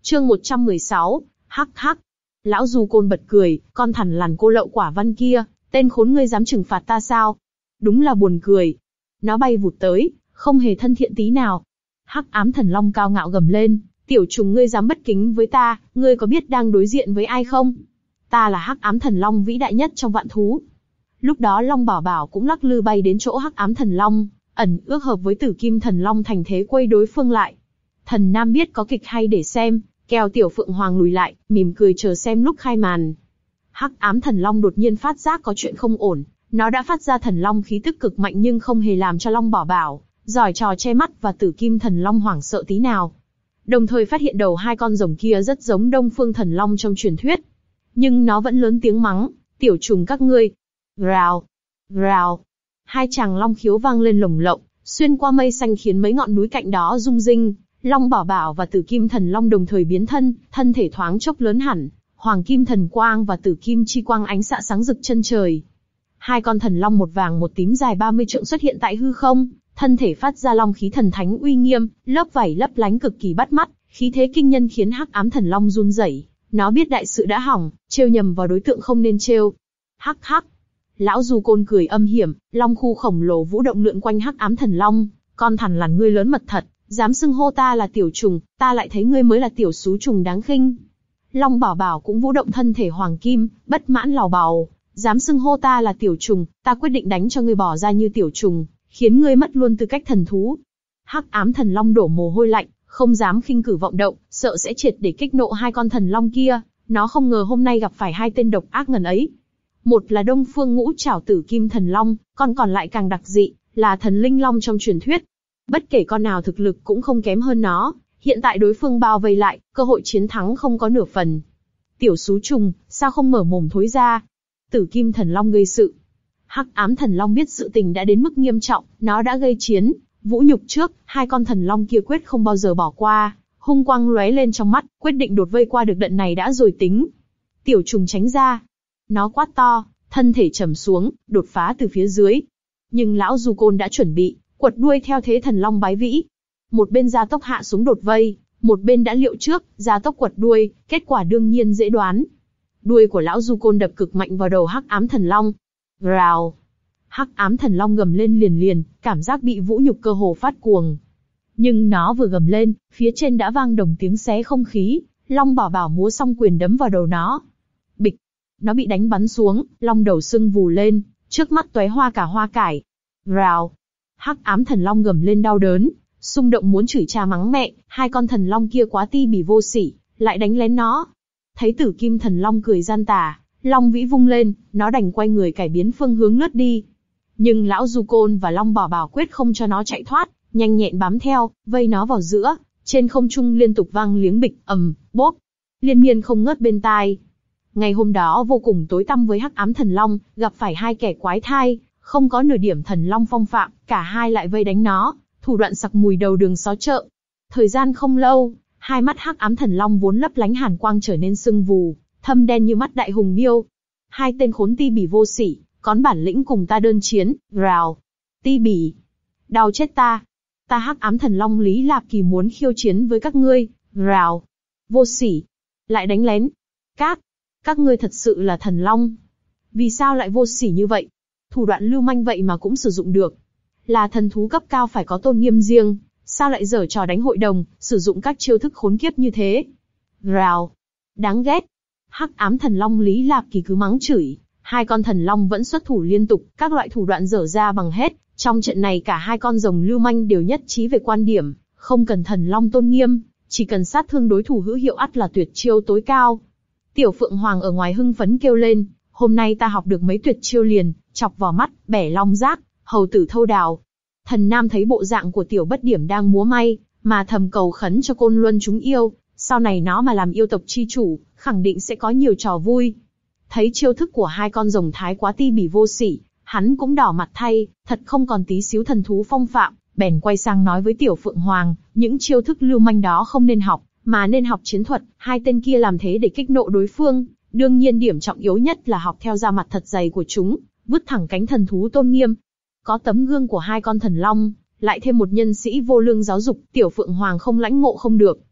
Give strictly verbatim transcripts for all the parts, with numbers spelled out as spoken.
Chương một trăm mười sáu, hắc hắc. Lão Du Côn bật cười, con thằn lằn cô lậu quả văn kia, tên khốn ngươi dám trừng phạt ta sao? Đúng là buồn cười. Nó bay vụt tới, không hề thân thiện tí nào. Hắc ám thần long cao ngạo gầm lên, tiểu trùng ngươi dám bất kính với ta, ngươi có biết đang đối diện với ai không? Ta là hắc ám thần long vĩ đại nhất trong vạn thú. Lúc đó Long Bảo Bảo cũng lắc lư bay đến chỗ hắc ám thần long, ẩn ước hợp với Tử Kim thần long thành thế quay đối phương lại. Thần Nam biết có kịch hay để xem, kéo Tiểu Phượng Hoàng lùi lại, mỉm cười chờ xem lúc khai màn. Hắc ám thần long đột nhiên phát giác có chuyện không ổn, nó đã phát ra thần long khí tức cực mạnh nhưng không hề làm cho Long Bảo Bảo, giỏi trò che mắt và Tử Kim thần long hoảng sợ tí nào. Đồng thời phát hiện đầu hai con rồng kia rất giống Đông Phương thần long trong truyền thuyết. Nhưng nó vẫn lớn tiếng mắng, tiểu trùng các ngươi. Rào, rào. Hai chàng long khiếu vang lên lồng lộng, xuyên qua mây xanh khiến mấy ngọn núi cạnh đó rung rinh. Long Bảo Bảo và Tử Kim thần long đồng thời biến thân, thân thể thoáng chốc lớn hẳn, Hoàng Kim thần quang và Tử Kim chi quang ánh xạ sáng rực chân trời. Hai con thần long một vàng một tím dài ba mươi trượng xuất hiện tại hư không, thân thể phát ra long khí thần thánh uy nghiêm, lớp vảy lấp lánh cực kỳ bắt mắt, khí thế kinh nhân khiến hắc ám thần long run rẩy. Nó biết đại sự đã hỏng, trêu nhầm vào đối tượng không nên trêu. Hắc hắc. Lão Du Côn cười âm hiểm, long khu khổng lồ vũ động lượn quanh hắc ám thần long. Con thằn lằn ngươi lớn mật thật, dám xưng hô ta là tiểu trùng, ta lại thấy ngươi mới là tiểu xú trùng đáng khinh. Long Bảo Bảo cũng vũ động thân thể hoàng kim, bất mãn lào bào, dám xưng hô ta là tiểu trùng, ta quyết định đánh cho ngươi bỏ ra như tiểu trùng, khiến ngươi mất luôn tư cách thần thú. Hắc ám thần long đổ mồ hôi lạnh, không dám khinh cử vọng động, sợ sẽ triệt để kích nộ hai con thần long kia. Nó không ngờ hôm nay gặp phải hai tên độc ác ngần ấy. Một là Đông Phương Ngũ Trảo Tử Kim thần long, con còn lại càng đặc dị, là thần linh long trong truyền thuyết. Bất kể con nào thực lực cũng không kém hơn nó. Hiện tại đối phương bao vây lại, cơ hội chiến thắng không có nửa phần. Tiểu xú trùng, sao không mở mồm thối ra? Tử Kim thần long gây sự. Hắc ám thần long biết sự tình đã đến mức nghiêm trọng, nó đã gây chiến, vũ nhục trước, hai con thần long kia quyết không bao giờ bỏ qua, hung quang lóe lên trong mắt, quyết định đột vây qua được đợt này đã rồi tính. Tiểu trùng tránh ra. Nó quát to, thân thể trầm xuống, đột phá từ phía dưới. Nhưng lão Du Côn đã chuẩn bị, quật đuôi theo thế thần long bái vĩ. Một bên gia tốc hạ xuống đột vây, một bên đã liệu trước, gia tốc quật đuôi, kết quả đương nhiên dễ đoán. Đuôi của lão Du Côn đập cực mạnh vào đầu hắc ám thần long. Rào. Hắc ám thần long gầm lên liền liền, cảm giác bị vũ nhục cơ hồ phát cuồng. Nhưng nó vừa gầm lên, phía trên đã vang đồng tiếng xé không khí, Long Bảo Bảo múa xong quyền đấm vào đầu nó. Bịch. Nó bị đánh bắn xuống, long đầu sưng vù lên, trước mắt tóe hoa cả hoa cải. Rào. Hắc ám thần long gầm lên đau đớn, xung động muốn chửi cha mắng mẹ, hai con thần long kia quá ti bỉ vô sỉ, lại đánh lén nó. Thấy Tử Kim thần long cười gian tà, long vĩ vung lên, nó đành quay người cải biến phương hướng lướt đi. Nhưng lão Du Côn và Long Bảo Bảo quyết không cho nó chạy thoát, nhanh nhẹn bám theo, vây nó vào giữa, trên không trung liên tục vang liếng bịch, ầm, bốp, liên miên không ngớt bên tai. Ngày hôm đó vô cùng tối tăm với hắc ám thần long, gặp phải hai kẻ quái thai, không có nửa điểm thần long phong phạm, cả hai lại vây đánh nó, thủ đoạn sặc mùi đầu đường xó chợ. Thời gian không lâu, hai mắt hắc ám thần long vốn lấp lánh hàn quang trở nên sưng vù, thâm đen như mắt đại hùng miêu. Hai tên khốn ti bỉ vô sỉ, có bản lĩnh cùng ta đơn chiến. Rào. Ti bỉ. Đau chết ta. Ta hắc ám thần long Lý Lạp Kỳ muốn khiêu chiến với các ngươi. Rào. Vô sỉ. Lại đánh lén. Các. Các ngươi thật sự là thần long. Vì sao lại vô sỉ như vậy? Thủ đoạn lưu manh vậy mà cũng sử dụng được. Là thần thú cấp cao phải có tôn nghiêm riêng, sao lại giở trò đánh hội đồng, sử dụng các chiêu thức khốn kiếp như thế? Rào. Đáng ghét. Hắc ám thần long Lý Lạp Kỳ cứ mắng chửi, hai con thần long vẫn xuất thủ liên tục, các loại thủ đoạn dở ra bằng hết. Trong trận này cả hai con rồng lưu manh đều nhất trí về quan điểm, không cần thần long tôn nghiêm, chỉ cần sát thương đối thủ hữu hiệu ắt là tuyệt chiêu tối cao. Tiểu Phượng Hoàng ở ngoài hưng phấn kêu lên, hôm nay ta học được mấy tuyệt chiêu liền, chọc vào mắt, bẻ long giác, hầu tử thâu đào. Thần Nam thấy bộ dạng của tiểu bất điểm đang múa may, mà thầm cầu khấn cho Côn Luân chúng yêu, sau này nó mà làm yêu tộc chi chủ, khẳng định sẽ có nhiều trò vui. Thấy chiêu thức của hai con rồng thái quá ti bỉ vô sỉ, hắn cũng đỏ mặt thay, thật không còn tí xíu thần thú phong phạm, bèn quay sang nói với Tiểu Phượng Hoàng, những chiêu thức lưu manh đó không nên học, mà nên học chiến thuật. Hai tên kia làm thế để kích nộ đối phương, đương nhiên điểm trọng yếu nhất là học theo da mặt thật dày của chúng, vứt thẳng cánh thần thú tôn nghiêm. Có tấm gương của hai con thần long, lại thêm một nhân sĩ vô lương giáo dục, Tiểu Phượng Hoàng không lãnh ngộ không được.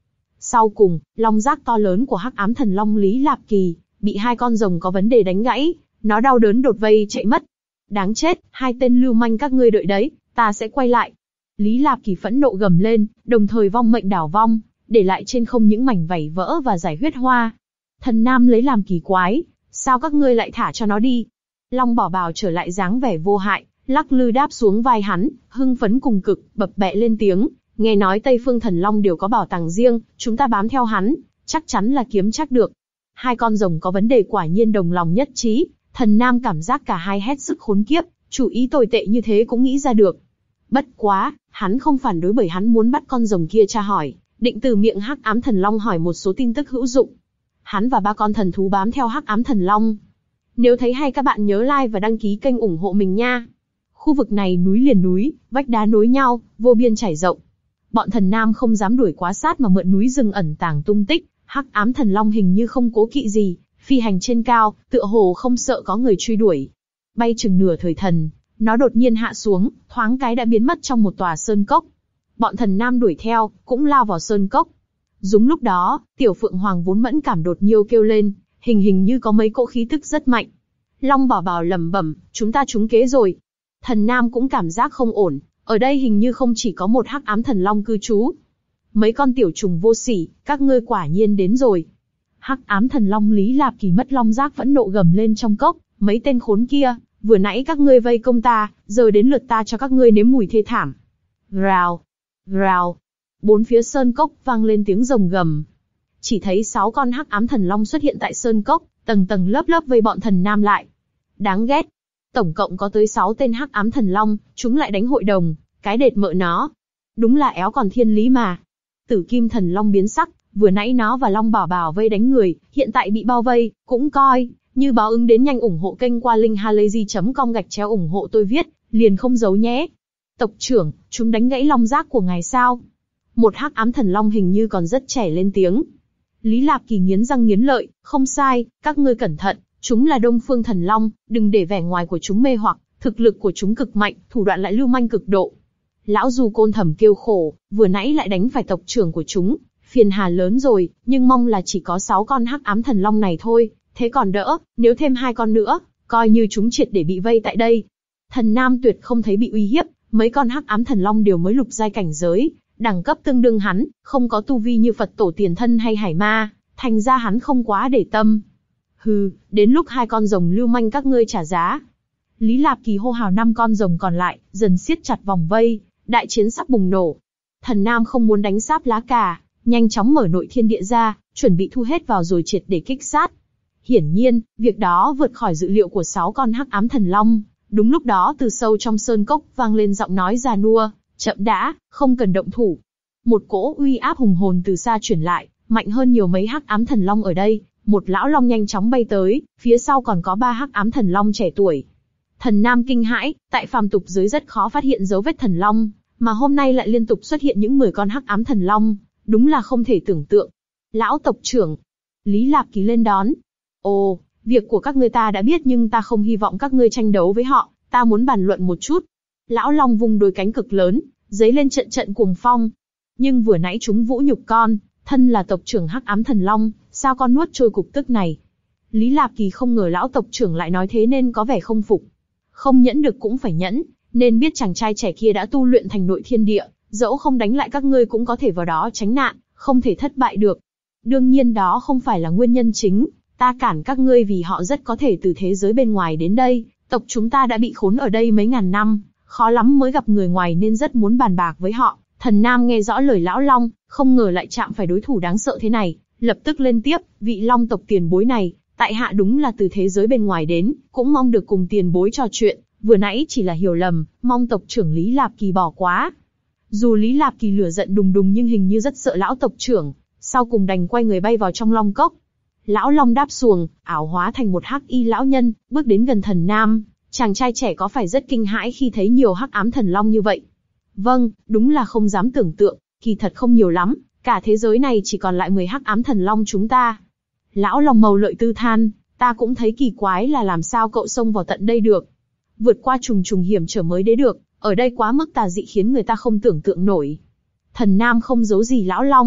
Sau cùng, long giác to lớn của hắc ám thần long Lý Lạp Kỳ bị hai con rồng có vấn đề đánh gãy, nó đau đớn đột vây chạy mất. Đáng chết, hai tên lưu manh các ngươi đợi đấy, ta sẽ quay lại. Lý Lạp Kỳ phẫn nộ gầm lên, đồng thời vong mệnh đảo vong, để lại trên không những mảnh vảy vỡ và giải huyết hoa. Thần Nam lấy làm kỳ quái, sao các ngươi lại thả cho nó đi? Long Bảo Bào trở lại dáng vẻ vô hại, lắc lư đáp xuống vai hắn, hưng phấn cùng cực, bập bẹ lên tiếng, nghe nói Tây Phương Thần Long đều có bảo tàng riêng, chúng ta bám theo hắn, chắc chắn là kiếm chắc được. Hai con rồng có vấn đề quả nhiên đồng lòng nhất trí, Thần Nam cảm giác cả hai hết sức khốn kiếp, chủ ý tồi tệ như thế cũng nghĩ ra được. Bất quá, hắn không phản đối bởi hắn muốn bắt con rồng kia tra hỏi, định từ miệng hắc ám thần long hỏi một số tin tức hữu dụng. Hắn và ba con thần thú bám theo hắc ám thần long. Nếu thấy hay các bạn nhớ like và đăng ký kênh ủng hộ mình nha. Khu vực này núi liền núi, vách đá nối nhau, vô biên trải rộng. Bọn Thần Nam không dám đuổi quá sát mà mượn núi rừng ẩn tàng tung tích, hắc ám thần long hình như không cố kỵ gì, phi hành trên cao, tựa hồ không sợ có người truy đuổi. Bay chừng nửa thời thần, nó đột nhiên hạ xuống, thoáng cái đã biến mất trong một tòa sơn cốc. Bọn Thần Nam đuổi theo, cũng lao vào sơn cốc. Đúng lúc đó, Tiểu Phượng Hoàng vốn mẫn cảm đột nhiêu kêu lên, hình hình như có mấy cỗ khí tức rất mạnh. Long Bảo Bào lẩm bẩm, chúng ta trúng kế rồi. Thần Nam cũng cảm giác không ổn, ở đây hình như không chỉ có một hắc ám thần long cư trú. Mấy con tiểu trùng vô sỉ, các ngươi quả nhiên đến rồi. Hắc ám thần long Lý Lạp Kỳ mất long giác phẫn nộ gầm lên trong cốc, mấy tên khốn kia, vừa nãy các ngươi vây công ta, giờ đến lượt ta cho các ngươi nếm mùi thê thảm. Rào, rào, bốn phía sơn cốc vang lên tiếng rồng gầm. Chỉ thấy sáu con hắc ám thần long xuất hiện tại sơn cốc, tầng tầng lớp lớp vây bọn Thần Nam lại. Đáng ghét. Tổng cộng có tới sáu tên hắc ám thần long, chúng lại đánh hội đồng, cái đệt mợ nó. Đúng là éo còn thiên lý mà. Tử Kim Thần Long biến sắc, vừa nãy nó và Long Bảo Bảo vây đánh người, hiện tại bị bao vây, cũng coi như báo ứng đến nhanh. Ủng hộ kênh qua link halayzi chấm com gạch chéo ủng hộ tôi viết, liền không giấu nhé. Tộc trưởng, chúng đánh gãy long giác của ngài sao? Một hắc ám thần long hình như còn rất trẻ lên tiếng. Lý Lạp Kỳ nghiến răng nghiến lợi, không sai, các ngươi cẩn thận, chúng là Đông Phương Thần Long, đừng để vẻ ngoài của chúng mê hoặc, thực lực của chúng cực mạnh, thủ đoạn lại lưu manh cực độ. Lão Du Côn thầm kêu khổ, vừa nãy lại đánh phải tộc trưởng của chúng, phiền hà lớn rồi, nhưng mong là chỉ có sáu con hắc ám thần long này thôi, thế còn đỡ, nếu thêm hai con nữa, coi như chúng triệt để bị vây tại đây. Thần Nam tuyệt không thấy bị uy hiếp, mấy con hắc ám thần long đều mới lục giai cảnh giới, đẳng cấp tương đương hắn, không có tu vi như Phật tổ tiền thân hay hải ma, thành ra hắn không quá để tâm. Hừ, đến lúc hai con rồng lưu manh các ngươi trả giá. Lý Lạp Kỳ hô hào năm con rồng còn lại, dần siết chặt vòng vây, đại chiến sắp bùng nổ. Thần Nam không muốn đánh sáp lá cà, nhanh chóng mở nội thiên địa ra, chuẩn bị thu hết vào rồi triệt để kích sát. Hiển nhiên, việc đó vượt khỏi dự liệu của sáu con hắc ám thần long. Đúng lúc đó từ sâu trong sơn cốc vang lên giọng nói già nua, chậm đã, không cần động thủ. Một cỗ uy áp hùng hồn từ xa truyền lại, mạnh hơn nhiều mấy hắc ám thần long ở đây. Một lão long nhanh chóng bay tới, phía sau còn có ba hắc ám thần long trẻ tuổi. Thần Nam kinh hãi, tại phàm tục giới rất khó phát hiện dấu vết thần long, mà hôm nay lại liên tục xuất hiện những mười con hắc ám thần long, đúng là không thể tưởng tượng. Lão tộc trưởng, Lý Lạp Kỳ lên đón. Ồ, việc của các ngươi ta đã biết nhưng ta không hy vọng các ngươi tranh đấu với họ, ta muốn bàn luận một chút. Lão long vung đôi cánh cực lớn, giấy lên trận trận cuồng phong. Nhưng vừa nãy chúng vũ nhục con, thân là tộc trưởng hắc ám thần long, sao con nuốt trôi cục tức này? Lý Lạp Kỳ không ngờ lão tộc trưởng lại nói thế nên có vẻ không phục. Không nhẫn được cũng phải nhẫn, nên biết chàng trai trẻ kia đã tu luyện thành nội thiên địa, dẫu không đánh lại các ngươi cũng có thể vào đó tránh nạn, không thể thất bại được. Đương nhiên đó không phải là nguyên nhân chính, ta cản các ngươi vì họ rất có thể từ thế giới bên ngoài đến đây, tộc chúng ta đã bị khốn ở đây mấy ngàn năm, khó lắm mới gặp người ngoài nên rất muốn bàn bạc với họ. Thần Nam nghe rõ lời lão long, không ngờ lại chạm phải đối thủ đáng sợ thế này, lập tức lên tiếp, vị long tộc tiền bối này, tại hạ đúng là từ thế giới bên ngoài đến, cũng mong được cùng tiền bối trò chuyện, vừa nãy chỉ là hiểu lầm, mong tộc trưởng Lý Lạp Kỳ bỏ quá. Dù Lý Lạp Kỳ lửa giận đùng đùng nhưng hình như rất sợ lão tộc trưởng, sau cùng đành quay người bay vào trong long cốc. Lão long đáp xuồng, ảo hóa thành một hắc y lão nhân, bước đến gần Thần Nam, chàng trai trẻ có phải rất kinh hãi khi thấy nhiều hắc ám thần long như vậy? Vâng, đúng là không dám tưởng tượng, kỳ thật không nhiều lắm, cả thế giới này chỉ còn lại mười hắc ám thần long chúng ta. Lão long màu lợi tư than, ta cũng thấy kỳ quái là làm sao cậu xông vào tận đây được. Vượt qua trùng trùng hiểm trở mới đến được, ở đây quá mức tà dị khiến người ta không tưởng tượng nổi. Thần Nam không giấu gì lão long,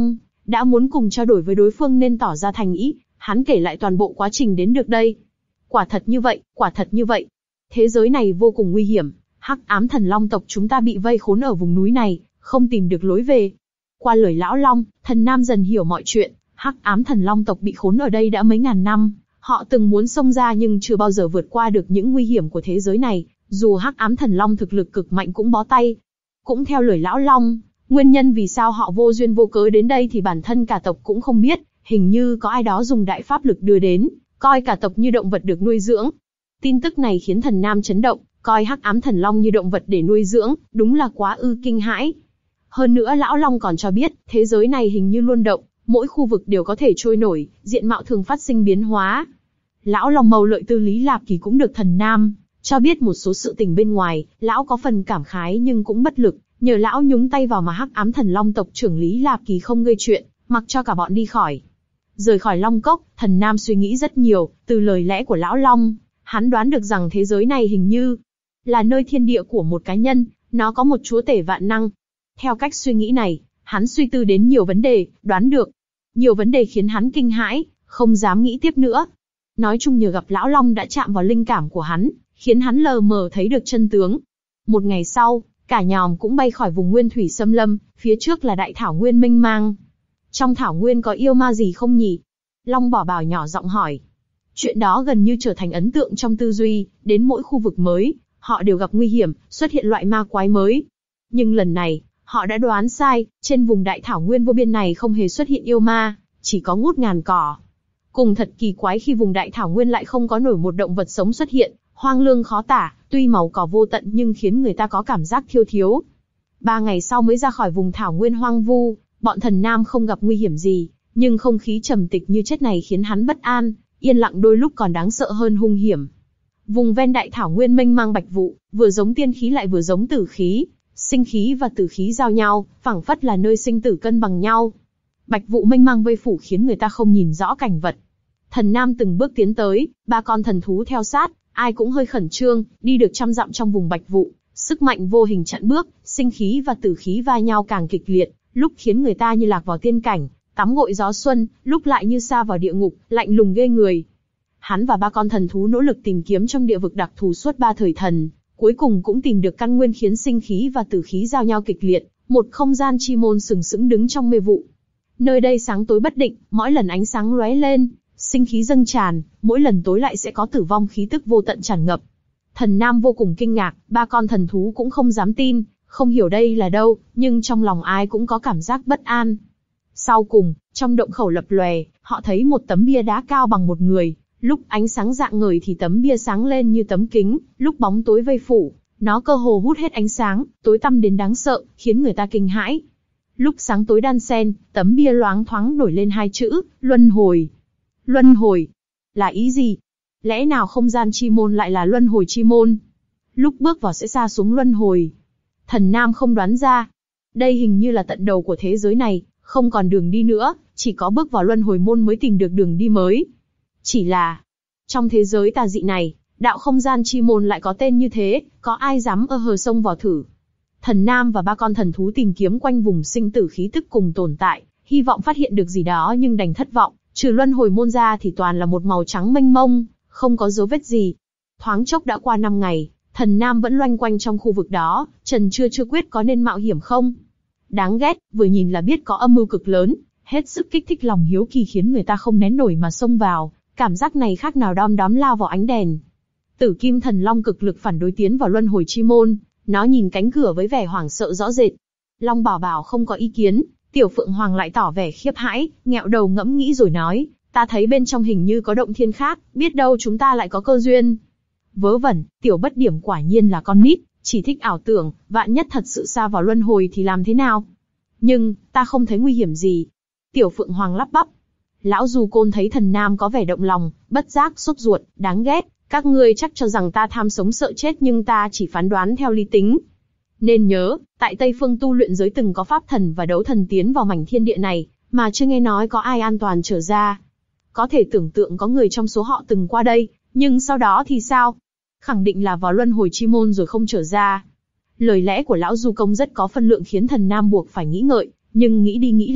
đã muốn cùng trao đổi với đối phương nên tỏ ra thành ý, hắn kể lại toàn bộ quá trình đến được đây. Quả thật như vậy, quả thật như vậy. Thế giới này vô cùng nguy hiểm, Hắc Ám Thần Long tộc chúng ta bị vây khốn ở vùng núi này, không tìm được lối về. Qua lời lão Long, Thần Nam dần hiểu mọi chuyện, Hắc Ám Thần Long tộc bị khốn ở đây đã mấy ngàn năm, họ từng muốn xông ra nhưng chưa bao giờ vượt qua được những nguy hiểm của thế giới này, dù Hắc Ám Thần Long thực lực cực mạnh cũng bó tay. Cũng theo lời lão Long, nguyên nhân vì sao họ vô duyên vô cớ đến đây thì bản thân cả tộc cũng không biết, hình như có ai đó dùng đại pháp lực đưa đến, coi cả tộc như động vật được nuôi dưỡng. Tin tức này khiến Thần Nam chấn động, coi Hắc Ám Thần Long như động vật để nuôi dưỡng, đúng là quá ư kinh hãi. Hơn nữa lão Long còn cho biết, thế giới này hình như luôn động, mỗi khu vực đều có thể trôi nổi, diện mạo thường phát sinh biến hóa. Lão Long Mâu Lợi Tư Lý Lạp Kỳ cũng được Thần Nam cho biết một số sự tình bên ngoài, lão có phần cảm khái nhưng cũng bất lực, nhờ lão nhúng tay vào mà Hắc Ám Thần Long tộc trưởng Lý Lạp Kỳ không gây chuyện, mặc cho cả bọn đi khỏi. Rời khỏi Long Cốc, Thần Nam suy nghĩ rất nhiều, từ lời lẽ của lão Long, hắn đoán được rằng thế giới này hình như là nơi thiên địa của một cá nhân, nó có một chúa tể vạn năng. Theo cách suy nghĩ này, hắn suy tư đến nhiều vấn đề, đoán được nhiều vấn đề khiến hắn kinh hãi, không dám nghĩ tiếp nữa. Nói chung nhờ gặp lão Long đã chạm vào linh cảm của hắn, khiến hắn lờ mờ thấy được chân tướng. Một ngày sau, cả nhóm cũng bay khỏi vùng nguyên thủy xâm lâm, phía trước là đại thảo nguyên mênh mang. Trong thảo nguyên có yêu ma gì không nhỉ? Long Bảo Bảo nhỏ giọng hỏi. Chuyện đó gần như trở thành ấn tượng trong tư duy, đến mỗi khu vực mới, họ đều gặp nguy hiểm, xuất hiện loại ma quái mới. Nhưng lần này, họ đã đoán sai, trên vùng đại thảo nguyên vô biên này không hề xuất hiện yêu ma, chỉ có ngút ngàn cỏ. Cùng thật kỳ quái khi vùng đại thảo nguyên lại không có nổi một động vật sống xuất hiện, hoang lương khó tả, tuy màu cỏ vô tận nhưng khiến người ta có cảm giác thiêu thiếu. Ba ngày sau mới ra khỏi vùng thảo nguyên hoang vu, bọn Thần Nam không gặp nguy hiểm gì, nhưng không khí trầm tịch như chết này khiến hắn bất an, yên lặng đôi lúc còn đáng sợ hơn hung hiểm. Vùng ven đại thảo nguyên mênh mang bạch vụ, vừa giống tiên khí lại vừa giống tử khí, sinh khí và tử khí giao nhau, phảng phất là nơi sinh tử cân bằng nhau. Bạch vụ mênh mang vây phủ khiến người ta không nhìn rõ cảnh vật. Thần Nam từng bước tiến tới, ba con thần thú theo sát, ai cũng hơi khẩn trương, đi được trăm dặm trong vùng bạch vụ, sức mạnh vô hình chặn bước, sinh khí và tử khí va nhau càng kịch liệt, lúc khiến người ta như lạc vào tiên cảnh, tắm gội gió xuân, lúc lại như sa vào địa ngục, lạnh lùng ghê người. Hắn và ba con thần thú nỗ lực tìm kiếm trong địa vực đặc thù suốt ba thời thần, cuối cùng cũng tìm được căn nguyên khiến sinh khí và tử khí giao nhau kịch liệt, một không gian chi môn sừng sững đứng trong mê vụ. Nơi đây sáng tối bất định, mỗi lần ánh sáng lóe lên, sinh khí dâng tràn, mỗi lần tối lại sẽ có tử vong khí tức vô tận tràn ngập. Thần Nam vô cùng kinh ngạc, ba con thần thú cũng không dám tin, không hiểu đây là đâu, nhưng trong lòng ai cũng có cảm giác bất an. Sau cùng, trong động khẩu lập lòe, họ thấy một tấm bia đá cao bằng một người, lúc ánh sáng rạng ngời thì tấm bia sáng lên như tấm kính, lúc bóng tối vây phủ, nó cơ hồ hút hết ánh sáng, tối tăm đến đáng sợ, khiến người ta kinh hãi. Lúc sáng tối đan xen, tấm bia loáng thoáng nổi lên hai chữ, luân hồi. Luân hồi, là ý gì? Lẽ nào không gian chi môn lại là luân hồi chi môn? Lúc bước vào sẽ sa xuống luân hồi. Thần Nam không đoán ra. Đây hình như là tận đầu của thế giới này, không còn đường đi nữa, chỉ có bước vào luân hồi môn mới tìm được đường đi mới. Chỉ là, trong thế giới tà dị này, đạo không gian chi môn lại có tên như thế, có ai dám ơ hờ xông vào thử? Thần Nam và ba con thần thú tìm kiếm quanh vùng sinh tử khí tức cùng tồn tại, hy vọng phát hiện được gì đó nhưng đành thất vọng, trừ luân hồi môn ra thì toàn là một màu trắng mênh mông, không có dấu vết gì. Thoáng chốc đã qua năm ngày, Thần Nam vẫn loanh quanh trong khu vực đó, trần chưa chưa quyết có nên mạo hiểm không. Đáng ghét, vừa nhìn là biết có âm mưu cực lớn, hết sức kích thích lòng hiếu kỳ khiến người ta không nén nổi mà xông vào, cảm giác này khác nào đom đóm lao vào ánh đèn. Tử Kim Thần Long cực lực phản đối tiến vào luân hồi chi môn, nó nhìn cánh cửa với vẻ hoảng sợ rõ rệt. Long Bảo Bảo không có ý kiến, Tiểu Phượng Hoàng lại tỏ vẻ khiếp hãi, nghẹo đầu ngẫm nghĩ rồi nói, ta thấy bên trong hình như có động thiên khác, biết đâu chúng ta lại có cơ duyên. Vớ vẩn, Tiểu Bất Điểm quả nhiên là con nít, chỉ thích ảo tưởng, vạn nhất thật sự sa vào luân hồi thì làm thế nào? Nhưng, ta không thấy nguy hiểm gì. Tiểu Phượng Hoàng lắp bắp. Lão Du Côn thấy Thần Nam có vẻ động lòng, bất giác sốt ruột, đáng ghét, các ngươi chắc cho rằng ta tham sống sợ chết nhưng ta chỉ phán đoán theo lý tính. Nên nhớ, tại Tây Phương tu luyện giới từng có pháp thần và đấu thần tiến vào mảnh thiên địa này, mà chưa nghe nói có ai an toàn trở ra. Có thể tưởng tượng có người trong số họ từng qua đây, nhưng sau đó thì sao? Khẳng định là vào luân hồi chi môn rồi không trở ra. Lời lẽ của lão Du Công rất có phân lượng khiến Thần Nam buộc phải nghĩ ngợi, nhưng nghĩ đi nghĩ lại,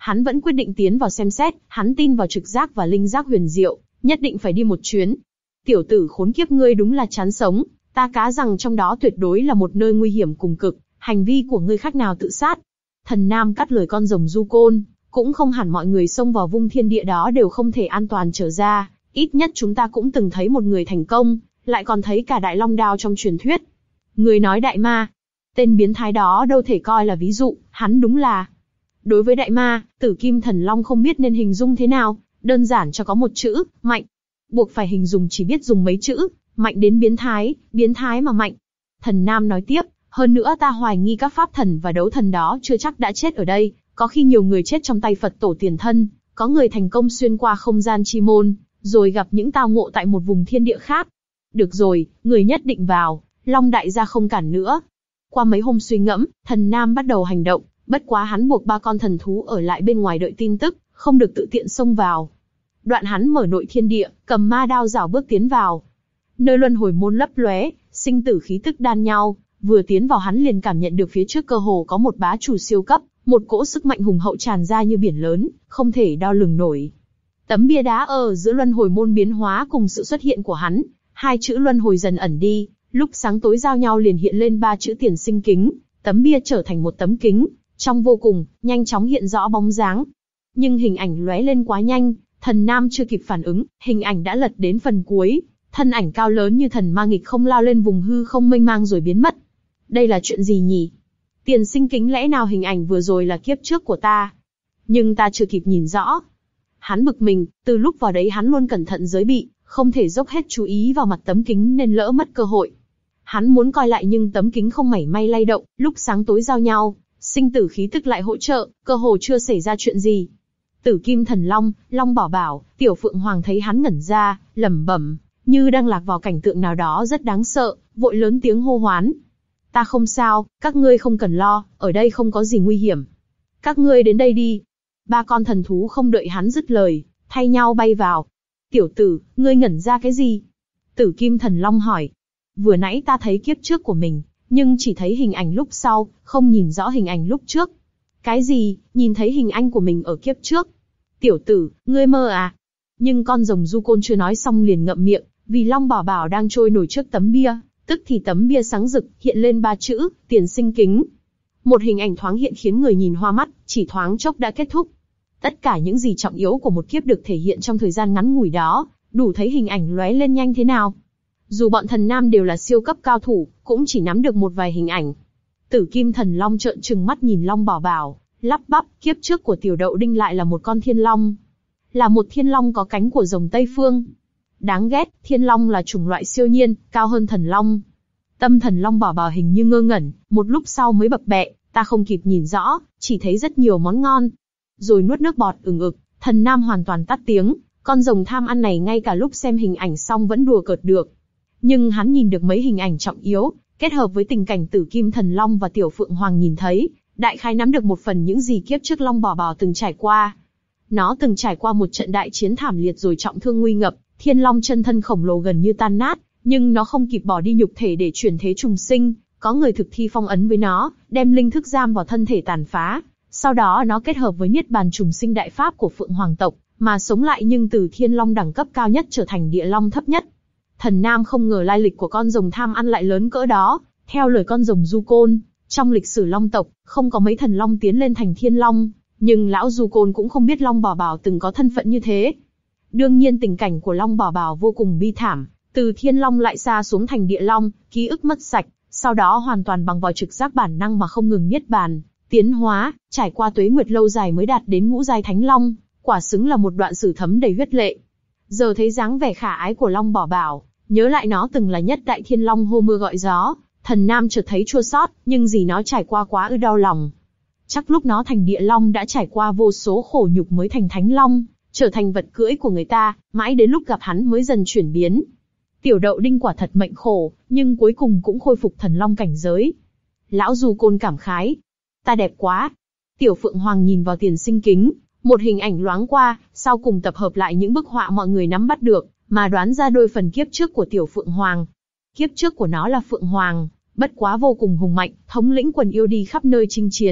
hắn vẫn quyết định tiến vào xem xét, hắn tin vào trực giác và linh giác huyền diệu, nhất định phải đi một chuyến. Tiểu tử khốn kiếp ngươi đúng là chán sống, ta cá rằng trong đó tuyệt đối là một nơi nguy hiểm cùng cực, hành vi của ngươi khác nào tự sát. Thần Nam cắt lời con rồng du côn, cũng không hẳn mọi người xông vào vung thiên địa đó đều không thể an toàn trở ra, ít nhất chúng ta cũng từng thấy một người thành công, lại còn thấy cả đại long đao trong truyền thuyết. Người nói đại ma, tên biến thái đó đâu thể coi là ví dụ, hắn đúng là. Đối với đại ma, Tử Kim Thần Long không biết nên hình dung thế nào, đơn giản cho có một chữ, mạnh. Buộc phải hình dung chỉ biết dùng mấy chữ, mạnh đến biến thái, biến thái mà mạnh. Thần Nam nói tiếp, hơn nữa ta hoài nghi các pháp thần và đấu thần đó chưa chắc đã chết ở đây, có khi nhiều người chết trong tay Phật tổ tiền thân, có người thành công xuyên qua không gian chi môn, rồi gặp những tao ngộ tại một vùng thiên địa khác. Được rồi, người nhất định vào, Long đại gia không cản nữa. Qua mấy hôm suy ngẫm, Thần Nam bắt đầu hành động, bất quá hắn buộc ba con thần thú ở lại bên ngoài đợi tin tức, không được tự tiện xông vào. Đoạn hắn mở nội thiên địa, cầm ma đao rảo bước tiến vào. Nơi luân hồi môn lấp lóe, sinh tử khí tức đan nhau, vừa tiến vào hắn liền cảm nhận được phía trước cơ hồ có một bá chủ siêu cấp, một cỗ sức mạnh hùng hậu tràn ra như biển lớn, không thể đo lường nổi. Tấm bia đá ở giữa luân hồi môn biến hóa cùng sự xuất hiện của hắn, hai chữ luân hồi dần ẩn đi, lúc sáng tối giao nhau liền hiện lên ba chữ tiền sinh kính, tấm bia trở thành một tấm kính, trong vô cùng, nhanh chóng hiện rõ bóng dáng. Nhưng hình ảnh lóe lên quá nhanh, Thần Nam chưa kịp phản ứng, hình ảnh đã lật đến phần cuối, thân ảnh cao lớn như thần ma nghịch không lao lên vùng hư không mênh mang rồi biến mất. Đây là chuyện gì nhỉ? Tiền sinh kính lẽ nào hình ảnh vừa rồi là kiếp trước của ta? Nhưng ta chưa kịp nhìn rõ. Hắn bực mình, từ lúc vào đấy hắn luôn cẩn thận giới bị, không thể dốc hết chú ý vào mặt tấm kính nên lỡ mất cơ hội. Hắn muốn coi lại nhưng tấm kính không mảy may lay động, lúc sáng tối giao nhau, sinh tử khí tức lại hỗ trợ, cơ hồ chưa xảy ra chuyện gì. Tử Kim Thần Long, Long Bảo Bảo, Tiểu Phượng Hoàng thấy hắn ngẩn ra, lẩm bẩm, như đang lạc vào cảnh tượng nào đó rất đáng sợ, vội lớn tiếng hô hoán. Ta không sao, các ngươi không cần lo, ở đây không có gì nguy hiểm. Các ngươi đến đây đi. Ba con thần thú không đợi hắn dứt lời, thay nhau bay vào. Tiểu tử, ngươi ngẩn ra cái gì? Tử Kim Thần Long hỏi. Vừa nãy ta thấy kiếp trước của mình, nhưng chỉ thấy hình ảnh lúc sau, không nhìn rõ hình ảnh lúc trước. Cái gì, nhìn thấy hình ảnh của mình ở kiếp trước? Tiểu tử, ngươi mơ à? Nhưng con rồng du côn chưa nói xong liền ngậm miệng, vì Long Bảo Bảo đang trôi nổi trước tấm bia, tức thì tấm bia sáng rực, hiện lên ba chữ, tiền sinh kính. Một hình ảnh thoáng hiện khiến người nhìn hoa mắt, chỉ thoáng chốc đã kết thúc. Tất cả những gì trọng yếu của một kiếp được thể hiện trong thời gian ngắn ngủi đó, đủ thấy hình ảnh lóe lên nhanh thế nào. Dù bọn Thần Nam đều là siêu cấp cao thủ, cũng chỉ nắm được một vài hình ảnh. Tử Kim Thần Long trợn trừng mắt nhìn Long Bảo Bảo, lắp bắp, kiếp trước của Tiểu Đậu Đinh lại là một con thiên long. Là một thiên long có cánh của rồng Tây Phương. Đáng ghét, thiên long là chủng loại siêu nhiên, cao hơn thần long. Tâm thần Long Bảo Bảo hình như ngơ ngẩn, một lúc sau mới bập bẹ, ta không kịp nhìn rõ, chỉ thấy rất nhiều món ngon. Rồi nuốt nước bọt ừng ực, Thần Nam hoàn toàn tắt tiếng, con rồng tham ăn này ngay cả lúc xem hình ảnh xong vẫn đùa cợt được. Nhưng hắn nhìn được mấy hình ảnh trọng yếu, kết hợp với tình cảnh Tử Kim Thần Long và Tiểu Phượng Hoàng nhìn thấy, đại khái nắm được một phần những gì kiếp trước Long Bảo Bảo từng trải qua. Nó từng trải qua một trận đại chiến thảm liệt rồi trọng thương nguy ngập, thiên long chân thân khổng lồ gần như tan nát, nhưng nó không kịp bỏ đi nhục thể để chuyển thế trùng sinh, có người thực thi phong ấn với nó, đem linh thức giam vào thân thể tàn phá, sau đó nó kết hợp với niết bàn trùng sinh đại pháp của Phượng Hoàng tộc, mà sống lại nhưng từ thiên long đẳng cấp cao nhất trở thành địa long thấp nhất. Thần Nam không ngờ lai lịch của con rồng tham ăn lại lớn cỡ đó, theo lời con rồng du côn, trong lịch sử long tộc, không có mấy thần long tiến lên thành thiên long, nhưng lão du côn cũng không biết Long Bảo Bảo từng có thân phận như thế. Đương nhiên tình cảnh của Long Bảo Bảo vô cùng bi thảm, từ thiên long lại xa xuống thành địa long, ký ức mất sạch, sau đó hoàn toàn bằng vào trực giác bản năng mà không ngừng niết bàn, tiến hóa, trải qua tuế nguyệt lâu dài mới đạt đến ngũ giai thánh long, quả xứng là một đoạn sử thấm đầy huyết lệ. Giờ thấy dáng vẻ khả ái của Long Bảo Bảo, nhớ lại nó từng là nhất đại thiên long hô mưa gọi gió, Thần Nam chợt thấy chua xót, nhưng gì nó trải qua quá ư đau lòng. Chắc lúc nó thành địa long đã trải qua vô số khổ nhục mới thành thánh long, trở thành vật cưỡi của người ta, mãi đến lúc gặp hắn mới dần chuyển biến. Tiểu Đậu Đinh quả thật mệnh khổ, nhưng cuối cùng cũng khôi phục thần long cảnh giới. Lão du côn cảm khái, ta đẹp quá. Tiểu Phượng Hoàng nhìn vào tiền sinh kính, một hình ảnh loáng qua, sau cùng tập hợp lại những bức họa mọi người nắm bắt được, mà đoán ra đôi phần kiếp trước của Tiểu Phượng Hoàng. Kiếp trước của nó là Phượng Hoàng, bất quá vô cùng hùng mạnh, thống lĩnh quần yêu đi khắp nơi chinh chiến,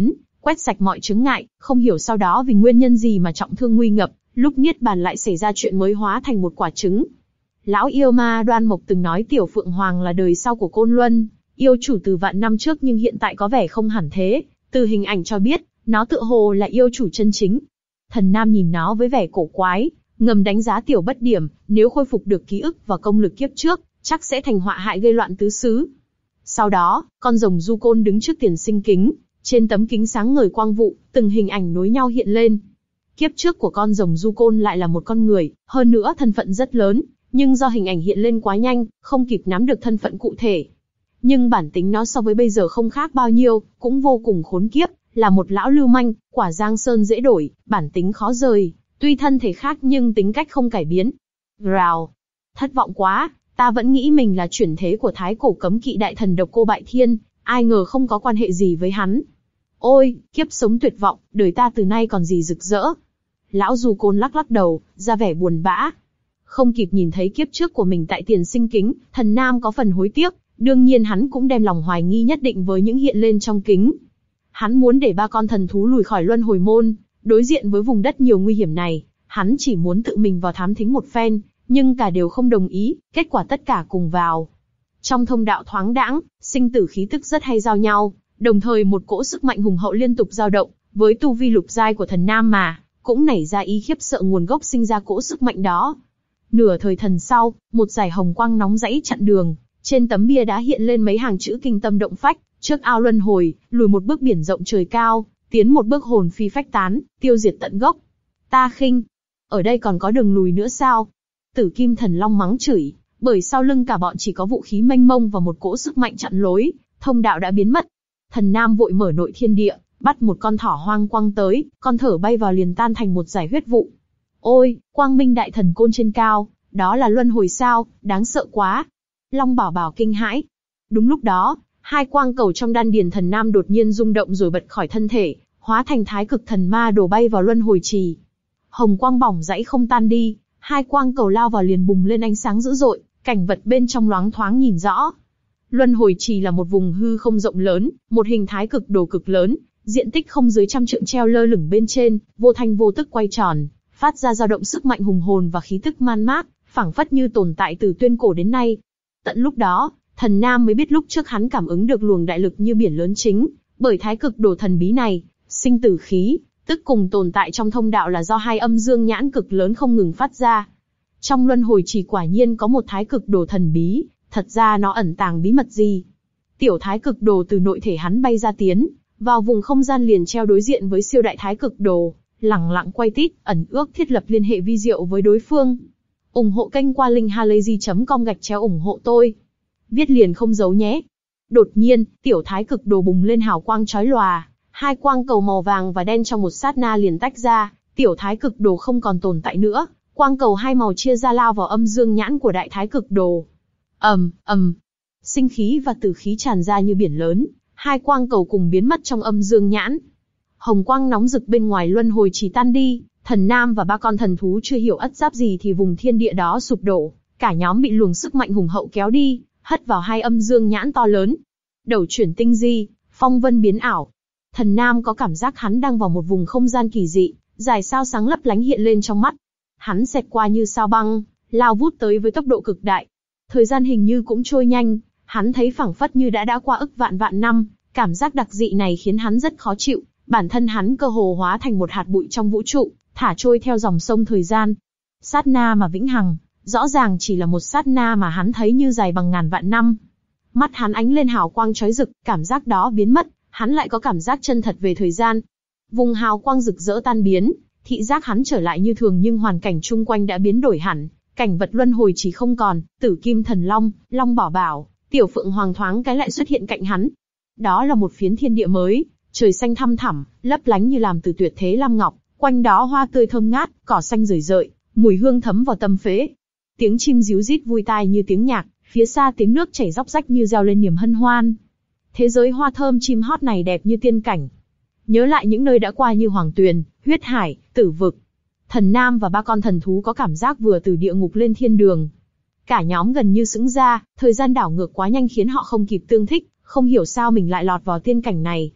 quét sạch mọi chướng ngại, không hiểu sau đó vì nguyên nhân gì mà trọng thương nguy ngập, lúc niết bàn lại xảy ra chuyện mới hóa thành một quả trứng. Lão yêu ma Đoan Mộc từng nói Tiểu Phượng Hoàng là đời sau của Côn Luân, yêu chủ từ vạn năm trước, nhưng hiện tại có vẻ không hẳn thế, từ hình ảnh cho biết, nó tựa hồ là yêu chủ chân chính. Thần Nam nhìn nó với vẻ cổ quái, ngầm đánh giá Tiểu Bất Điểm, nếu khôi phục được ký ức và công lực kiếp trước, chắc sẽ thành họa hại gây loạn tứ xứ. Sau đó, con rồng du côn đứng trước tiền sinh kính, trên tấm kính sáng ngời quang vụ, từng hình ảnh nối nhau hiện lên. Kiếp trước của con rồng du côn lại là một con người, hơn nữa thân phận rất lớn, nhưng do hình ảnh hiện lên quá nhanh, không kịp nắm được thân phận cụ thể. Nhưng bản tính nó so với bây giờ không khác bao nhiêu, cũng vô cùng khốn kiếp, là một lão lưu manh, quả giang sơn dễ đổi, bản tính khó rời, tuy thân thể khác nhưng tính cách không cải biến. Rào, thất vọng quá, ta vẫn nghĩ mình là chuyển thế của thái cổ cấm kỵ đại thần Độc Cô Bại Thiên, ai ngờ không có quan hệ gì với hắn. Ôi, kiếp sống tuyệt vọng, đời ta từ nay còn gì rực rỡ. Lão du côn lắc lắc đầu, ra vẻ buồn bã. Không kịp nhìn thấy kiếp trước của mình tại tiền sinh kính, Thần Nam có phần hối tiếc, đương nhiên hắn cũng đem lòng hoài nghi nhất định với những hiện lên trong kính. Hắn muốn để ba con thần thú lùi khỏi luân hồi môn, đối diện với vùng đất nhiều nguy hiểm này, hắn chỉ muốn tự mình vào thám thính một phen, nhưng cả đều không đồng ý, kết quả tất cả cùng vào. Trong thông đạo thoáng đãng, sinh tử khí tức rất hay giao nhau, đồng thời một cỗ sức mạnh hùng hậu liên tục dao động, với tu vi lục giai của Thần Nam mà, cũng nảy ra ý khiếp sợ nguồn gốc sinh ra cỗ sức mạnh đó. Nửa thời thần sau, một dải hồng quang nóng rẫy chặn đường, trên tấm bia đá hiện lên mấy hàng chữ kinh tâm động phách, trước ao luân hồi, lùi một bước biển rộng trời cao, tiến một bước hồn phi phách tán, tiêu diệt tận gốc. Ta khinh, ở đây còn có đường lùi nữa sao? Tử Kim Thần Long mắng chửi, bởi sau lưng cả bọn chỉ có vũ khí mênh mông và một cỗ sức mạnh chặn lối, thông đạo đã biến mất. Thần Nam vội mở nội thiên địa, bắt một con thỏ hoang quăng tới, con thở bay vào liền tan thành một dải huyết vụ. Ôi, Quang Minh Đại Thần Côn trên cao, đó là luân hồi sao, đáng sợ quá. Long Bảo Bảo kinh hãi. Đúng lúc đó, hai quang cầu trong đan điền Thần Nam đột nhiên rung động rồi bật khỏi thân thể, hóa thành Thái Cực Thần Ma đổ bay vào luân hồi trì. Hồng quang bỏng rãy không tan đi, hai quang cầu lao vào liền bùng lên ánh sáng dữ dội, cảnh vật bên trong loáng thoáng nhìn rõ. Luân hồi trì là một vùng hư không rộng lớn, một hình thái cực đồ cực lớn, diện tích không dưới trăm trượng treo lơ lửng bên trên, vô thanh vô tức quay tròn, phát ra dao động sức mạnh hùng hồn và khí tức man mác, phảng phất như tồn tại từ tuyên cổ đến nay. Tận lúc đó, Thần Nam mới biết lúc trước hắn cảm ứng được luồng đại lực như biển lớn chính, bởi thái cực đồ thần bí này, sinh tử khí, tức cùng tồn tại trong thông đạo là do hai âm dương nhãn cực lớn không ngừng phát ra. Trong luân hồi chỉ quả nhiên có một thái cực đồ thần bí, thật ra nó ẩn tàng bí mật gì? Tiểu thái cực đồ từ nội thể hắn bay ra tiến, vào vùng không gian liền treo đối diện với siêu đại thái cực đồ, lẳng lặng quay tít, ẩn ước thiết lập liên hệ vi diệu với đối phương. ủng hộ kênh qua linkhalazy chấm com gạch chéo ủng hộ tôi. Viết liền không giấu nhé. Đột nhiên, tiểu thái cực đồ bùng lên hào quang chói lòa, hai quang cầu màu vàng và đen trong một sát na liền tách ra, tiểu thái cực đồ không còn tồn tại nữa, quang cầu hai màu chia ra lao vào âm dương nhãn của đại thái cực đồ. ầm ầm, sinh khí và tử khí tràn ra như biển lớn, hai quang cầu cùng biến mất trong âm dương nhãn. Hồng quang nóng rực bên ngoài luân hồi chỉ tan đi, Thần Nam và ba con thần thú chưa hiểu ất giáp gì thì vùng thiên địa đó sụp đổ, cả nhóm bị luồng sức mạnh hùng hậu kéo đi, hất vào hai âm dương nhãn to lớn. Đầu chuyển tinh di, phong vân biến ảo. Thần Nam có cảm giác hắn đang vào một vùng không gian kỳ dị, dài sao sáng lấp lánh hiện lên trong mắt. Hắn xẹt qua như sao băng, lao vút tới với tốc độ cực đại. Thời gian hình như cũng trôi nhanh, hắn thấy phảng phất như đã đã qua ức vạn vạn năm, cảm giác đặc dị này khiến hắn rất khó chịu, bản thân hắn cơ hồ hóa thành một hạt bụi trong vũ trụ, thả trôi theo dòng sông thời gian. Sát na mà vĩnh hằng, rõ ràng chỉ là một sát na mà hắn thấy như dài bằng ngàn vạn năm. Mắt hắn ánh lên hào quang chói rực, cảm giác đó biến mất, hắn lại có cảm giác chân thật về thời gian. Vùng hào quang rực rỡ tan biến, thị giác hắn trở lại như thường nhưng hoàn cảnh chung quanh đã biến đổi hẳn, cảnh vật luân hồi chỉ không còn, Tử Kim Thần Long, Long Bảo Bảo, Tiểu Phượng Hoàng thoáng cái lại xuất hiện cạnh hắn. Đó là một phiến thiên địa mới, trời xanh thăm thẳm, lấp lánh như làm từ tuyệt thế lam ngọc, quanh đó hoa tươi thơm ngát, cỏ xanh rời rợi, mùi hương thấm vào tâm phế. Tiếng chim ríu rít vui tai như tiếng nhạc, phía xa tiếng nước chảy róc rách như reo lên niềm hân hoan. Thế giới hoa thơm chim hót này đẹp như tiên cảnh. Nhớ lại những nơi đã qua như Hoàng Tuyền, Huyết Hải, Tử Vực. Thần Nam và ba con thần thú có cảm giác vừa từ địa ngục lên thiên đường. Cả nhóm gần như sững ra, thời gian đảo ngược quá nhanh khiến họ không kịp tương thích, không hiểu sao mình lại lọt vào tiên cảnh này.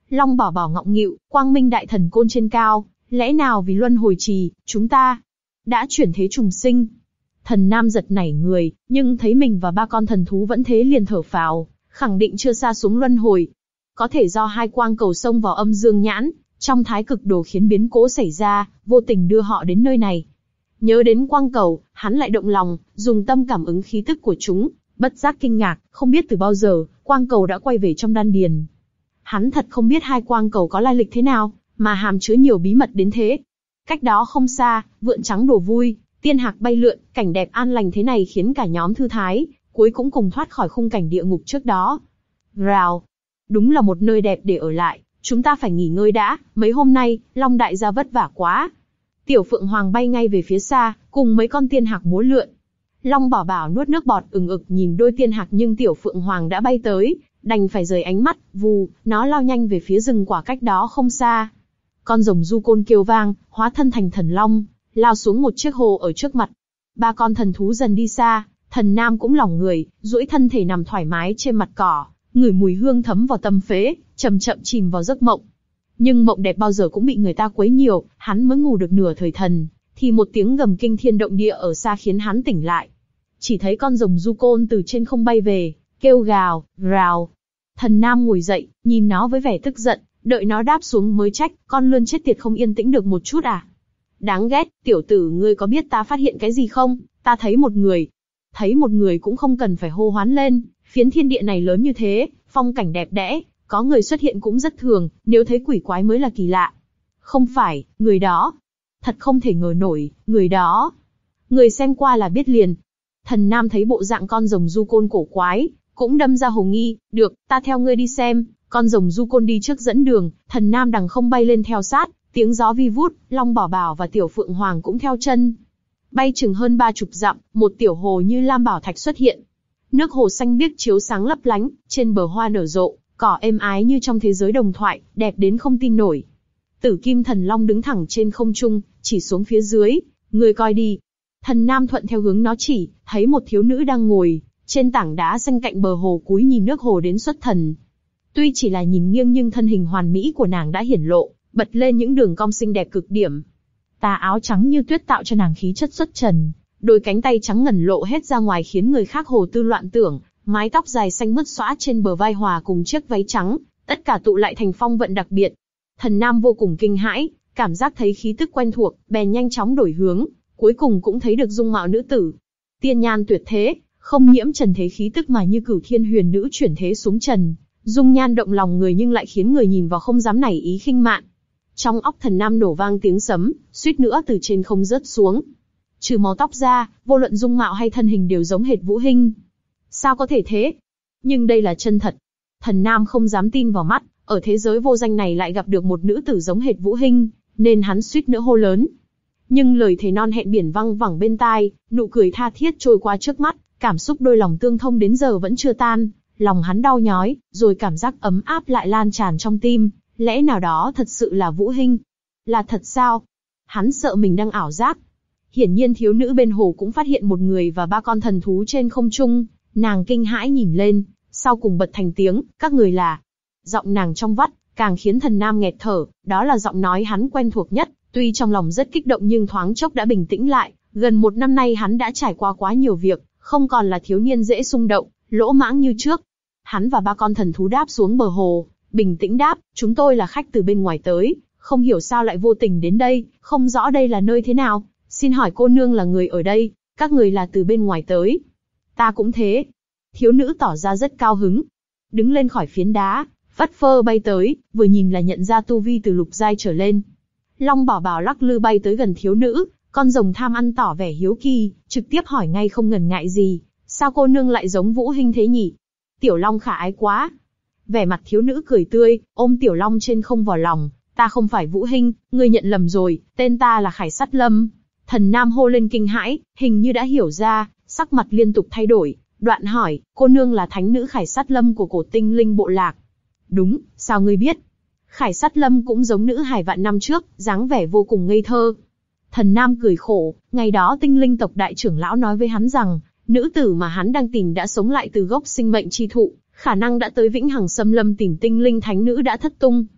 Long Bảo Bảo ngọng nghịu, Quang Minh Đại Thần Côn trên cao, lẽ nào vì luân hồi trì, chúng ta đã chuyển thế trùng sinh? Thần Nam giật nảy người, nhưng thấy mình và ba con thần thú vẫn thế liền thở phào, khẳng định chưa sa xuống luân hồi. Có thể do hai quang cầu xông vào âm dương nhãn, trong thái cực đồ khiến biến cố xảy ra, vô tình đưa họ đến nơi này. Nhớ đến quang cầu, hắn lại động lòng, dùng tâm cảm ứng khí tức của chúng, bất giác kinh ngạc, không biết từ bao giờ, quang cầu đã quay về trong đan điền. Hắn thật không biết hai quang cầu có lai lịch thế nào, mà hàm chứa nhiều bí mật đến thế. Cách đó không xa, vượn trắng đổ vui, tiên hạc bay lượn, cảnh đẹp an lành thế này khiến cả nhóm thư thái, cuối cũng cùng thoát khỏi khung cảnh địa ngục trước đó. Rào, đúng là một nơi đẹp để ở lại, chúng ta phải nghỉ ngơi đã, mấy hôm nay, Long đại gia vất vả quá. Tiểu Phượng Hoàng bay ngay về phía xa, cùng mấy con tiên hạc múa lượn. Long Bảo Bảo nuốt nước bọt ừng ực nhìn đôi tiên hạc nhưng Tiểu Phượng Hoàng đã bay tới, đành phải rời ánh mắt, vù, nó lao nhanh về phía rừng quả cách đó không xa. Con rồng du côn kêu vang, hóa thân thành thần long, lao xuống một chiếc hồ ở trước mặt. Ba con thần thú dần đi xa, Thần Nam cũng lỏng người, duỗi thân thể nằm thoải mái trên mặt cỏ, ngửi mùi hương thấm vào tâm phế, chậm chậm chìm vào giấc mộng. Nhưng mộng đẹp bao giờ cũng bị người ta quấy nhiều, hắn mới ngủ được nửa thời thần, thì một tiếng gầm kinh thiên động địa ở xa khiến hắn tỉnh lại. Chỉ thấy con rồng du côn từ trên không bay về, kêu gào, rào. Thần Nam ngồi dậy, nhìn nó với vẻ tức giận, đợi nó đáp xuống mới trách, con lươn chết tiệt không yên tĩnh được một chút à? Đáng ghét, tiểu tử ngươi có biết ta phát hiện cái gì không? Ta thấy một người. Thấy một người cũng không cần phải hô hoán lên, phiến thiên địa này lớn như thế, phong cảnh đẹp đẽ, có người xuất hiện cũng rất thường, nếu thấy quỷ quái mới là kỳ lạ. Không phải, người đó. Thật không thể ngờ nổi, người đó. Người xem qua là biết liền. Thần Nam thấy bộ dạng con rồng du côn cổ quái, cũng đâm ra hồ nghi, được, ta theo ngươi đi xem. Con rồng du côn đi trước dẫn đường, Thần Nam đằng không bay lên theo sát, tiếng gió vi vút, Long Bảo Bảo và Tiểu Phượng Hoàng cũng theo chân. Bay chừng hơn ba chục dặm, một tiểu hồ như lam bảo thạch xuất hiện. Nước hồ xanh biếc chiếu sáng lấp lánh, trên bờ hoa nở rộ, cỏ êm ái như trong thế giới đồng thoại, đẹp đến không tin nổi. Tử Kim Thần Long đứng thẳng trên không trung, chỉ xuống phía dưới, người coi đi. Thần Nam thuận theo hướng nó chỉ, thấy một thiếu nữ đang ngồi trên tảng đá xanh cạnh bờ hồ cúi nhìn nước hồ đến xuất thần. Tuy chỉ là nhìn nghiêng nhưng thân hình hoàn mỹ của nàng đã hiển lộ, bật lên những đường cong xinh đẹp cực điểm. Tà áo trắng như tuyết tạo cho nàng khí chất xuất trần, đôi cánh tay trắng ngần lộ hết ra ngoài khiến người khác hồ tư loạn tưởng, mái tóc dài xanh mướt xõa trên bờ vai hòa cùng chiếc váy trắng, tất cả tụ lại thành phong vận đặc biệt. Thần Nam vô cùng kinh hãi, cảm giác thấy khí tức quen thuộc, bèn nhanh chóng đổi hướng, cuối cùng cũng thấy được dung mạo nữ tử. Tiên nhan tuyệt thế, không nhiễm trần thế khí tức mà như cửu thiên huyền nữ chuyển thế xuống trần, dung nhan động lòng người nhưng lại khiến người nhìn vào không dám nảy ý khinh mạn. Trong óc Thần Nam nổ vang tiếng sấm, suýt nữa từ trên không rớt xuống. Trừ màu tóc ra, vô luận dung mạo hay thân hình đều giống hệt Vũ Hinh. Sao có thể thế? Nhưng đây là chân thật. Thần Nam không dám tin vào mắt, ở thế giới vô danh này lại gặp được một nữ tử giống hệt Vũ Hinh, nên hắn suýt nữa hô lớn. Nhưng lời thề non hẹn biển văng vẳng bên tai, nụ cười tha thiết trôi qua trước mắt, cảm xúc đôi lòng tương thông đến giờ vẫn chưa tan, lòng hắn đau nhói, rồi cảm giác ấm áp lại lan tràn trong tim, lẽ nào đó thật sự là Vũ Hinh? Là thật sao? Hắn sợ mình đang ảo giác. Hiển nhiên thiếu nữ bên hồ cũng phát hiện một người và ba con thần thú trên không trung, nàng kinh hãi nhìn lên, sau cùng bật thành tiếng, các người là. Giọng nàng trong vắt, càng khiến Thần Nam nghẹt thở, đó là giọng nói hắn quen thuộc nhất, tuy trong lòng rất kích động nhưng thoáng chốc đã bình tĩnh lại, gần một năm nay hắn đã trải qua quá nhiều việc, không còn là thiếu niên dễ xung động, lỗ mãng như trước. Hắn và ba con thần thú đáp xuống bờ hồ, bình tĩnh đáp, chúng tôi là khách từ bên ngoài tới, không hiểu sao lại vô tình đến đây, không rõ đây là nơi thế nào, xin hỏi cô nương là người ở đây, các người là từ bên ngoài tới. Ta cũng thế. Thiếu nữ tỏ ra rất cao hứng, đứng lên khỏi phiến đá, phất phơ bay tới, vừa nhìn là nhận ra tu vi từ lục giai trở lên. Long Bảo Bảo lắc lư bay tới gần thiếu nữ, con rồng tham ăn tỏ vẻ hiếu kỳ, trực tiếp hỏi ngay không ngần ngại gì, sao cô nương lại giống Vũ Hinh thế nhỉ? Tiểu Long khả ái quá. Vẻ mặt thiếu nữ cười tươi, ôm Tiểu Long trên không vào lòng, ta không phải Vũ Hinh, ngươi nhận lầm rồi, tên ta là Khải Sắt Lâm. Thần Nam hô lên kinh hãi, hình như đã hiểu ra, sắc mặt liên tục thay đổi, đoạn hỏi, cô nương là thánh nữ Khải Sắt Lâm của cổ tinh linh bộ lạc. Đúng, sao ngươi biết? Khải Sắt Lâm cũng giống nữ hài vạn năm trước, dáng vẻ vô cùng ngây thơ. Thần Nam cười khổ, ngày đó tinh linh tộc đại trưởng lão nói với hắn rằng, nữ tử mà hắn đang tìm đã sống lại từ gốc sinh mệnh chi thụ, khả năng đã tới Vĩnh Hằng Xâm Lâm tìm tinh linh thánh nữ đã thất tung.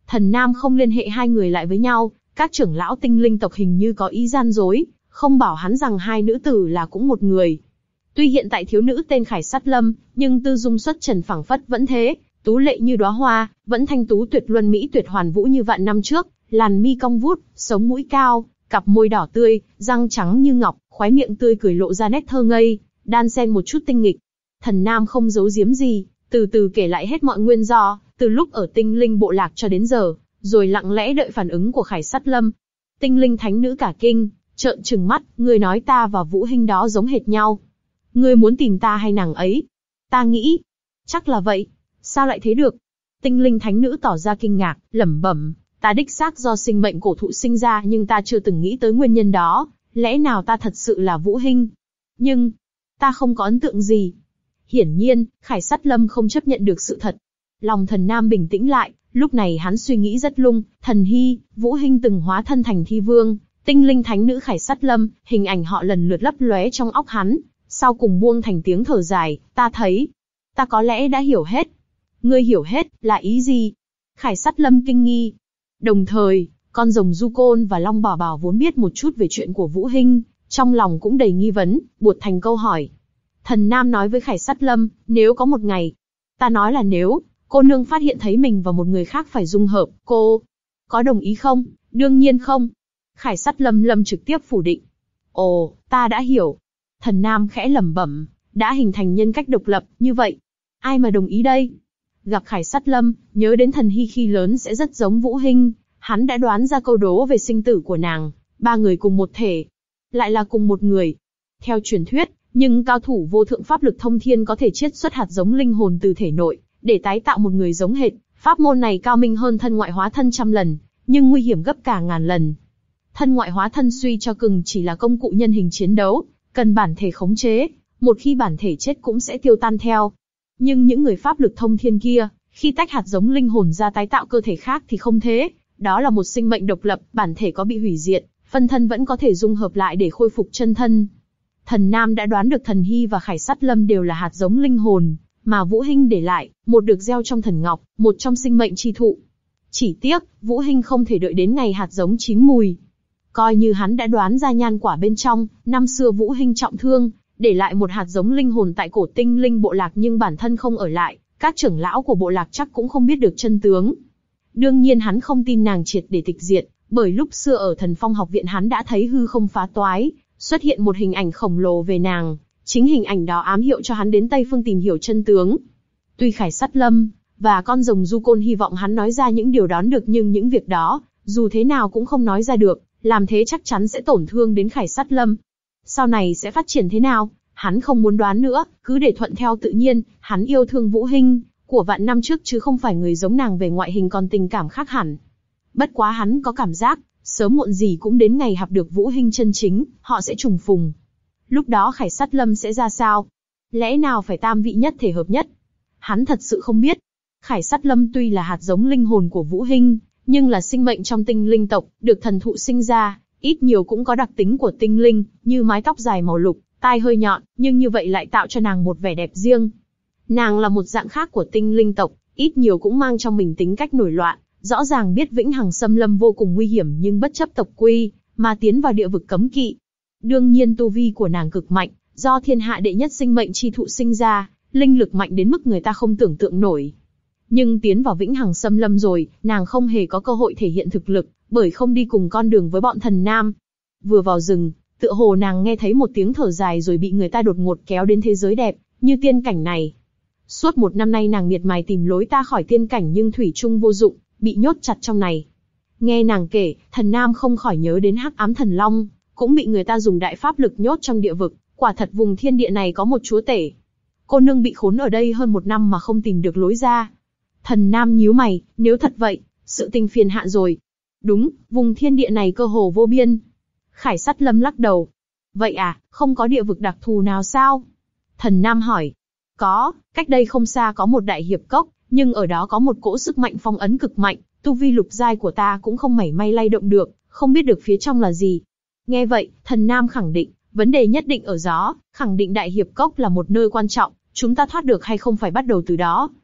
Thần Nam không liên hệ hai người lại với nhau, các trưởng lão tinh linh tộc hình như có ý gian dối, không bảo hắn rằng hai nữ tử là cũng một người. Tuy hiện tại thiếu nữ tên Khải Sát Lâm, nhưng tư dung xuất trần phẳng phất vẫn thế, tú lệ như đóa hoa, vẫn thanh tú tuyệt luân mỹ tuyệt hoàn vũ như vạn năm trước, làn mi cong vút, sống mũi cao, cặp môi đỏ tươi, răng trắng như ngọc, khóe miệng tươi cười lộ ra nét thơ ngây, đan xen một chút tinh nghịch. Thần Nam không giấu giếm gì, từ từ kể lại hết mọi nguyên do, từ lúc ở tinh linh bộ lạc cho đến giờ, rồi lặng lẽ đợi phản ứng của Khải Sát Lâm. Tinh linh thánh nữ cả kinh, trợn trừng mắt, ngươi nói ta và Vũ Hinh đó giống hệt nhau. Ngươi muốn tìm ta hay nàng ấy? Ta nghĩ, chắc là vậy. Sao lại thế được? Tinh linh thánh nữ tỏ ra kinh ngạc, lẩm bẩm, ta đích xác do sinh mệnh cổ thụ sinh ra, nhưng ta chưa từng nghĩ tới nguyên nhân đó. Lẽ nào ta thật sự là Vũ Hinh? Nhưng, ta không có ấn tượng gì. Hiển nhiên, Khải Sát Lâm không chấp nhận được sự thật. Lòng Thần Nam bình tĩnh lại, lúc này hắn suy nghĩ rất lung, Thần Hy, Vũ Hinh từng hóa thân thành thi vương, tinh linh thánh nữ Khải Sát Lâm, hình ảnh họ lần lượt lấp lóe trong óc hắn, sau cùng buông thành tiếng thở dài, ta thấy, ta có lẽ đã hiểu hết. Ngươi hiểu hết, là ý gì? Khải Sát Lâm kinh nghi. Đồng thời, con rồng Du Côn và Long Bảo Bảo vốn biết một chút về chuyện của Vũ Hinh, trong lòng cũng đầy nghi vấn, buột thành câu hỏi. Thần Nam nói với Khải Sát Lâm, nếu có một ngày, ta nói là nếu, cô nương phát hiện thấy mình và một người khác phải dung hợp, cô có đồng ý không? Đương nhiên không. Khải Sát Lâm lâm trực tiếp phủ định. Ồ, ta đã hiểu. Thần Nam khẽ lẩm bẩm, đã hình thành nhân cách độc lập, như vậy, ai mà đồng ý đây? Gặp Khải Sát Lâm, nhớ đến Thần Hy khi lớn sẽ rất giống Vũ Hinh, hắn đã đoán ra câu đố về sinh tử của nàng, ba người cùng một thể, lại là cùng một người. Theo truyền thuyết, nhưng cao thủ vô thượng pháp lực thông thiên có thể chiết xuất hạt giống linh hồn từ thể nội, để tái tạo một người giống hệt. Pháp môn này cao minh hơn thân ngoại hóa thân trăm lần, nhưng nguy hiểm gấp cả ngàn lần. Thân ngoại hóa thân suy cho cùng chỉ là công cụ nhân hình chiến đấu, cần bản thể khống chế, một khi bản thể chết cũng sẽ tiêu tan theo. Nhưng những người pháp lực thông thiên kia, khi tách hạt giống linh hồn ra tái tạo cơ thể khác thì không thế, đó là một sinh mệnh độc lập, bản thể có bị hủy diệt, phân thân vẫn có thể dung hợp lại để khôi phục chân thân. Thần Nam đã đoán được Thần Hy và Khải Sát Lâm đều là hạt giống linh hồn, mà Vũ Hinh để lại, một được gieo trong thần ngọc, một trong sinh mệnh chi thụ. Chỉ tiếc, Vũ Hinh không thể đợi đến ngày hạt giống chín mùi. Coi như hắn đã đoán ra nhan quả bên trong, năm xưa Vũ Hinh trọng thương, để lại một hạt giống linh hồn tại cổ tinh linh bộ lạc nhưng bản thân không ở lại, các trưởng lão của bộ lạc chắc cũng không biết được chân tướng. Đương nhiên hắn không tin nàng triệt để tịch diệt, bởi lúc xưa ở Thần Phong học viện hắn đã thấy hư không phá toái, xuất hiện một hình ảnh khổng lồ về nàng, chính hình ảnh đó ám hiệu cho hắn đến Tây Phương tìm hiểu chân tướng. Tuy Khải Sát Lâm và con rồng Du Côn hy vọng hắn nói ra những điều đoán được, nhưng những việc đó, dù thế nào cũng không nói ra được, làm thế chắc chắn sẽ tổn thương đến Khải Sát Lâm. Sau này sẽ phát triển thế nào, hắn không muốn đoán nữa, cứ để thuận theo tự nhiên. Hắn yêu thương Vũ Hinh của vạn năm trước chứ không phải người giống nàng về ngoại hình, còn tình cảm khác hẳn. Bất quá hắn có cảm giác, sớm muộn gì cũng đến ngày gặp được Vũ Hinh chân chính, họ sẽ trùng phùng. Lúc đó Khải Sát Lâm sẽ ra sao? Lẽ nào phải tam vị nhất thể hợp nhất? Hắn thật sự không biết. Khải Sát Lâm tuy là hạt giống linh hồn của Vũ Hinh, nhưng là sinh mệnh trong tinh linh tộc, được thần thụ sinh ra, ít nhiều cũng có đặc tính của tinh linh, như mái tóc dài màu lục, tai hơi nhọn, nhưng như vậy lại tạo cho nàng một vẻ đẹp riêng. Nàng là một dạng khác của tinh linh tộc, ít nhiều cũng mang trong mình tính cách nổi loạn, rõ ràng biết vĩnh hằng xâm lâm vô cùng nguy hiểm nhưng bất chấp tộc quy, mà tiến vào địa vực cấm kỵ. Đương nhiên tu vi của nàng cực mạnh, do thiên hạ đệ nhất sinh mệnh chi thụ sinh ra, linh lực mạnh đến mức người ta không tưởng tượng nổi. Nhưng tiến vào vĩnh hằng xâm lâm rồi, nàng không hề có cơ hội thể hiện thực lực, bởi không đi cùng con đường với bọn Thần Nam. Vừa vào rừng, tựa hồ nàng nghe thấy một tiếng thở dài rồi bị người ta đột ngột kéo đến thế giới đẹp, như tiên cảnh này. Suốt một năm nay nàng miệt mài tìm lối ta khỏi tiên cảnh nhưng thủy chung vô dụng, bị nhốt chặt trong này. Nghe nàng kể, Thần Nam không khỏi nhớ đến Hắc Ám Thần Long, cũng bị người ta dùng đại pháp lực nhốt trong địa vực, quả thật vùng thiên địa này có một chúa tể. Cô nương bị khốn ở đây hơn một năm mà không tìm được lối ra. Thần Nam nhíu mày, nếu thật vậy, sự tình phiền hạ rồi. Đúng, vùng thiên địa này cơ hồ vô biên. Khải Sát Lâm lắc đầu. Vậy à, không có địa vực đặc thù nào sao? Thần Nam hỏi. Có, cách đây không xa có một đại hiệp cốc, nhưng ở đó có một cỗ sức mạnh phong ấn cực mạnh, tu vi lục giai của ta cũng không mảy may lay động được, không biết được phía trong là gì. Nghe vậy, Thần Nam khẳng định, vấn đề nhất định ở gió, khẳng định đại hiệp cốc là một nơi quan trọng, chúng ta thoát được hay không phải bắt đầu từ đó.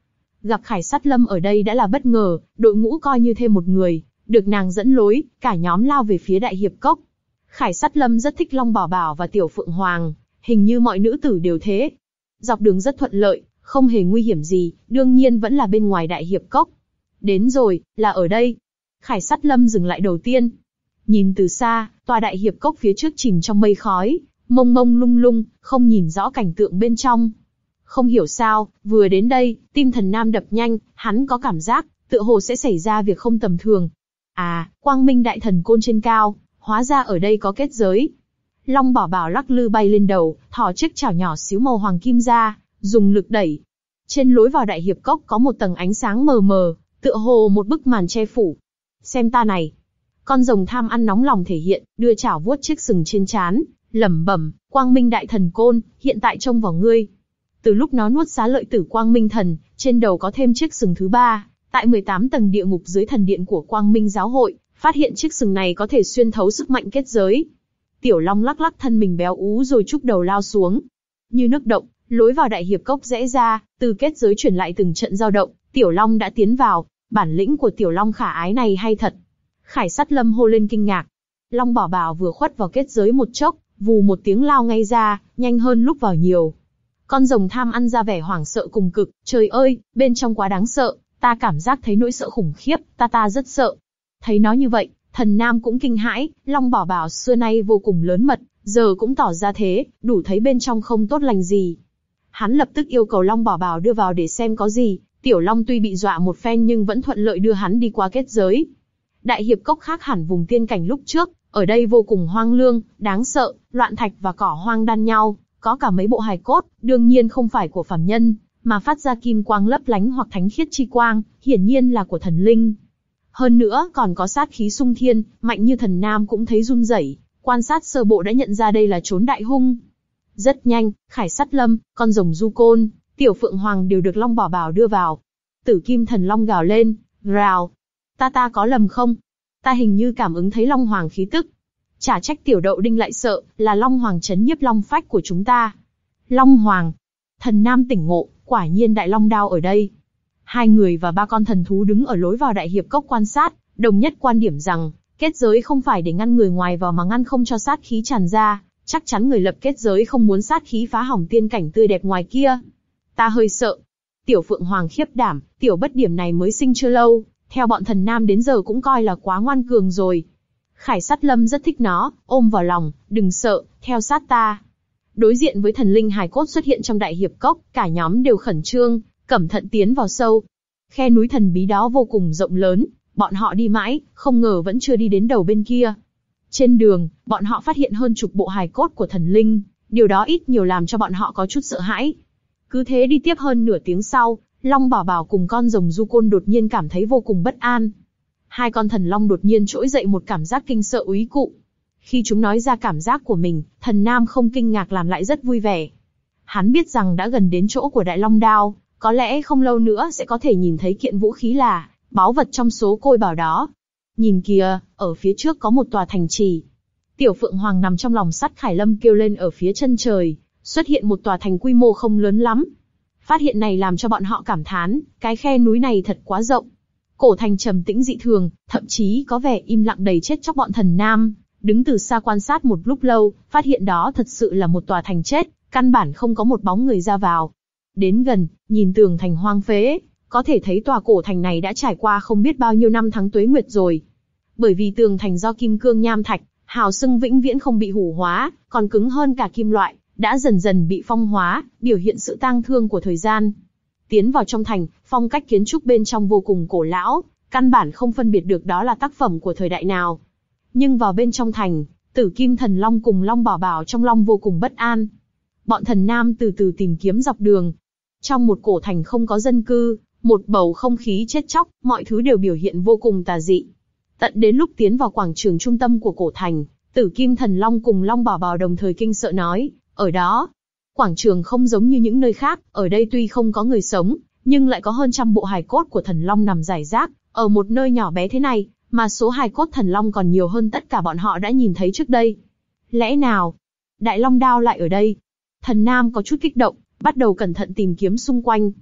Gặp Khải Sắt Lâm ở đây đã là bất ngờ, đội ngũ coi như thêm một người, được nàng dẫn lối, cả nhóm lao về phía Đại Hiệp Cốc. Khải Sắt Lâm rất thích Long Bảo Bảo và Tiểu Phượng Hoàng, hình như mọi nữ tử đều thế. Dọc đường rất thuận lợi, không hề nguy hiểm gì, đương nhiên vẫn là bên ngoài Đại Hiệp Cốc. Đến rồi, là ở đây. Khải Sắt Lâm dừng lại đầu tiên. Nhìn từ xa, tòa Đại Hiệp Cốc phía trước chìm trong mây khói, mông mông lung lung, không nhìn rõ cảnh tượng bên trong. Không hiểu sao, vừa đến đây, tim Thần Nam đập nhanh, hắn có cảm giác, tựa hồ sẽ xảy ra việc không tầm thường. À, Quang Minh Đại Thần Côn trên cao, hóa ra ở đây có kết giới. Long Bảo Bảo lắc lư bay lên đầu, thò chiếc chảo nhỏ xíu màu hoàng kim ra, dùng lực đẩy. Trên lối vào Đại Hiệp Cốc có một tầng ánh sáng mờ mờ, tựa hồ một bức màn che phủ. Xem ta này. Con rồng tham ăn nóng lòng thể hiện, đưa chảo vuốt chiếc sừng trên trán, lẩm bẩm, Quang Minh Đại Thần Côn, hiện tại trông vào ngươi. Từ lúc nó nuốt xá lợi tử Quang Minh Thần, trên đầu có thêm chiếc sừng thứ ba, tại mười tám tầng địa ngục dưới thần điện của Quang Minh Giáo hội, phát hiện chiếc sừng này có thể xuyên thấu sức mạnh kết giới. Tiểu Long lắc lắc thân mình béo ú rồi chúc đầu lao xuống. Như nước động, lối vào Đại Hiệp Cốc rẽ ra, từ kết giới chuyển lại từng trận dao động, Tiểu Long đã tiến vào, bản lĩnh của Tiểu Long khả ái này hay thật. Khải Sắt Lâm hô lên kinh ngạc. Long Bảo Bảo vừa khuất vào kết giới một chốc, vù một tiếng lao ngay ra, nhanh hơn lúc vào nhiều. Con rồng tham ăn ra vẻ hoảng sợ cùng cực, trời ơi, bên trong quá đáng sợ, ta cảm giác thấy nỗi sợ khủng khiếp, ta ta rất sợ. Thấy nó như vậy, Thần Nam cũng kinh hãi, Long Bảo Bảo xưa nay vô cùng lớn mật, giờ cũng tỏ ra thế, đủ thấy bên trong không tốt lành gì. Hắn lập tức yêu cầu Long Bảo Bảo đưa vào để xem có gì, Tiểu Long tuy bị dọa một phen nhưng vẫn thuận lợi đưa hắn đi qua kết giới. Đại Hiệp Cốc khác hẳn vùng tiên cảnh lúc trước, ở đây vô cùng hoang lương, đáng sợ, loạn thạch và cỏ hoang đan nhau, có cả mấy bộ hài cốt, đương nhiên không phải của phàm nhân, mà phát ra kim quang lấp lánh hoặc thánh khiết chi quang, hiển nhiên là của thần linh. Hơn nữa còn có sát khí xung thiên, mạnh như Thần Nam cũng thấy run rẩy, quan sát sơ bộ đã nhận ra đây là trốn đại hung. Rất nhanh, Khải Sắt Lâm, con rồng du côn, Tiểu Phượng Hoàng đều được Long Bảo Bảo đưa vào. Tử Kim Thần Long gào lên, rào. Ta ta có lầm không? Ta hình như cảm ứng thấy Long Hoàng khí tức. Chả trách Tiểu Đậu Đinh lại sợ, là Long Hoàng trấn nhiếp Long phách của chúng ta. Long Hoàng. Thần Nam tỉnh ngộ, quả nhiên Đại Long Đao ở đây. Hai người và ba con thần thú đứng ở lối vào Đại Hiệp Cốc quan sát, đồng nhất quan điểm rằng, kết giới không phải để ngăn người ngoài vào mà ngăn không cho sát khí tràn ra, chắc chắn người lập kết giới không muốn sát khí phá hỏng tiên cảnh tươi đẹp ngoài kia. Ta hơi sợ. Tiểu Phượng Hoàng khiếp đảm, tiểu bất điểm này mới sinh chưa lâu, theo bọn Thần Nam đến giờ cũng coi là quá ngoan cường rồi. Khải Sắt Lâm rất thích nó, ôm vào lòng, đừng sợ, theo sát ta. Đối diện với thần linh hài cốt xuất hiện trong Đại Hiệp Cốc, cả nhóm đều khẩn trương, cẩn thận tiến vào sâu. Khe núi thần bí đó vô cùng rộng lớn, bọn họ đi mãi, không ngờ vẫn chưa đi đến đầu bên kia. Trên đường, bọn họ phát hiện hơn chục bộ hài cốt của thần linh, điều đó ít nhiều làm cho bọn họ có chút sợ hãi. Cứ thế đi tiếp hơn nửa tiếng sau, Long Bảo Bảo cùng con rồng du côn đột nhiên cảm thấy vô cùng bất an. Hai con thần long đột nhiên trỗi dậy một cảm giác kinh sợ úy cụ. Khi chúng nói ra cảm giác của mình, Thần Nam không kinh ngạc làm lại rất vui vẻ. Hắn biết rằng đã gần đến chỗ của Đại Long Đao, có lẽ không lâu nữa sẽ có thể nhìn thấy kiện vũ khí là báu vật trong số côi bảo đó. Nhìn kìa, ở phía trước có một tòa thành trì. Tiểu Phượng Hoàng nằm trong lòng sắt Khải Lâm kêu lên ở phía chân trời, xuất hiện một tòa thành quy mô không lớn lắm. Phát hiện này làm cho bọn họ cảm thán, cái khe núi này thật quá rộng. Cổ thành trầm tĩnh dị thường, thậm chí có vẻ im lặng đầy chết chóc. Bọn Thần Nam đứng từ xa quan sát một lúc lâu, phát hiện đó thật sự là một tòa thành chết, căn bản không có một bóng người ra vào. Đến gần, nhìn tường thành hoang phế, có thể thấy tòa cổ thành này đã trải qua không biết bao nhiêu năm tháng tuế nguyệt rồi. Bởi vì tường thành do kim cương nham thạch, hào xưng vĩnh viễn không bị hủ hóa, còn cứng hơn cả kim loại, đã dần dần bị phong hóa, biểu hiện sự tang thương của thời gian. Tiến vào trong thành, phong cách kiến trúc bên trong vô cùng cổ lão, căn bản không phân biệt được đó là tác phẩm của thời đại nào. Nhưng vào bên trong thành, Tử Kim Thần Long cùng Long Bảo Bảo trong lòng vô cùng bất an. Bọn Thần Nam từ từ tìm kiếm dọc đường. Trong một cổ thành không có dân cư, một bầu không khí chết chóc, mọi thứ đều biểu hiện vô cùng tà dị. Tận đến lúc tiến vào quảng trường trung tâm của cổ thành, Tử Kim Thần Long cùng Long Bảo Bảo đồng thời kinh sợ nói, ở đó, quảng trường không giống như những nơi khác, ở đây tuy không có người sống, nhưng lại có hơn trăm bộ hài cốt của thần long nằm rải rác, ở một nơi nhỏ bé thế này, mà số hài cốt thần long còn nhiều hơn tất cả bọn họ đã nhìn thấy trước đây. Lẽ nào, Đại Long Đao lại ở đây? Thần Nam có chút kích động, bắt đầu cẩn thận tìm kiếm xung quanh.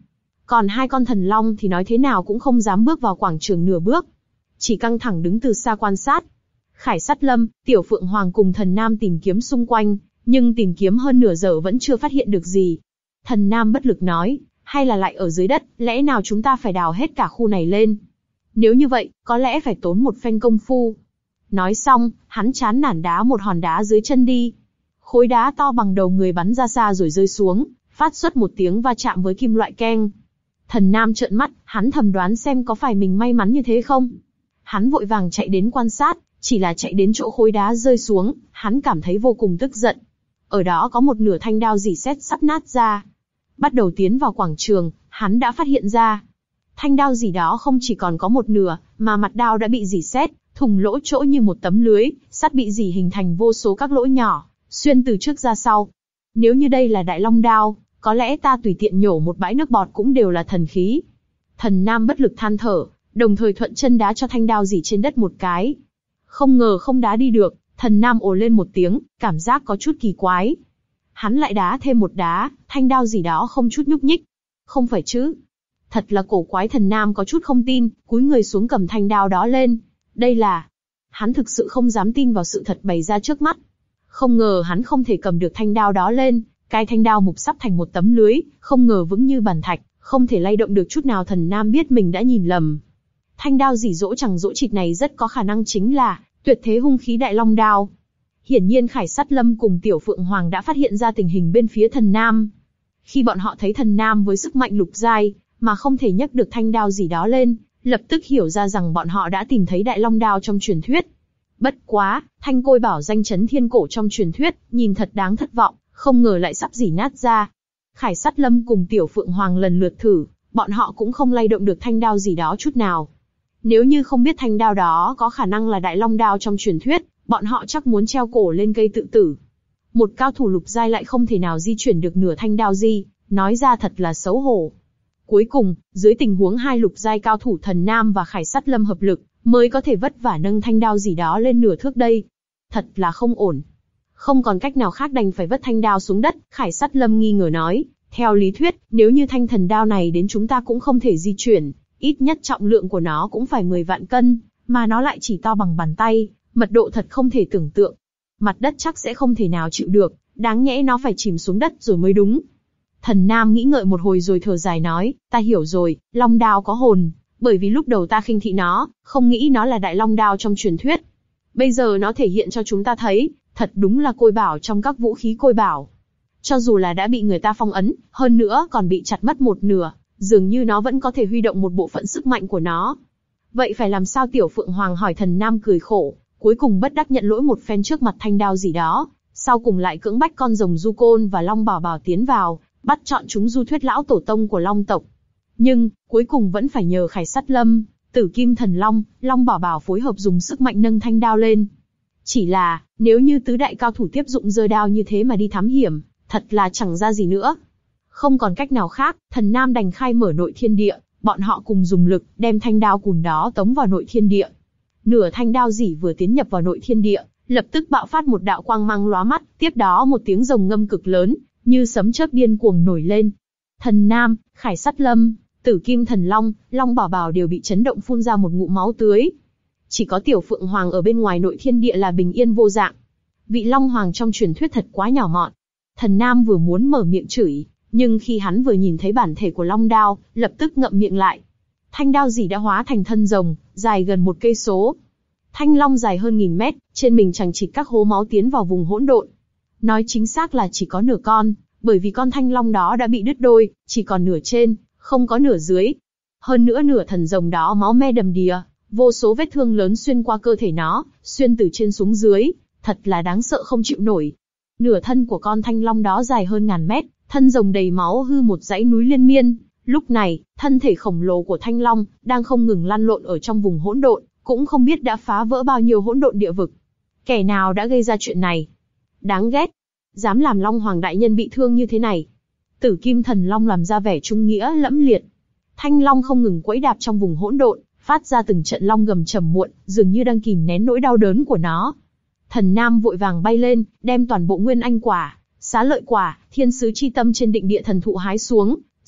Còn hai con thần long thì nói thế nào cũng không dám bước vào quảng trường nửa bước, chỉ căng thẳng đứng từ xa quan sát. Khải Sắt Lâm, Tiểu Phượng Hoàng cùng Thần Nam tìm kiếm xung quanh, nhưng tìm kiếm hơn nửa giờ vẫn chưa phát hiện được gì. Thần Nam bất lực nói, hay là lại ở dưới đất, lẽ nào chúng ta phải đào hết cả khu này lên? Nếu như vậy, có lẽ phải tốn một phen công phu. Nói xong, hắn chán nản đá một hòn đá dưới chân đi. Khối đá to bằng đầu người bắn ra xa rồi rơi xuống, phát xuất một tiếng va chạm với kim loại keng. Thần Nam trợn mắt, hắn thầm đoán xem có phải mình may mắn như thế không. Hắn vội vàng chạy đến quan sát, chỉ là chạy đến chỗ khối đá rơi xuống, hắn cảm thấy vô cùng tức giận. Ở đó có một nửa thanh đao rỉ sét sắp nát ra. Bắt đầu tiến vào quảng trường, hắn đã phát hiện ra. Thanh đao rỉ đó không chỉ còn có một nửa, mà mặt đao đã bị rỉ sét, thủng lỗ chỗ như một tấm lưới, sắt bị rỉ hình thành vô số các lỗ nhỏ, xuyên từ trước ra sau. Nếu như đây là Đại Long đao, có lẽ ta tùy tiện nhổ một bãi nước bọt cũng đều là thần khí. Thần Nam bất lực than thở, đồng thời thuận chân đá cho thanh đao rỉ trên đất một cái. Không ngờ không đá đi được, Thần Nam ồ lên một tiếng, cảm giác có chút kỳ quái. Hắn lại đá thêm một đá, thanh đao rỉ đó không chút nhúc nhích. Không phải chứ? Thật là cổ quái. Thần Nam có chút không tin, cúi người xuống cầm thanh đao đó lên. Đây là... Hắn thực sự không dám tin vào sự thật bày ra trước mắt. Không ngờ hắn không thể cầm được thanh đao đó lên, cái thanh đao mục sắp thành một tấm lưới, không ngờ vững như bàn thạch, không thể lay động được chút nào. Thần Nam biết mình đã nhìn lầm. Thanh đao rỉ rỗ chẳng rỗ chịt này rất có khả năng chính là tuyệt thế hung khí Đại Long đao. Hiển nhiên Khải Sắt Lâm cùng Tiểu Phượng Hoàng đã phát hiện ra tình hình bên phía Thần Nam. Khi bọn họ thấy Thần Nam với sức mạnh lục giai, mà không thể nhấc được thanh đao gì đó lên, lập tức hiểu ra rằng bọn họ đã tìm thấy Đại Long đao trong truyền thuyết. Bất quá, thanh côi bảo danh chấn thiên cổ trong truyền thuyết, nhìn thật đáng thất vọng, không ngờ lại sắp rỉ nát ra. Khải Sắt Lâm cùng Tiểu Phượng Hoàng lần lượt thử, bọn họ cũng không lay động được thanh đao gì đó chút nào. Nếu như không biết thanh đao đó có khả năng là Đại Long đao trong truyền thuyết, bọn họ chắc muốn treo cổ lên cây tự tử. Một cao thủ lục giai lại không thể nào di chuyển được nửa thanh đao gì, nói ra thật là xấu hổ. Cuối cùng, dưới tình huống hai lục giai cao thủ Thần Nam và Khải Sắt Lâm hợp lực, mới có thể vất vả nâng thanh đao gì đó lên nửa thước đây. Thật là không ổn. Không còn cách nào khác đành phải vất thanh đao xuống đất. Khải Sắt Lâm nghi ngờ nói, theo lý thuyết, nếu như thanh thần đao này đến chúng ta cũng không thể di chuyển, ít nhất trọng lượng của nó cũng phải mười vạn cân, mà nó lại chỉ to bằng bàn tay, mật độ thật không thể tưởng tượng. Mặt đất chắc sẽ không thể nào chịu được, đáng nhẽ nó phải chìm xuống đất rồi mới đúng. Thần Nam nghĩ ngợi một hồi rồi thở dài nói, ta hiểu rồi, Long đao có hồn, bởi vì lúc đầu ta khinh thị nó, không nghĩ nó là Đại Long đao trong truyền thuyết. Bây giờ nó thể hiện cho chúng ta thấy, thật đúng là côi bảo trong các vũ khí côi bảo. Cho dù là đã bị người ta phong ấn, hơn nữa còn bị chặt mất một nửa, dường như nó vẫn có thể huy động một bộ phận sức mạnh của nó. Vậy phải làm sao? Tiểu Phượng Hoàng hỏi. Thần Nam cười khổ, cuối cùng bất đắc nhận lỗi một phen trước mặt thanh đao gì đó, sau cùng lại cưỡng bách con rồng Du Côn và Long Bảo Bảo tiến vào, bắt chọn chúng du thuyết lão tổ tông của Long tộc. Nhưng, cuối cùng vẫn phải nhờ Khải Sắt Lâm, Tử Kim Thần Long, Long Bảo Bảo phối hợp dùng sức mạnh nâng thanh đao lên. Chỉ là, nếu như tứ đại cao thủ tiếp dụng giơ đao như thế mà đi thám hiểm, thật là chẳng ra gì nữa. Không còn cách nào khác, Thần Nam đành khai mở nội thiên địa, bọn họ cùng dùng lực, đem thanh đao cùn đó tống vào nội thiên địa. Nửa thanh đao rỉ vừa tiến nhập vào nội thiên địa, lập tức bạo phát một đạo quang mang lóa mắt, tiếp đó một tiếng rồng ngâm cực lớn, như sấm chớp điên cuồng nổi lên. Thần Nam, Khải Sắt Lâm, Tử Kim Thần Long, Long Bảo Bảo đều bị chấn động phun ra một ngụm máu tươi. Chỉ có Tiểu Phượng Hoàng ở bên ngoài nội thiên địa là bình yên vô dạng. Vị Long Hoàng trong truyền thuyết thật quá nhỏ mọn. Thần Nam vừa muốn mở miệng chửi, nhưng khi hắn vừa nhìn thấy bản thể của Long đao, lập tức ngậm miệng lại. Thanh đao gì đã hóa thành thân rồng, dài gần một cây số. Thanh long dài hơn nghìn mét, trên mình chằng chịt các hố máu tiến vào vùng hỗn độn. Nói chính xác là chỉ có nửa con, bởi vì con thanh long đó đã bị đứt đôi, chỉ còn nửa trên, không có nửa dưới. Hơn nữa nửa thần rồng đó máu me đầm đìa, vô số vết thương lớn xuyên qua cơ thể nó, xuyên từ trên xuống dưới, thật là đáng sợ không chịu nổi. Nửa thân của con thanh long đó dài hơn ngàn mét, thân rồng đầy máu hư một dãy núi liên miên. Lúc này, thân thể khổng lồ của thanh long đang không ngừng lăn lộn ở trong vùng hỗn độn, cũng không biết đã phá vỡ bao nhiêu hỗn độn địa vực. Kẻ nào đã gây ra chuyện này? Đáng ghét! Dám làm Long Hoàng đại nhân bị thương như thế này. Tử Kim Thần Long làm ra vẻ trung nghĩa lẫm liệt. Thanh long không ngừng quẫy đạp trong vùng hỗn độn, phát ra từng trận long gầm trầm muộn, dường như đang kìm nén nỗi đau đớn của nó. Thần Nam vội vàng bay lên, đem toàn bộ Nguyên Anh quả, Xá Lợi quả, Thiên Sứ Chi Tâm trên định địa thần thụ hái xuống,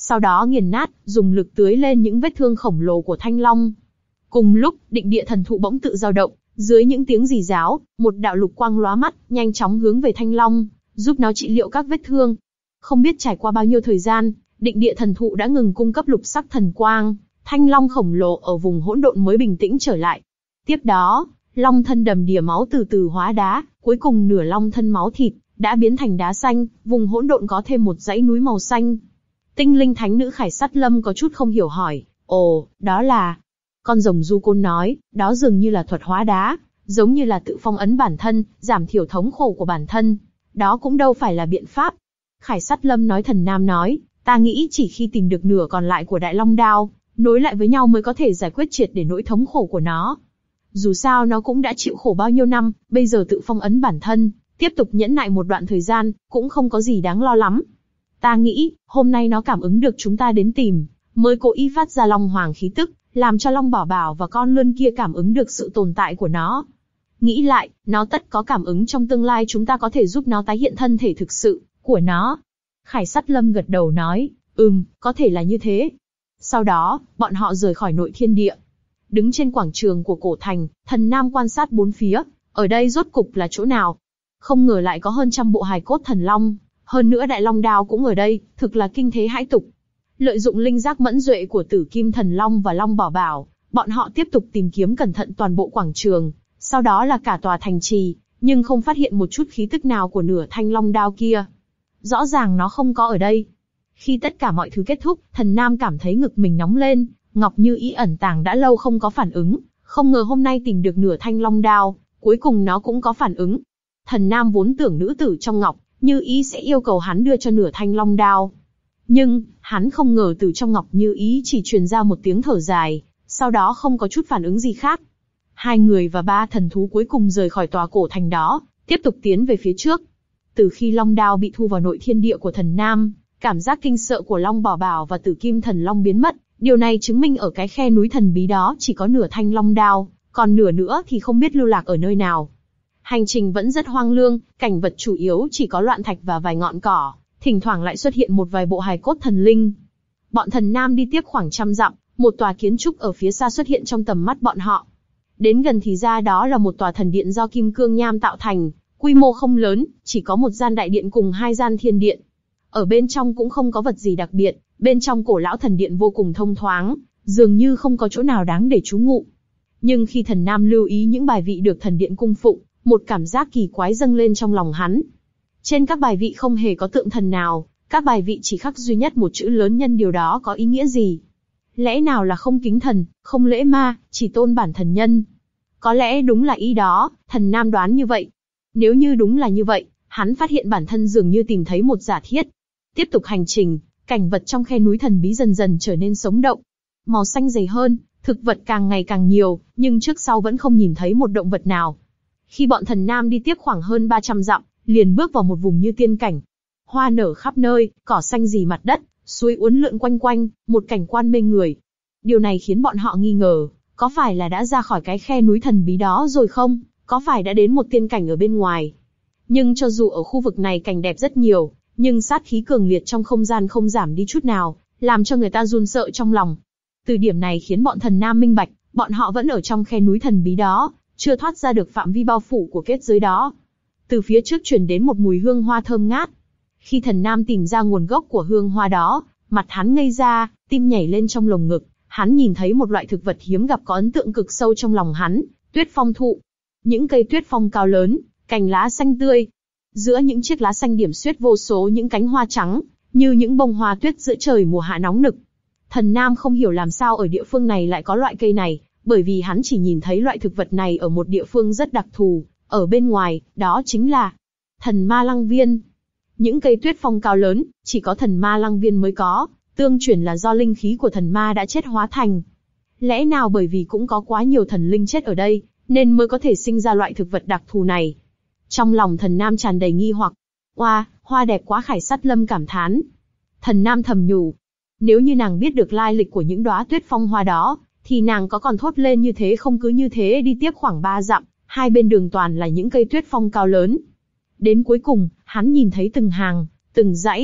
sau đó nghiền nát, dùng lực tưới lên những vết thương khổng lồ của thanh long. Cùng lúc, định địa thần thụ bỗng tự dao động, dưới những tiếng rì ráo, một đạo lục quang lóa mắt, nhanh chóng hướng về thanh long, giúp nó trị liệu các vết thương. Không biết trải qua bao nhiêu thời gian, định địa thần thụ đã ngừng cung cấp lục sắc thần quang, thanh long khổng lồ ở vùng hỗn độn mới bình tĩnh trở lại. Tiếp đó, long thân đầm đìa máu từ từ hóa đá, cuối cùng nửa long thân máu thịt đã biến thành đá xanh, vùng hỗn độn có thêm một dãy núi màu xanh. Tinh linh thánh nữ Khải Sắt Lâm có chút không hiểu hỏi, ồ, đó là... Con rồng du côn nói, đó dường như là thuật hóa đá, giống như là tự phong ấn bản thân, giảm thiểu thống khổ của bản thân. Đó cũng đâu phải là biện pháp. Khải Sắt Lâm nói. Thần Nam nói, ta nghĩ chỉ khi tìm được nửa còn lại của Đại Long Đao, nối lại với nhau mới có thể giải quyết triệt để nỗi thống khổ của nó. Dù sao nó cũng đã chịu khổ bao nhiêu năm, bây giờ tự phong ấn bản thân, tiếp tục nhẫn nại một đoạn thời gian, cũng không có gì đáng lo lắm. Ta nghĩ, hôm nay nó cảm ứng được chúng ta đến tìm, mới cố ý phát ra Long Hoàng khí tức, làm cho Long Bảo Bảo và con lươn kia cảm ứng được sự tồn tại của nó. Nghĩ lại, nó tất có cảm ứng trong tương lai chúng ta có thể giúp nó tái hiện thân thể thực sự của nó. Khải Sắt Lâm gật đầu nói, ừm, có thể là như thế. Sau đó, bọn họ rời khỏi nội thiên địa. Đứng trên quảng trường của cổ thành, Thần Nam quan sát bốn phía, ở đây rốt cục là chỗ nào? Không ngờ lại có hơn trăm bộ hài cốt thần long, hơn nữa Đại Long Đao cũng ở đây, thực là kinh thế hãi tục. Lợi dụng linh giác mẫn duệ của Tử Kim Thần Long và Long Bảo Bảo, bọn họ tiếp tục tìm kiếm cẩn thận toàn bộ quảng trường, sau đó là cả tòa thành trì, nhưng không phát hiện một chút khí tức nào của nửa thanh long đao kia. Rõ ràng nó không có ở đây. Khi tất cả mọi thứ kết thúc, Thần Nam cảm thấy ngực mình nóng lên, Ngọc Như Ý ẩn tàng đã lâu không có phản ứng, không ngờ hôm nay tìm được nửa thanh long đao, cuối cùng nó cũng có phản ứng. Thần Nam vốn tưởng nữ tử trong Ngọc Như Ý sẽ yêu cầu hắn đưa cho nửa thanh long đao. Nhưng, hắn không ngờ từ trong Ngọc Như Ý chỉ truyền ra một tiếng thở dài, sau đó không có chút phản ứng gì khác. Hai người và ba thần thú cuối cùng rời khỏi tòa cổ thành đó, tiếp tục tiến về phía trước. Từ khi long đao bị thu vào nội thiên địa của Thần Nam, cảm giác kinh sợ của Long Bảo Bảo và Tử Kim Thần Long biến mất, điều này chứng minh ở cái khe núi thần bí đó chỉ có nửa thanh long đao, còn nửa nữa thì không biết lưu lạc ở nơi nào. Hành trình vẫn rất hoang lương, cảnh vật chủ yếu chỉ có loạn thạch và vài ngọn cỏ, thỉnh thoảng lại xuất hiện một vài bộ hài cốt thần linh. Bọn Thần Nam đi tiếp khoảng trăm dặm, một tòa kiến trúc ở phía xa xuất hiện trong tầm mắt bọn họ. Đến gần thì ra đó là một tòa thần điện do kim cương nham tạo thành, quy mô không lớn, chỉ có một gian đại điện cùng hai gian thiên điện. Ở bên trong cũng không có vật gì đặc biệt, bên trong cổ lão thần điện vô cùng thông thoáng, dường như không có chỗ nào đáng để trú ngụ. Nhưng khi Thần Nam lưu ý những bài vị được thần điện cung phụng, một cảm giác kỳ quái dâng lên trong lòng hắn. Trên các bài vị không hề có tượng thần nào, các bài vị chỉ khắc duy nhất một chữ lớn nhân, điều đó có ý nghĩa gì? Lẽ nào là không kính thần, không lễ ma, chỉ tôn bản thần nhân? Có lẽ đúng là ý đó, Thần Nam đoán như vậy. Nếu như đúng là như vậy, hắn phát hiện bản thân dường như tìm thấy một giả thiết. Tiếp tục hành trình, cảnh vật trong khe núi thần bí dần dần trở nên sống động. Màu xanh dày hơn, thực vật càng ngày càng nhiều, nhưng trước sau vẫn không nhìn thấy một động vật nào. Khi bọn Thần Nam đi tiếp khoảng hơn ba trăm dặm, liền bước vào một vùng như tiên cảnh. Hoa nở khắp nơi, cỏ xanh rì mặt đất, suối uốn lượn quanh quanh, một cảnh quan mê người. Điều này khiến bọn họ nghi ngờ, có phải là đã ra khỏi cái khe núi thần bí đó rồi không? Có phải đã đến một tiên cảnh ở bên ngoài? Nhưng cho dù ở khu vực này cảnh đẹp rất nhiều, nhưng sát khí cường liệt trong không gian không giảm đi chút nào, làm cho người ta run sợ trong lòng. Từ điểm này khiến bọn Thần Nam minh bạch, bọn họ vẫn ở trong khe núi thần bí đó, chưa thoát ra được phạm vi bao phủ của kết giới đó. Từ phía trước truyền đến một mùi hương hoa thơm ngát. Khi Thần Nam tìm ra nguồn gốc của hương hoa đó, mặt hắn ngây ra, tim nhảy lên trong lồng ngực. Hắn nhìn thấy một loại thực vật hiếm gặp có ấn tượng cực sâu trong lòng hắn, tuyết phong thụ. Những cây tuyết phong cao lớn, cành lá xanh tươi. Giữa những chiếc lá xanh điểm xuyết vô số những cánh hoa trắng, như những bông hoa tuyết giữa trời mùa hạ nóng nực. Thần Nam không hiểu làm sao ở địa phương này lại có loại cây này, bởi vì hắn chỉ nhìn thấy loại thực vật này ở một địa phương rất đặc thù, ở bên ngoài, đó chính là Thần Ma Lăng Viên. Những cây tuyết phong cao lớn, chỉ có Thần Ma Lăng Viên mới có, tương truyền là do linh khí của thần ma đã chết hóa thành. Lẽ nào bởi vì cũng có quá nhiều thần linh chết ở đây, nên mới có thể sinh ra loại thực vật đặc thù này? Trong lòng Thần Nam tràn đầy nghi hoặc. Oa, hoa đẹp quá, Khải Sắt Lâm cảm thán. Thần Nam thầm nhủ, nếu như nàng biết được lai lịch của những đóa tuyết phong hoa đó, thì nàng có còn thốt lên như thế không? Cứ như thế đi tiếp khoảng ba dặm, hai bên đường toàn là những cây tuyết phong cao lớn. Đến cuối cùng, hắn nhìn thấy từng hàng, từng dãy.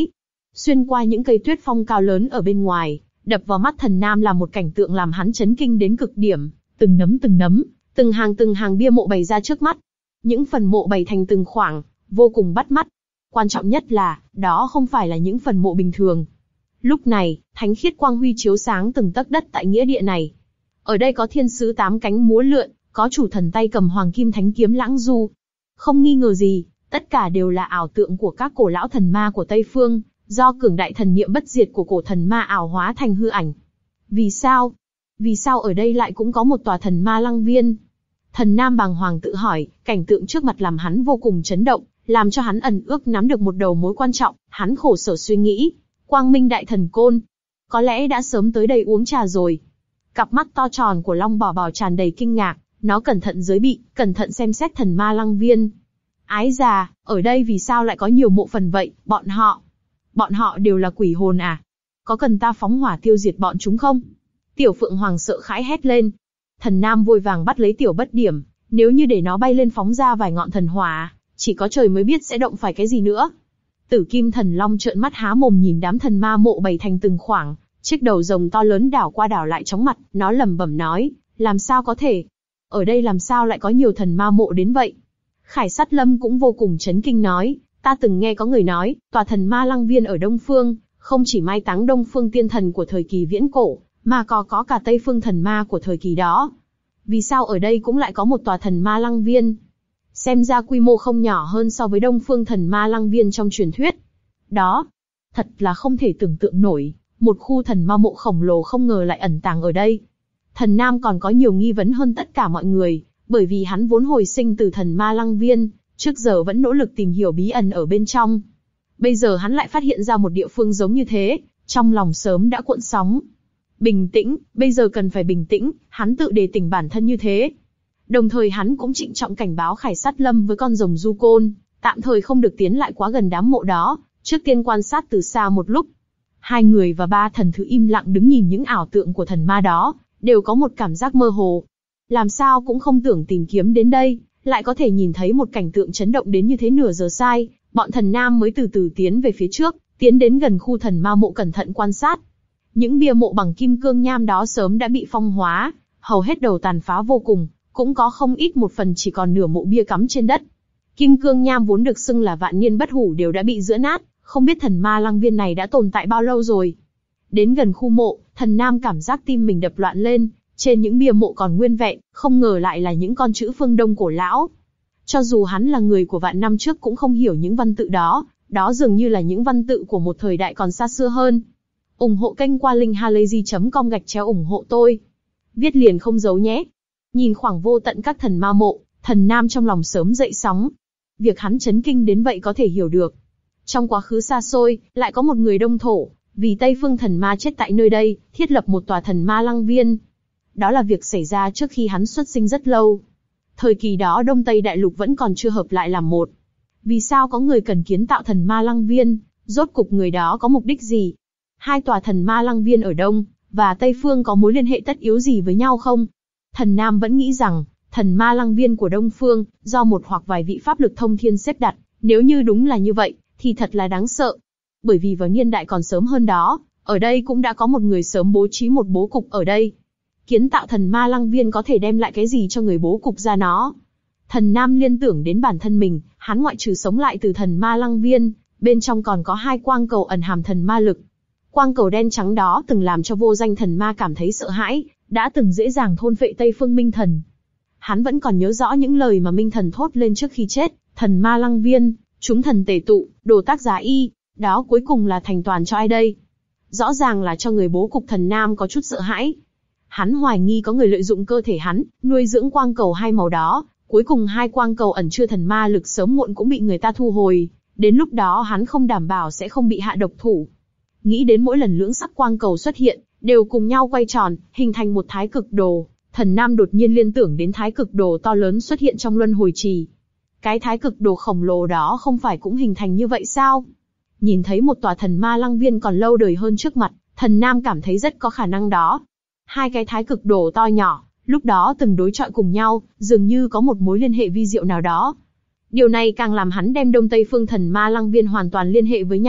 xuyên qua những cây tuyết phong cao lớn ở bên ngoài, đập vào mắt Thần Nam là một cảnh tượng làm hắn chấn kinh đến cực điểm. Từng nấm từng nấm, từng hàng từng hàng bia mộ bày ra trước mắt. Những phần mộ bày thành từng khoảng, vô cùng bắt mắt. Quan trọng nhất là, đó không phải là những phần mộ bình thường. Lúc này, thánh khiết quang huy chiếu sáng từng tấc đất tại nghĩa địa này. Ở đây có thiên sứ tám cánh múa lượn, có chủ thần tay cầm hoàng kim thánh kiếm lãng du. Không nghi ngờ gì, tất cả đều là ảo tượng của các cổ lão thần ma của Tây Phương, do cường đại thần niệm bất diệt của cổ thần ma ảo hóa thành hư ảnh. Vì sao? Vì sao ở đây lại cũng có một tòa thần ma lăng viên? Thần Nam bàng hoàng tự hỏi, cảnh tượng trước mặt làm hắn vô cùng chấn động, làm cho hắn ẩn ước nắm được một đầu mối quan trọng. Hắn khổ sở suy nghĩ, Quang Minh Đại Thần Côn, có lẽ đã sớm tới đây uống trà rồi. Cặp mắt to tròn của Long Bảo Bảo tràn đầy kinh ngạc, nó cẩn thận giới bị, cẩn thận xem xét thần ma lăng viên. Ái già, ở đây vì sao lại có nhiều mộ phần vậy? Bọn họ, bọn họ đều là quỷ hồn à? Có cần ta phóng hỏa tiêu diệt bọn chúng không? Tiểu Phượng Hoàng sợ hãi hét lên. Thần Nam vội vàng bắt lấy Tiểu Bất Điểm, nếu như để nó bay lên phóng ra vài ngọn thần hỏa, chỉ có trời mới biết sẽ động phải cái gì nữa. Tử Kim Thần Long trợn mắt há mồm nhìn đám thần ma mộ bày thành từng khoảng, chiếc đầu rồng to lớn đảo qua đảo lại chóng mặt, nó lẩm bẩm nói, làm sao có thể? Ở đây làm sao lại có nhiều thần ma mộ đến vậy? Khải Sát Lâm cũng vô cùng chấn kinh nói, ta từng nghe có người nói, tòa thần ma lăng viên ở Đông Phương, không chỉ mai táng Đông Phương tiên thần của thời kỳ viễn cổ, mà có có cả Tây Phương thần ma của thời kỳ đó. Vì sao ở đây cũng lại có một tòa thần ma lăng viên? Xem ra quy mô không nhỏ hơn so với Đông Phương thần ma lăng viên trong truyền thuyết. Đó, thật là không thể tưởng tượng nổi, một khu thần ma mộ khổng lồ không ngờ lại ẩn tàng ở đây. Thần Nam còn có nhiều nghi vấn hơn tất cả mọi người, bởi vì hắn vốn hồi sinh từ thần ma lăng viên, trước giờ vẫn nỗ lực tìm hiểu bí ẩn ở bên trong. Bây giờ hắn lại phát hiện ra một địa phương giống như thế, trong lòng sớm đã cuộn sóng. Bình tĩnh, bây giờ cần phải bình tĩnh, hắn tự đề tỉnh bản thân như thế. Đồng thời hắn cũng trịnh trọng cảnh báo Khải Sát Lâm với con rồng du côn, tạm thời không được tiến lại quá gần đám mộ đó, trước tiên quan sát từ xa một lúc. Hai người và ba thần thứ im lặng đứng nhìn những ảo tượng của thần ma đó, đều có một cảm giác mơ hồ. Làm sao cũng không tưởng tìm kiếm đến đây, lại có thể nhìn thấy một cảnh tượng chấn động đến như thế. Nửa giờ sai, bọn thần nam mới từ từ tiến về phía trước, tiến đến gần khu thần ma mộ cẩn thận quan sát. Những bia mộ bằng kim cương nham đó sớm đã bị phong hóa, hầu hết đầu tàn phá vô cùng, cũng có không ít một phần chỉ còn nửa mộ bia cắm trên đất. Kim cương nham vốn được xưng là vạn niên bất hủ đều đã bị giữa nát, không biết thần ma lăng viên này đã tồn tại bao lâu rồi. Đến gần khu mộ, thần nam cảm giác tim mình đập loạn lên, trên những bia mộ còn nguyên vẹn, không ngờ lại là những con chữ phương Đông cổ lão. Cho dù hắn là người của vạn năm trước cũng không hiểu những văn tự đó, đó dường như là những văn tự của một thời đại còn xa xưa hơn. ủng hộ kênh qua linkhalazy chấm com gạch chéo ủng hộ tôi. Viết liền không giấu nhé. Nhìn khoảng vô tận các thần ma mộ, thần nam trong lòng sớm dậy sóng. Việc hắn chấn kinh đến vậy có thể hiểu được. Trong quá khứ xa xôi, lại có một người Đông thổ, vì Tây Phương thần ma chết tại nơi đây, thiết lập một tòa thần ma lăng viên. Đó là việc xảy ra trước khi hắn xuất sinh rất lâu. Thời kỳ đó Đông Tây Đại Lục vẫn còn chưa hợp lại làm một. Vì sao có người cần kiến tạo thần ma lăng viên, rốt cục người đó có mục đích gì? Hai tòa thần ma lăng viên ở Đông và Tây Phương có mối liên hệ tất yếu gì với nhau không? Thần Nam vẫn nghĩ rằng, thần ma lăng viên của Đông Phương, do một hoặc vài vị pháp lực thông thiên xếp đặt, nếu như đúng là như vậy, thì thật là đáng sợ. Bởi vì vào niên đại còn sớm hơn đó, ở đây cũng đã có một người sớm bố trí một bố cục ở đây. Kiến tạo thần ma lăng viên có thể đem lại cái gì cho người bố cục ra nó? Thần Nam liên tưởng đến bản thân mình, hắn ngoại trừ sống lại từ thần ma lăng viên, bên trong còn có hai quang cầu ẩn hàm thần ma lực. Quang cầu đen trắng đó từng làm cho vô danh thần ma cảm thấy sợ hãi, đã từng dễ dàng thôn phệ Tây Phương Minh Thần. Hắn vẫn còn nhớ rõ những lời mà Minh Thần thốt lên trước khi chết, thần ma lăng viên, chúng thần tề tụ, đồ tác giá y, đó cuối cùng là thành toàn cho ai đây? Rõ ràng là cho người bố cục. Thần Nam có chút sợ hãi. Hắn hoài nghi có người lợi dụng cơ thể hắn, nuôi dưỡng quang cầu hai màu đó, cuối cùng hai quang cầu ẩn chứa thần ma lực sớm muộn cũng bị người ta thu hồi, đến lúc đó hắn không đảm bảo sẽ không bị hạ độc thủ. Nghĩ đến mỗi lần lưỡng sắc quang cầu xuất hiện, đều cùng nhau quay tròn, hình thành một thái cực đồ, thần Nam đột nhiên liên tưởng đến thái cực đồ to lớn xuất hiện trong luân hồi trì. Cái thái cực đồ khổng lồ đó không phải cũng hình thành như vậy sao? Nhìn thấy một tòa thần ma lăng viên còn lâu đời hơn trước mặt, thần Nam cảm thấy rất có khả năng đó. Hai cái thái cực đồ to nhỏ, lúc đó từng đối chọi cùng nhau, dường như có một mối liên hệ vi diệu nào đó. Điều này càng làm hắn đem Đông Tây Phương thần ma lăng viên hoàn toàn liên hệ với nhau,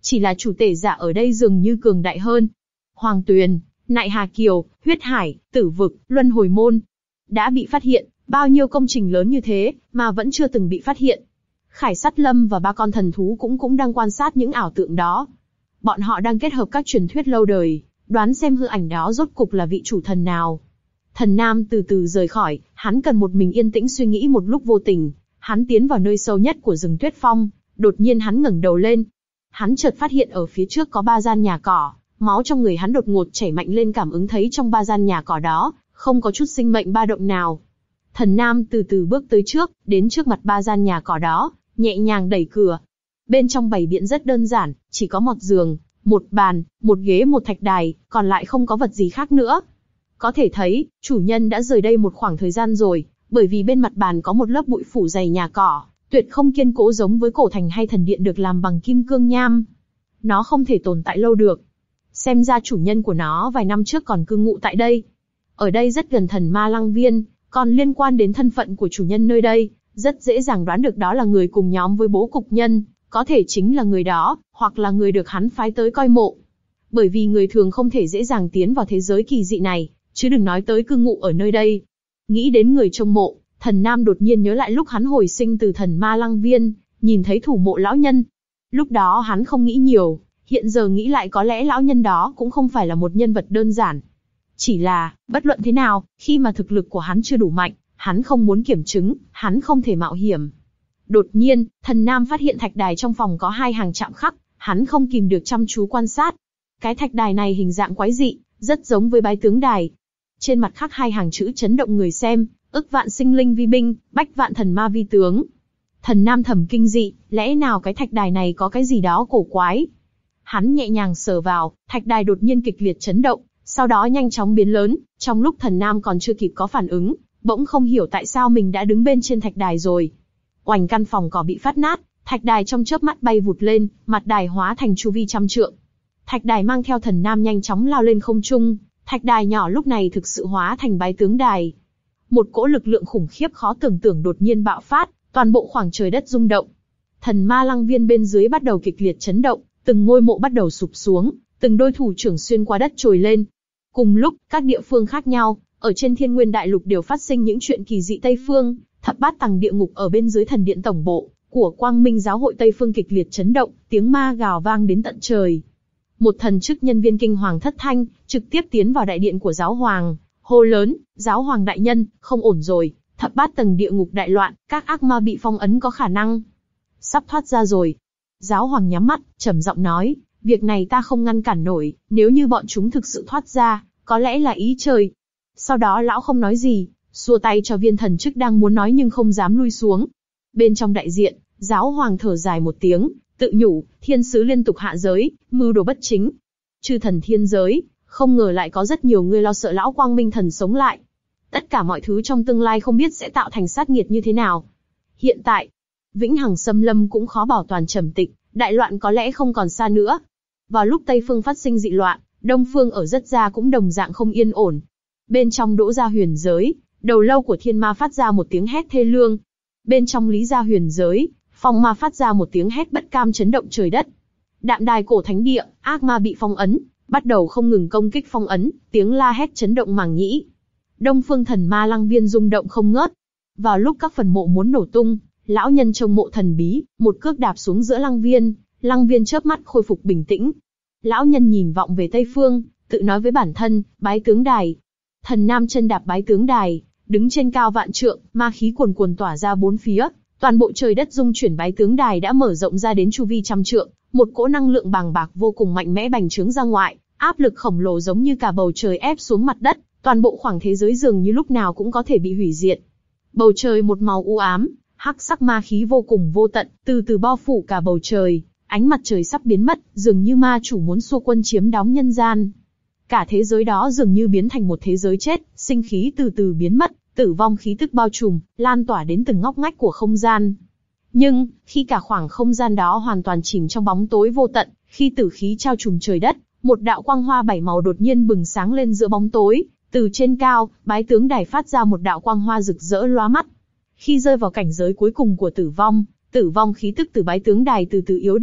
chỉ là chủ tể giả ở đây dường như cường đại hơn. Hoàng Tuyền, Nại Hà Kiều, Huyết Hải, Tử Vực, Luân Hồi Môn. Đã bị phát hiện, bao nhiêu công trình lớn như thế, mà vẫn chưa từng bị phát hiện. Khải Sắt Lâm và ba con thần thú cũng cũng đang quan sát những ảo tượng đó. Bọn họ đang kết hợp các truyền thuyết lâu đời, đoán xem hư ảnh đó rốt cục là vị chủ thần nào. Thần Nam từ từ rời khỏi, hắn cần một mình yên tĩnh suy nghĩ một lúc vô tình. Hắn tiến vào nơi sâu nhất của rừng Tuyết Phong, đột nhiên hắn ngẩng đầu lên. Hắn chợt phát hiện ở phía trước có ba gian nhà cỏ, máu trong người hắn đột ngột chảy mạnh lên, cảm ứng thấy trong ba gian nhà cỏ đó, không có chút sinh mệnh ba động nào. Thần Nam từ từ bước tới trước, đến trước mặt ba gian nhà cỏ đó, nhẹ nhàng đẩy cửa. Bên trong bày biện rất đơn giản, chỉ có một giường, một bàn, một ghế, một thạch đài, còn lại không có vật gì khác nữa. Có thể thấy, chủ nhân đã rời đây một khoảng thời gian rồi, bởi vì bên mặt bàn có một lớp bụi phủ dày nhà cỏ, tuyệt không kiên cố giống với cổ thành hay thần điện được làm bằng kim cương nham. Nó không thể tồn tại lâu được. Xem ra chủ nhân của nó vài năm trước còn cư ngụ tại đây. Ở đây rất gần Thần Ma Lăng Viên, còn liên quan đến thân phận của chủ nhân nơi đây, rất dễ dàng đoán được đó là người cùng nhóm với bố cục nhân, có thể chính là người đó, hoặc là người được hắn phái tới coi mộ. Bởi vì người thường không thể dễ dàng tiến vào thế giới kỳ dị này, chứ đừng nói tới cư ngụ ở nơi đây. Nghĩ đến người trông mộ, Thần Nam đột nhiên nhớ lại lúc hắn hồi sinh từ Thần Ma Lăng Viên, nhìn thấy thủ mộ lão nhân. Lúc đó hắn không nghĩ nhiều, hiện giờ nghĩ lại có lẽ lão nhân đó cũng không phải là một nhân vật đơn giản. Chỉ là, bất luận thế nào, khi mà thực lực của hắn chưa đủ mạnh, hắn không muốn kiểm chứng, hắn không thể mạo hiểm. Đột nhiên, Thần Nam phát hiện thạch đài trong phòng có hai hàng chạm khắc, hắn không kìm được chăm chú quan sát. Cái thạch đài này hình dạng quái dị, rất giống với bái tướng đài. Trên mặt khắc hai hàng chữ chấn động người xem, ức vạn sinh linh vi binh, bách vạn thần ma vi tướng. Thần Nam thầm kinh dị, lẽ nào cái thạch đài này có cái gì đó cổ quái? Hắn nhẹ nhàng sờ vào, thạch đài đột nhiên kịch liệt chấn động, sau đó nhanh chóng biến lớn. Trong lúc Thần Nam còn chưa kịp có phản ứng, bỗng không hiểu tại sao mình đã đứng bên trên thạch đài rồi. Oành, căn phòng cỏ bị phát nát, thạch đài trong chớp mắt bay vụt lên, mặt đài hóa thành chu vi trăm trượng. Thạch đài mang theo Thần Nam nhanh chóng lao lên không trung, thạch đài nhỏ lúc này thực sự hóa thành bái tướng đài. Một cỗ lực lượng khủng khiếp khó tưởng tượng đột nhiên bạo phát, toàn bộ khoảng trời đất rung động. Thần Ma Lăng Viên bên dưới bắt đầu kịch liệt chấn động, từng ngôi mộ bắt đầu sụp xuống, từng đôi thủ trưởng xuyên qua đất trồi lên. Cùng lúc, các địa phương khác nhau, ở trên Thiên Nguyên Đại Lục đều phát sinh những chuyện kỳ dị Tây Phương. Thập bát tầng địa ngục ở bên dưới thần điện tổng bộ của Quang Minh Giáo hội Tây Phương kịch liệt chấn động, tiếng ma gào vang đến tận trời. Một thần chức nhân viên kinh hoàng thất thanh, trực tiếp tiến vào đại điện của giáo hoàng, hô lớn: "Giáo hoàng đại nhân, không ổn rồi, thập bát tầng địa ngục đại loạn, các ác ma bị phong ấn có khả năng sắp thoát ra rồi." Giáo hoàng nhắm mắt, trầm giọng nói: "Việc này ta không ngăn cản nổi, nếu như bọn chúng thực sự thoát ra, có lẽ là ý trời." Sau đó lão không nói gì, xua tay cho viên thần chức đang muốn nói nhưng không dám lui xuống. Bên trong đại diện, giáo hoàng thở dài một tiếng, tự nhủ: thiên sứ liên tục hạ giới, mưu đồ bất chính. Chư thần thiên giới, không ngờ lại có rất nhiều người lo sợ lão Quang Minh thần sống lại. Tất cả mọi thứ trong tương lai không biết sẽ tạo thành sát nghiệt như thế nào. Hiện tại, Vĩnh Hằng Xâm Lâm cũng khó bảo toàn trầm tịch, đại loạn có lẽ không còn xa nữa. Vào lúc Tây Phương phát sinh dị loạn, Đông Phương ở rất xa cũng đồng dạng không yên ổn. Bên trong Đỗ Gia Huyền giới, đầu lâu của thiên ma phát ra một tiếng hét thê lương. Bên trong Lý Gia Huyền giới, phong ma phát ra một tiếng hét bất cam chấn động trời đất. Đạm Đài cổ thánh địa, ác ma bị phong ấn, bắt đầu không ngừng công kích phong ấn, tiếng la hét chấn động màng nhĩ. Đông Phương Thần Ma Lăng Viên rung động không ngớt. Vào lúc các phần mộ muốn nổ tung, lão nhân trông mộ thần bí, một cước đạp xuống giữa lăng viên, lăng viên chớp mắt khôi phục bình tĩnh. Lão nhân nhìn vọng về Tây Phương, tự nói với bản thân: bái tướng đài. Thần Nam chân đạp bái tướng đài, đứng trên cao vạn trượng, ma khí cuồn cuồn tỏa ra bốn phía, toàn bộ trời đất rung chuyển. Bái tướng đài đã mở rộng ra đến chu vi trăm trượng, một cỗ năng lượng bàng bạc vô cùng mạnh mẽ bành trướng ra ngoại, áp lực khổng lồ giống như cả bầu trời ép xuống mặt đất, toàn bộ khoảng thế giới dường như lúc nào cũng có thể bị hủy diệt. Bầu trời một màu u ám, hắc sắc ma khí vô cùng vô tận, từ từ bao phủ cả bầu trời, ánh mặt trời sắp biến mất, dường như ma chủ muốn xua quân chiếm đóng nhân gian. Cả thế giới đó dường như biến thành một thế giới chết, sinh khí từ từ biến mất, tử vong khí tức bao trùm, lan tỏa đến từng ngóc ngách của không gian. Nhưng, khi cả khoảng không gian đó hoàn toàn chìm trong bóng tối vô tận, khi tử khí trao trùm trời đất, một đạo quang hoa bảy màu đột nhiên bừng sáng lên giữa bóng tối, từ trên cao, bái tướng đài phát ra một đạo quang hoa rực rỡ lóa mắt. Khi rơi vào cảnh giới cuối cùng của tử vong, tử vong khí tức từ bái tướng đài từ từ yếu đi,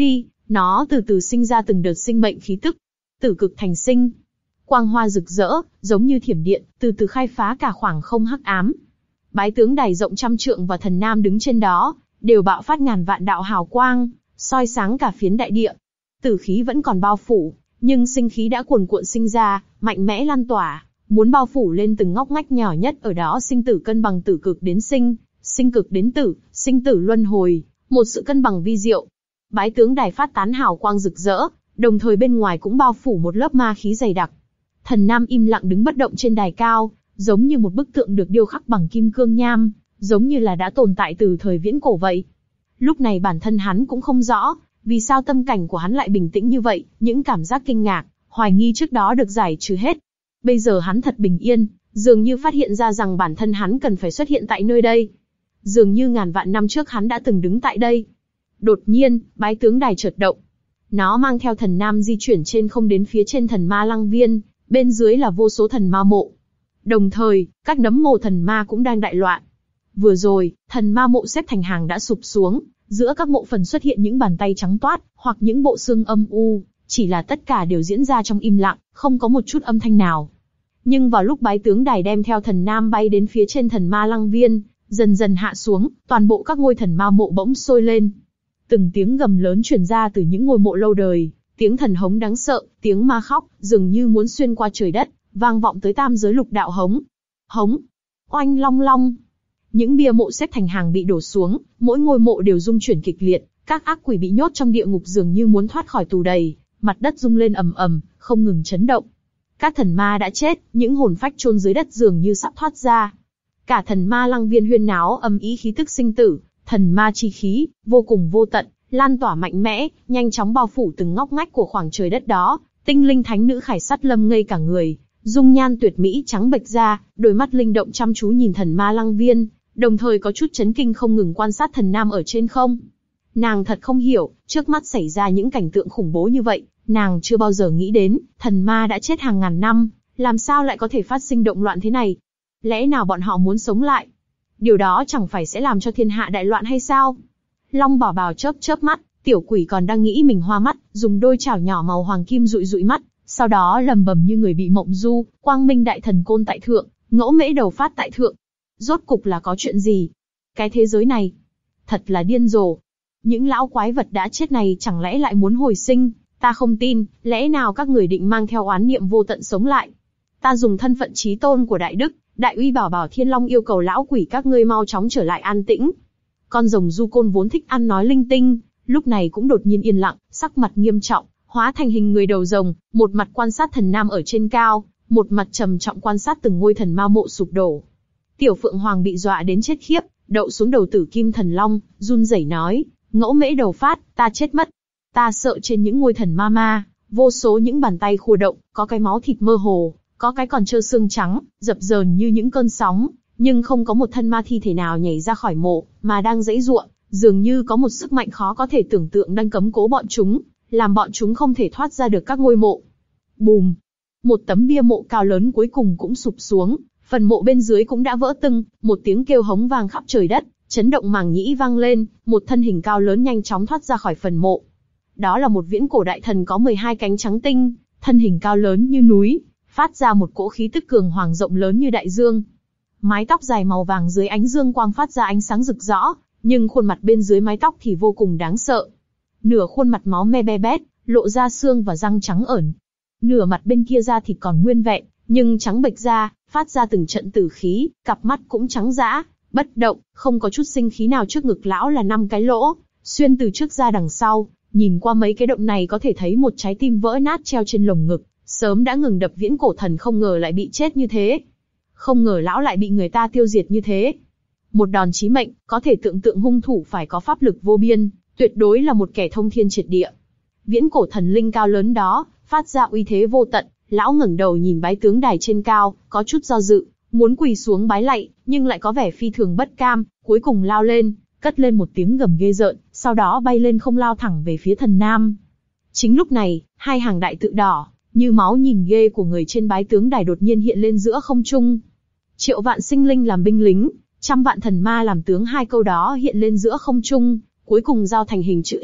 Nó từ từ sinh ra từng đợt sinh mệnh khí tức. Tử cực thành sinh. Quang hoa rực rỡ, giống như thiểm điện, từ từ khai phá cả khoảng không hắc ám. Bái tướng đài rộng trăm trượng và thần nam đứng trên đó, đều bạo phát ngàn vạn đạo hào quang, soi sáng cả phiến đại địa. Tử khí vẫn còn bao phủ, nhưng sinh khí đã cuồn cuộn sinh ra, mạnh mẽ lan tỏa, muốn bao phủ lên từng ngóc ngách nhỏ nhất. Ở đó sinh tử cân bằng, tử cực đến sinh, sinh cực đến tử, sinh tử luân hồi, một sự cân bằng vi diệu. Bái tướng đài phát tán hào quang rực rỡ, đồng thời bên ngoài cũng bao phủ một lớp ma khí dày đặc. Thần nam im lặng đứng bất động trên đài cao, giống như một bức tượng được điêu khắc bằng kim cương nham, giống như là đã tồn tại từ thời viễn cổ vậy. Lúc này bản thân hắn cũng không rõ, vì sao tâm cảnh của hắn lại bình tĩnh như vậy, những cảm giác kinh ngạc, hoài nghi trước đó được giải trừ hết. Bây giờ hắn thật bình yên, dường như phát hiện ra rằng bản thân hắn cần phải xuất hiện tại nơi đây. Dường như ngàn vạn năm trước hắn đã từng đứng tại đây. Đột nhiên, bái tướng đài chợt động. Nó mang theo thần nam di chuyển trên không đến phía trên thần ma lăng viên, bên dưới là vô số thần ma mộ. Đồng thời, các nấm mồ thần ma cũng đang đại loạn. Vừa rồi, thần ma mộ xếp thành hàng đã sụp xuống, giữa các mộ phần xuất hiện những bàn tay trắng toát, hoặc những bộ xương âm u, chỉ là tất cả đều diễn ra trong im lặng, không có một chút âm thanh nào. Nhưng vào lúc bái tướng đài đem theo thần nam bay đến phía trên thần ma lăng viên, dần dần hạ xuống, toàn bộ các ngôi thần ma mộ bỗng sôi lên. Từng tiếng gầm lớn truyền ra từ những ngôi mộ lâu đời, tiếng thần hống đáng sợ, tiếng ma khóc, dường như muốn xuyên qua trời đất, vang vọng tới tam giới lục đạo. Hống, hống, oanh long long. Những bia mộ xếp thành hàng bị đổ xuống, mỗi ngôi mộ đều rung chuyển kịch liệt, các ác quỷ bị nhốt trong địa ngục dường như muốn thoát khỏi tù đầy, mặt đất rung lên ầm ầm, không ngừng chấn động. Các thần ma đã chết, những hồn phách chôn dưới đất dường như sắp thoát ra. Cả thần ma lăng viên huyên náo âm ý khí tức sinh tử, thần ma chi khí, vô cùng vô tận, lan tỏa mạnh mẽ, nhanh chóng bao phủ từng ngóc ngách của khoảng trời đất đó. Tinh linh thánh nữ Khải Sắt Lâm ngây cả người, dung nhan tuyệt mỹ trắng bệch ra, đôi mắt linh động chăm chú nhìn thần ma lăng viên, đồng thời có chút chấn kinh không ngừng quan sát thần nam ở trên không. Nàng thật không hiểu, trước mắt xảy ra những cảnh tượng khủng bố như vậy, nàng chưa bao giờ nghĩ đến, thần ma đã chết hàng ngàn năm, làm sao lại có thể phát sinh động loạn thế này? Lẽ nào bọn họ muốn sống lại? Điều đó chẳng phải sẽ làm cho thiên hạ đại loạn hay sao? Long Bảo Bảo chớp chớp mắt, tiểu quỷ còn đang nghĩ mình hoa mắt, dùng đôi chảo nhỏ màu hoàng kim dụi dụi mắt, sau đó lầm bầm như người bị mộng du, quang minh đại thần côn tại thượng, ngẫu mễ đầu phát tại thượng. Rốt cục là có chuyện gì? Cái thế giới này, thật là điên rồ. Những lão quái vật đã chết này chẳng lẽ lại muốn hồi sinh? Ta không tin, lẽ nào các người định mang theo oán niệm vô tận sống lại? Ta dùng thân phận chí tôn của Đại Đức, Đại Uy Bảo Bảo Thiên Long yêu cầu lão quỷ các ngươi mau chóng trở lại an tĩnh. Con rồng du côn vốn thích ăn nói linh tinh, lúc này cũng đột nhiên yên lặng, sắc mặt nghiêm trọng, hóa thành hình người đầu rồng, một mặt quan sát thần nam ở trên cao, một mặt trầm trọng quan sát từng ngôi thần ma mộ sụp đổ. Tiểu Phượng Hoàng bị dọa đến chết khiếp, đậu xuống đầu tử kim thần long, run rẩy nói, ngẫu mễ đầu phát, ta chết mất. Ta sợ trên những ngôi thần ma ma, vô số những bàn tay khua động, có cái máu thịt mơ hồ, có cái còn trơ xương trắng, dập dờn như những cơn sóng, nhưng không có một thân ma thi thể nào nhảy ra khỏi mộ, mà đang giãy giụa, dường như có một sức mạnh khó có thể tưởng tượng đang cấm cố bọn chúng, làm bọn chúng không thể thoát ra được các ngôi mộ. Bùm! Một tấm bia mộ cao lớn cuối cùng cũng sụp xuống, phần mộ bên dưới cũng đã vỡ tưng, một tiếng kêu hống vang khắp trời đất, chấn động màng nhĩ vang lên, một thân hình cao lớn nhanh chóng thoát ra khỏi phần mộ. Đó là một viễn cổ đại thần có mười hai cánh trắng tinh, thân hình cao lớn như núi, phát ra một cỗ khí tức cường hoàng rộng lớn như đại dương. Mái tóc dài màu vàng dưới ánh dương quang phát ra ánh sáng rực rõ, nhưng khuôn mặt bên dưới mái tóc thì vô cùng đáng sợ. Nửa khuôn mặt máu me be bét, lộ ra xương và răng trắng ẩn. Nửa mặt bên kia da thịt còn nguyên vẹn, nhưng trắng bệch ra, phát ra từng trận tử khí, cặp mắt cũng trắng dã, bất động, không có chút sinh khí nào. Trước ngực lão là năm cái lỗ, xuyên từ trước ra đằng sau, nhìn qua mấy cái động này có thể thấy một trái tim vỡ nát treo trên lồng ngực, sớm đã ngừng đập. Viễn cổ thần không ngờ lại bị chết như thế. Không ngờ lão lại bị người ta tiêu diệt như thế. Một đòn chí mệnh, có thể tưởng tượng hung thủ phải có pháp lực vô biên, tuyệt đối là một kẻ thông thiên triệt địa. Viễn cổ thần linh cao lớn đó, phát ra uy thế vô tận, lão ngẩng đầu nhìn bái tướng đài trên cao, có chút do dự, muốn quỳ xuống bái lạy, nhưng lại có vẻ phi thường bất cam, cuối cùng lao lên, cất lên một tiếng gầm ghê rợn, sau đó bay lên không lao thẳng về phía thần nam. Chính lúc này, hai hàng đại tự đỏ, như máu nhìn ghê của người trên bái tướng đài đột nhiên hiện lên giữa không trung. Triệu vạn sinh linh làm binh lính, trăm vạn thần ma làm tướng, hai câu đó hiện lên giữa không trung, cuối cùng giao thành hình chữ X,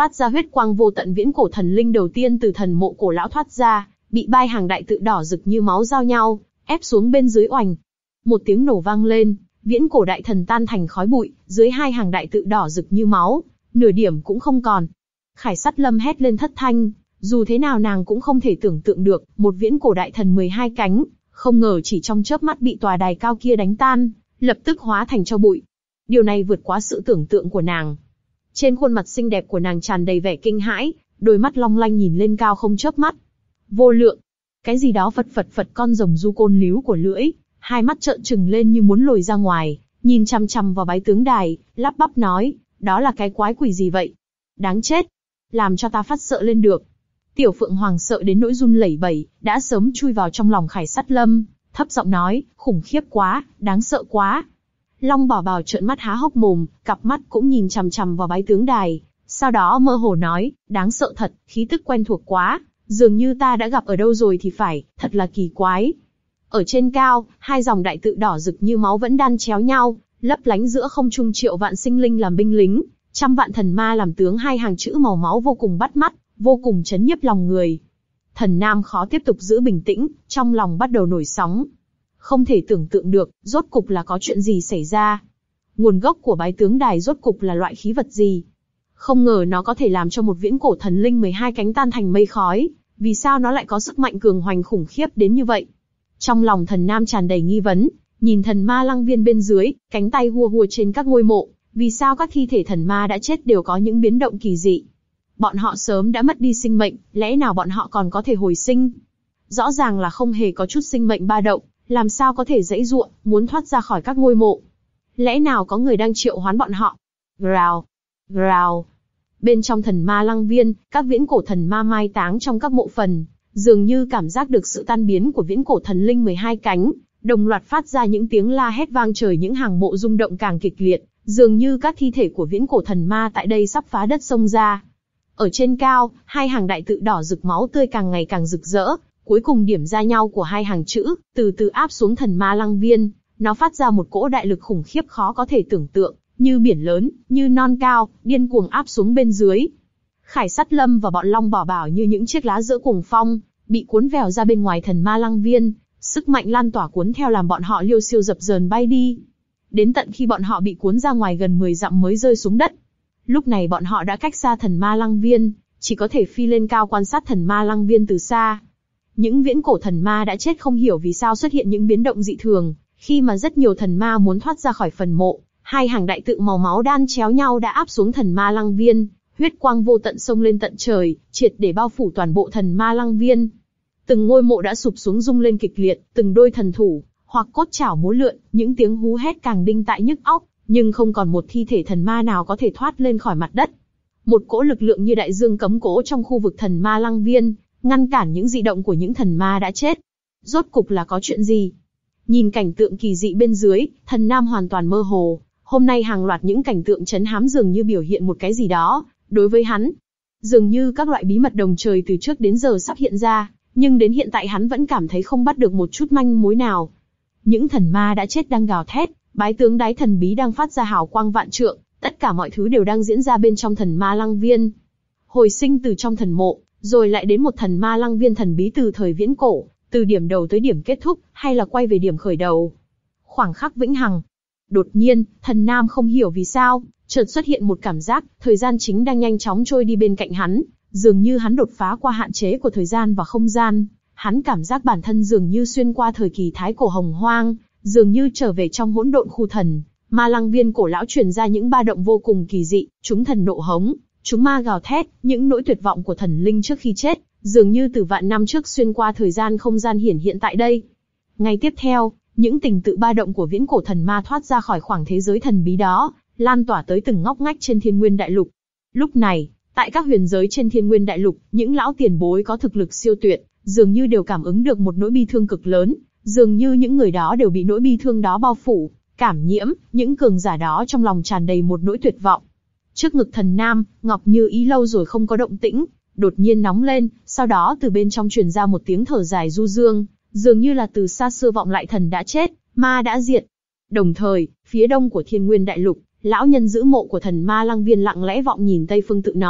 phát ra huyết quang vô tận viễn cổ thần linh đầu tiên từ thần mộ cổ lão thoát ra, bị ba hàng đại tự đỏ rực như máu giao nhau, ép xuống bên dưới oành. Một tiếng nổ vang lên, viễn cổ đại thần tan thành khói bụi, dưới hai hàng đại tự đỏ rực như máu, nửa điểm cũng không còn. Khải Sắt Lâm hét lên thất thanh, dù thế nào nàng cũng không thể tưởng tượng được, một viễn cổ đại thần mười hai cánh, không ngờ chỉ trong chớp mắt bị tòa đài cao kia đánh tan, lập tức hóa thành tro bụi. Điều này vượt quá sự tưởng tượng của nàng. Trên khuôn mặt xinh đẹp của nàng tràn đầy vẻ kinh hãi, đôi mắt long lanh nhìn lên cao không chớp mắt. Vô lượng, cái gì đó phật phật phật con rồng du côn líu của lưỡi, hai mắt trợn trừng lên như muốn lồi ra ngoài, nhìn chằm chằm vào bái tướng đài, lắp bắp nói, đó là cái quái quỷ gì vậy? Đáng chết, làm cho ta phát sợ lên được. Tiểu Phượng Hoàng sợ đến nỗi run lẩy bẩy, đã sớm chui vào trong lòng Khải Sắt Lâm, thấp giọng nói, khủng khiếp quá, đáng sợ quá. Long Bảo Bảo trợn mắt há hốc mồm, cặp mắt cũng nhìn chằm chằm vào bái tướng đài, sau đó mơ hồ nói, đáng sợ thật, khí tức quen thuộc quá, dường như ta đã gặp ở đâu rồi thì phải, thật là kỳ quái. Ở trên cao, hai dòng đại tự đỏ rực như máu vẫn đan chéo nhau, lấp lánh giữa không trung triệu vạn sinh linh làm binh lính, trăm vạn thần ma làm tướng, hai hàng chữ màu máu vô cùng bắt mắt, vô cùng chấn nhiếp lòng người. Thần Nam khó tiếp tục giữ bình tĩnh, trong lòng bắt đầu nổi sóng. Không thể tưởng tượng được, rốt cục là có chuyện gì xảy ra. Nguồn gốc của bái tướng đài rốt cục là loại khí vật gì? Không ngờ nó có thể làm cho một viễn cổ thần linh mười hai cánh tan thành mây khói, vì sao nó lại có sức mạnh cường hoành khủng khiếp đến như vậy? Trong lòng Thần Nam tràn đầy nghi vấn, nhìn thần ma lăng viên bên dưới, cánh tay hùa hùa trên các ngôi mộ, vì sao các thi thể thần ma đã chết đều có những biến động kỳ dị? Bọn họ sớm đã mất đi sinh mệnh, lẽ nào bọn họ còn có thể hồi sinh? Rõ ràng là không hề có chút sinh mệnh ba động, làm sao có thể giãy giụa, muốn thoát ra khỏi các ngôi mộ? Lẽ nào có người đang triệu hoán bọn họ? Rào, rào. Bên trong thần ma lăng viên, các viễn cổ thần ma mai táng trong các mộ phần, dường như cảm giác được sự tan biến của viễn cổ thần linh mười hai cánh, đồng loạt phát ra những tiếng la hét vang trời, những hàng mộ rung động càng kịch liệt, dường như các thi thể của viễn cổ thần ma tại đây sắp phá đất xông ra. Ở trên cao, hai hàng đại tự đỏ rực máu tươi càng ngày càng rực rỡ, cuối cùng điểm ra nhau của hai hàng chữ, từ từ áp xuống thần ma lăng viên, nó phát ra một cỗ đại lực khủng khiếp khó có thể tưởng tượng, như biển lớn, như non cao, điên cuồng áp xuống bên dưới. Khải Sắt Lâm và bọn Long Bảo Bảo như những chiếc lá giữa cuồng phong, bị cuốn vèo ra bên ngoài thần ma lăng viên, sức mạnh lan tỏa cuốn theo làm bọn họ liêu xiêu dập dờn bay đi. Đến tận khi bọn họ bị cuốn ra ngoài gần mười dặm mới rơi xuống đất. Lúc này bọn họ đã cách xa thần ma lăng viên, chỉ có thể phi lên cao quan sát thần ma lăng viên từ xa. Những viễn cổ thần ma đã chết không hiểu vì sao xuất hiện những biến động dị thường, khi mà rất nhiều thần ma muốn thoát ra khỏi phần mộ, hai hàng đại tự màu máu đan chéo nhau đã áp xuống thần ma lăng viên, huyết quang vô tận xông lên tận trời, triệt để bao phủ toàn bộ thần ma lăng viên. Từng ngôi mộ đã sụp xuống rung lên kịch liệt, từng đôi thần thủ hoặc cốt chảo múa lượn, những tiếng hú hét càng đinh tai nhức óc, nhưng không còn một thi thể thần ma nào có thể thoát lên khỏi mặt đất. Một cỗ lực lượng như đại dương cấm cố trong khu vực thần ma lăng viên, ngăn cản những dị động của những thần ma đã chết. Rốt cục là có chuyện gì? Nhìn cảnh tượng kỳ dị bên dưới, Thần Nam hoàn toàn mơ hồ. Hôm nay hàng loạt những cảnh tượng chấn hám dường như biểu hiện một cái gì đó, đối với hắn. Dường như các loại bí mật đồng trời từ trước đến giờ sắp hiện ra, nhưng đến hiện tại hắn vẫn cảm thấy không bắt được một chút manh mối nào. Những thần ma đã chết đang gào thét, bái tướng đái thần bí đang phát ra hào quang vạn trượng, tất cả mọi thứ đều đang diễn ra bên trong thần ma lăng viên. Hồi sinh từ trong thần mộ, rồi lại đến một thần ma lăng viên thần bí từ thời viễn cổ, từ điểm đầu tới điểm kết thúc, hay là quay về điểm khởi đầu. Khoảng khắc vĩnh hằng. Đột nhiên, Thần Nam không hiểu vì sao, chợt xuất hiện một cảm giác, thời gian chính đang nhanh chóng trôi đi bên cạnh hắn, dường như hắn đột phá qua hạn chế của thời gian và không gian. Hắn cảm giác bản thân dường như xuyên qua thời kỳ thái cổ hồng hoang, dường như trở về trong hỗn độn khu thần. Ma lăng viên cổ lão truyền ra những ba động vô cùng kỳ dị, chúng thần nộ hống, chúng ma gào thét, những nỗi tuyệt vọng của thần linh trước khi chết, dường như từ vạn năm trước xuyên qua thời gian không gian hiển hiện tại đây. Ngay tiếp theo, những tình tự ba động của viễn cổ thần ma thoát ra khỏi khoảng thế giới thần bí đó, lan tỏa tới từng ngóc ngách trên Thiên Nguyên Đại Lục. Lúc này, tại các huyền giới trên Thiên Nguyên Đại Lục, những lão tiền bối có thực lực siêu tuyệt, dường như đều cảm ứng được một nỗi bi thương cực lớn, dường như những người đó đều bị nỗi bi thương đó bao phủ, cảm nhiễm, những cường giả đó trong lòng tràn đầy một nỗi tuyệt vọng. Trước ngực Thần Nam, Ngọc Như Ý lâu rồi không có động tĩnh, đột nhiên nóng lên, sau đó từ bên trong truyền ra một tiếng thở dài du dương, dường như là từ xa xưa vọng lại thần đã chết, ma đã diệt. Đồng thời, phía đông của Thiên Nguyên Đại Lục, lão nhân giữ mộ của thần ma lăng viên lặng lẽ vọng nhìn Tây Phương tự nói,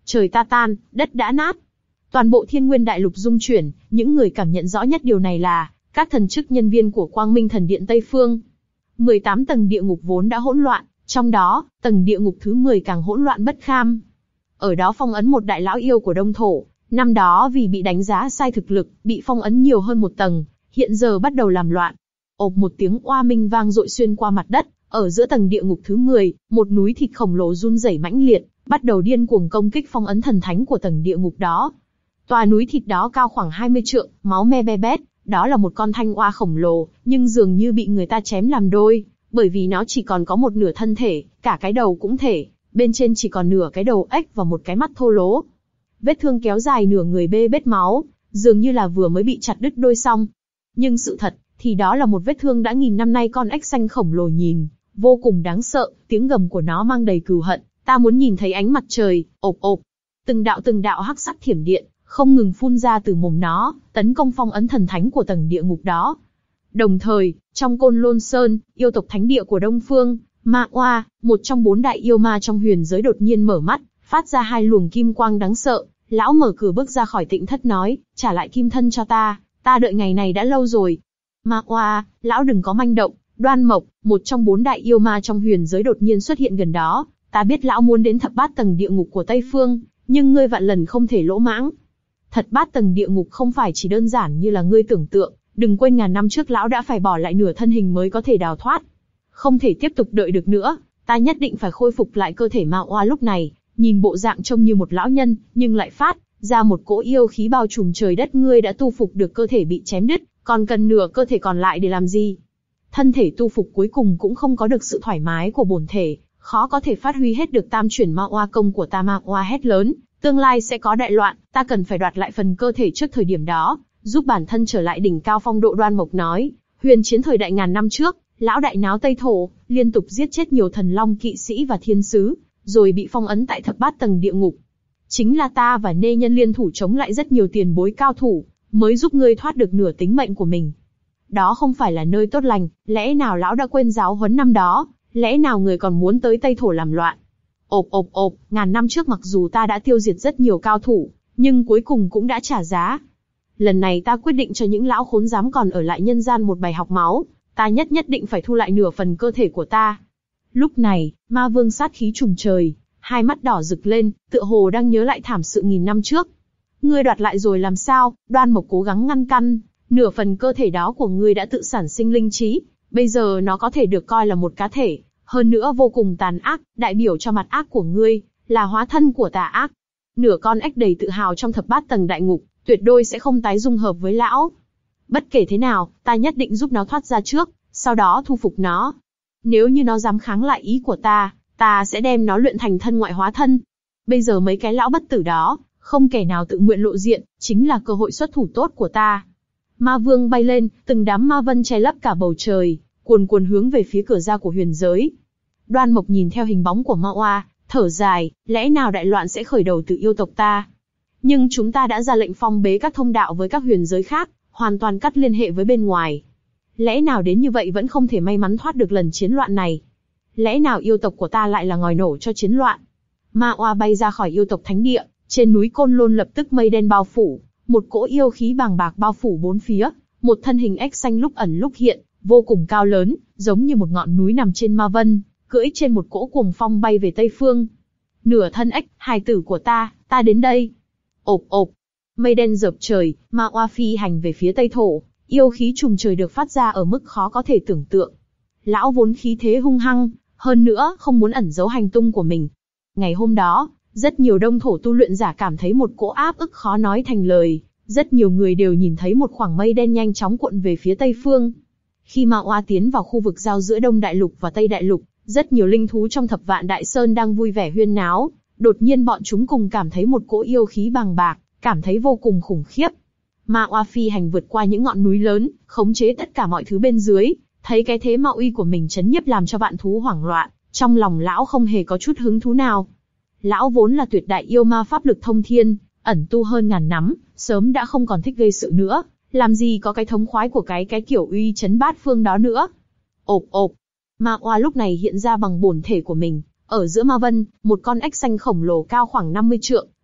trời ta tan, đất đã nát. Toàn bộ Thiên Nguyên Đại Lục rung chuyển, những người cảm nhận rõ nhất điều này là các thần chức nhân viên của Quang Minh Thần Điện Tây Phương. mười tám tầng địa ngục vốn đã hỗn loạn, trong đó, tầng địa ngục thứ mười càng hỗn loạn bất kham. Ở đó phong ấn một đại lão yêu của Đông Thổ, năm đó vì bị đánh giá sai thực lực, bị phong ấn nhiều hơn một tầng, hiện giờ bắt đầu làm loạn. Ộp một tiếng oa minh vang dội xuyên qua mặt đất, ở giữa tầng địa ngục thứ mười, một núi thịt khổng lồ run rẩy mãnh liệt, bắt đầu điên cuồng công kích phong ấn thần thánh của tầng địa ngục đó. Tòa núi thịt đó cao khoảng hai mươi trượng, máu me be bét, đó là một con thanh oa khổng lồ, nhưng dường như bị người ta chém làm đôi, bởi vì nó chỉ còn có một nửa thân thể, cả cái đầu cũng thể, bên trên chỉ còn nửa cái đầu ếch và một cái mắt thô lố. Vết thương kéo dài nửa người bê bết máu, dường như là vừa mới bị chặt đứt đôi xong. Nhưng sự thật, thì đó là một vết thương đã nghìn năm nay con ếch xanh khổng lồ nhìn, vô cùng đáng sợ, tiếng gầm của nó mang đầy cừu hận, ta muốn nhìn thấy ánh mặt trời, ộp ộp. Từng đạo từng đạo hắc sắc thiểm điện, không ngừng phun ra từ mồm nó, tấn công phong ấn thần thánh của tầng địa ngục đó. Đồng thời, trong Côn Lôn Sơn, yêu tộc thánh địa của Đông Phương, Ma Oa, một trong bốn đại yêu ma trong huyền giới đột nhiên mở mắt, phát ra hai luồng kim quang đáng sợ. Lão mở cửa bước ra khỏi tịnh thất nói, trả lại kim thân cho ta, ta đợi ngày này đã lâu rồi. Ma Oa, lão đừng có manh động. Đoan Mộc, một trong bốn đại yêu ma trong huyền giới đột nhiên xuất hiện gần đó. Ta biết lão muốn đến thập bát tầng địa ngục của Tây Phương, nhưng ngươi vạn lần không thể lỗ mãng. Thập bát tầng địa ngục không phải chỉ đơn giản như là ngươi tưởng tượng. Đừng quên ngàn năm trước lão đã phải bỏ lại nửa thân hình mới có thể đào thoát. Không thể tiếp tục đợi được nữa, ta nhất định phải khôi phục lại cơ thể Ma Oa lúc này. Nhìn bộ dạng trông như một lão nhân, nhưng lại phát ra một cỗ yêu khí bao trùm trời đất. Ngươi đã tu phục được cơ thể bị chém đứt, còn cần nửa cơ thể còn lại để làm gì? Thân thể tu phục cuối cùng cũng không có được sự thoải mái của bổn thể, khó có thể phát huy hết được tam chuyển Ma Oa công của ta. Ma Oa hét lớn, tương lai sẽ có đại loạn, ta cần phải đoạt lại phần cơ thể trước thời điểm đó, giúp bản thân trở lại đỉnh cao phong độ. Đoan Mộc nói, huyền chiến thời đại ngàn năm trước, lão đại náo Tây Thổ, liên tục giết chết nhiều thần long kỵ sĩ và thiên sứ, rồi bị phong ấn tại thập bát tầng địa ngục. Chính là ta và Nê Nhân liên thủ chống lại rất nhiều tiền bối cao thủ, mới giúp ngươi thoát được nửa tính mệnh của mình. Đó không phải là nơi tốt lành, lẽ nào lão đã quên giáo huấn năm đó, lẽ nào người còn muốn tới Tây Thổ làm loạn? Ộp ộp ộp, ngàn năm trước mặc dù ta đã tiêu diệt rất nhiều cao thủ, nhưng cuối cùng cũng đã trả giá. Lần này ta quyết định cho những lão khốn dám còn ở lại nhân gian một bài học máu, ta nhất nhất định phải thu lại nửa phần cơ thể của ta. Lúc này, Ma Vương sát khí trùng trời, hai mắt đỏ rực lên, tựa hồ đang nhớ lại thảm sự nghìn năm trước. Ngươi đoạt lại rồi làm sao? Đoan Mộc cố gắng ngăn căn, nửa phần cơ thể đó của ngươi đã tự sản sinh linh trí, bây giờ nó có thể được coi là một cá thể, hơn nữa vô cùng tàn ác, đại biểu cho mặt ác của ngươi, là hóa thân của tà ác. Nửa con ếch đầy tự hào trong thập bát tầng đại ngục, tuyệt đối sẽ không tái dung hợp với lão. Bất kể thế nào, ta nhất định giúp nó thoát ra trước, sau đó thu phục nó. Nếu như nó dám kháng lại ý của ta, ta sẽ đem nó luyện thành thân ngoại hóa thân. Bây giờ mấy cái lão bất tử đó, không kẻ nào tự nguyện lộ diện, chính là cơ hội xuất thủ tốt của ta. Ma Vương bay lên, từng đám ma vân che lấp cả bầu trời, cuồn cuồn hướng về phía cửa ra của huyền giới. Đoan Mộc nhìn theo hình bóng của Ma Oa, thở dài, lẽ nào đại loạn sẽ khởi đầu từ yêu tộc ta? Nhưng chúng ta đã ra lệnh phong bế các thông đạo với các huyền giới khác, hoàn toàn cắt liên hệ với bên ngoài. Lẽ nào đến như vậy vẫn không thể may mắn thoát được lần chiến loạn này? Lẽ nào yêu tộc của ta lại là ngòi nổ cho chiến loạn? Ma Oa bay ra khỏi yêu tộc thánh địa, trên núi Côn Lôn lập tức mây đen bao phủ, một cỗ yêu khí bàng bạc bao phủ bốn phía, một thân hình ếch xanh lúc ẩn lúc hiện, vô cùng cao lớn, giống như một ngọn núi nằm trên ma vân, cưỡi trên một cỗ cuồng phong bay về Tây Phương. Nửa thân ếch, hài tử của ta, ta đến đây. Ộp ộp, mây đen dợp trời, Ma Oa phi hành về phía Tây Thổ, yêu khí trùng trời được phát ra ở mức khó có thể tưởng tượng. Lão vốn khí thế hung hăng, hơn nữa không muốn ẩn giấu hành tung của mình. Ngày hôm đó, rất nhiều đông thổ tu luyện giả cảm thấy một cỗ áp ức khó nói thành lời, rất nhiều người đều nhìn thấy một khoảng mây đen nhanh chóng cuộn về phía Tây Phương. Khi Ma Oa tiến vào khu vực giao giữa Đông Đại Lục và Tây Đại Lục, rất nhiều linh thú trong Thập Vạn Đại Sơn đang vui vẻ huyên náo, đột nhiên bọn chúng cùng cảm thấy một cỗ yêu khí bàng bạc, cảm thấy vô cùng khủng khiếp. Ma Oa phi hành vượt qua những ngọn núi lớn, khống chế tất cả mọi thứ bên dưới, thấy cái thế ma uy của mình chấn nhiếp làm cho vạn thú hoảng loạn, trong lòng lão không hề có chút hứng thú nào. Lão vốn là tuyệt đại yêu ma pháp lực thông thiên, ẩn tu hơn ngàn năm, sớm đã không còn thích gây sự nữa, làm gì có cái thống khoái của cái cái kiểu uy chấn bát phương đó nữa. Ộp ộp, Ma Oa lúc này hiện ra bằng bổn thể của mình, ở giữa ma vân, một con ếch xanh khổng lồ cao khoảng năm mươi trượng,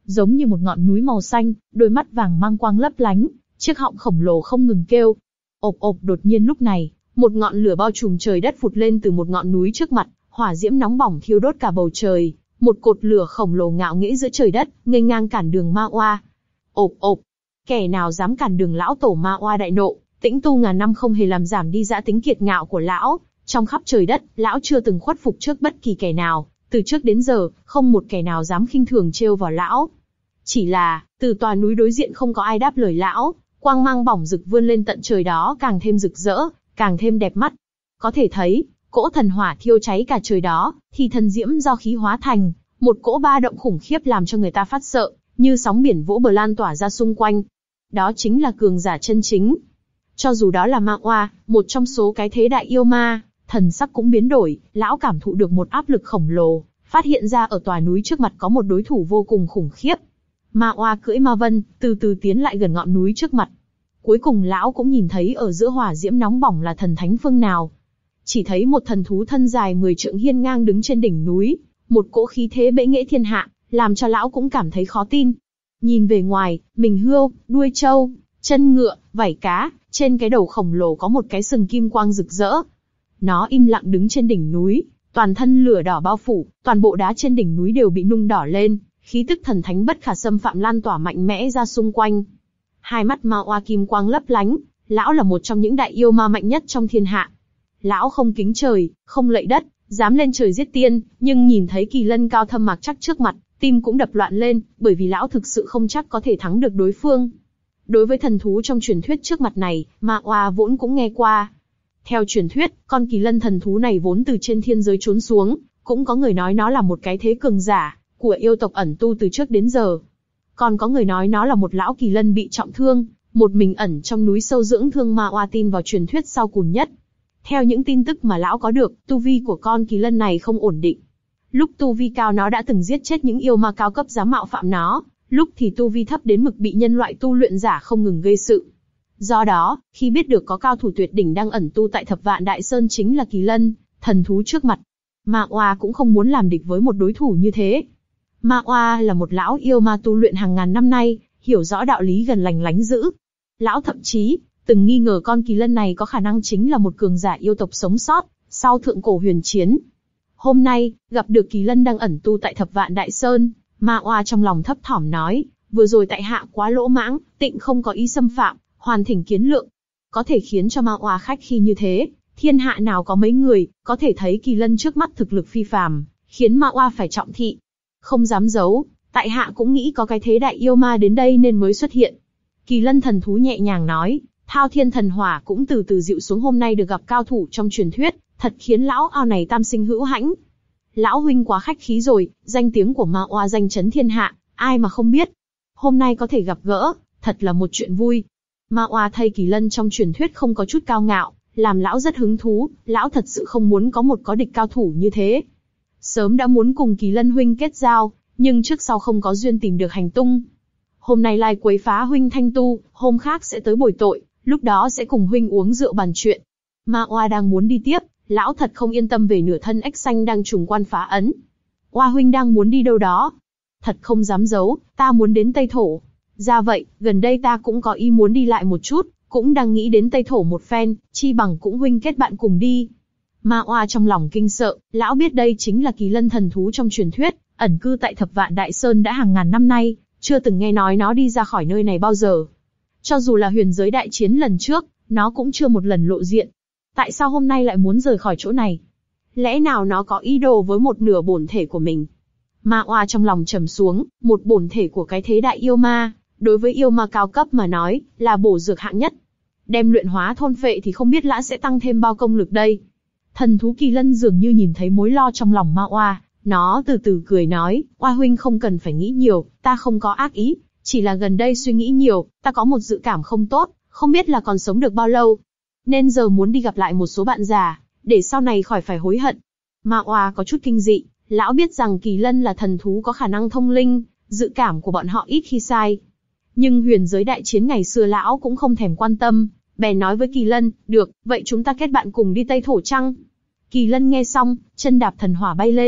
giống như một ngọn núi màu xanh, đôi mắt vàng mang quang lấp lánh, chiếc họng khổng lồ không ngừng kêu. Ộp ộp, đột nhiên lúc này, một ngọn lửa bao trùm trời đất vụt lên từ một ngọn núi trước mặt, hỏa diễm nóng bỏng thiêu đốt cả bầu trời, một cột lửa khổng lồ ngạo nghễ giữa trời đất, nghênh ngang cản đường Ma Oa. Ộp ộp, kẻ nào dám cản đường lão tổ Ma Oa đại nộ, tĩnh tu ngàn năm không hề làm giảm đi dã tính kiệt ngạo của lão, trong khắp trời đất, lão chưa từng khuất phục trước bất kỳ kẻ nào, từ trước đến giờ, không một kẻ nào dám khinh thường trêu vào lão. Chỉ là, từ tòa núi đối diện không có ai đáp lời lão, quang mang bỏng rực vươn lên tận trời đó càng thêm rực rỡ, càng thêm đẹp mắt. Có thể thấy, cỗ thần hỏa thiêu cháy cả trời đó, thì thần diễm do khí hóa thành, một cỗ ba động khủng khiếp làm cho người ta phát sợ, như sóng biển vỗ bờ lan tỏa ra xung quanh. Đó chính là cường giả chân chính. Cho dù đó là Ma Oa, một trong số cái thế đại yêu ma, thần sắc cũng biến đổi, lão cảm thụ được một áp lực khổng lồ, phát hiện ra ở tòa núi trước mặt có một đối thủ vô cùng khủng khiếp. Ma Oa cưỡi ma vân, từ từ tiến lại gần ngọn núi trước mặt. Cuối cùng lão cũng nhìn thấy ở giữa hỏa diễm nóng bỏng là thần thánh phương nào. Chỉ thấy một thần thú thân dài mười trượng hiên ngang đứng trên đỉnh núi, một cỗ khí thế bệ nghệ thiên hạ, làm cho lão cũng cảm thấy khó tin. Nhìn về ngoài, mình hươu, đuôi trâu, chân ngựa, vảy cá, trên cái đầu khổng lồ có một cái sừng kim quang rực rỡ. Nó im lặng đứng trên đỉnh núi, toàn thân lửa đỏ bao phủ, toàn bộ đá trên đỉnh núi đều bị nung đỏ lên, khí tức thần thánh bất khả xâm phạm lan tỏa mạnh mẽ ra xung quanh. Hai mắt Ma Oa kim quang lấp lánh, lão là một trong những đại yêu ma mạnh nhất trong thiên hạ. Lão không kính trời, không lạy đất, dám lên trời giết tiên, nhưng nhìn thấy kỳ lân cao thâm mạc chắc trước mặt, tim cũng đập loạn lên, bởi vì lão thực sự không chắc có thể thắng được đối phương. Đối với thần thú trong truyền thuyết trước mặt này, Ma Oa vốn cũng nghe qua. Theo truyền thuyết, con kỳ lân thần thú này vốn từ trên thiên giới trốn xuống, cũng có người nói nó là một cái thế cường giả của yêu tộc ẩn tu từ trước đến giờ. Còn có người nói nó là một lão kỳ lân bị trọng thương, một mình ẩn trong núi sâu dưỡng thương. Ma Oa tin vào truyền thuyết sau cùng nhất. Theo những tin tức mà lão có được, tu vi của con kỳ lân này không ổn định. Lúc tu vi cao nó đã từng giết chết những yêu ma cao cấp dám mạo phạm nó, lúc thì tu vi thấp đến mực bị nhân loại tu luyện giả không ngừng gây sự. Do đó, khi biết được có cao thủ tuyệt đỉnh đang ẩn tu tại Thập Vạn Đại Sơn chính là kỳ lân, thần thú trước mặt, Ma Oa cũng không muốn làm địch với một đối thủ như thế. Ma Oa là một lão yêu ma tu luyện hàng ngàn năm nay, hiểu rõ đạo lý gần lành lánh dữ. Lão thậm chí từng nghi ngờ con kỳ lân này có khả năng chính là một cường giả yêu tộc sống sót sau thượng cổ huyền chiến. Hôm nay, gặp được kỳ lân đang ẩn tu tại Thập Vạn Đại Sơn, Ma Oa trong lòng thấp thỏm nói, vừa rồi tại hạ quá lỗ mãng, tịnh không có ý xâm phạm, hoàn thỉnh kiến lượng. Có thể khiến cho Ma Oa khách khi như thế, thiên hạ nào có mấy người, có thể thấy kỳ lân trước mắt thực lực phi phàm, khiến Ma Oa phải trọng thị. Không dám giấu, tại hạ cũng nghĩ có cái thế đại yêu ma đến đây nên mới xuất hiện. Kỳ lân thần thú nhẹ nhàng nói, thao thiên thần hỏa cũng từ từ dịu xuống. Hôm nay được gặp cao thủ trong truyền thuyết, thật khiến lão ao này tam sinh hữu hãnh. Lão huynh quá khách khí rồi, danh tiếng của Ma Oa danh chấn thiên hạ, ai mà không biết. Hôm nay có thể gặp gỡ, thật là một chuyện vui. Ma Oa thay kỳ lân trong truyền thuyết không có chút cao ngạo, làm lão rất hứng thú. Lão thật sự không muốn có một có địch cao thủ như thế. Sớm đã muốn cùng kỳ lân huynh kết giao, nhưng trước sau không có duyên tìm được hành tung. Hôm nay lai quấy phá huynh thanh tu, hôm khác sẽ tới bồi tội, lúc đó sẽ cùng huynh uống rượu bàn chuyện. Ma Oa đang muốn đi tiếp, lão thật không yên tâm về nửa thân ếch xanh đang trùng quan phá ấn. Oa huynh đang muốn đi đâu đó? Thật không dám giấu, ta muốn đến Tây Thổ. Ra vậy, gần đây ta cũng có ý muốn đi lại một chút, cũng đang nghĩ đến Tây Thổ một phen, chi bằng cũng huynh kết bạn cùng đi. Ma Oa trong lòng kinh sợ, lão biết đây chính là kỳ lân thần thú trong truyền thuyết, ẩn cư tại Thập Vạn Đại Sơn đã hàng ngàn năm nay, chưa từng nghe nói nó đi ra khỏi nơi này bao giờ. Cho dù là huyền giới đại chiến lần trước, nó cũng chưa một lần lộ diện. Tại sao hôm nay lại muốn rời khỏi chỗ này? Lẽ nào nó có ý đồ với một nửa bổn thể của mình? Ma Oa trong lòng trầm xuống, một bổn thể của cái thế đại yêu ma, đối với yêu ma cao cấp mà nói, là bổ dược hạng nhất. Đem luyện hóa thôn phệ thì không biết lã sẽ tăng thêm bao công lực đây. Thần thú kỳ lân dường như nhìn thấy mối lo trong lòng Ma Oa, nó từ từ cười nói, Oa huynh không cần phải nghĩ nhiều, ta không có ác ý, chỉ là gần đây suy nghĩ nhiều, ta có một dự cảm không tốt, không biết là còn sống được bao lâu. Nên giờ muốn đi gặp lại một số bạn già, để sau này khỏi phải hối hận. Ma Oa có chút kinh dị, lão biết rằng kỳ lân là thần thú có khả năng thông linh, dự cảm của bọn họ ít khi sai. Nhưng huyền giới đại chiến ngày xưa lão cũng không thèm quan tâm, bèn nói với kỳ lân, được, vậy chúng ta kết bạn cùng đi Tây Thổ chăng? Kỳ lân nghe xong, chân đạp thần hỏa bay lên,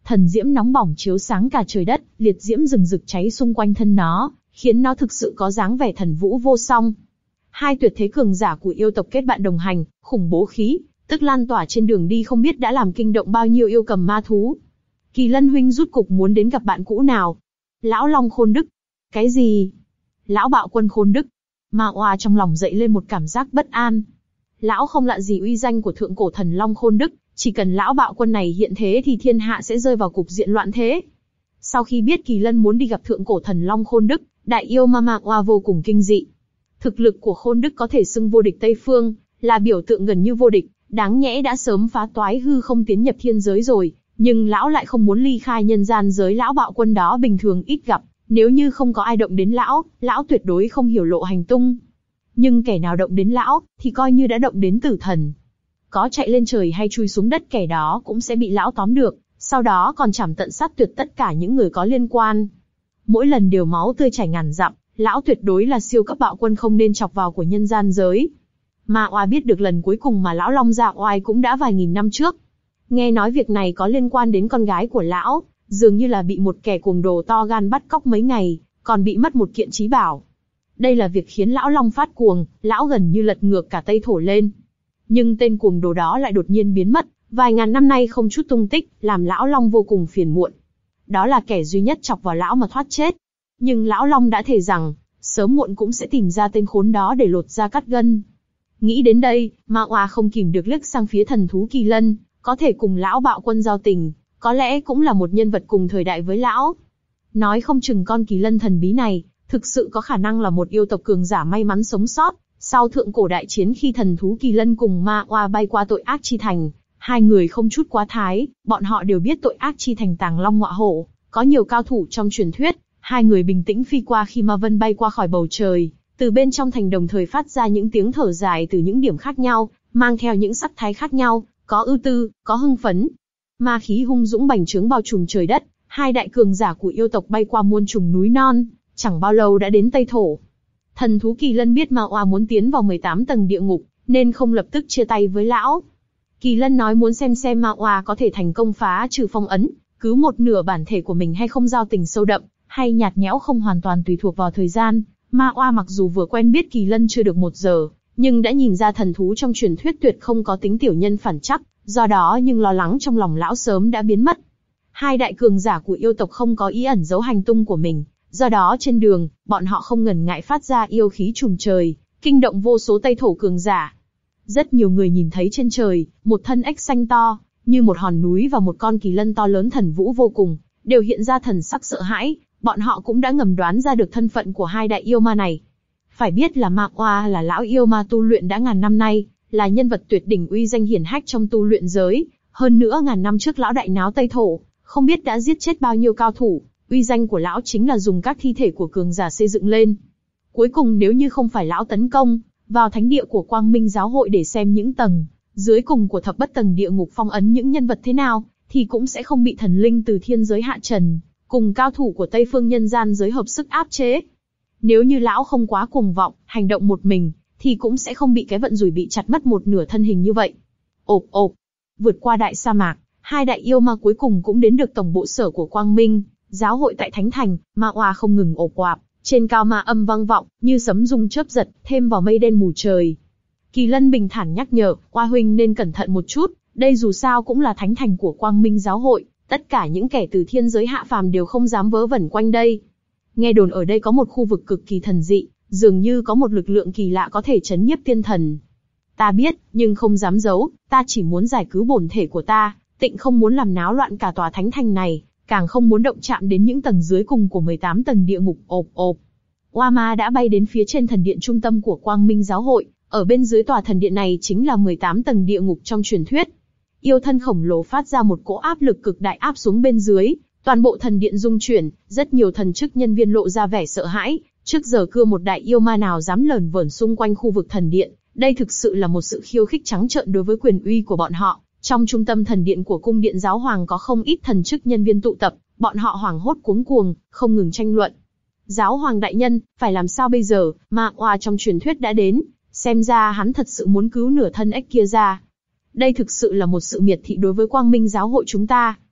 thần diễm nóng bỏng chiếu sáng cả trời đất, liệt diễm rừng rực cháy xung quanh thân nó, khiến nó thực sự có dáng vẻ thần vũ vô song. Hai tuyệt thế cường giả của yêu tộc kết bạn đồng hành, khủng bố khí, tức lan tỏa trên đường đi không biết đã làm kinh động bao nhiêu yêu cầm ma thú. Kỳ Lân huynh rút cục muốn đến gặp bạn cũ nào? Lão Long Khôn Đức. Cái gì? Lão Bạo Quân Khôn Đức. Ma Oa trong lòng dậy lên một cảm giác bất an. Lão không lạ gì uy danh của thượng cổ thần Long Khôn Đức, chỉ cần lão bạo quân này hiện thế thì thiên hạ sẽ rơi vào cục diện loạn thế. Sau khi biết Kỳ Lân muốn đi gặp thượng cổ thần Long Khôn Đức, đại yêu ma Ma Oa vô cùng kinh dị. Thực lực của Khôn Đức có thể xưng vô địch Tây Phương, là biểu tượng gần như vô địch, đáng nhẽ đã sớm phá toái hư không tiến nhập thiên giới rồi, nhưng lão lại không muốn ly khai nhân gian giới. Lão bạo quân đó bình thường ít gặp, nếu như không có ai động đến lão, lão tuyệt đối không hiểu lộ hành tung. Nhưng kẻ nào động đến lão, thì coi như đã động đến tử thần. Có chạy lên trời hay chui xuống đất kẻ đó cũng sẽ bị lão tóm được, sau đó còn chảm tận sát tuyệt tất cả những người có liên quan. Mỗi lần đều máu tươi chảy ngàn dặm, lão tuyệt đối là siêu cấp bạo quân không nên chọc vào của nhân gian giới. Ma Oa biết được lần cuối cùng mà lão Long ra oai cũng đã vài nghìn năm trước. Nghe nói việc này có liên quan đến con gái của lão, dường như là bị một kẻ cuồng đồ to gan bắt cóc mấy ngày, còn bị mất một kiện trí bảo. Đây là việc khiến lão Long phát cuồng, lão gần như lật ngược cả Tây Thổ lên. Nhưng tên cuồng đồ đó lại đột nhiên biến mất, vài ngàn năm nay không chút tung tích, làm lão Long vô cùng phiền muộn. Đó là kẻ duy nhất chọc vào lão mà thoát chết. Nhưng lão Long đã thề rằng, sớm muộn cũng sẽ tìm ra tên khốn đó để lột da cắt gân. Nghĩ đến đây, Ma Oa không kìm được liếc sang phía thần thú Kỳ Lân, có thể cùng lão bạo quân giao tình, có lẽ cũng là một nhân vật cùng thời đại với lão. Nói không chừng con Kỳ Lân thần bí này, thực sự có khả năng là một yêu tộc cường giả may mắn sống sót. Sau thượng cổ đại chiến khi thần thú Kỳ Lân cùng Ma Oa bay qua tội ác chi thành, hai người không chút quá thái, bọn họ đều biết tội ác chi thành tàng long ngọa hổ, có nhiều cao thủ trong truyền thuyết. Hai người bình tĩnh phi qua khi ma vân bay qua khỏi bầu trời, từ bên trong thành đồng thời phát ra những tiếng thở dài từ những điểm khác nhau, mang theo những sắc thái khác nhau, có ưu tư, có hưng phấn. Ma khí hung dũng bành trướng bao trùm trời đất, hai đại cường giả của yêu tộc bay qua muôn trùng núi non, chẳng bao lâu đã đến Tây Thổ. Thần thú Kỳ Lân biết Ma Oa muốn tiến vào mười tám tầng địa ngục, nên không lập tức chia tay với lão. Kỳ Lân nói muốn xem xem Ma Oa có thể thành công phá trừ phong ấn, cứu một nửa bản thể của mình hay không. Giao tình sâu đậm hay nhạt nhẽo không hoàn toàn tùy thuộc vào thời gian. Ma Oa mặc dù vừa quen biết Kỳ Lân chưa được một giờ, nhưng đã nhìn ra thần thú trong truyền thuyết tuyệt không có tính tiểu nhân phản trắc, do đó nhưng lo lắng trong lòng lão sớm đã biến mất. Hai đại cường giả của yêu tộc không có ý ẩn giấu hành tung của mình, do đó trên đường, bọn họ không ngần ngại phát ra yêu khí trùm trời, kinh động vô số Tây Thổ cường giả. Rất nhiều người nhìn thấy trên trời, một thân ếch xanh to, như một hòn núi và một con Kỳ Lân to lớn thần vũ vô cùng, đều hiện ra thần sắc sợ hãi. Bọn họ cũng đã ngầm đoán ra được thân phận của hai đại yêu ma này. Phải biết là Ma Oa là lão yêu ma tu luyện đã ngàn năm nay, là nhân vật tuyệt đỉnh uy danh hiển hách trong tu luyện giới. Hơn nữa ngàn năm trước lão đại náo Tây Thổ, không biết đã giết chết bao nhiêu cao thủ. Uy danh của lão chính là dùng các thi thể của cường giả xây dựng lên. Cuối cùng nếu như không phải lão tấn công vào thánh địa của Quang Minh giáo hội để xem những tầng dưới cùng của thập bất tầng địa ngục phong ấn những nhân vật thế nào, thì cũng sẽ không bị thần linh từ thiên giới hạ trần cùng cao thủ của Tây Phương nhân gian giới hợp sức áp chế. Nếu như lão không quá cuồng vọng, hành động một mình, thì cũng sẽ không bị cái vận rủi bị chặt mất một nửa thân hình như vậy. Ộp ộp, vượt qua đại sa mạc, hai đại yêu ma cuối cùng cũng đến được tổng bộ sở của Quang Minh giáo hội tại Thánh Thành. Ma Oa không ngừng ộp oạp, trên cao ma âm vang vọng, như sấm rung chớp giật, thêm vào mây đen mù trời. Kỳ Lân bình thản nhắc nhở, Oa huynh nên cẩn thận một chút, đây dù sao cũng là Thánh Thành của Quang Minh giáo hội. Tất cả những kẻ từ thiên giới hạ phàm đều không dám vớ vẩn quanh đây. Nghe đồn ở đây có một khu vực cực kỳ thần dị, dường như có một lực lượng kỳ lạ có thể chấn nhiếp tiên thần. Ta biết, nhưng không dám giấu, ta chỉ muốn giải cứu bổn thể của ta, tịnh không muốn làm náo loạn cả tòa thánh thành này, càng không muốn động chạm đến những tầng dưới cùng của mười tám tầng địa ngục. Ộp ộp. Oa Ma đã bay đến phía trên thần điện trung tâm của Quang Minh giáo hội, ở bên dưới tòa thần điện này chính là mười tám tầng địa ngục trong truyền thuyết. Yêu thân khổng lồ phát ra một cỗ áp lực cực đại áp xuống bên dưới, toàn bộ thần điện rung chuyển, rất nhiều thần chức nhân viên lộ ra vẻ sợ hãi. Trước giờ cưa một đại yêu ma nào dám lởn vởn xung quanh khu vực thần điện, đây thực sự là một sự khiêu khích trắng trợn đối với quyền uy của bọn họ. Trong trung tâm thần điện của cung điện giáo hoàng có không ít thần chức nhân viên tụ tập, bọn họ hoảng hốt cuống cuồng, không ngừng tranh luận. Giáo hoàng đại nhân, phải làm sao bây giờ? Ma Oa trong truyền thuyết đã đến, xem ra hắn thật sự muốn cứu nửa thân ếch kia ra. Đây thực sự là một sự miệt thị đối với Quang Minh giáo hội chúng ta.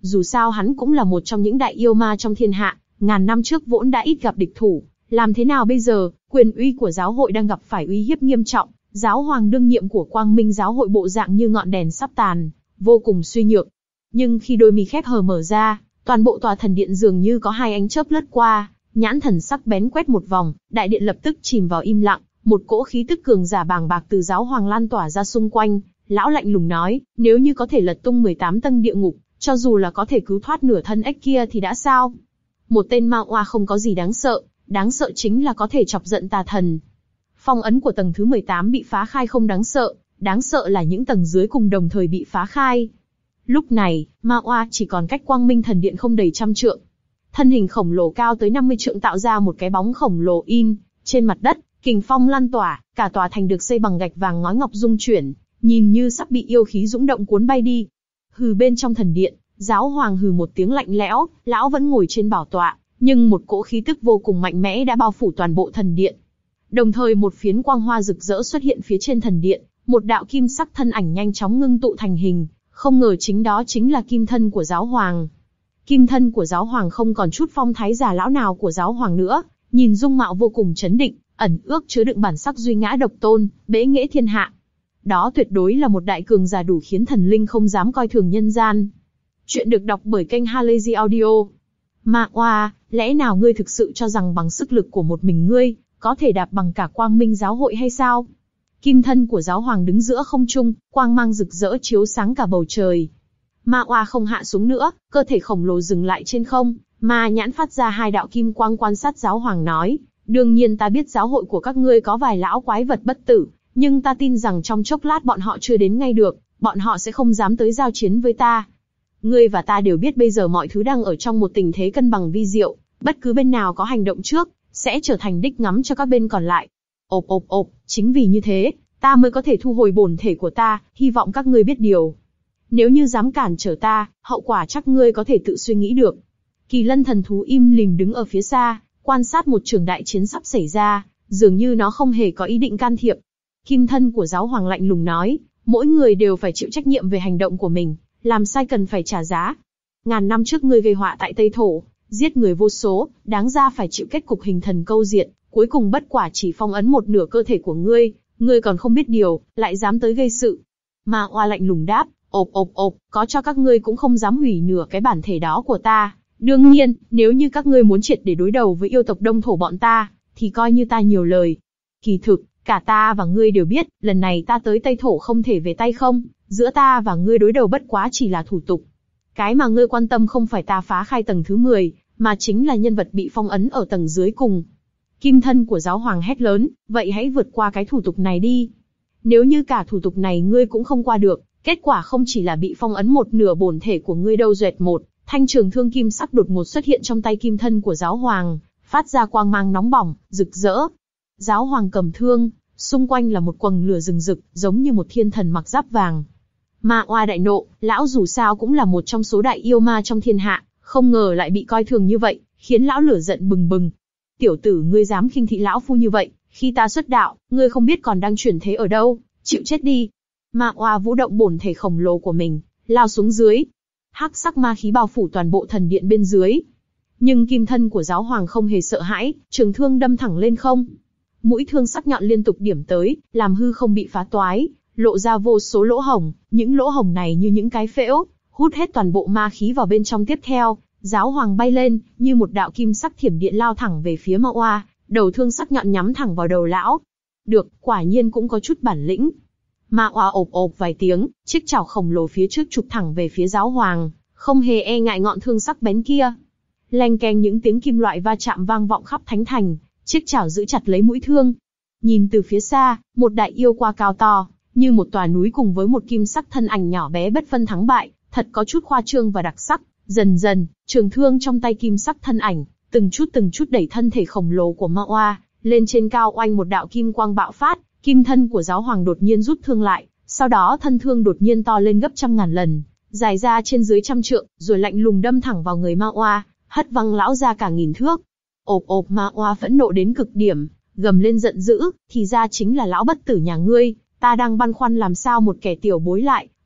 Dù sao hắn cũng là một trong những đại yêu ma trong thiên hạ, ngàn năm trước vốn đã ít gặp địch thủ, làm thế nào bây giờ, quyền uy của giáo hội đang gặp phải uy hiếp nghiêm trọng, giáo hoàng đương nhiệm của Quang Minh giáo hội bộ dạng như ngọn đèn sắp tàn, vô cùng suy nhược. Nhưng khi đôi mi khép hờ mở ra, toàn bộ tòa thần điện dường như có hai ánh chớp lướt qua, nhãn thần sắc bén quét một vòng, đại điện lập tức chìm vào im lặng, một cỗ khí tức cường giả bàng bạc từ giáo hoàng lan tỏa ra xung quanh. Lão lạnh lùng nói, nếu như có thể lật tung mười tám tầng địa ngục, cho dù là có thể cứu thoát nửa thân ếch kia thì đã sao? Một tên ma oa không có gì đáng sợ, đáng sợ chính là có thể chọc giận tà thần. Phong ấn của tầng thứ mười tám bị phá khai không đáng sợ, đáng sợ là những tầng dưới cùng đồng thời bị phá khai. Lúc này, ma oa chỉ còn cách Quang Minh thần điện không đầy trăm trượng. Thân hình khổng lồ cao tới năm mươi trượng tạo ra một cái bóng khổng lồ in trên mặt đất, kình phong lan tỏa, cả tòa thành được xây bằng gạch vàng ngói ngọc rung chuyển, nhìn như sắp bị yêu khí dũng động cuốn bay đi. Hừ, bên trong thần điện, giáo hoàng hừ một tiếng lạnh lẽo, lão vẫn ngồi trên bảo tọa, nhưng một cỗ khí tức vô cùng mạnh mẽ đã bao phủ toàn bộ thần điện. Đồng thời một phiến quang hoa rực rỡ xuất hiện phía trên thần điện, một đạo kim sắc thân ảnh nhanh chóng ngưng tụ thành hình, không ngờ chính đó chính là kim thân của giáo hoàng. Kim thân của giáo hoàng không còn chút phong thái già lão nào của giáo hoàng nữa, nhìn dung mạo vô cùng chấn định, ẩn ước chứa đựng bản sắc duy ngã độc tôn, bẽ nghễ thiên hạ. Đó tuyệt đối là một đại cường giả đủ khiến thần linh không dám coi thường nhân gian. Chuyện được đọc bởi kênh Halazy Audio. Ma oa, lẽ nào ngươi thực sự cho rằng bằng sức lực của một mình ngươi, có thể đạp bằng cả Quang Minh giáo hội hay sao? Kim thân của giáo hoàng đứng giữa không trung, quang mang rực rỡ chiếu sáng cả bầu trời. Ma oa không hạ xuống nữa, cơ thể khổng lồ dừng lại trên không, ma nhãn phát ra hai đạo kim quang quan sát giáo hoàng nói, đương nhiên ta biết giáo hội của các ngươi có vài lão quái vật bất tử, nhưng ta tin rằng trong chốc lát bọn họ chưa đến ngay được, bọn họ sẽ không dám tới giao chiến với ta. Ngươi và ta đều biết bây giờ mọi thứ đang ở trong một tình thế cân bằng vi diệu, bất cứ bên nào có hành động trước, sẽ trở thành đích ngắm cho các bên còn lại. Ộp ộp ộp, chính vì như thế, ta mới có thể thu hồi bổn thể của ta, hy vọng các ngươi biết điều. Nếu như dám cản trở ta, hậu quả chắc ngươi có thể tự suy nghĩ được. Kỳ lân thần thú im lìm đứng ở phía xa, quan sát một trường đại chiến sắp xảy ra, dường như nó không hề có ý định can thiệp. Kim thân của giáo hoàng lạnh lùng nói, mỗi người đều phải chịu trách nhiệm về hành động của mình, làm sai cần phải trả giá. Ngàn năm trước ngươi gây họa tại Tây Thổ, giết người vô số, đáng ra phải chịu kết cục hình thần câu diệt, cuối cùng bất quả chỉ phong ấn một nửa cơ thể của ngươi, ngươi còn không biết điều, lại dám tới gây sự. Ma oa lạnh lùng đáp, ộp ộp ộp, có cho các ngươi cũng không dám hủy nửa cái bản thể đó của ta. Đương nhiên, nếu như các ngươi muốn triệt để đối đầu với yêu tộc Đông Thổ bọn ta, thì coi như ta nhiều lời. Kỳ thực, cả ta và ngươi đều biết, lần này ta tới Tây Thổ không thể về tay không, giữa ta và ngươi đối đầu bất quá chỉ là thủ tục. Cái mà ngươi quan tâm không phải ta phá khai tầng thứ mười, mà chính là nhân vật bị phong ấn ở tầng dưới cùng. Kim thân của giáo hoàng hét lớn, vậy hãy vượt qua cái thủ tục này đi. Nếu như cả thủ tục này ngươi cũng không qua được, kết quả không chỉ là bị phong ấn một nửa bổn thể của ngươi đâu. Duệt một, thanh trường thương kim sắc đột ngột xuất hiện trong tay kim thân của giáo hoàng, phát ra quang mang nóng bỏng, rực rỡ. Giáo hoàng cầm thương, xung quanh là một quầng lửa rừng rực, giống như một thiên thần mặc giáp vàng. Ma oa đại nộ, lão dù sao cũng là một trong số đại yêu ma trong thiên hạ, không ngờ lại bị coi thường như vậy, khiến lão lửa giận bừng bừng. Tiểu tử, ngươi dám khinh thị lão phu như vậy, khi ta xuất đạo, ngươi không biết còn đang chuyển thế ở đâu, chịu chết đi. Ma oa vũ động bổn thể khổng lồ của mình, lao xuống dưới. Hắc sắc ma khí bao phủ toàn bộ thần điện bên dưới. Nhưng kim thân của giáo hoàng không hề sợ hãi, trường thương đâm thẳng lên không. Mũi thương sắc nhọn liên tục điểm tới, làm hư không bị phá toái, lộ ra vô số lỗ hổng, những lỗ hổng này như những cái phễu, hút hết toàn bộ ma khí vào bên trong. Tiếp theo, giáo hoàng bay lên, như một đạo kim sắc thiểm điện lao thẳng về phía Ma oa, đầu thương sắc nhọn nhắm thẳng vào đầu lão. Được, quả nhiên cũng có chút bản lĩnh. Ma oa ộp ộp vài tiếng, chiếc chảo khổng lồ phía trước chụp thẳng về phía giáo hoàng, không hề e ngại ngọn thương sắc bén kia. Leng keng những tiếng kim loại va chạm vang vọng khắp thánh thành, chiếc chảo giữ chặt lấy mũi thương. Nhìn từ phía xa, một đại yêu qua cao to, như một tòa núi cùng với một kim sắc thân ảnh nhỏ bé bất phân thắng bại, thật có chút khoa trương và đặc sắc. Dần dần, trường thương trong tay kim sắc thân ảnh, từng chút từng chút đẩy thân thể khổng lồ của Ma oa lên trên cao. Oanh, một đạo kim quang bạo phát, kim thân của giáo hoàng đột nhiên rút thương lại, sau đó thân thương đột nhiên to lên gấp trăm ngàn lần, dài ra trên dưới trăm trượng, rồi lạnh lùng đâm thẳng vào người Ma oa, hất văng lão ra cả nghìn thước. Ộp ộp, Ma oa phẫn nộ đến cực điểm, gầm lên giận dữ, thì ra chính là lão bất tử nhà ngươi, ta đang băn khoăn làm sao một kẻ tiểu bối lại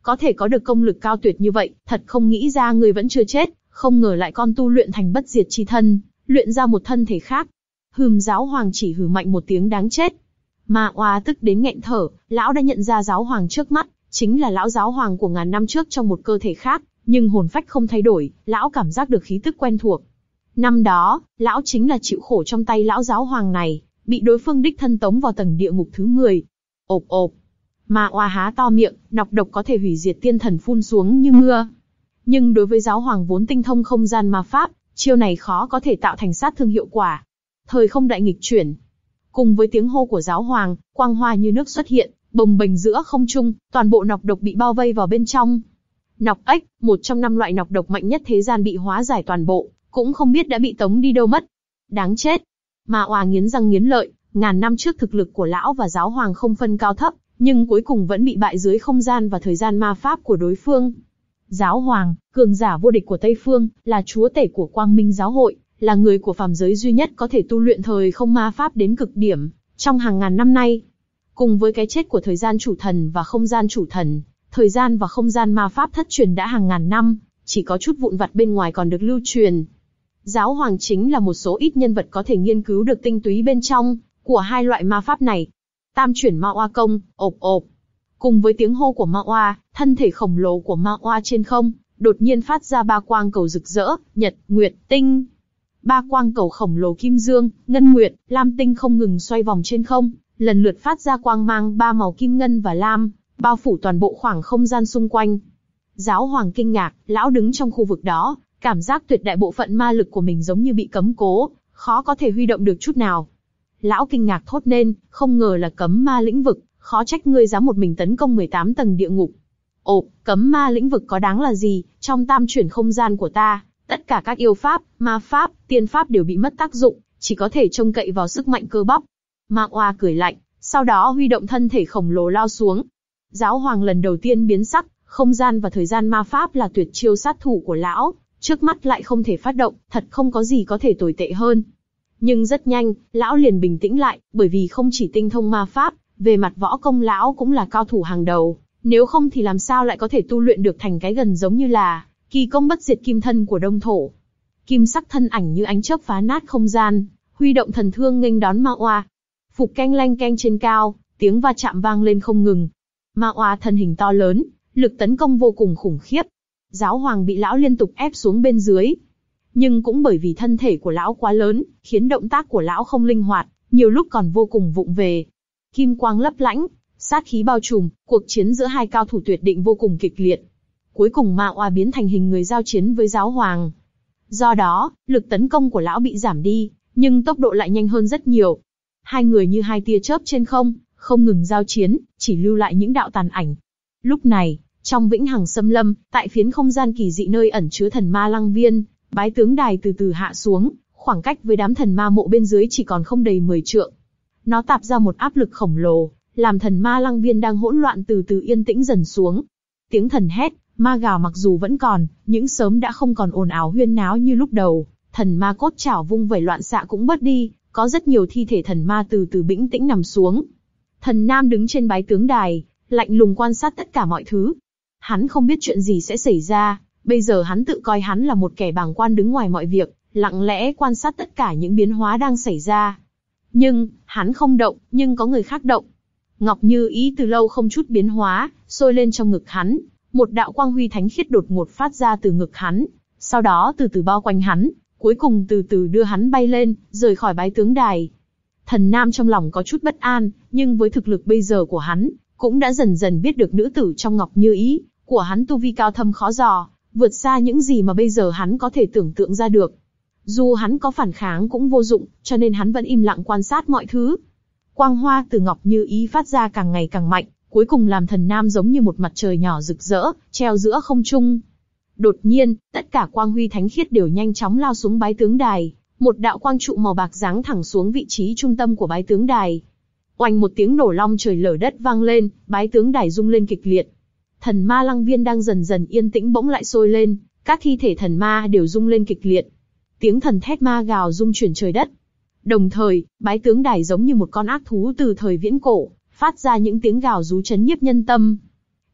có thể có được công lực cao tuyệt như vậy, thật không nghĩ ra ngươi vẫn chưa chết, không ngờ lại con tu luyện thành bất diệt chi thân, luyện ra một thân thể khác. Hừm, giáo hoàng chỉ hừ mạnh một tiếng đáng chết. Ma Oa tức đến nghẹn thở, lão đã nhận ra giáo hoàng trước mắt, chính là lão giáo hoàng của ngàn năm trước trong một cơ thể khác, nhưng hồn phách không thay đổi, lão cảm giác được khí tức quen thuộc. Năm đó, lão chính là chịu khổ trong tay lão giáo hoàng này, bị đối phương đích thân tống vào tầng địa ngục thứ mười. Ộp ộp. Ma Oa há to miệng, nọc độc có thể hủy diệt tiên thần phun xuống như mưa. Nhưng đối với giáo hoàng vốn tinh thông không gian ma pháp, chiêu này khó có thể tạo thành sát thương hiệu quả. Thời không đại nghịch chuyển. Cùng với tiếng hô của giáo hoàng, quang hoa như nước xuất hiện, bồng bềnh giữa không trung, toàn bộ nọc độc bị bao vây vào bên trong. Nọc ếch, một trong năm loại nọc độc mạnh nhất thế gian bị hóa giải toàn bộ, cũng không biết đã bị tống đi đâu mất. Đáng chết. Ma Oa nghiến răng nghiến lợi, ngàn năm trước thực lực của lão và giáo hoàng không phân cao thấp, nhưng cuối cùng vẫn bị bại dưới không gian và thời gian ma pháp của đối phương. Giáo hoàng, cường giả vô địch của Tây Phương, là chúa tể của Quang Minh giáo hội, là người của phàm giới duy nhất có thể tu luyện thời không ma pháp đến cực điểm, trong hàng ngàn năm nay. Cùng với cái chết của thời gian chủ thần và không gian chủ thần, thời gian và không gian ma pháp thất truyền đã hàng ngàn năm, chỉ có chút vụn vặt bên ngoài còn được lưu truyền. Giáo hoàng chính là một số ít nhân vật có thể nghiên cứu được tinh túy bên trong của hai loại ma pháp này. Tam chuyển Ma Oa công, ộp ộp. Cùng với tiếng hô của Ma Oa, thân thể khổng lồ của Ma Oa trên không, đột nhiên phát ra ba quang cầu rực rỡ, nhật, nguyệt, tinh. Ba quang cầu khổng lồ kim dương, ngân nguyệt, lam tinh không ngừng xoay vòng trên không, lần lượt phát ra quang mang ba màu kim ngân và lam, bao phủ toàn bộ khoảng không gian xung quanh. Giáo hoàng kinh ngạc, lão đứng trong khu vực đó, cảm giác tuyệt đại bộ phận ma lực của mình giống như bị cấm cố, khó có thể huy động được chút nào. Lão kinh ngạc thốt lên, không ngờ là cấm ma lĩnh vực, khó trách ngươi dám một mình tấn công mười tám tầng địa ngục. Ồ, cấm ma lĩnh vực có đáng là gì, trong tam chuyển không gian của ta, tất cả các yêu pháp, ma pháp, tiên pháp đều bị mất tác dụng, chỉ có thể trông cậy vào sức mạnh cơ bắp. Ma Oa cười lạnh, sau đó huy động thân thể khổng lồ lao xuống. Giáo hoàng lần đầu tiên biến sắc, không gian và thời gian ma pháp là tuyệt chiêu sát thủ của lão, trước mắt lại không thể phát động, thật không có gì có thể tồi tệ hơn. Nhưng rất nhanh, lão liền bình tĩnh lại, bởi vì không chỉ tinh thông ma pháp, về mặt võ công lão cũng là cao thủ hàng đầu, nếu không thì làm sao lại có thể tu luyện được thành cái gần giống như là kỳ công bất diệt kim thân của Đông Thổ. Kim sắc thân ảnh như ánh chớp phá nát không gian, huy động thần thương nghênh đón Ma Oa. Phục keng leng keng trên cao, tiếng va chạm vang lên không ngừng. Ma Oa thân hình to lớn, lực tấn công vô cùng khủng khiếp. Giáo hoàng bị lão liên tục ép xuống bên dưới. Nhưng cũng bởi vì thân thể của lão quá lớn, khiến động tác của lão không linh hoạt, nhiều lúc còn vô cùng vụng về. Kim quang lấp lánh, sát khí bao trùm, cuộc chiến giữa hai cao thủ tuyệt định vô cùng kịch liệt. Cuối cùng Ma Oa biến thành hình người giao chiến với giáo hoàng. Do đó, lực tấn công của lão bị giảm đi, nhưng tốc độ lại nhanh hơn rất nhiều. Hai người như hai tia chớp trên không, không ngừng giao chiến, chỉ lưu lại những đạo tàn ảnh. Lúc này, trong vĩnh hằng xâm lâm, tại phiến không gian kỳ dị nơi ẩn chứa thần ma lăng viên, bái tướng đài từ từ hạ xuống, khoảng cách với đám thần ma mộ bên dưới chỉ còn không đầy mười trượng. Nó tạp ra một áp lực khổng lồ, làm thần ma lăng viên đang hỗn loạn từ từ yên tĩnh dần xuống. Tiếng thần hét, ma gào mặc dù vẫn còn, nhưng sớm đã không còn ồn ào huyên náo như lúc đầu. Thần ma cốt chảo vung vẩy loạn xạ cũng bớt đi, có rất nhiều thi thể thần ma từ từ bĩnh tĩnh nằm xuống. Thần Nam đứng trên bái tướng đài, lạnh lùng quan sát tất cả mọi thứ. Hắn không biết chuyện gì sẽ xảy ra, bây giờ hắn tự coi hắn là một kẻ bàng quan đứng ngoài mọi việc, lặng lẽ quan sát tất cả những biến hóa đang xảy ra. Nhưng, hắn không động, nhưng có người khác động. Ngọc Như Ý từ lâu không chút biến hóa, sôi lên trong ngực hắn, một đạo quang huy thánh khiết đột ngột phát ra từ ngực hắn, sau đó từ từ bao quanh hắn, cuối cùng từ từ đưa hắn bay lên, rời khỏi bái tướng đài. Thần Nam trong lòng có chút bất an, nhưng với thực lực bây giờ của hắn, cũng đã dần dần biết được nữ tử trong Ngọc Như Ý của hắn tu vi cao thâm khó dò, vượt xa những gì mà bây giờ hắn có thể tưởng tượng ra được. Dù hắn có phản kháng cũng vô dụng, cho nên hắn vẫn im lặng quan sát mọi thứ. Quang hoa từ Ngọc Như Ý phát ra càng ngày càng mạnh, cuối cùng làm Thần Nam giống như một mặt trời nhỏ rực rỡ, treo giữa không trung. Đột nhiên, tất cả quang huy thánh khiết đều nhanh chóng lao xuống bái tướng đài, một đạo quang trụ màu bạc giáng thẳng xuống vị trí trung tâm của bái tướng đài. Oanh một tiếng nổ long trời lở đất vang lên, bái tướng đài rung lên kịch liệt. Thần ma lăng viên đang dần dần yên tĩnh bỗng lại sôi lên, các thi thể thần ma đều rung lên kịch liệt. Tiếng thần thét ma gào rung chuyển trời đất. Đồng thời, bái tướng đài giống như một con ác thú từ thời viễn cổ, phát ra những tiếng gào rú chấn nhiếp nhân tâm.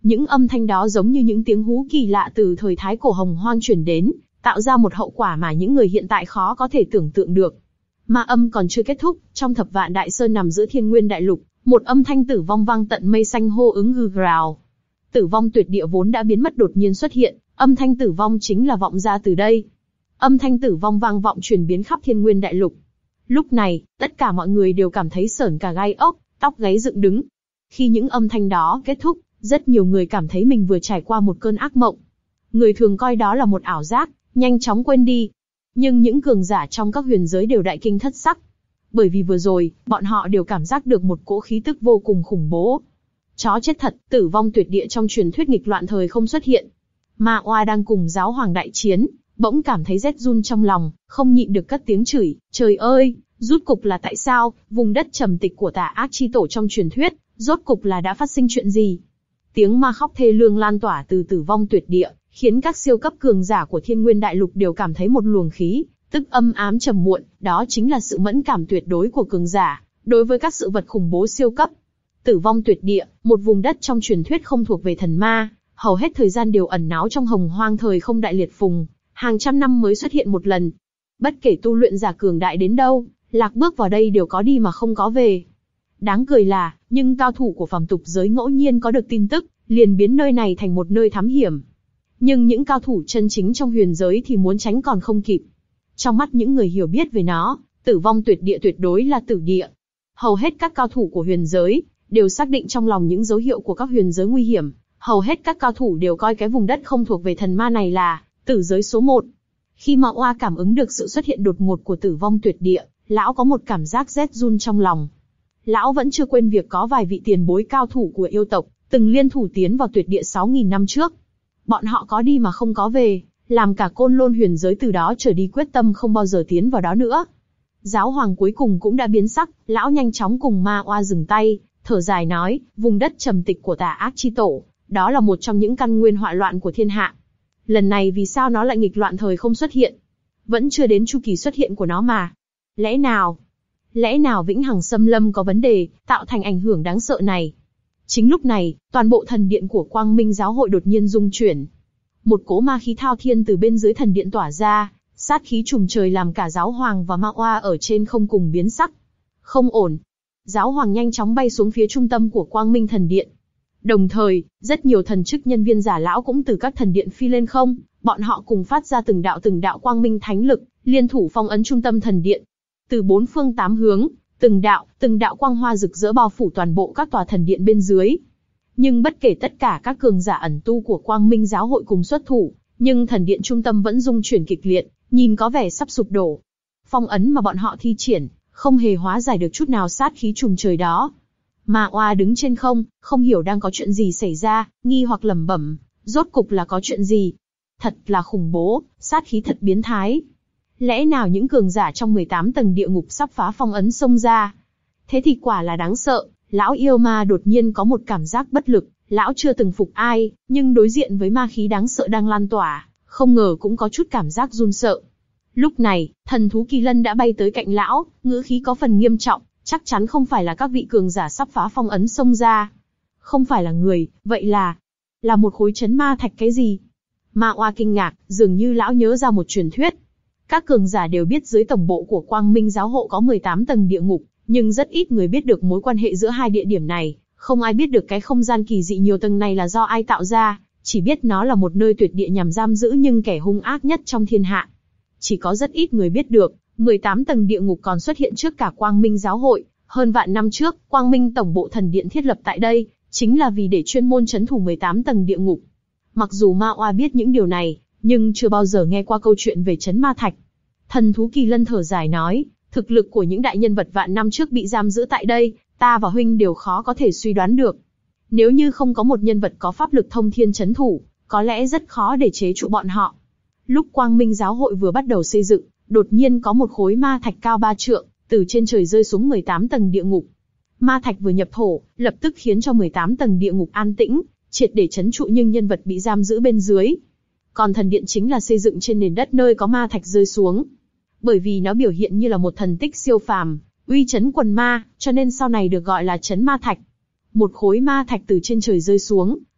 Những âm thanh đó giống như những tiếng hú kỳ lạ từ thời thái cổ hồng hoang truyền đến, tạo ra một hậu quả mà những người hiện tại khó có thể tưởng tượng được. Ma âm còn chưa kết thúc, trong thập vạn đại sơn nằm giữa thiên nguyên đại lục, một âm thanh tử vong vang tận mây xanh hô ứng gừ rào. Tử vong tuyệt địa vốn đã biến mất đột nhiên xuất hiện, âm thanh tử vong chính là vọng ra từ đây. Âm thanh tử vong vang vọng truyền biến khắp thiên nguyên đại lục. Lúc này, tất cả mọi người đều cảm thấy sởn cả gai ốc, tóc gáy dựng đứng. Khi những âm thanh đó kết thúc, rất nhiều người cảm thấy mình vừa trải qua một cơn ác mộng. Người thường coi đó là một ảo giác, nhanh chóng quên đi. Nhưng những cường giả trong các huyền giới đều đại kinh thất sắc. Bởi vì vừa rồi, bọn họ đều cảm giác được một cỗ khí tức vô cùng khủng bố. Chó chết thật, tử vong tuyệt địa trong truyền thuyết nghịch loạn thời không xuất hiện. Ma Oa đang cùng giáo hoàng đại chiến, bỗng cảm thấy rét run trong lòng, không nhịn được cất tiếng chửi, trời ơi, rút cục là tại sao, vùng đất trầm tịch của tà ác chi tổ trong truyền thuyết, rốt cục là đã phát sinh chuyện gì? Tiếng ma khóc thê lương lan tỏa từ tử vong tuyệt địa, khiến các siêu cấp cường giả của thiên nguyên đại lục đều cảm thấy một luồng khí, tức âm ám trầm muộn, đó chính là sự mẫn cảm tuyệt đối của cường giả, đối với các sự vật khủng bố siêu cấp. Tử vong tuyệt địa, một vùng đất trong truyền thuyết không thuộc về thần ma, hầu hết thời gian đều ẩn náu trong hồng hoang thời không đại liệt phùng, hàng trăm năm mới xuất hiện một lần. Bất kể tu luyện giả cường đại đến đâu, lạc bước vào đây đều có đi mà không có về. Đáng cười là, nhưng cao thủ của phàm tục giới ngẫu nhiên có được tin tức, liền biến nơi này thành một nơi thám hiểm. Nhưng những cao thủ chân chính trong huyền giới thì muốn tránh còn không kịp. Trong mắt những người hiểu biết về nó, tử vong tuyệt địa tuyệt đối là tử địa. Hầu hết các cao thủ của huyền giới đều xác định trong lòng những dấu hiệu của các huyền giới nguy hiểm. Hầu hết các cao thủ đều coi cái vùng đất không thuộc về thần ma này là tử giới số một. Khi Ma Oa cảm ứng được sự xuất hiện đột ngột của tử vong tuyệt địa, lão có một cảm giác rét run trong lòng. Lão vẫn chưa quên việc có vài vị tiền bối cao thủ của yêu tộc từng liên thủ tiến vào tuyệt địa sáu nghìn năm trước. Bọn họ có đi mà không có về, làm cả côn lôn huyền giới từ đó trở đi quyết tâm không bao giờ tiến vào đó nữa. Giáo hoàng cuối cùng cũng đã biến sắc, lão nhanh chóng cùng Ma Oa dừng tay, thở dài nói, vùng đất trầm tịch của tà ác chi tổ, đó là một trong những căn nguyên họa loạn của thiên hạ. Lần này vì sao nó lại nghịch loạn thời không xuất hiện? Vẫn chưa đến chu kỳ xuất hiện của nó mà. Lẽ nào? Lẽ nào vĩnh hằng xâm lâm có vấn đề, tạo thành ảnh hưởng đáng sợ này? Chính lúc này, toàn bộ thần điện của Quang Minh giáo hội đột nhiên rung chuyển. Một cỗ ma khí thao thiên từ bên dưới thần điện tỏa ra, sát khí trùm trời làm cả giáo hoàng và Ma Oa ở trên không cùng biến sắc. Không ổn. Giáo hoàng nhanh chóng bay xuống phía trung tâm của Quang Minh thần điện. Đồng thời, rất nhiều thần chức nhân viên giả lão cũng từ các thần điện phi lên không, bọn họ cùng phát ra từng đạo từng đạo quang minh thánh lực, liên thủ phong ấn trung tâm thần điện. Từ bốn phương tám hướng, từng đạo, từng đạo quang hoa rực rỡ bao phủ toàn bộ các tòa thần điện bên dưới. Nhưng bất kể tất cả các cường giả ẩn tu của Quang Minh giáo hội cùng xuất thủ, nhưng thần điện trung tâm vẫn rung chuyển kịch liệt, nhìn có vẻ sắp sụp đổ. Phong ấn mà bọn họ thi triển, không hề hóa giải được chút nào sát khí trùm trời đó. Ma Oa đứng trên không, không hiểu đang có chuyện gì xảy ra, nghi hoặc lẩm bẩm, rốt cục là có chuyện gì? Thật là khủng bố, sát khí thật biến thái. Lẽ nào những cường giả trong mười tám tầng địa ngục sắp phá phong ấn xông ra? Thế thì quả là đáng sợ, lão yêu ma đột nhiên có một cảm giác bất lực, lão chưa từng phục ai, nhưng đối diện với ma khí đáng sợ đang lan tỏa, không ngờ cũng có chút cảm giác run sợ. Lúc này, thần thú Kỳ Lân đã bay tới cạnh lão, ngữ khí có phần nghiêm trọng, chắc chắn không phải là các vị cường giả sắp phá phong ấn xông ra. Không phải là người, vậy là... là một khối chấn ma thạch cái gì? Ma Oa kinh ngạc, dường như lão nhớ ra một truyền thuyết. Các cường giả đều biết dưới tổng bộ của Quang Minh giáo hộ có mười tám tầng địa ngục, nhưng rất ít người biết được mối quan hệ giữa hai địa điểm này, không ai biết được cái không gian kỳ dị nhiều tầng này là do ai tạo ra, chỉ biết nó là một nơi tuyệt địa nhằm giam giữ nhưng kẻ hung ác nhất trong thiên hạ. Chỉ có rất ít người biết được, mười tám tầng địa ngục còn xuất hiện trước cả Quang Minh giáo hội, hơn vạn năm trước, Quang Minh tổng bộ thần điện thiết lập tại đây, chính là vì để chuyên môn trấn thủ mười tám tầng địa ngục. Mặc dù Ma Oa biết những điều này, nhưng chưa bao giờ nghe qua câu chuyện về trấn ma thạch. Thần thú Kỳ Lân thở dài nói, thực lực của những đại nhân vật vạn năm trước bị giam giữ tại đây, ta và huynh đều khó có thể suy đoán được. Nếu như không có một nhân vật có pháp lực thông thiên trấn thủ, có lẽ rất khó để chế trụ bọn họ. Lúc Quang Minh giáo hội vừa bắt đầu xây dựng, đột nhiên có một khối ma thạch cao ba trượng, từ trên trời rơi xuống mười tám tầng địa ngục. Ma thạch vừa nhập thổ, lập tức khiến cho mười tám tầng địa ngục an tĩnh, triệt để trấn trụ những nhân vật bị giam giữ bên dưới. Còn thần điện chính là xây dựng trên nền đất nơi có ma thạch rơi xuống. Bởi vì nó biểu hiện như là một thần tích siêu phàm, uy chấn quần ma, cho nên sau này được gọi là trấn ma thạch. Một khối ma thạch từ trên trời rơi xuống,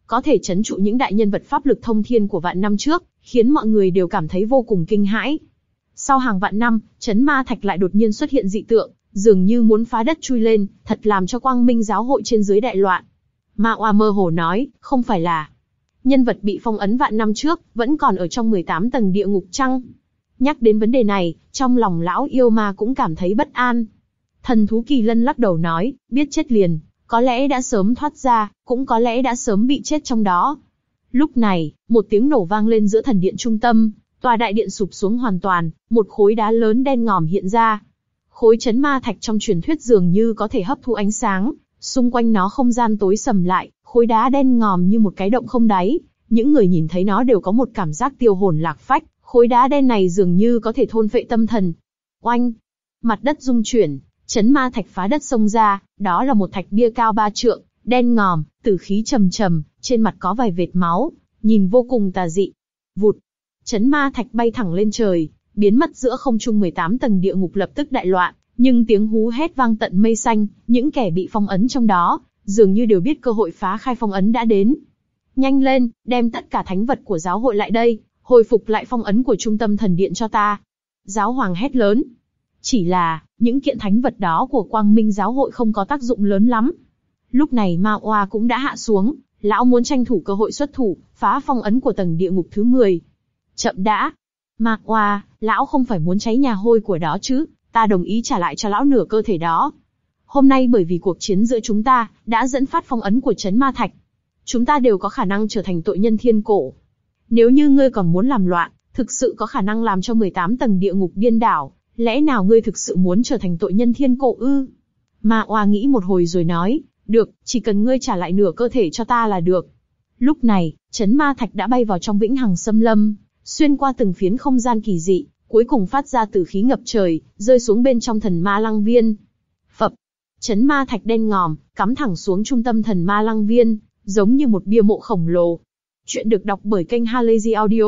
có thể trấn trụ những đại nhân vật pháp lực thông thiên của vạn năm trước, khiến mọi người đều cảm thấy vô cùng kinh hãi. Sau hàng vạn năm, Chấn Ma Thạch lại đột nhiên xuất hiện dị tượng, dường như muốn phá đất chui lên, thật làm cho Quang Minh giáo hội trên dưới đại loạn. Ma Oa mơ hồ nói, không phải là nhân vật bị phong ấn vạn năm trước, vẫn còn ở trong mười tám tầng địa ngục chăng? Nhắc đến vấn đề này, trong lòng lão yêu ma cũng cảm thấy bất an. Thần thú Kỳ Lân lắc đầu nói, biết chết liền, có lẽ đã sớm thoát ra, cũng có lẽ đã sớm bị chết trong đó. Lúc này, một tiếng nổ vang lên giữa thần điện trung tâm, tòa đại điện sụp xuống hoàn toàn, một khối đá lớn đen ngòm hiện ra. Khối Chấn Ma Thạch trong truyền thuyết dường như có thể hấp thu ánh sáng, xung quanh nó không gian tối sầm lại, khối đá đen ngòm như một cái động không đáy, những người nhìn thấy nó đều có một cảm giác tiêu hồn lạc phách, khối đá đen này dường như có thể thôn phệ tâm thần. Oanh! Mặt đất rung chuyển, Chấn Ma Thạch phá đất xông ra, đó là một thạch bia cao ba trượng, đen ngòm, tử khí trầm trầm, trên mặt có vài vệt máu, nhìn vô cùng tà dị. Vụt! Chấn Ma Thạch bay thẳng lên trời, biến mất giữa không trung mười tám tầng địa ngục lập tức đại loạn, nhưng tiếng hú hét vang tận mây xanh, những kẻ bị phong ấn trong đó, dường như đều biết cơ hội phá khai phong ấn đã đến. Nhanh lên, đem tất cả thánh vật của giáo hội lại đây, hồi phục lại phong ấn của trung tâm thần điện cho ta. Giáo hoàng hét lớn. Chỉ là, những kiện thánh vật đó của Quang Minh giáo hội không có tác dụng lớn lắm. Lúc này Ma Oa cũng đã hạ xuống, lão muốn tranh thủ cơ hội xuất thủ, phá phong ấn của tầng địa ngục thứ mười. Chậm đã. Ma Oa, lão không phải muốn cháy nhà hôi của đó chứ, ta đồng ý trả lại cho lão nửa cơ thể đó. Hôm nay bởi vì cuộc chiến giữa chúng ta, đã dẫn phát phong ấn của Chấn Ma Thạch. Chúng ta đều có khả năng trở thành tội nhân thiên cổ. Nếu như ngươi còn muốn làm loạn, thực sự có khả năng làm cho mười tám tầng địa ngục điên đảo, lẽ nào ngươi thực sự muốn trở thành tội nhân thiên cổ ư? Ma Oa nghĩ một hồi rồi nói, được, chỉ cần ngươi trả lại nửa cơ thể cho ta là được. Lúc này, Chấn Ma Thạch đã bay vào trong vĩnh hằng xâm lâm, xuyên qua từng phiến không gian kỳ dị, cuối cùng phát ra tử khí ngập trời, rơi xuống bên trong thần ma lăng viên. Phập, Chấn Ma Thạch đen ngòm, cắm thẳng xuống trung tâm thần ma lăng viên, giống như một bia mộ khổng lồ. Chuyện được đọc bởi kênh Halazy Audio.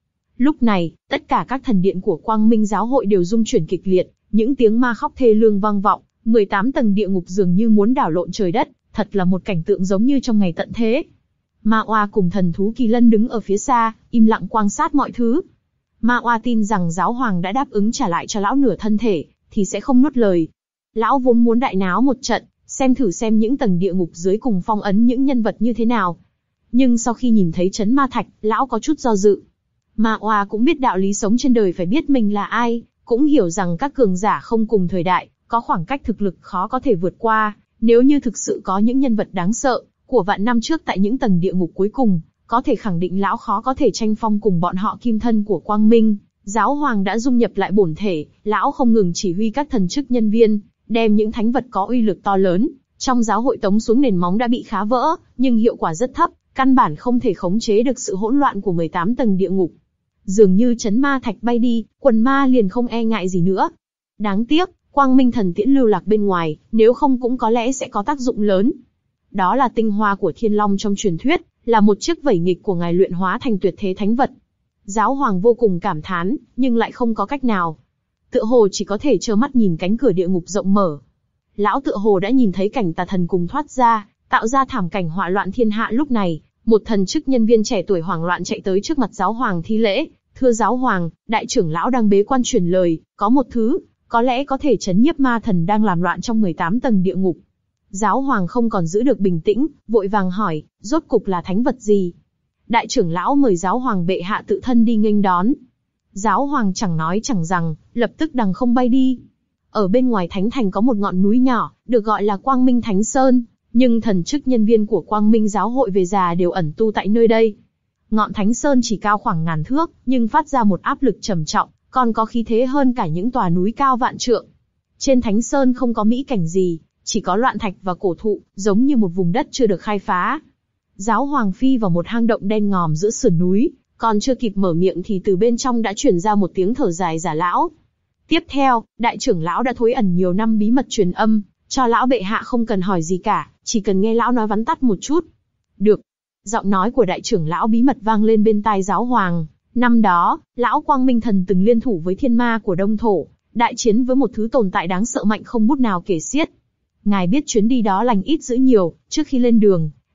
Lúc này, tất cả các thần điện của Quang Minh giáo hội đều rung chuyển kịch liệt, những tiếng ma khóc thê lương vang vọng, mười tám tầng địa ngục dường như muốn đảo lộn trời đất, thật là một cảnh tượng giống như trong ngày tận thế. Ma Oa cùng thần thú Kỳ Lân đứng ở phía xa, im lặng quan sát mọi thứ. Ma Oa tin rằng giáo hoàng đã đáp ứng trả lại cho lão nửa thân thể, thì sẽ không nuốt lời. Lão vốn muốn đại náo một trận, xem thử xem những tầng địa ngục dưới cùng phong ấn những nhân vật như thế nào. Nhưng sau khi nhìn thấy Chấn Ma Thạch, lão có chút do dự. Ma Oa cũng biết đạo lý sống trên đời phải biết mình là ai, cũng hiểu rằng các cường giả không cùng thời đại, có khoảng cách thực lực khó có thể vượt qua. Nếu như thực sự có những nhân vật đáng sợ của vạn năm trước tại những tầng địa ngục cuối cùng, có thể khẳng định lão khó có thể tranh phong cùng bọn họ kim thân của Quang Minh. Giáo hoàng đã dung nhập lại bổn thể, lão không ngừng chỉ huy các thần chức nhân viên, đem những thánh vật có uy lực to lớn trong giáo hội tống xuống nền móng đã bị khá vỡ, nhưng hiệu quả rất thấp, căn bản không thể khống chế được sự hỗn loạn của mười tám tầng địa ngục. Dường như Chấn Ma Thạch bay đi, quần ma liền không e ngại gì nữa. Đáng tiếc, Quang Minh thần tiễn lưu lạc bên ngoài, nếu không cũng có lẽ sẽ có tác dụng lớn. Đó là tinh hoa của Thiên Long trong truyền thuyết, là một chiếc vẩy nghịch của ngài luyện hóa thành tuyệt thế thánh vật. Giáo hoàng vô cùng cảm thán, nhưng lại không có cách nào. Tựa hồ chỉ có thể trơ mắt nhìn cánh cửa địa ngục rộng mở. Lão tựa hồ đã nhìn thấy cảnh tà thần cùng thoát ra, tạo ra thảm cảnh họa loạn thiên hạ. Lúc này, một thần chức nhân viên trẻ tuổi hoảng loạn chạy tới trước mặt giáo hoàng thi lễ, thưa giáo hoàng, đại trưởng lão đang bế quan truyền lời, có một thứ, có lẽ có thể trấn nhiếp ma thần đang làm loạn trong mười tám tầng địa ngục. Giáo hoàng không còn giữ được bình tĩnh, vội vàng hỏi, rốt cục là thánh vật gì? Đại trưởng lão mời giáo hoàng bệ hạ tự thân đi nghênh đón. Giáo hoàng chẳng nói chẳng rằng, lập tức đằng không bay đi. Ở bên ngoài thánh thành có một ngọn núi nhỏ, được gọi là Quang Minh Thánh Sơn, nhưng thần chức nhân viên của Quang Minh giáo hội về già đều ẩn tu tại nơi đây. Ngọn Thánh Sơn chỉ cao khoảng ngàn thước, nhưng phát ra một áp lực trầm trọng, còn có khí thế hơn cả những tòa núi cao vạn trượng. Trên Thánh Sơn không có mỹ cảnh gì, chỉ có loạn thạch và cổ thụ, giống như một vùng đất chưa được khai phá. Giáo hoàng phi vào một hang động đen ngòm giữa sườn núi, còn chưa kịp mở miệng thì từ bên trong đã truyền ra một tiếng thở dài giả lão. Tiếp theo, đại trưởng lão đã thối ẩn nhiều năm bí mật truyền âm, cho lão bệ hạ không cần hỏi gì cả, chỉ cần nghe lão nói vắn tắt một chút. Được. Giọng nói của đại trưởng lão bí mật vang lên bên tai giáo hoàng. Năm đó, lão Quang Minh Thần từng liên thủ với thiên ma của Đông Thổ, đại chiến với một thứ tồn tại đáng sợ mạnh không bút nào kể xiết. Ngài biết chuyến đi đó lành ít dữ nhiều, trước khi lên đường,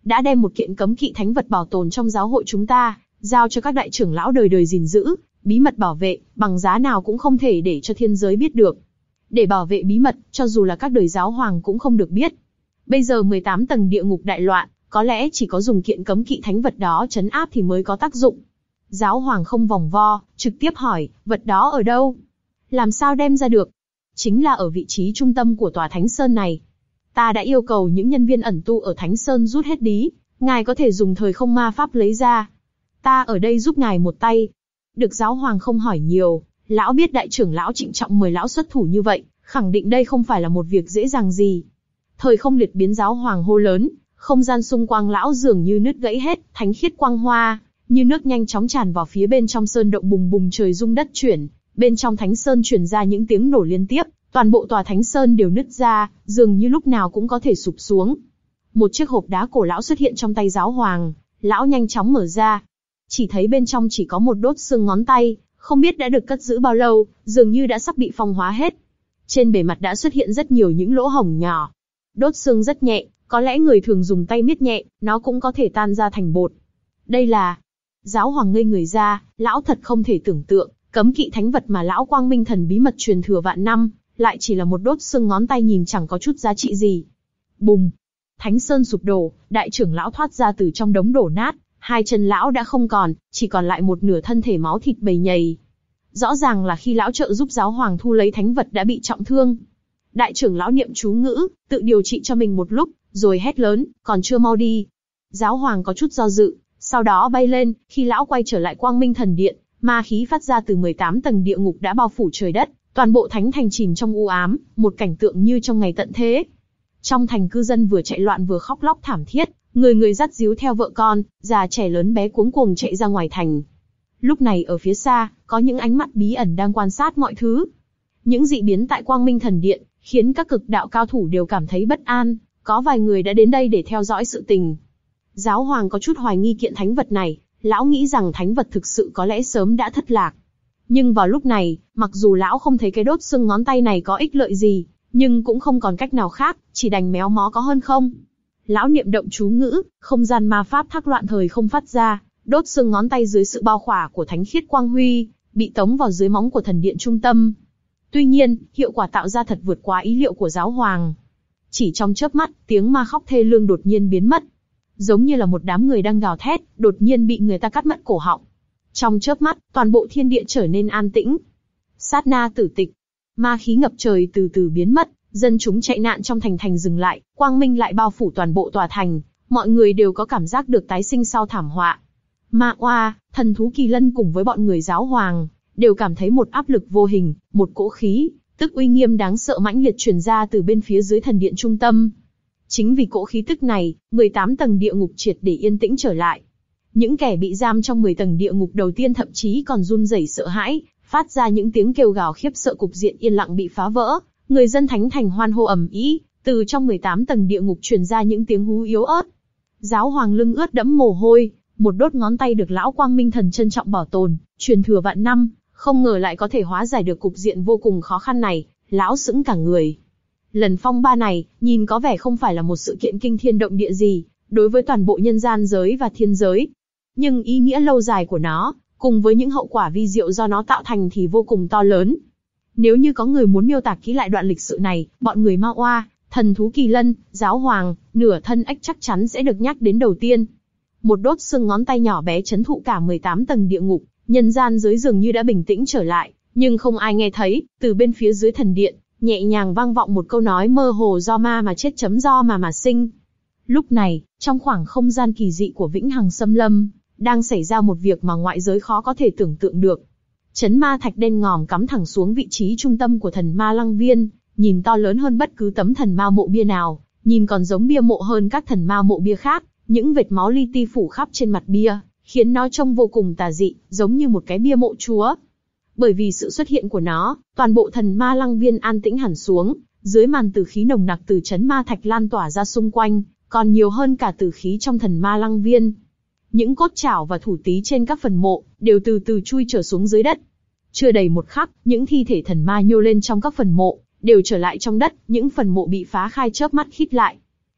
đã đem một kiện cấm kỵ thánh vật bảo tồn trong giáo hội chúng ta, giao cho các đại trưởng lão đời đời gìn giữ, bí mật bảo vệ, bằng giá nào cũng không thể để cho thiên giới biết được. Để bảo vệ bí mật, cho dù là các đời giáo hoàng cũng không được biết. Bây giờ mười tám tầng địa ngục đại loạn, có lẽ chỉ có dùng kiện cấm kỵ thánh vật đó trấn áp thì mới có tác dụng. Giáo hoàng không vòng vo, trực tiếp hỏi, vật đó ở đâu? Làm sao đem ra được? Chính là ở vị trí trung tâm của tòa Thánh Sơn này. Ta đã yêu cầu những nhân viên ẩn tu ở Thánh Sơn rút hết đí, ngài có thể dùng thời không ma pháp lấy ra. Ta ở đây giúp ngài một tay. Được giáo hoàng không hỏi nhiều, lão biết đại trưởng lão trịnh trọng mời lão xuất thủ như vậy, khẳng định đây không phải là một việc dễ dàng gì. Thời không liệt biến giáo hoàng hô lớn, không gian xung quanh lão dường như nứt gãy hết, thánh khiết quang hoa, như nước nhanh chóng tràn vào phía bên trong sơn động, bùng bùng trời rung đất chuyển, bên trong Thánh Sơn truyền ra những tiếng nổ liên tiếp, toàn bộ tòa Thánh Sơn đều nứt ra, dường như lúc nào cũng có thể sụp xuống. Một chiếc hộp đá cổ lão xuất hiện trong tay giáo hoàng, lão nhanh chóng mở ra. Chỉ thấy bên trong chỉ có một đốt xương ngón tay, không biết đã được cất giữ bao lâu, dường như đã sắp bị phong hóa hết. Trên bề mặt đã xuất hiện rất nhiều những lỗ hổng nhỏ. Đốt xương rất nhẹ, có lẽ người thường dùng tay miết nhẹ, nó cũng có thể tan ra thành bột. Đây là... Giáo hoàng ngây người ra, lão thật không thể tưởng tượng, cấm kỵ thánh vật mà lão Quang Minh Thần bí mật truyền thừa vạn năm, lại chỉ là một đốt xương ngón tay nhìn chẳng có chút giá trị gì. Bùng! Thánh Sơn sụp đổ, đại trưởng lão thoát ra từ trong đống đổ nát, hai chân lão đã không còn, chỉ còn lại một nửa thân thể máu thịt bầy nhầy. Rõ ràng là khi lão trợ giúp giáo hoàng thu lấy thánh vật đã bị trọng thương. Đại trưởng lão niệm chú ngữ, tự điều trị cho mình một lúc, rồi hét lớn, còn chưa mau đi. Giáo hoàng có chút do dự, sau đó bay lên, khi lão quay trở lại Quang Minh Thần Điện, ma khí phát ra từ mười tám tầng địa ngục đã bao phủ trời đất, toàn bộ thánh thành chìm trong u ám, một cảnh tượng như trong ngày tận thế. Trong thành cư dân vừa chạy loạn vừa khóc lóc thảm thiết, người người dắt díu theo vợ con, già trẻ lớn bé cuống cuồng chạy ra ngoài thành. Lúc này ở phía xa, có những ánh mắt bí ẩn đang quan sát mọi thứ. Những dị biến tại Quang Minh Thần Điện, khiến các cực đạo cao thủ đều cảm thấy bất an, có vài người đã đến đây để theo dõi sự tình. Giáo hoàng có chút hoài nghi kiện thánh vật này, lão nghĩ rằng thánh vật thực sự có lẽ sớm đã thất lạc. Nhưng vào lúc này, mặc dù lão không thấy cái đốt xương ngón tay này có ích lợi gì, nhưng cũng không còn cách nào khác, chỉ đành méo mó có hơn không. Lão niệm động chú ngữ, không gian ma pháp thác loạn thời không phát ra, đốt xương ngón tay dưới sự bao khỏa của thánh khiết quang huy, bị tống vào dưới móng của thần điện trung tâm. Tuy nhiên, hiệu quả tạo ra thật vượt quá ý liệu của giáo hoàng. Chỉ trong chớp mắt, tiếng ma khóc thê lương đột nhiên biến mất. Giống như là một đám người đang gào thét, đột nhiên bị người ta cắt mất cổ họng. Trong chớp mắt, toàn bộ thiên địa trở nên an tĩnh. Sát na tử tịch, ma khí ngập trời từ từ biến mất, dân chúng chạy nạn trong thành thành dừng lại, quang minh lại bao phủ toàn bộ tòa thành, mọi người đều có cảm giác được tái sinh sau thảm họa. Ma Oa, thần thú Kỳ Lân cùng với bọn người giáo hoàng, đều cảm thấy một áp lực vô hình, một cỗ khí, tức uy nghiêm đáng sợ mãnh liệt truyền ra từ bên phía dưới thần điện trung tâm. Chính vì cỗ khí tức này, mười tám tầng địa ngục triệt để yên tĩnh trở lại. Những kẻ bị giam trong mười tầng địa ngục đầu tiên thậm chí còn run rẩy sợ hãi, phát ra những tiếng kêu gào khiếp sợ, cục diện yên lặng bị phá vỡ. Người dân thánh thành hoan hô ầm ĩ, từ trong mười tám tầng địa ngục truyền ra những tiếng hú yếu ớt. Giáo hoàng lưng ướt đẫm mồ hôi, một đốt ngón tay được lão Quang Minh Thần trân trọng bảo tồn, truyền thừa vạn năm, không ngờ lại có thể hóa giải được cục diện vô cùng khó khăn này, lão sững cả người. Lần phong ba này, nhìn có vẻ không phải là một sự kiện kinh thiên động địa gì, đối với toàn bộ nhân gian giới và thiên giới. Nhưng ý nghĩa lâu dài của nó, cùng với những hậu quả vi diệu do nó tạo thành thì vô cùng to lớn. Nếu như có người muốn miêu tả kỹ lại đoạn lịch sử này, bọn người Ma Oa, thần thú Kỳ Lân, giáo hoàng, nửa thân ếch chắc chắn sẽ được nhắc đến đầu tiên. Một đốt xương ngón tay nhỏ bé chấn thụ cả mười tám tầng địa ngục, nhân gian giới dường như đã bình tĩnh trở lại, nhưng không ai nghe thấy, từ bên phía dưới thần điện, nhẹ nhàng vang vọng một câu nói mơ hồ, do ma mà chết chấm do mà mà sinh. Lúc này, trong khoảng không gian kỳ dị của Vĩnh Hằng Xâm Lâm, đang xảy ra một việc mà ngoại giới khó có thể tưởng tượng được. Chấn ma thạch đen ngòm cắm thẳng xuống vị trí trung tâm của thần ma lăng viên, nhìn to lớn hơn bất cứ tấm thần ma mộ bia nào, nhìn còn giống bia mộ hơn các thần ma mộ bia khác, những vệt máu li ti phủ khắp trên mặt bia, khiến nó trông vô cùng tà dị, giống như một cái bia mộ chúa. Bởi vì sự xuất hiện của nó, toàn bộ thần ma lăng viên an tĩnh hẳn xuống, dưới màn tử khí nồng nặc từ chấn ma thạch lan tỏa ra xung quanh, còn nhiều hơn cả tử khí trong thần ma lăng viên. Những cốt chảo và thủ tí trên các phần mộ, đều từ từ chui trở xuống dưới đất. Chưa đầy một khắc, những thi thể thần ma nhô lên trong các phần mộ, đều trở lại trong đất, những phần mộ bị phá khai chớp mắt khít lại.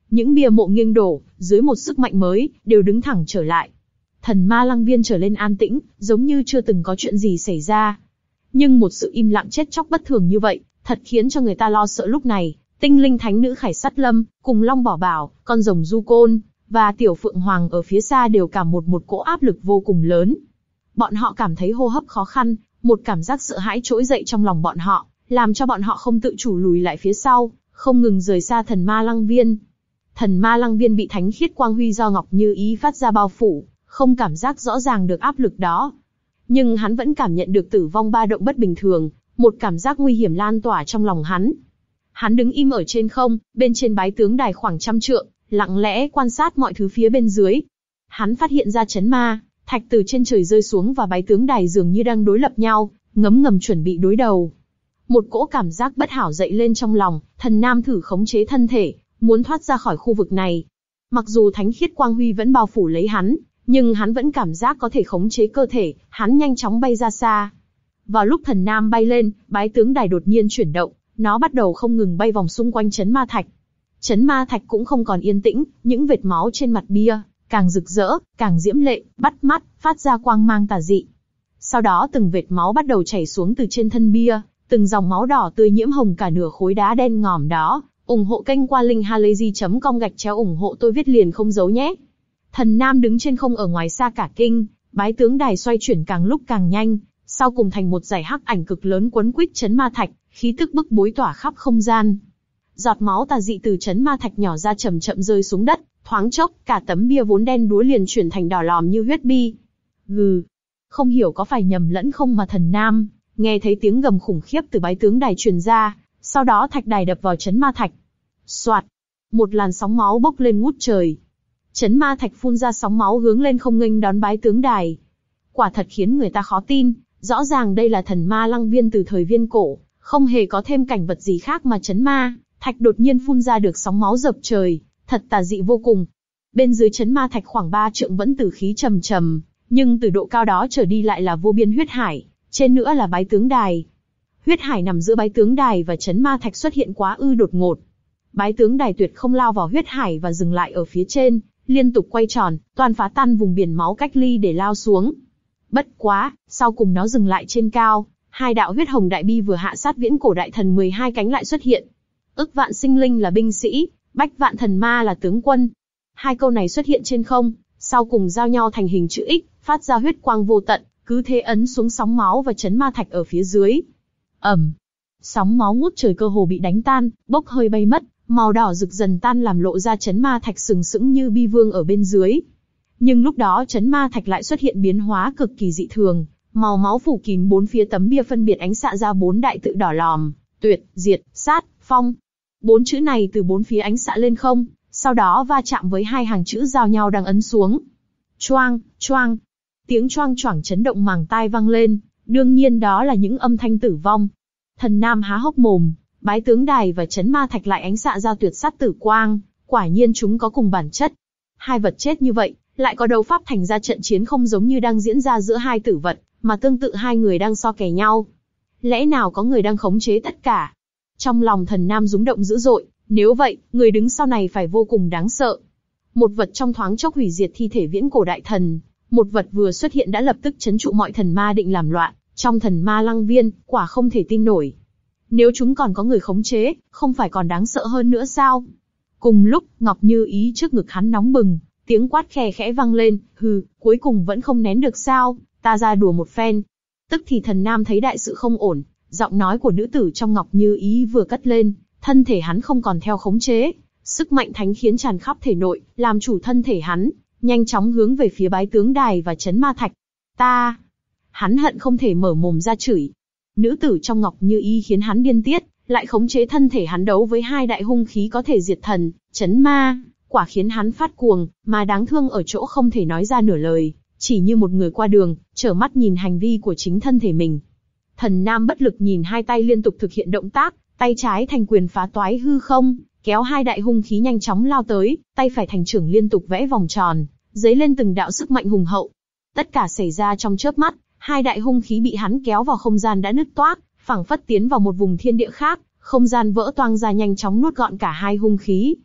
Những bia mộ nghiêng đổ, dưới một sức mạnh mới, đều đứng thẳng trở lại. Thần ma lăng viên trở lên an tĩnh, giống như chưa từng có chuyện gì xảy ra. Nhưng một sự im lặng chết chóc bất thường như vậy, thật khiến cho người ta lo sợ. Lúc này, tinh linh thánh nữ Khải Sắt Lâm, cùng Long Bảo Bảo, con rồng Du Côn, và Tiểu Phượng Hoàng ở phía xa đều cảm một một cỗ áp lực vô cùng lớn. Bọn họ cảm thấy hô hấp khó khăn, một cảm giác sợ hãi trỗi dậy trong lòng bọn họ, làm cho bọn họ không tự chủ lùi lại phía sau, không ngừng rời xa thần ma lăng viên. Thần ma lăng viên bị thánh khiết quang huy do Ngọc Như Ý phát ra bao phủ, không cảm giác rõ ràng được áp lực đó. Nhưng hắn vẫn cảm nhận được tử vong ba động bất bình thường, một cảm giác nguy hiểm lan tỏa trong lòng hắn. Hắn đứng im ở trên không, bên trên bái tướng đài khoảng trăm trượng, lặng lẽ quan sát mọi thứ phía bên dưới. Hắn phát hiện ra chấn ma thạch từ trên trời rơi xuống và bái tướng đài dường như đang đối lập nhau, ngấm ngầm chuẩn bị đối đầu. Một cỗ cảm giác bất hảo dậy lên trong lòng, thần nam thử khống chế thân thể, muốn thoát ra khỏi khu vực này. Mặc dù thánh khiết quang huy vẫn bao phủ lấy hắn, nhưng hắn vẫn cảm giác có thể khống chế cơ thể, hắn nhanh chóng bay ra xa. Vào lúc thần nam bay lên, bái tướng đài đột nhiên chuyển động, nó bắt đầu không ngừng bay vòng xung quanh chấn ma thạch. Chấn ma thạch cũng không còn yên tĩnh, những vệt máu trên mặt bia càng rực rỡ, càng diễm lệ, bắt mắt, phát ra quang mang tà dị. Sau đó từng vệt máu bắt đầu chảy xuống từ trên thân bia, từng dòng máu đỏ tươi nhiễm hồng cả nửa khối đá đen ngòm đó. Ủng hộ kênh qua link halayzi chấm com gạch chéo ủng hộ tôi viết liền không giấu nhé. Thần nam đứng trên không ở ngoài xa cả kinh, bái tướng đài xoay chuyển càng lúc càng nhanh, sau cùng thành một dải hắc ảnh cực lớn quấn quýt chấn ma thạch, khí tức bức bối tỏa khắp không gian. Giọt máu tà dị từ chấn ma thạch nhỏ ra chậm chậm rơi xuống đất, thoáng chốc, cả tấm bia vốn đen đúa liền chuyển thành đỏ lòm như huyết bi. Gừ, không hiểu có phải nhầm lẫn không mà thần nam nghe thấy tiếng gầm khủng khiếp từ bái tướng đài truyền ra, sau đó thạch đài đập vào chấn ma thạch. Soạt, một làn sóng máu bốc lên ngút trời. Chấn ma thạch phun ra sóng máu hướng lên không nghênh đón bái tướng đài. Quả thật khiến người ta khó tin, rõ ràng đây là thần ma lăng viên từ thời viên cổ, không hề có thêm cảnh vật gì khác mà chấn ma thạch đột nhiên phun ra được sóng máu dập trời, thật tà dị vô cùng. Bên dưới chấn ma thạch khoảng ba trượng vẫn tử khí trầm trầm, nhưng từ độ cao đó trở đi lại là vô biên huyết hải, trên nữa là bái tướng đài. Huyết hải nằm giữa bái tướng đài và chấn ma thạch xuất hiện quá ư đột ngột. Bái tướng đài tuyệt không lao vào huyết hải và dừng lại ở phía trên, liên tục quay tròn, toàn phá tan vùng biển máu cách ly để lao xuống. Bất quá, sau cùng nó dừng lại trên cao, hai đạo huyết hồng đại bi vừa hạ sát viễn cổ đại thần mười hai cánh lại xuất hiện. Ức vạn sinh linh là binh sĩ, bách vạn thần ma là tướng quân. Hai câu này xuất hiện trên không, sau cùng giao nhau thành hình chữ X, phát ra huyết quang vô tận, cứ thế ấn xuống sóng máu và chấn ma thạch ở phía dưới. ầm, sóng máu ngút trời cơ hồ bị đánh tan, bốc hơi bay mất, màu đỏ rực dần tan làm lộ ra chấn ma thạch sừng sững như bi vương ở bên dưới. Nhưng lúc đó chấn ma thạch lại xuất hiện biến hóa cực kỳ dị thường, màu máu phủ kín bốn phía tấm bia phân biệt ánh xạ ra bốn đại tự đỏ lòm, tuyệt, diệt, sát, phong. Bốn chữ này từ bốn phía ánh xạ lên không, sau đó va chạm với hai hàng chữ giao nhau đang ấn xuống. Choang, choang. Tiếng choang choảng chấn động màng tai vang lên, đương nhiên đó là những âm thanh tử vong. Thần nam há hốc mồm, bái tướng đài và chấn ma thạch lại ánh xạ ra tuyệt sát tử quang, quả nhiên chúng có cùng bản chất. Hai vật chết như vậy, lại có đấu pháp thành ra trận chiến không giống như đang diễn ra giữa hai tử vật, mà tương tự hai người đang so kè nhau. Lẽ nào có người đang khống chế tất cả? Trong lòng thần nam rúng động dữ dội, nếu vậy, người đứng sau này phải vô cùng đáng sợ. Một vật trong thoáng chốc hủy diệt thi thể viễn cổ đại thần, một vật vừa xuất hiện đã lập tức trấn trụ mọi thần ma định làm loạn, trong thần ma lăng viên, quả không thể tin nổi. Nếu chúng còn có người khống chế, không phải còn đáng sợ hơn nữa sao? Cùng lúc, Ngọc Như Ý trước ngực hắn nóng bừng, tiếng quát khe khẽ vang lên, hừ, cuối cùng vẫn không nén được sao, ta ra đùa một phen. Tức thì thần nam thấy đại sự không ổn, giọng nói của nữ tử trong Ngọc Như Ý vừa cất lên, thân thể hắn không còn theo khống chế, sức mạnh thánh khiến tràn khắp thể nội, làm chủ thân thể hắn, nhanh chóng hướng về phía bái tướng đài và chấn ma thạch. Ta! Hắn hận không thể mở mồm ra chửi. Nữ tử trong Ngọc Như Ý khiến hắn điên tiết, lại khống chế thân thể hắn đấu với hai đại hung khí có thể diệt thần, chấn ma, quả khiến hắn phát cuồng, mà đáng thương ở chỗ không thể nói ra nửa lời, chỉ như một người qua đường, trở mắt nhìn hành vi của chính thân thể mình. Thần nam bất lực nhìn hai tay liên tục thực hiện động tác, tay trái thành quyền phá toái hư không, kéo hai đại hung khí nhanh chóng lao tới, tay phải thành trưởng liên tục vẽ vòng tròn, dấy lên từng đạo sức mạnh hùng hậu. Tất cả xảy ra trong chớp mắt, hai đại hung khí bị hắn kéo vào không gian đã nứt toác, phảng phất tiến vào một vùng thiên địa khác, không gian vỡ toang ra nhanh chóng nuốt gọn cả hai hung khí.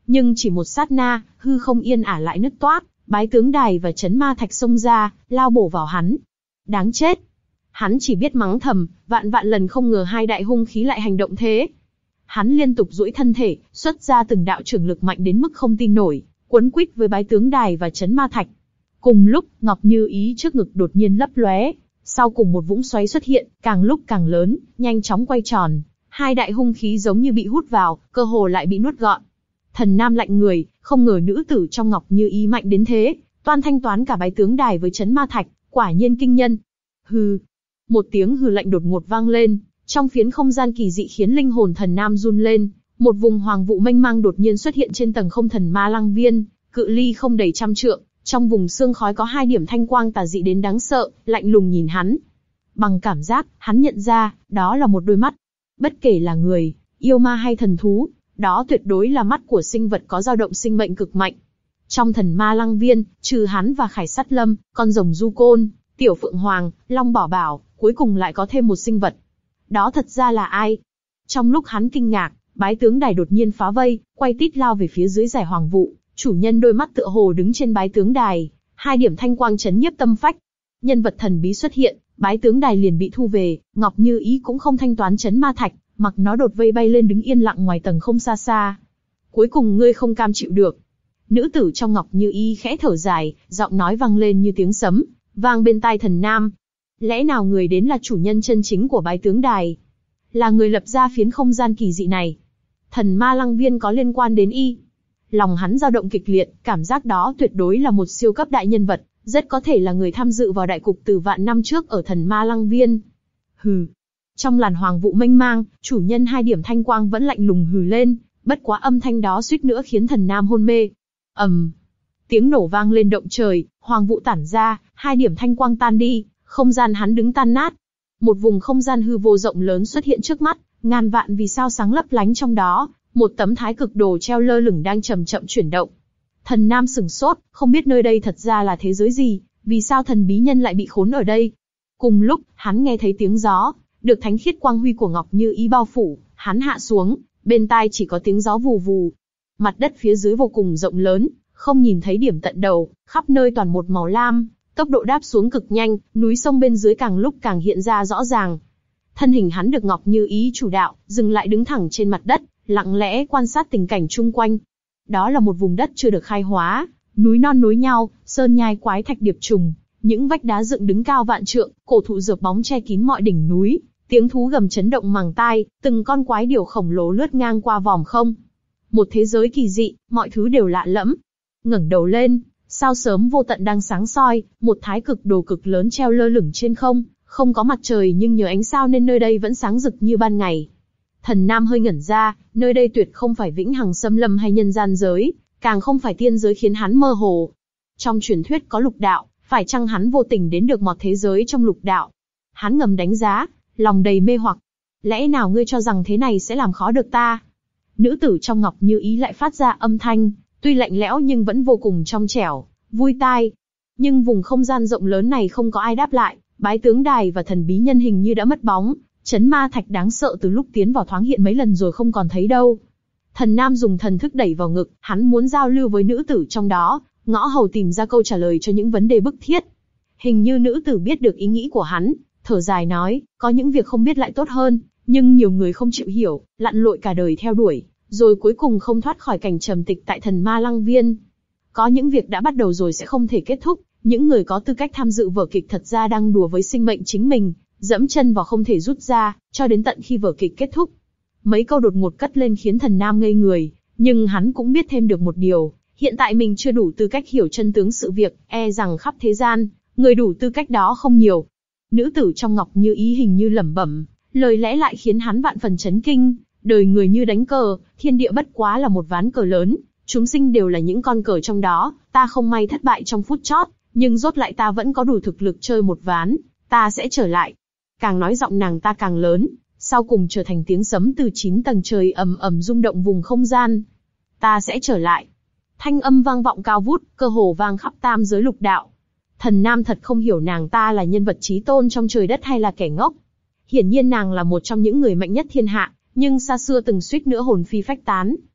nhưng chỉ một sát na, hư không yên ả lại nứt toác, bái tướng đài và chấn ma thạch xông ra, lao bổ vào hắn. Đáng chết! Hắn chỉ biết mắng thầm, vạn vạn lần không ngờ hai đại hung khí lại hành động thế. Hắn liên tục duỗi thân thể, xuất ra từng đạo trưởng lực mạnh đến mức không tin nổi, quấn quýt với bái tướng đài và chấn ma thạch. Cùng lúc, Ngọc Như Ý trước ngực đột nhiên lấp lóe, sau cùng một vũng xoáy xuất hiện, càng lúc càng lớn, nhanh chóng quay tròn. Hai đại hung khí giống như bị hút vào, cơ hồ lại bị nuốt gọn. Thần Nam lạnh người, không ngờ nữ tử trong Ngọc Như Ý mạnh đến thế, toan thanh toán cả bái tướng đài với chấn ma thạch, quả nhiên kinh nhân. Hừ. Một tiếng hừ lạnh đột ngột vang lên, trong phiến không gian kỳ dị khiến linh hồn Thần Nam run lên, một vùng hoàng vụ mênh mang đột nhiên xuất hiện trên tầng không Thần Ma Lăng Viên, cự ly không đầy trăm trượng, trong vùng sương khói có hai điểm thanh quang tà dị đến đáng sợ, lạnh lùng nhìn hắn. Bằng cảm giác, hắn nhận ra, đó là một đôi mắt. Bất kể là người, yêu ma hay thần thú, đó tuyệt đối là mắt của sinh vật có dao động sinh mệnh cực mạnh. Trong Thần Ma Lăng Viên, trừ hắn và Khải Sắt Lâm, con rồng Du Côn, Tiểu Phượng Hoàng, Long Bảo Bảo, cuối cùng lại có thêm một sinh vật. Đó thật ra là ai? Trong lúc hắn kinh ngạc, bái tướng đài đột nhiên phá vây, quay tít lao về phía dưới giải hoàng vụ. Chủ nhân đôi mắt tựa hồ đứng trên bái tướng đài, hai điểm thanh quang chấn nhiếp tâm phách. Nhân vật thần bí xuất hiện, bái tướng đài liền bị thu về, Ngọc Như Ý cũng không thanh toán chấn ma thạch, mặc nó đột vây bay lên đứng yên lặng ngoài tầng không xa xa. Cuối cùng ngươi không cam chịu được. Nữ tử trong Ngọc Như Ý khẽ thở dài, giọng nói vang lên như tiếng sấm, vang bên tai Thần Nam. Lẽ nào người đến là chủ nhân chân chính của bái tướng đài? Là người lập ra phiến không gian kỳ dị này? Thần Ma Lăng Viên có liên quan đến y? Lòng hắn dao động kịch liệt, cảm giác đó tuyệt đối là một siêu cấp đại nhân vật, rất có thể là người tham dự vào đại cục từ vạn năm trước ở Thần Ma Lăng Viên. Hừ. Trong làn hoàng vụ mênh mang, chủ nhân hai điểm thanh quang vẫn lạnh lùng hừ lên, bất quá âm thanh đó suýt nữa khiến Thần Nam hôn mê. ầm, um. Tiếng nổ vang lên động trời, hoàng vụ tản ra, hai điểm thanh quang tan đi, không gian hắn đứng tan nát. Một vùng không gian hư vô rộng lớn xuất hiện trước mắt, ngàn vạn vì sao sáng lấp lánh trong đó, một tấm thái cực đồ treo lơ lửng đang chậm chậm chuyển động. Thần Nam sửng sốt, không biết nơi đây thật ra là thế giới gì, vì sao thần bí nhân lại bị khốn ở đây. Cùng lúc, hắn nghe thấy tiếng gió, được thánh khiết quang huy của Ngọc Như Ý bao phủ, hắn hạ xuống, bên tai chỉ có tiếng gió vù vù. Mặt đất phía dưới vô cùng rộng lớn, không nhìn thấy điểm tận đầu, khắp nơi toàn một màu lam, tốc độ đáp xuống cực nhanh, núi sông bên dưới càng lúc càng hiện ra rõ ràng. Thân hình hắn được Ngọc Như Ý chủ đạo, dừng lại đứng thẳng trên mặt đất, lặng lẽ quan sát tình cảnh chung quanh. Đó là một vùng đất chưa được khai hóa, núi non nối nhau, sơn nhai quái thạch điệp trùng, những vách đá dựng đứng cao vạn trượng, cổ thụ rợp bóng che kín mọi đỉnh núi, tiếng thú gầm chấn động màng tai, từng con quái điểu khổng lồ lướt ngang qua vòm không. Một thế giới kỳ dị, mọi thứ đều lạ lẫm. Ngẩng đầu lên, sao sớm vô tận đang sáng soi, một thái cực đồ cực lớn treo lơ lửng trên không, không có mặt trời nhưng nhờ ánh sao nên nơi đây vẫn sáng rực như ban ngày. Thần Nam hơi ngẩn ra, nơi đây tuyệt không phải vĩnh hằng xâm lâm hay nhân gian giới, càng không phải tiên giới khiến hắn mơ hồ. Trong truyền thuyết có lục đạo, phải chăng hắn vô tình đến được một thế giới trong lục đạo? Hắn ngầm đánh giá, lòng đầy mê hoặc. Lẽ nào ngươi cho rằng thế này sẽ làm khó được ta? Nữ tử trong Ngọc Như Ý lại phát ra âm thanh, tuy lạnh lẽo nhưng vẫn vô cùng trong trẻo, vui tai. Nhưng vùng không gian rộng lớn này không có ai đáp lại, bái tướng đài và thần bí nhân hình như đã mất bóng. Chấn ma thạch đáng sợ từ lúc tiến vào thoáng hiện mấy lần rồi không còn thấy đâu. Thần Nam dùng thần thức đẩy vào ngực, hắn muốn giao lưu với nữ tử trong đó, ngõ hầu tìm ra câu trả lời cho những vấn đề bức thiết. Hình như nữ tử biết được ý nghĩ của hắn, thở dài nói, có những việc không biết lại tốt hơn, nhưng nhiều người không chịu hiểu, lặn lội cả đời theo đuổi, rồi cuối cùng không thoát khỏi cảnh trầm tịch tại Thần Ma Lăng Viên. Có những việc đã bắt đầu rồi sẽ không thể kết thúc, những người có tư cách tham dự vở kịch thật ra đang đùa với sinh mệnh chính mình, dẫm chân vào không thể rút ra, cho đến tận khi vở kịch kết thúc. Mấy câu đột ngột cất lên khiến Thần Nam ngây người, nhưng hắn cũng biết thêm được một điều, hiện tại mình chưa đủ tư cách hiểu chân tướng sự việc, e rằng khắp thế gian, người đủ tư cách đó không nhiều. Nữ tử trong Ngọc Như Ý hình như lẩm bẩm, lời lẽ lại khiến hắn vạn phần chấn kinh, đời người như đánh cờ, thiên địa bất quá là một ván cờ lớn, chúng sinh đều là những con cờ trong đó, ta không may thất bại trong phút chót, nhưng rốt lại ta vẫn có đủ thực lực chơi một ván, ta sẽ trở lại. Càng nói giọng nàng ta càng lớn, sau cùng trở thành tiếng sấm từ chín tầng trời ầm ầm rung động vùng không gian. Ta sẽ trở lại. Thanh âm vang vọng cao vút, cơ hồ vang khắp tam giới lục đạo. Thần Nam thật không hiểu nàng ta là nhân vật chí tôn trong trời đất hay là kẻ ngốc. Hiển nhiên nàng là một trong những người mạnh nhất thiên hạ, nhưng xa xưa từng suýt nữa hồn phi phách tán.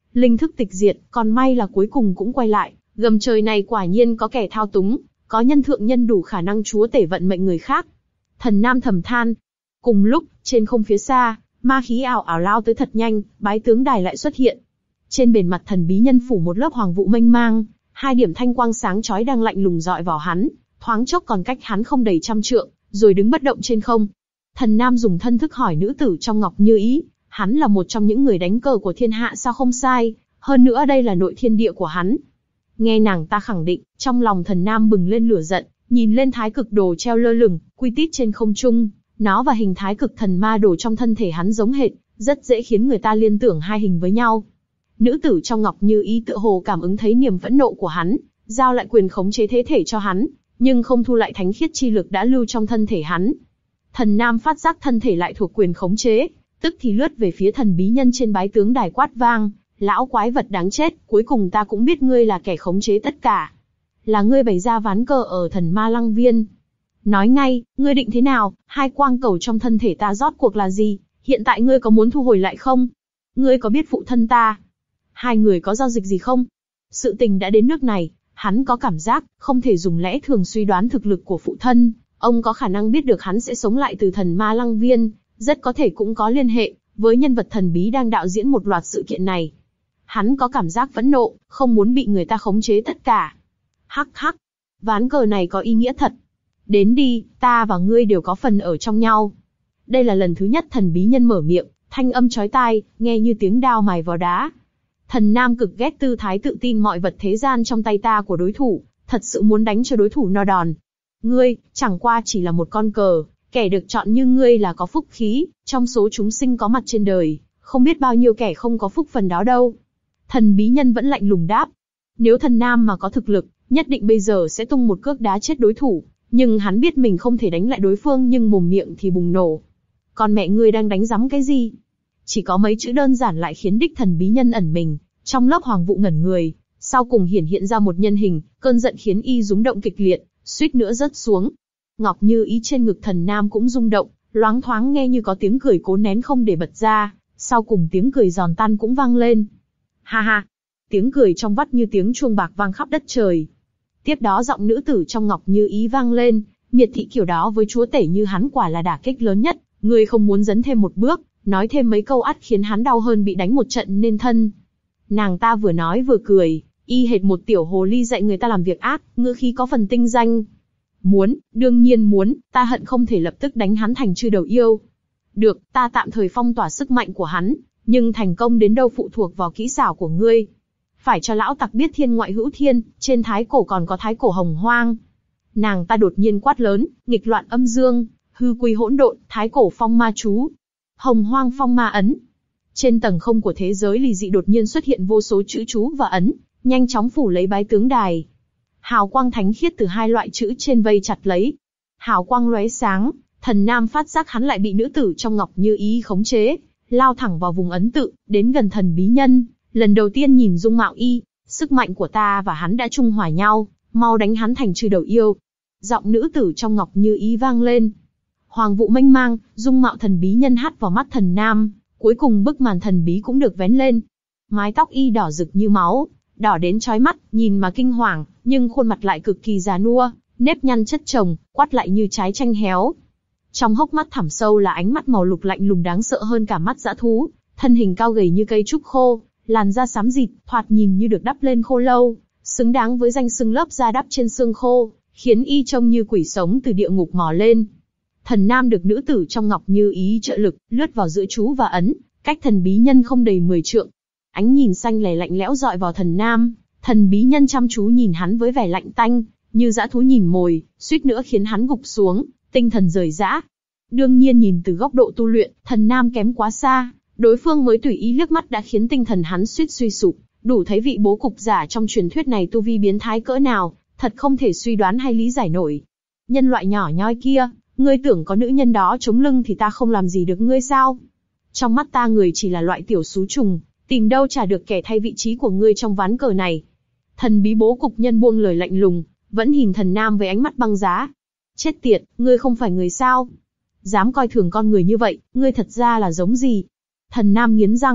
linh thức tịch diệt, còn may là cuối cùng cũng quay lại, gầm trời này quả nhiên có kẻ thao túng, có nhân thượng nhân đủ khả năng chúa tể vận mệnh người khác. Thần Nam thầm than. Cùng lúc, trên không phía xa, ma khí ảo ảo lao tới thật nhanh, bái tướng đài lại xuất hiện. Trên bề mặt thần bí nhân phủ một lớp hoàng vụ mênh mang, hai điểm thanh quang sáng chói đang lạnh lùng dọi vào hắn, thoáng chốc còn cách hắn không đầy trăm trượng, rồi đứng bất động trên không. Thần Nam dùng thân thức hỏi nữ tử trong Ngọc Như Ý, hắn là một trong những người đánh cờ của thiên hạ sao không sai, hơn nữa đây là nội thiên địa của hắn. Nghe nàng ta khẳng định, trong lòng Thần Nam bừng lên lửa giận, nhìn lên thái cực đồ treo lơ lửng, quy tít trên không trung, nó và hình thái cực thần ma đồ trong thân thể hắn giống hệt, rất dễ khiến người ta liên tưởng hai hình với nhau. Nữ tử trong Ngọc Như Ý tựa hồ cảm ứng thấy niềm phẫn nộ của hắn, giao lại quyền khống chế thế thể cho hắn, nhưng không thu lại thánh khiết chi lực đã lưu trong thân thể hắn. Thần Nam phát giác thân thể lại thuộc quyền khống chế, tức thì lướt về phía thần bí nhân trên bái tướng đài quát vang, lão quái vật đáng chết, cuối cùng ta cũng biết ngươi là kẻ khống chế tất cả. Là ngươi bày ra ván cờ ở thần ma lăng viên. Nói ngay, ngươi định thế nào, hai quang cầu trong thân thể ta rốt cuộc là gì, hiện tại ngươi có muốn thu hồi lại không? Ngươi có biết phụ thân ta? Hai người có giao dịch gì không? Sự tình đã đến nước này, hắn có cảm giác, không thể dùng lẽ thường suy đoán thực lực của phụ thân, ông có khả năng biết được hắn sẽ sống lại từ thần ma lăng viên, rất có thể cũng có liên hệ với nhân vật thần bí đang đạo diễn một loạt sự kiện này. Hắn có cảm giác phẫn nộ, không muốn bị người ta khống chế tất cả. Hắc hắc, ván cờ này có ý nghĩa thật. Đến đi, ta và ngươi đều có phần ở trong nhau. Đây là lần thứ nhất thần bí nhân mở miệng, thanh âm chói tai, nghe như tiếng đao mài vào đá. Thần Nam cực ghét tư thái tự tin mọi vật thế gian trong tay ta của đối thủ, thật sự muốn đánh cho đối thủ no đòn. Ngươi, chẳng qua chỉ là một con cờ, kẻ được chọn như ngươi là có phúc khí, trong số chúng sinh có mặt trên đời, không biết bao nhiêu kẻ không có phúc phần đó đâu. Thần bí nhân vẫn lạnh lùng đáp. Nếu thần Nam mà có thực lực, nhất định bây giờ sẽ tung một cước đá chết đối thủ, nhưng hắn biết mình không thể đánh lại đối phương nhưng mồm miệng thì bùng nổ. Còn mẹ ngươi đang đánh rắm cái gì? Chỉ có mấy chữ đơn giản lại khiến đích thần bí nhân ẩn mình, trong lớp hoàng vụ ngẩn người, sau cùng hiển hiện ra một nhân hình, cơn giận khiến y rúng động kịch liệt, suýt nữa rớt xuống. Ngọc Như Ý trên ngực thần Nam cũng rung động, loáng thoáng nghe như có tiếng cười cố nén không để bật ra, sau cùng tiếng cười giòn tan cũng vang lên. Ha ha! Tiếng cười trong vắt như tiếng chuông bạc vang khắp đất trời. Tiếp đó giọng nữ tử trong Ngọc Như Ý vang lên, miệt thị kiểu đó với chúa tể như hắn quả là đả kích lớn nhất, ngươi không muốn dấn thêm một bước, nói thêm mấy câu ắt khiến hắn đau hơn bị đánh một trận nên thân. Nàng ta vừa nói vừa cười, y hệt một tiểu hồ ly dạy người ta làm việc ác, ngữ khí có phần tinh danh. Muốn, đương nhiên muốn, ta hận không thể lập tức đánh hắn thành chư đầu yêu. Được, ta tạm thời phong tỏa sức mạnh của hắn, nhưng thành công đến đâu phụ thuộc vào kỹ xảo của ngươi. Phải cho lão tặc biết thiên ngoại hữu thiên, trên thái cổ còn có thái cổ hồng hoang. Nàng ta đột nhiên quát lớn, nghịch loạn âm dương, hư quy hỗn độn, thái cổ phong ma chú, hồng hoang phong ma ấn. Trên tầng không của thế giới lì dị đột nhiên xuất hiện vô số chữ chú và ấn, nhanh chóng phủ lấy bái tướng đài. Hào quang thánh khiết từ hai loại chữ trên vây chặt lấy. Hào quang lóe sáng, thần Nam phát giác hắn lại bị nữ tử trong Ngọc Như Ý khống chế, lao thẳng vào vùng ấn tự, đến gần thần bí nhân. Lần đầu tiên nhìn dung mạo y, sức mạnh của ta và hắn đã trung hòa nhau, mau đánh hắn thành chư đầu yêu. Giọng nữ tử trong Ngọc Như Ý vang lên. Hoàng vụ mênh mang, dung mạo thần bí nhân hắt vào mắt thần Nam, cuối cùng bức màn thần bí cũng được vén lên. Mái tóc y đỏ rực như máu, đỏ đến chói mắt, nhìn mà kinh hoàng, nhưng khuôn mặt lại cực kỳ già nua, nếp nhăn chất chồng, quắt lại như trái chanh héo. Trong hốc mắt thẳm sâu là ánh mắt màu lục lạnh lùng đáng sợ hơn cả mắt dã thú, thân hình cao gầy như cây trúc khô, làn da xám dịt, thoạt nhìn như được đắp lên khô lâu, xứng đáng với danh xưng lớp da đắp trên xương khô, khiến y trông như quỷ sống từ địa ngục mò lên. Thần Nam được nữ tử trong Ngọc Như Ý trợ lực, lướt vào giữa chú và ấn, cách thần bí nhân không đầy mười trượng. Ánh nhìn xanh lẻ lạnh lẽo dọi vào thần Nam, thần bí nhân chăm chú nhìn hắn với vẻ lạnh tanh, như dã thú nhìn mồi, suýt nữa khiến hắn gục xuống, tinh thần rời rã. Đương nhiên nhìn từ góc độ tu luyện, thần Nam kém quá xa, đối phương mới tùy ý liếc mắt đã khiến tinh thần hắn suýt suy sụp, đủ thấy vị bố cục giả trong truyền thuyết này tu vi biến thái cỡ nào, thật không thể suy đoán hay lý giải nổi. Nhân loại nhỏ nhoi kia, ngươi tưởng có nữ nhân đó chống lưng thì ta không làm gì được ngươi sao? Trong mắt ta người chỉ là loại tiểu xú trùng, tìm đâu trả được kẻ thay vị trí của ngươi trong ván cờ này. Thần bí bố cục nhân buông lời lạnh lùng, vẫn nhìn thần Nam với ánh mắt băng giá. Chết tiệt, ngươi không phải người sao? Dám coi thường con người như vậy, ngươi thật ra là giống gì? Thần Nam nghiến răng,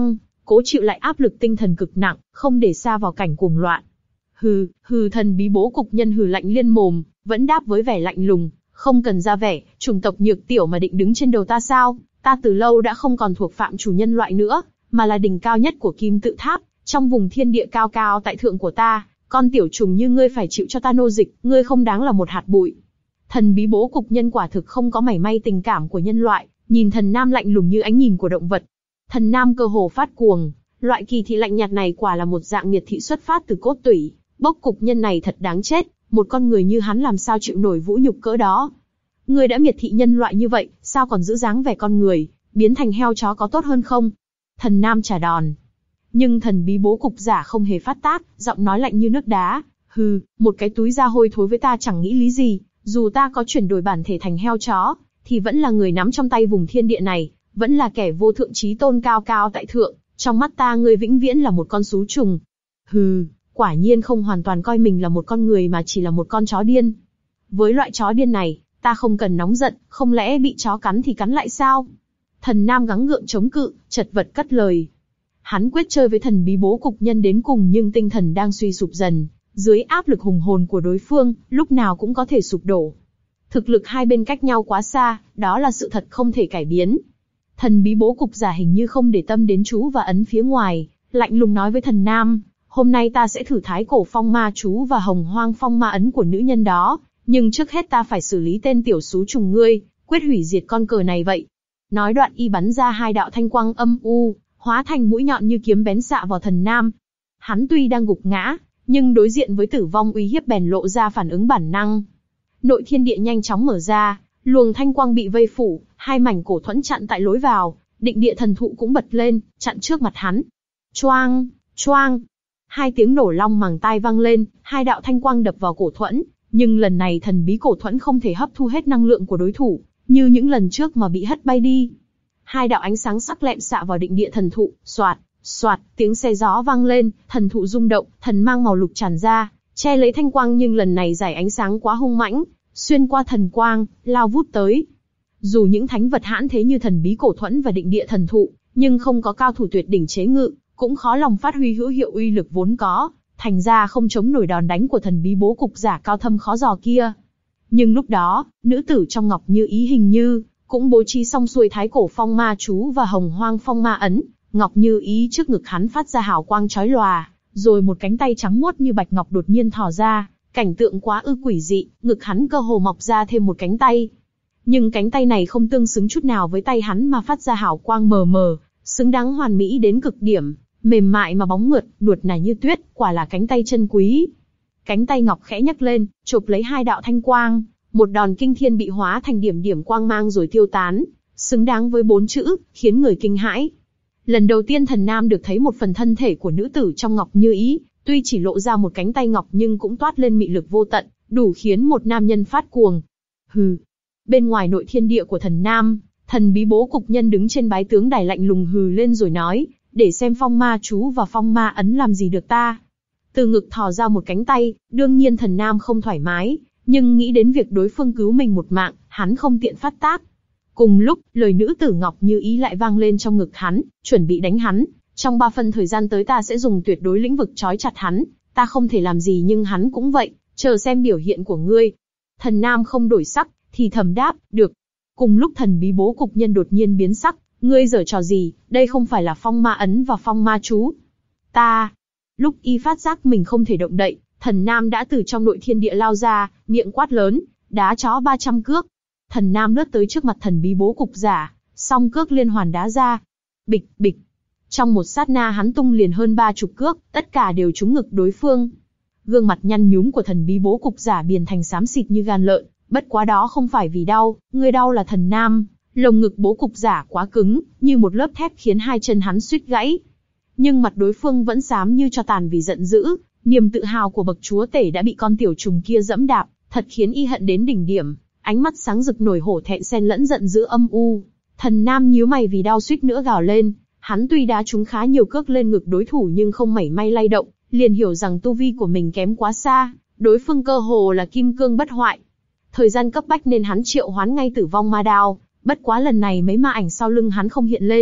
cố chịu lại áp lực tinh thần cực nặng, không để sa vào cảnh cuồng loạn. Hừ, hừ thần bí bố cục nhân hừ lạnh liên mồm, vẫn đáp với vẻ lạnh lùng, không cần ra vẻ, chủng tộc nhược tiểu mà định đứng trên đầu ta sao, ta từ lâu đã không còn thuộc phạm chủ nhân loại nữa, mà là đỉnh cao nhất của kim tự tháp, trong vùng thiên địa cao cao tại thượng của ta, con tiểu trùng như ngươi phải chịu cho ta nô dịch, ngươi không đáng là một hạt bụi. Thần bí bố cục nhân quả thực không có mảy may tình cảm của nhân loại, nhìn thần nam lạnh lùng như ánh nhìn của động vật. Thần nam cơ hồ phát cuồng, loại kỳ thị lạnh nhạt này quả là một dạng miệt thị xuất phát từ cốt tủy, bốc cục nhân này thật đáng chết, một con người như hắn làm sao chịu nổi vũ nhục cỡ đó. Ngươi đã miệt thị nhân loại như vậy, sao còn giữ dáng vẻ con người, biến thành heo chó có tốt hơn không? Thần nam trả đòn. Nhưng thần bí bố cục giả không hề phát tác, giọng nói lạnh như nước đá. Hừ, một cái túi da hôi thối với ta chẳng nghĩ lý gì, dù ta có chuyển đổi bản thể thành heo chó, thì vẫn là người nắm trong tay vùng thiên địa này, vẫn là kẻ vô thượng chí tôn cao cao tại thượng, trong mắt ta ngươi vĩnh viễn là một con sú trùng. Hừ, quả nhiên không hoàn toàn coi mình là một con người mà chỉ là một con chó điên. Với loại chó điên này, ta không cần nóng giận, không lẽ bị chó cắn thì cắn lại sao? Thần nam gắng gượng chống cự, chật vật cất lời. Hắn quyết chơi với thần bí bố cục nhân đến cùng nhưng tinh thần đang suy sụp dần, dưới áp lực hùng hồn của đối phương, lúc nào cũng có thể sụp đổ. Thực lực hai bên cách nhau quá xa, đó là sự thật không thể cải biến. Thần bí bố cục giả hình như không để tâm đến chú và ấn phía ngoài, lạnh lùng nói với thần nam, hôm nay ta sẽ thử thái cổ phong ma chú và hồng hoang phong ma ấn của nữ nhân đó, nhưng trước hết ta phải xử lý tên tiểu xú trùng ngươi, quyết hủy diệt con cờ này vậy. Nói đoạn y bắn ra hai đạo thanh quang âm u, hóa thành mũi nhọn như kiếm bén xạ vào thần nam. Hắn tuy đang gục ngã, nhưng đối diện với tử vong uy hiếp bèn lộ ra phản ứng bản năng. Nội thiên địa nhanh chóng mở ra, luồng thanh quang bị vây phủ, hai mảnh cổ thuẫn chặn tại lối vào, định địa thần thụ cũng bật lên, chặn trước mặt hắn. Choang, choang, hai tiếng nổ long màng tai vang lên, hai đạo thanh quang đập vào cổ thuẫn, nhưng lần này thần bí cổ thuẫn không thể hấp thu hết năng lượng của đối thủ, như những lần trước mà bị hất bay đi. Hai đạo ánh sáng sắc lẹm xạ vào định địa thần thụ, xoạt, xoạt, tiếng xe gió vang lên, thần thụ rung động, thần mang màu lục tràn ra, che lấy thanh quang nhưng lần này giải ánh sáng quá hung mãnh, xuyên qua thần quang, lao vút tới. Dù những thánh vật hãn thế như thần bí cổ thuẫn và định địa thần thụ, nhưng không có cao thủ tuyệt đỉnh chế ngự, cũng khó lòng phát huy hữu hiệu uy lực vốn có, thành ra không chống nổi đòn đánh của thần bí bố cục giả cao thâm khó dò kia. Nhưng lúc đó, nữ tử trong Ngọc Như Ý hình như cũng bố trí xong xuôi thái cổ phong ma chú và hồng hoang phong ma ấn. Ngọc Như Ý trước ngực hắn phát ra hào quang chói lòa, rồi một cánh tay trắng muốt như bạch ngọc đột nhiên thò ra, cảnh tượng quá ư quỷ dị, ngực hắn cơ hồ mọc ra thêm một cánh tay. Nhưng cánh tay này không tương xứng chút nào với tay hắn mà phát ra hào quang mờ mờ, xứng đáng hoàn mỹ đến cực điểm, mềm mại mà bóng mượt, nuột nà như tuyết, quả là cánh tay chân quý. Cánh tay ngọc khẽ nhấc lên, chộp lấy hai đạo thanh quang, một đòn kinh thiên bị hóa thành điểm điểm quang mang rồi tiêu tán, xứng đáng với bốn chữ, khiến người kinh hãi. Lần đầu tiên thần nam được thấy một phần thân thể của nữ tử trong Ngọc Như Ý, tuy chỉ lộ ra một cánh tay ngọc nhưng cũng toát lên mị lực vô tận, đủ khiến một nam nhân phát cuồng. Hừ. Bên ngoài nội thiên địa của thần nam, thần bí bố cục nhân đứng trên bái tướng đài lạnh lùng hừ lên rồi nói, để xem phong ma chú và phong ma ấn làm gì được ta. Từ ngực thò ra một cánh tay, đương nhiên thần nam không thoải mái, nhưng nghĩ đến việc đối phương cứu mình một mạng, hắn không tiện phát tác. Cùng lúc, lời nữ tử Ngọc Như Ý lại vang lên trong ngực hắn, chuẩn bị đánh hắn. Trong ba phân thời gian tới ta sẽ dùng tuyệt đối lĩnh vực trói chặt hắn, ta không thể làm gì nhưng hắn cũng vậy, chờ xem biểu hiện của ngươi. Thần nam không đổi sắc, thì thầm đáp, được. Cùng lúc thần bí bố cục nhân đột nhiên biến sắc, ngươi giở trò gì, đây không phải là phong ma ấn và phong ma chú. Ta. Lúc y phát giác mình không thể động đậy, thần nam đã từ trong nội thiên địa lao ra, miệng quát lớn, đá chó ba trăm cước. Thần nam lướt tới trước mặt thần bí bố cục giả, song cước liên hoàn đá ra. Bịch, bịch. Trong một sát na hắn tung liền hơn ba chục cước, tất cả đều trúng ngực đối phương. Gương mặt nhăn nhúm của thần bí bố cục giả biến thành xám xịt như gan lợn, bất quá đó không phải vì đau, người đau là thần nam. Lồng ngực bố cục giả quá cứng, như một lớp thép khiến hai chân hắn suýt gãy. Nhưng mặt đối phương vẫn xám như tro tàn vì giận dữ, niềm tự hào của bậc chúa tể đã bị con tiểu trùng kia dẫm đạp, thật khiến y hận đến đỉnh điểm. Ánh mắt sáng rực nổi hổ thẹn xen lẫn giận dữ âm u. Thần nam nhíu mày vì đau suýt nữa gào lên. Hắn tuy đá trúng khá nhiều cước lên ngực đối thủ nhưng không mảy may lay động, liền hiểu rằng tu vi của mình kém quá xa, đối phương cơ hồ là kim cương bất hoại. Thời gian cấp bách nên hắn triệu hoán ngay tử vong ma đao, bất quá lần này mấy ma ảnh sau lưng hắn không hiện lên,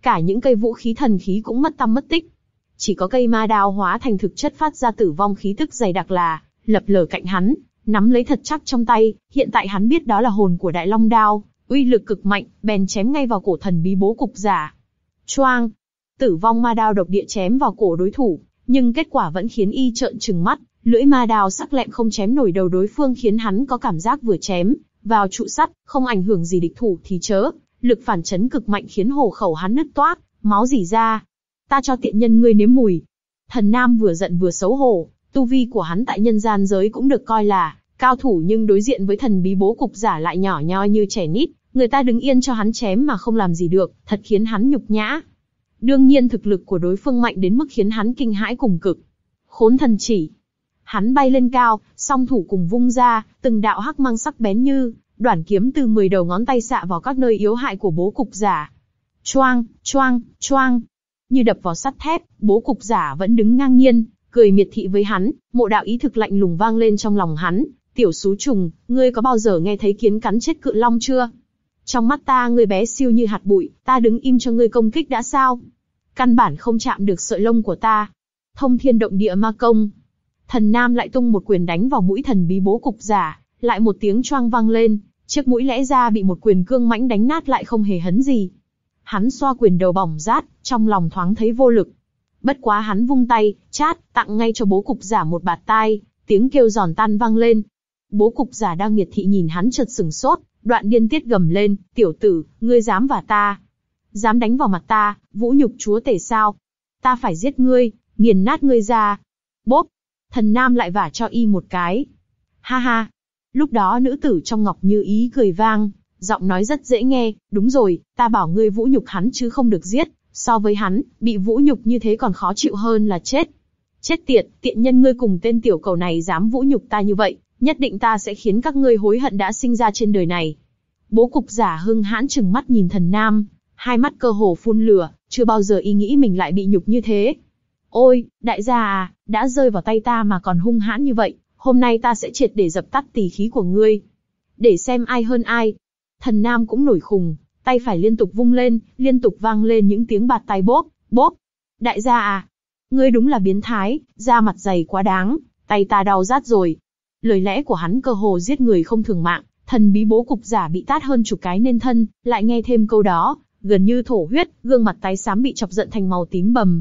cả những cây vũ khí thần khí cũng mất tăm mất tích. Chỉ có cây ma đao hóa thành thực chất phát ra tử vong khí tức dày đặc là lập lờ cạnh hắn, nắm lấy thật chắc trong tay. Hiện tại hắn biết đó là hồn của Đại Long Đao, uy lực cực mạnh, bèn chém ngay vào cổ thần bí bố cục giả. Choang! Tử vong ma đao độc địa chém vào cổ đối thủ, nhưng kết quả vẫn khiến y trợn trừng mắt. Lưỡi ma đao sắc lẹm không chém nổi đầu đối phương, khiến hắn có cảm giác vừa chém vào trụ sắt, không ảnh hưởng gì địch thủ thì chớ, lực phản chấn cực mạnh khiến hổ khẩu hắn nứt toác, máu rỉ ra. Ta cho tiện nhân ngươi nếm mùi. Thần Nam vừa giận vừa xấu hổ, tu vi của hắn tại nhân gian giới cũng được coi là cao thủ, nhưng đối diện với thần bí bố cục giả lại nhỏ nhoi như trẻ nít, người ta đứng yên cho hắn chém mà không làm gì được, thật khiến hắn nhục nhã. Đương nhiên thực lực của đối phương mạnh đến mức khiến hắn kinh hãi cùng cực. Khốn thần chỉ. Hắn bay lên cao, song thủ cùng vung ra, từng đạo hắc mang sắc bén như đoản kiếm từ mười đầu ngón tay xạ vào các nơi yếu hại của bố cục giả. Choang, choang, choang. Như đập vào sắt thép, bố cục giả vẫn đứng ngang nhiên, cười miệt thị với hắn. Một đạo ý thực lạnh lùng vang lên trong lòng hắn. Tiểu xú trùng, ngươi có bao giờ nghe thấy kiến cắn chết cự long chưa? Trong mắt ta ngươi bé siêu như hạt bụi, ta đứng im cho ngươi công kích đã sao? Căn bản không chạm được sợi lông của ta. Thông thiên động địa ma công. Thần Nam lại tung một quyền đánh vào mũi thần bí bố cục giả, lại một tiếng choang vang lên, chiếc mũi lẽ ra bị một quyền cương mãnh đánh nát lại không hề hấn gì. Hắn xoa quyền đầu bỏng rát, trong lòng thoáng thấy vô lực. Bất quá hắn vung tay, chát, tặng ngay cho bố cục giả một bạt tai, tiếng kêu giòn tan vang lên. Bố cục giả đang miệt thị nhìn hắn chợt sừng sốt, đoạn điên tiết gầm lên, tiểu tử, ngươi dám vả ta? Dám đánh vào mặt ta, vũ nhục chúa tể sao? Ta phải giết ngươi, nghiền nát ngươi ra. Bốp! Thần Nam lại vả cho y một cái. Ha ha! Lúc đó nữ tử trong Ngọc Như Ý cười vang, giọng nói rất dễ nghe, đúng rồi, ta bảo ngươi vũ nhục hắn chứ không được giết, so với hắn, bị vũ nhục như thế còn khó chịu hơn là chết. Chết tiệt, tiện nhân ngươi cùng tên tiểu cầu này dám vũ nhục ta như vậy, nhất định ta sẽ khiến các ngươi hối hận đã sinh ra trên đời này. Bố cục giả hưng hãn trừng mắt nhìn Thần Nam, hai mắt cơ hồ phun lửa, chưa bao giờ y nghĩ mình lại bị nhục như thế. Ôi, đại gia à, đã rơi vào tay ta mà còn hung hãn như vậy, hôm nay ta sẽ triệt để dập tắt tỳ khí của ngươi. Để xem ai hơn ai. Thần Nam cũng nổi khùng, tay phải liên tục vung lên, liên tục vang lên những tiếng bạt tay bốp, bốp. Đại gia à, ngươi đúng là biến thái, da mặt dày quá đáng, tay ta đau rát rồi. Lời lẽ của hắn cơ hồ giết người không thường mạng, thần bí bố cục giả bị tát hơn chục cái nên thân, lại nghe thêm câu đó, gần như thổ huyết, gương mặt tái xám bị chọc giận thành màu tím bầm.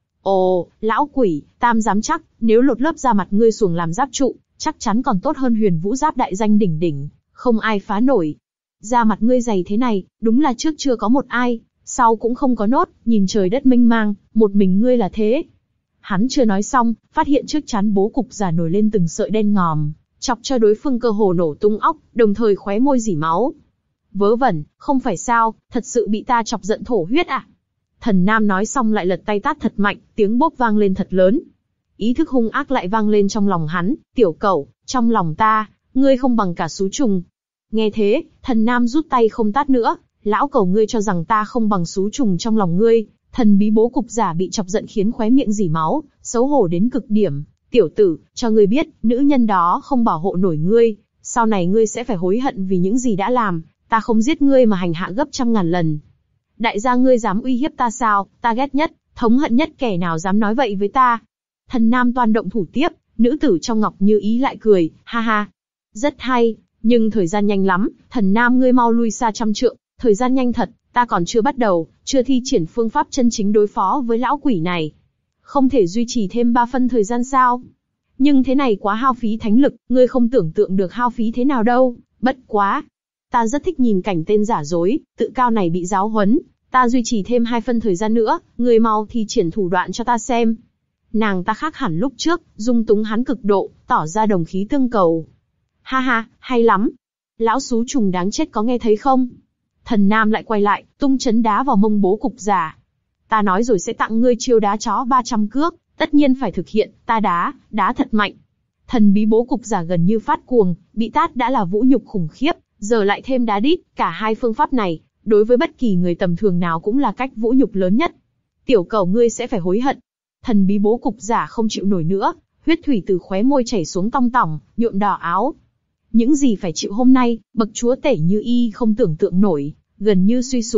Ồ, lão quỷ, tam dám chắc, nếu lột lớp da mặt ngươi xuồng làm giáp trụ, chắc chắn còn tốt hơn huyền vũ giáp đại danh đỉnh đỉnh, không ai phá nổi. Da mặt ngươi dày thế này, đúng là trước chưa có một ai, sau cũng không có nốt, nhìn trời đất mênh mang, một mình ngươi là thế. Hắn chưa nói xong, phát hiện trước chán bố cục giả nổi lên từng sợi đen ngòm, chọc cho đối phương cơ hồ nổ tung óc, đồng thời khóe môi rỉ máu. Vớ vẩn, không phải sao, thật sự bị ta chọc giận thổ huyết à? Thần Nam nói xong lại lật tay tát thật mạnh, tiếng bốp vang lên thật lớn. Ý thức hung ác lại vang lên trong lòng hắn, tiểu cẩu, trong lòng ta, ngươi không bằng cả xú trùng. Nghe thế, Thần Nam rút tay không tát nữa, lão cẩu ngươi cho rằng ta không bằng xú trùng trong lòng ngươi. Thần bí bố cục giả bị chọc giận khiến khóe miệng rỉ máu, xấu hổ đến cực điểm. Tiểu tử, cho ngươi biết, nữ nhân đó không bảo hộ nổi ngươi, sau này ngươi sẽ phải hối hận vì những gì đã làm, ta không giết ngươi mà hành hạ gấp trăm ngàn lần. Đại gia ngươi dám uy hiếp ta sao, ta ghét nhất, thống hận nhất kẻ nào dám nói vậy với ta. Thần Nam toan động thủ tiếp, nữ tử trong Ngọc Như Ý lại cười, ha ha. Rất hay, nhưng thời gian nhanh lắm, Thần Nam ngươi mau lui xa trăm trượng, thời gian nhanh thật, ta còn chưa bắt đầu, chưa thi triển phương pháp chân chính đối phó với lão quỷ này. Không thể duy trì thêm ba phân thời gian sao? Nhưng thế này quá hao phí thánh lực, ngươi không tưởng tượng được hao phí thế nào đâu, bất quá. Ta rất thích nhìn cảnh tên giả dối, tự cao này bị giáo huấn, ta duy trì thêm hai phân thời gian nữa, ngươi mau thi triển thủ đoạn cho ta xem. Nàng ta khác hẳn lúc trước, dung túng hắn cực độ, tỏ ra đồng khí tương cầu. Ha ha, hay lắm. Lão xú trùng đáng chết có nghe thấy không? Thần Nam lại quay lại, tung chấn đá vào mông bố cục giả. Ta nói rồi sẽ tặng ngươi chiêu đá chó ba trăm cước, tất nhiên phải thực hiện, ta đá, đá thật mạnh. Thần bí bố cục giả gần như phát cuồng, bị tát đã là vũ nhục khủng khiếp, giờ lại thêm đá đít, cả hai phương pháp này, đối với bất kỳ người tầm thường nào cũng là cách vũ nhục lớn nhất. Tiểu cẩu ngươi sẽ phải hối hận. Thần bí bố cục giả không chịu nổi nữa, huyết thủy từ khóe môi chảy xuống tong tỏng, nhuộm đỏ áo. Những gì phải chịu hôm nay, bậc chúa tể như y không tưởng tượng nổi, gần như suy sụp.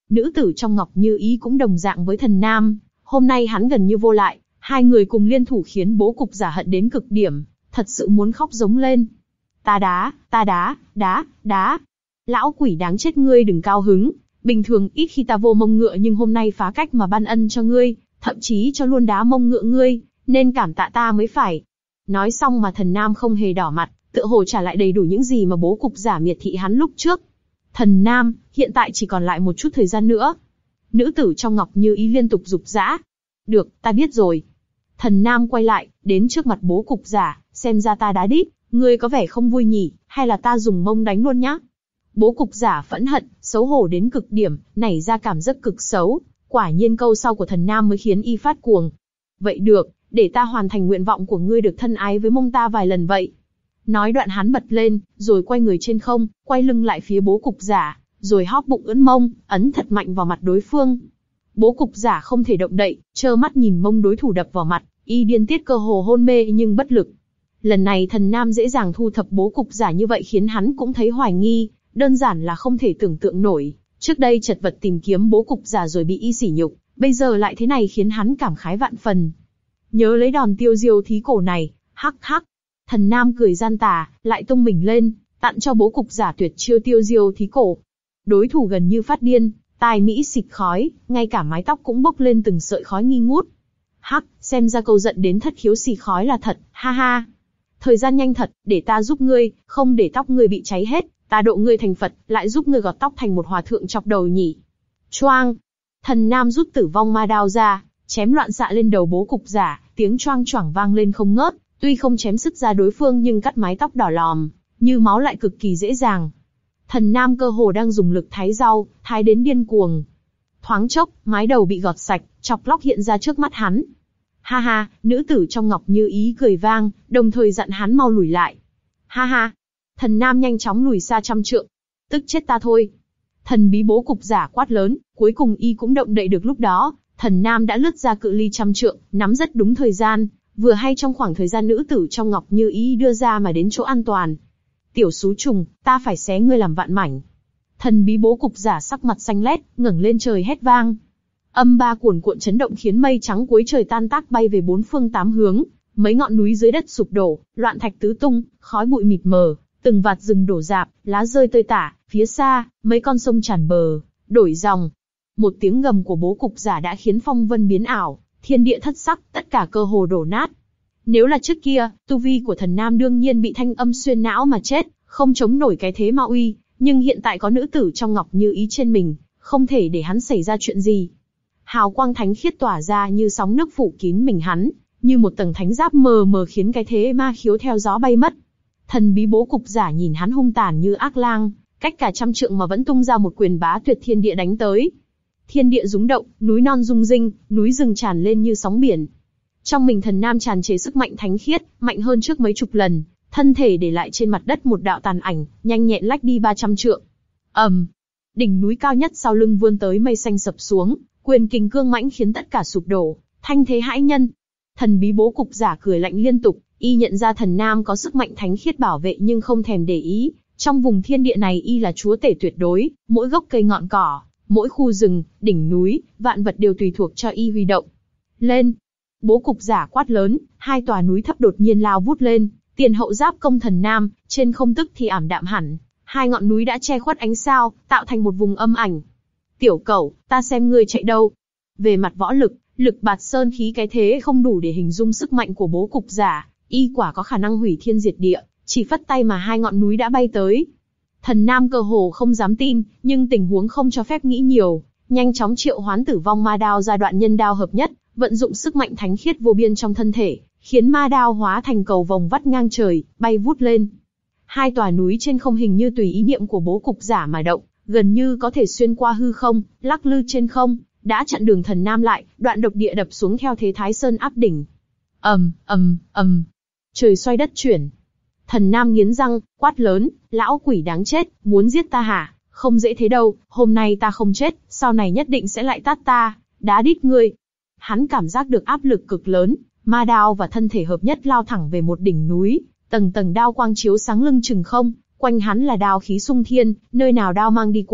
Nữ tử trong Ngọc Như Ý cũng đồng dạng với thần nam, hôm nay hắn gần như vô lại, hai người cùng liên thủ khiến bố cục giả hận đến cực điểm, thật sự muốn khóc giống lên. Ta đá, ta đá, đá, đá. Lão quỷ đáng chết, ngươi đừng cao hứng, bình thường ít khi ta vô mông ngựa nhưng hôm nay phá cách mà ban ân cho ngươi, thậm chí cho luôn đá mông ngựa ngươi, nên cảm tạ ta mới phải. Nói xong mà thần nam không hề đỏ mặt, tựa hồ trả lại đầy đủ những gì mà bố cục giả miệt thị hắn lúc trước. Thần nam, hiện tại chỉ còn lại một chút thời gian nữa. Nữ tử trong Ngọc Như Ý liên tục giục giã. Được, ta biết rồi. Thần nam quay lại, đến trước mặt bố cục giả, xem ra ta đá đít, ngươi có vẻ không vui nhỉ, hay là ta dùng mông đánh luôn nhá. Bố cục giả phẫn hận, xấu hổ đến cực điểm, nảy ra cảm giác cực xấu. Quả nhiên câu sau của thần nam mới khiến y phát cuồng. Vậy được, để ta hoàn thành nguyện vọng của ngươi được thân ái với mông ta vài lần vậy. Nói đoạn hắn bật lên, rồi quay người trên không, quay lưng lại phía bố cục giả, rồi hóp bụng ưỡn mông, ấn thật mạnh vào mặt đối phương. Bố cục giả không thể động đậy, trơ mắt nhìn mông đối thủ đập vào mặt, y điên tiết cơ hồ hôn mê nhưng bất lực. Lần này thần nam dễ dàng thu thập bố cục giả như vậy khiến hắn cũng thấy hoài nghi, đơn giản là không thể tưởng tượng nổi. Trước đây chật vật tìm kiếm bố cục giả rồi bị y sỉ nhục, bây giờ lại thế này khiến hắn cảm khái vạn phần. Nhớ lấy đòn tiêu diêu thí cổ này, hắc hắc. Thần nam cười gian tà, lại tung mình lên, tặng cho bố cục giả tuyệt chiêu tiêu diêu thí cổ. Đối thủ gần như phát điên, tai mỹ xịt khói, ngay cả mái tóc cũng bốc lên từng sợi khói nghi ngút. Hắc, xem ra câu giận đến thất khiếu xì khói là thật, ha ha. Thời gian nhanh thật, để ta giúp ngươi, không để tóc ngươi bị cháy hết, ta độ ngươi thành Phật, lại giúp ngươi gọt tóc thành một hòa thượng chọc đầu nhỉ. Choang. Thần nam rút tử vong ma đao ra, chém loạn xạ lên đầu bố cục giả, tiếng choang choảng vang lên không ngớt, tuy không chém sức ra đối phương nhưng cắt mái tóc đỏ lòm, như máu lại cực kỳ dễ dàng. Thần nam cơ hồ đang dùng lực thái rau, thái đến điên cuồng. Thoáng chốc, mái đầu bị gọt sạch, chọc lóc hiện ra trước mắt hắn. Ha ha, nữ tử trong Ngọc Như Ý cười vang, đồng thời dặn hắn mau lùi lại. Ha ha. Thần nam nhanh chóng lùi xa trăm trượng. Tức chết ta thôi. Thần bí bố cục giả quát lớn, cuối cùng y cũng động đậy được. Lúc đó, thần nam đã lướt ra cự ly trăm trượng, nắm rất đúng thời gian, vừa hay trong khoảng thời gian nữ tử trong Ngọc Như Ý đưa ra mà đến chỗ an toàn. Tiểu xú trùng, ta phải xé ngươi làm vạn mảnh. Thần bí bố cục giả sắc mặt xanh lét, ngẩng lên trời hét vang. Âm ba cuồn cuộn chấn động khiến mây trắng cuối trời tan tác bay về bốn phương tám hướng, mấy ngọn núi dưới đất sụp đổ, loạn thạch tứ tung, khói bụi mịt mờ, từng vạt rừng đổ rạp, lá rơi tơi tả, phía xa, mấy con sông tràn bờ, đổi dòng. Một tiếng gầm của bố cục giả đã khiến phong vân biến ảo, thiên địa thất sắc, tất cả cơ hồ đổ nát. Nếu là trước kia, tu vi của thần nam đương nhiên bị thanh âm xuyên não mà chết, không chống nổi cái thế ma uy, nhưng hiện tại có nữ tử trong Ngọc Như Ý trên mình, không thể để hắn xảy ra chuyện gì. Hào quang thánh khiết tỏa ra như sóng nước phủ kín mình hắn, như một tầng thánh giáp mờ mờ khiến cái thế ma khiếu theo gió bay mất. Thần bí bố cục giả nhìn hắn hung tàn như ác lang, cách cả trăm trượng mà vẫn tung ra một quyền bá tuyệt thiên địa đánh tới. Thiên địa rúng động, núi non rung rinh, núi rừng tràn lên như sóng biển. Trong mình thần nam tràn trề sức mạnh thánh khiết, mạnh hơn trước mấy chục lần, thân thể để lại trên mặt đất một đạo tàn ảnh, nhanh nhẹn lách đi ba trăm trượng. ầm, um, đỉnh núi cao nhất sau lưng vươn tới mây xanh sập xuống, quyền kình cương mãnh khiến tất cả sụp đổ, thanh thế hãi nhân. Thần bí bố cục giả cười lạnh liên tục, y nhận ra thần nam có sức mạnh thánh khiết bảo vệ nhưng không thèm để ý. Trong vùng thiên địa này y là chúa tể tuyệt đối, mỗi gốc cây ngọn cỏ, mỗi khu rừng, đỉnh núi, vạn vật đều tùy thuộc cho y huy động. Lên! Bố cục giả quát lớn, hai tòa núi thấp đột nhiên lao vút lên, tiền hậu giáp công thần nam, trên không tức thì ảm đạm hẳn. Hai ngọn núi đã che khuất ánh sao, tạo thành một vùng âm ảnh. Tiểu cẩu, ta xem ngươi chạy đâu. Về mặt võ lực, lực bạt sơn khí cái thế không đủ để hình dung sức mạnh của bố cục giả, y quả có khả năng hủy thiên diệt địa, chỉ phất tay mà hai ngọn núi đã bay tới. Thần nam cơ hồ không dám tin, nhưng tình huống không cho phép nghĩ nhiều, nhanh chóng triệu hoán tử vong ma đao giai đoạn nhân đao hợp nhất, vận dụng sức mạnh thánh khiết vô biên trong thân thể, khiến ma đao hóa thành cầu vồng vắt ngang trời, bay vút lên. Hai tòa núi trên không hình như tùy ý niệm của bố cục giả mà động, gần như có thể xuyên qua hư không, lắc lư trên không, đã chặn đường thần nam lại, đoạn độc địa đập xuống theo thế Thái Sơn áp đỉnh. ầm ầm ầm, trời xoay đất chuyển. Thần nam nghiến răng, quát lớn, lão quỷ đáng chết, muốn giết ta hả? Không dễ thế đâu, hôm nay ta không chết, sau này nhất định sẽ lại tát ta, đá đít ngươi. Hắn cảm giác được áp lực cực lớn, ma đao và thân thể hợp nhất lao thẳng về một đỉnh núi, tầng tầng đao quang chiếu sáng lưng chừng không, quanh hắn là đao khí xung thiên, nơi nào đao mang đi qua,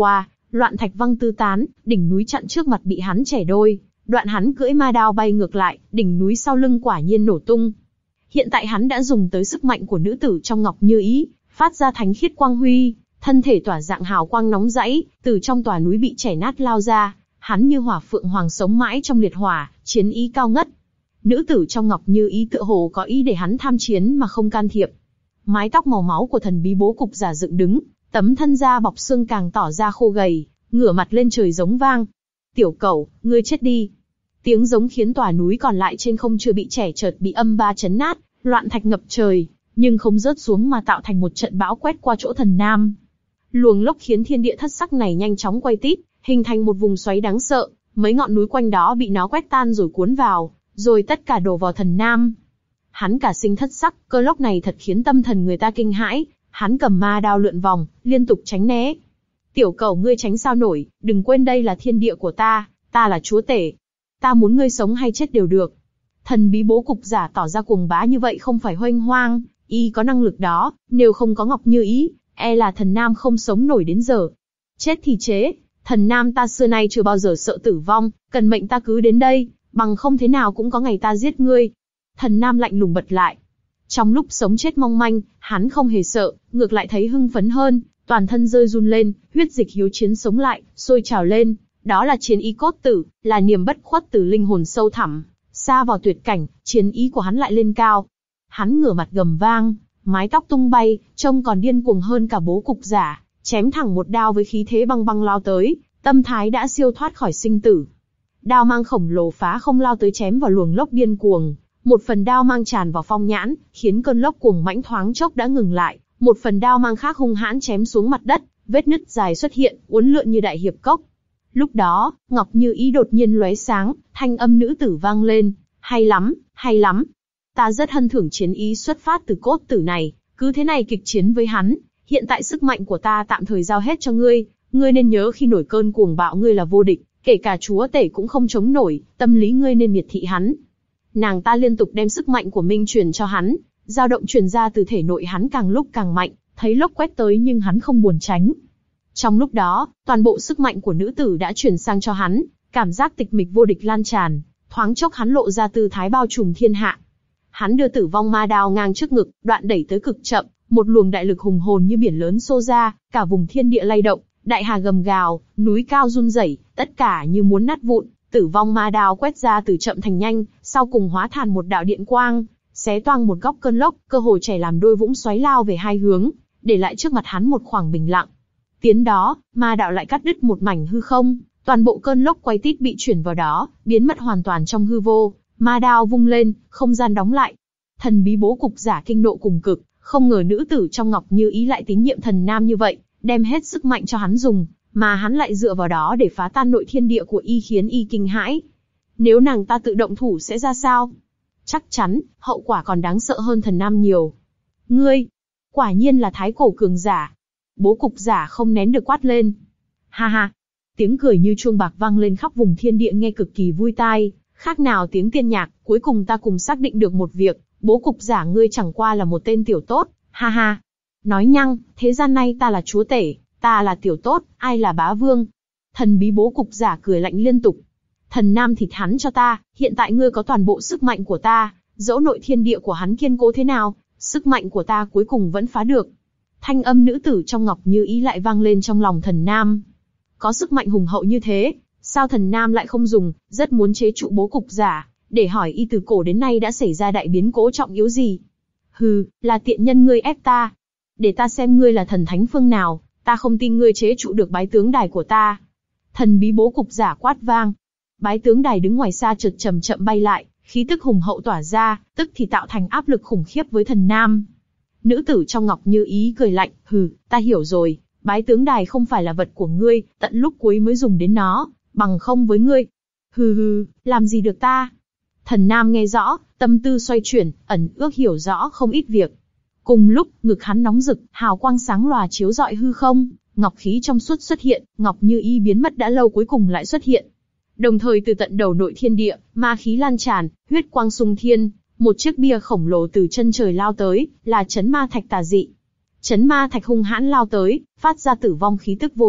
loạn thạch văng tứ tán, đỉnh núi chặn trước mặt bị hắn chẻ đôi, đoạn hắn cưỡi ma đao bay ngược lại, đỉnh núi sau lưng quả nhiên nổ tung. Hiện tại hắn đã dùng tới sức mạnh của nữ tử trong Ngọc Như Ý, phát ra thánh khiết quang huy, thân thể tỏa dạng hào quang nóng rẫy, từ trong tòa núi bị chẻ nát lao ra, hắn như hỏa phượng hoàng sống mãi trong liệt hỏa, chiến ý cao ngất. Nữ tử trong Ngọc Như Ý tựa hồ có ý để hắn tham chiến mà không can thiệp. Mái tóc màu máu của thần bí bố cục giả dựng đứng, tấm thân da bọc xương càng tỏ ra khô gầy, ngửa mặt lên trời giống vang. Tiểu cẩu, ngươi chết đi. Tiếng giống khiến tòa núi còn lại trên không chưa bị chẻ chợt bị âm ba chấn nát, loạn thạch ngập trời, nhưng không rớt xuống mà tạo thành một trận bão quét qua chỗ thần nam. Luồng lốc khiến thiên địa thất sắc này nhanh chóng quay tít, hình thành một vùng xoáy đáng sợ, mấy ngọn núi quanh đó bị nó quét tan rồi cuốn vào, rồi tất cả đổ vào thần nam. Hắn cả sinh thất sắc, cơn lốc này thật khiến tâm thần người ta kinh hãi, hắn cầm ma đao lượn vòng, liên tục tránh né. Tiểu cẩu ngươi tránh sao nổi, đừng quên đây là thiên địa của ta, ta là chúa tể. Ta muốn ngươi sống hay chết đều được. Thần bí bố cục giả tỏ ra cuồng bá như vậy không phải huênh hoang, y có năng lực đó, nếu không có Ngọc Như Ý, e là thần nam không sống nổi đến giờ. Chết thì chế, thần nam ta xưa nay chưa bao giờ sợ tử vong, cần mệnh ta cứ đến đây, bằng không thế nào cũng có ngày ta giết ngươi. Thần nam lạnh lùng bật lại. Trong lúc sống chết mong manh, hắn không hề sợ, ngược lại thấy hưng phấn hơn, toàn thân rơi run lên, huyết dịch hiếu chiến sống lại, sôi trào lên. Đó là chiến ý cốt tử, là niềm bất khuất từ linh hồn sâu thẳm. Xa vào tuyệt cảnh, chiến ý của hắn lại lên cao. Hắn ngửa mặt gầm vang, mái tóc tung bay, trông còn điên cuồng hơn cả bố cục giả, chém thẳng một đao với khí thế băng băng lao tới, tâm thái đã siêu thoát khỏi sinh tử. Đao mang khổng lồ phá không lao tới chém vào luồng lốc điên cuồng, một phần đao mang tràn vào phong nhãn, khiến cơn lốc cuồng mãnh thoáng chốc đã ngừng lại, một phần đao mang khác hung hãn chém xuống mặt đất, vết nứt dài xuất hiện, uốn lượn như đại hiệp cốc. Lúc đó, Ngọc Như Ý đột nhiên lóe sáng, thanh âm nữ tử vang lên, hay lắm, hay lắm. Ta rất hân thưởng chiến ý xuất phát từ cốt tử này, cứ thế này kịch chiến với hắn, hiện tại sức mạnh của ta tạm thời giao hết cho ngươi, ngươi nên nhớ khi nổi cơn cuồng bạo ngươi là vô địch, kể cả chúa tể cũng không chống nổi, tâm lý ngươi nên miệt thị hắn. Nàng ta liên tục đem sức mạnh của mình truyền cho hắn, dao động truyền ra từ thể nội hắn càng lúc càng mạnh, thấy lốc quét tới nhưng hắn không buồn tránh. Trong lúc đó, toàn bộ sức mạnh của nữ tử đã truyền sang cho hắn, cảm giác tịch mịch vô địch lan tràn, thoáng chốc hắn lộ ra tư thái bao trùm thiên hạ. Hắn đưa tử vong ma đao ngang trước ngực, đoạn đẩy tới cực chậm, một luồng đại lực hùng hồn như biển lớn xô ra, cả vùng thiên địa lay động, đại hà gầm gào, núi cao run rẩy, tất cả như muốn nát vụn. Tử vong ma đao quét ra từ chậm thành nhanh, sau cùng hóa thành một đạo điện quang, xé toang một góc cơn lốc, cơ hồ chẻ làm đôi vũng xoáy lao về hai hướng, để lại trước mặt hắn một khoảng bình lặng. Tiến đó, ma đạo lại cắt đứt một mảnh hư không, toàn bộ cơn lốc quay tít bị chuyển vào đó, biến mất hoàn toàn trong hư vô. Ma đao vung lên, không gian đóng lại. Thần bí bố cục giả kinh nộ cùng cực, không ngờ nữ tử trong Ngọc Như Ý lại tín nhiệm thần nam như vậy, đem hết sức mạnh cho hắn dùng, mà hắn lại dựa vào đó để phá tan nội thiên địa của y, khiến y kinh hãi. Nếu nàng ta tự động thủ sẽ ra sao? Chắc chắn, hậu quả còn đáng sợ hơn thần nam nhiều. Ngươi, quả nhiên là thái cổ cường giả. Bố cục giả không nén được quát lên. Ha ha, tiếng cười như chuông bạc vang lên khắp vùng thiên địa nghe cực kỳ vui tai, khác nào tiếng tiên nhạc. Cuối cùng ta cùng xác định được một việc, bố cục giả ngươi chẳng qua là một tên tiểu tốt, ha ha. Nói nhăng, thế gian nay ta là chúa tể, ta là tiểu tốt, ai là bá vương? Thần bí bố cục giả cười lạnh liên tục. Thần nam thịt hắn cho ta, hiện tại ngươi có toàn bộ sức mạnh của ta, dẫu nội thiên địa của hắn kiên cố thế nào, sức mạnh của ta cuối cùng vẫn phá được. Thanh âm nữ tử trong Ngọc Như Ý lại vang lên trong lòng thần nam. Có sức mạnh hùng hậu như thế, sao thần nam lại không dùng, rất muốn chế trụ bố cục giả, để hỏi y từ cổ đến nay đã xảy ra đại biến cố trọng yếu gì. Hừ, là tiện nhân ngươi ép ta. Để ta xem ngươi là thần thánh phương nào, ta không tin ngươi chế trụ được bái tướng đài của ta. Thần bí bố cục giả quát vang. Bái tướng đài đứng ngoài xa chợt chậm chậm bay lại, khí tức hùng hậu tỏa ra, tức thì tạo thành áp lực khủng khiếp với thần nam. Nữ tử trong Ngọc Như Ý cười lạnh, hừ, ta hiểu rồi, bái tướng đài không phải là vật của ngươi, tận lúc cuối mới dùng đến nó, bằng không với ngươi. Hừ hừ, làm gì được ta? Thần nam nghe rõ, tâm tư xoay chuyển, ẩn ước hiểu rõ không ít việc. Cùng lúc, ngực hắn nóng rực, hào quang sáng lòa chiếu rọi hư không, ngọc khí trong suốt xuất hiện, Ngọc Như Ý biến mất đã lâu cuối cùng lại xuất hiện. Đồng thời từ tận đầu nội thiên địa, ma khí lan tràn, huyết quang xung thiên, một chiếc bia khổng lồ từ chân trời lao tới, là chấn ma thạch tà dị. Chấn ma thạch hung hãn lao tới, phát ra tử vong khí tức vô tận,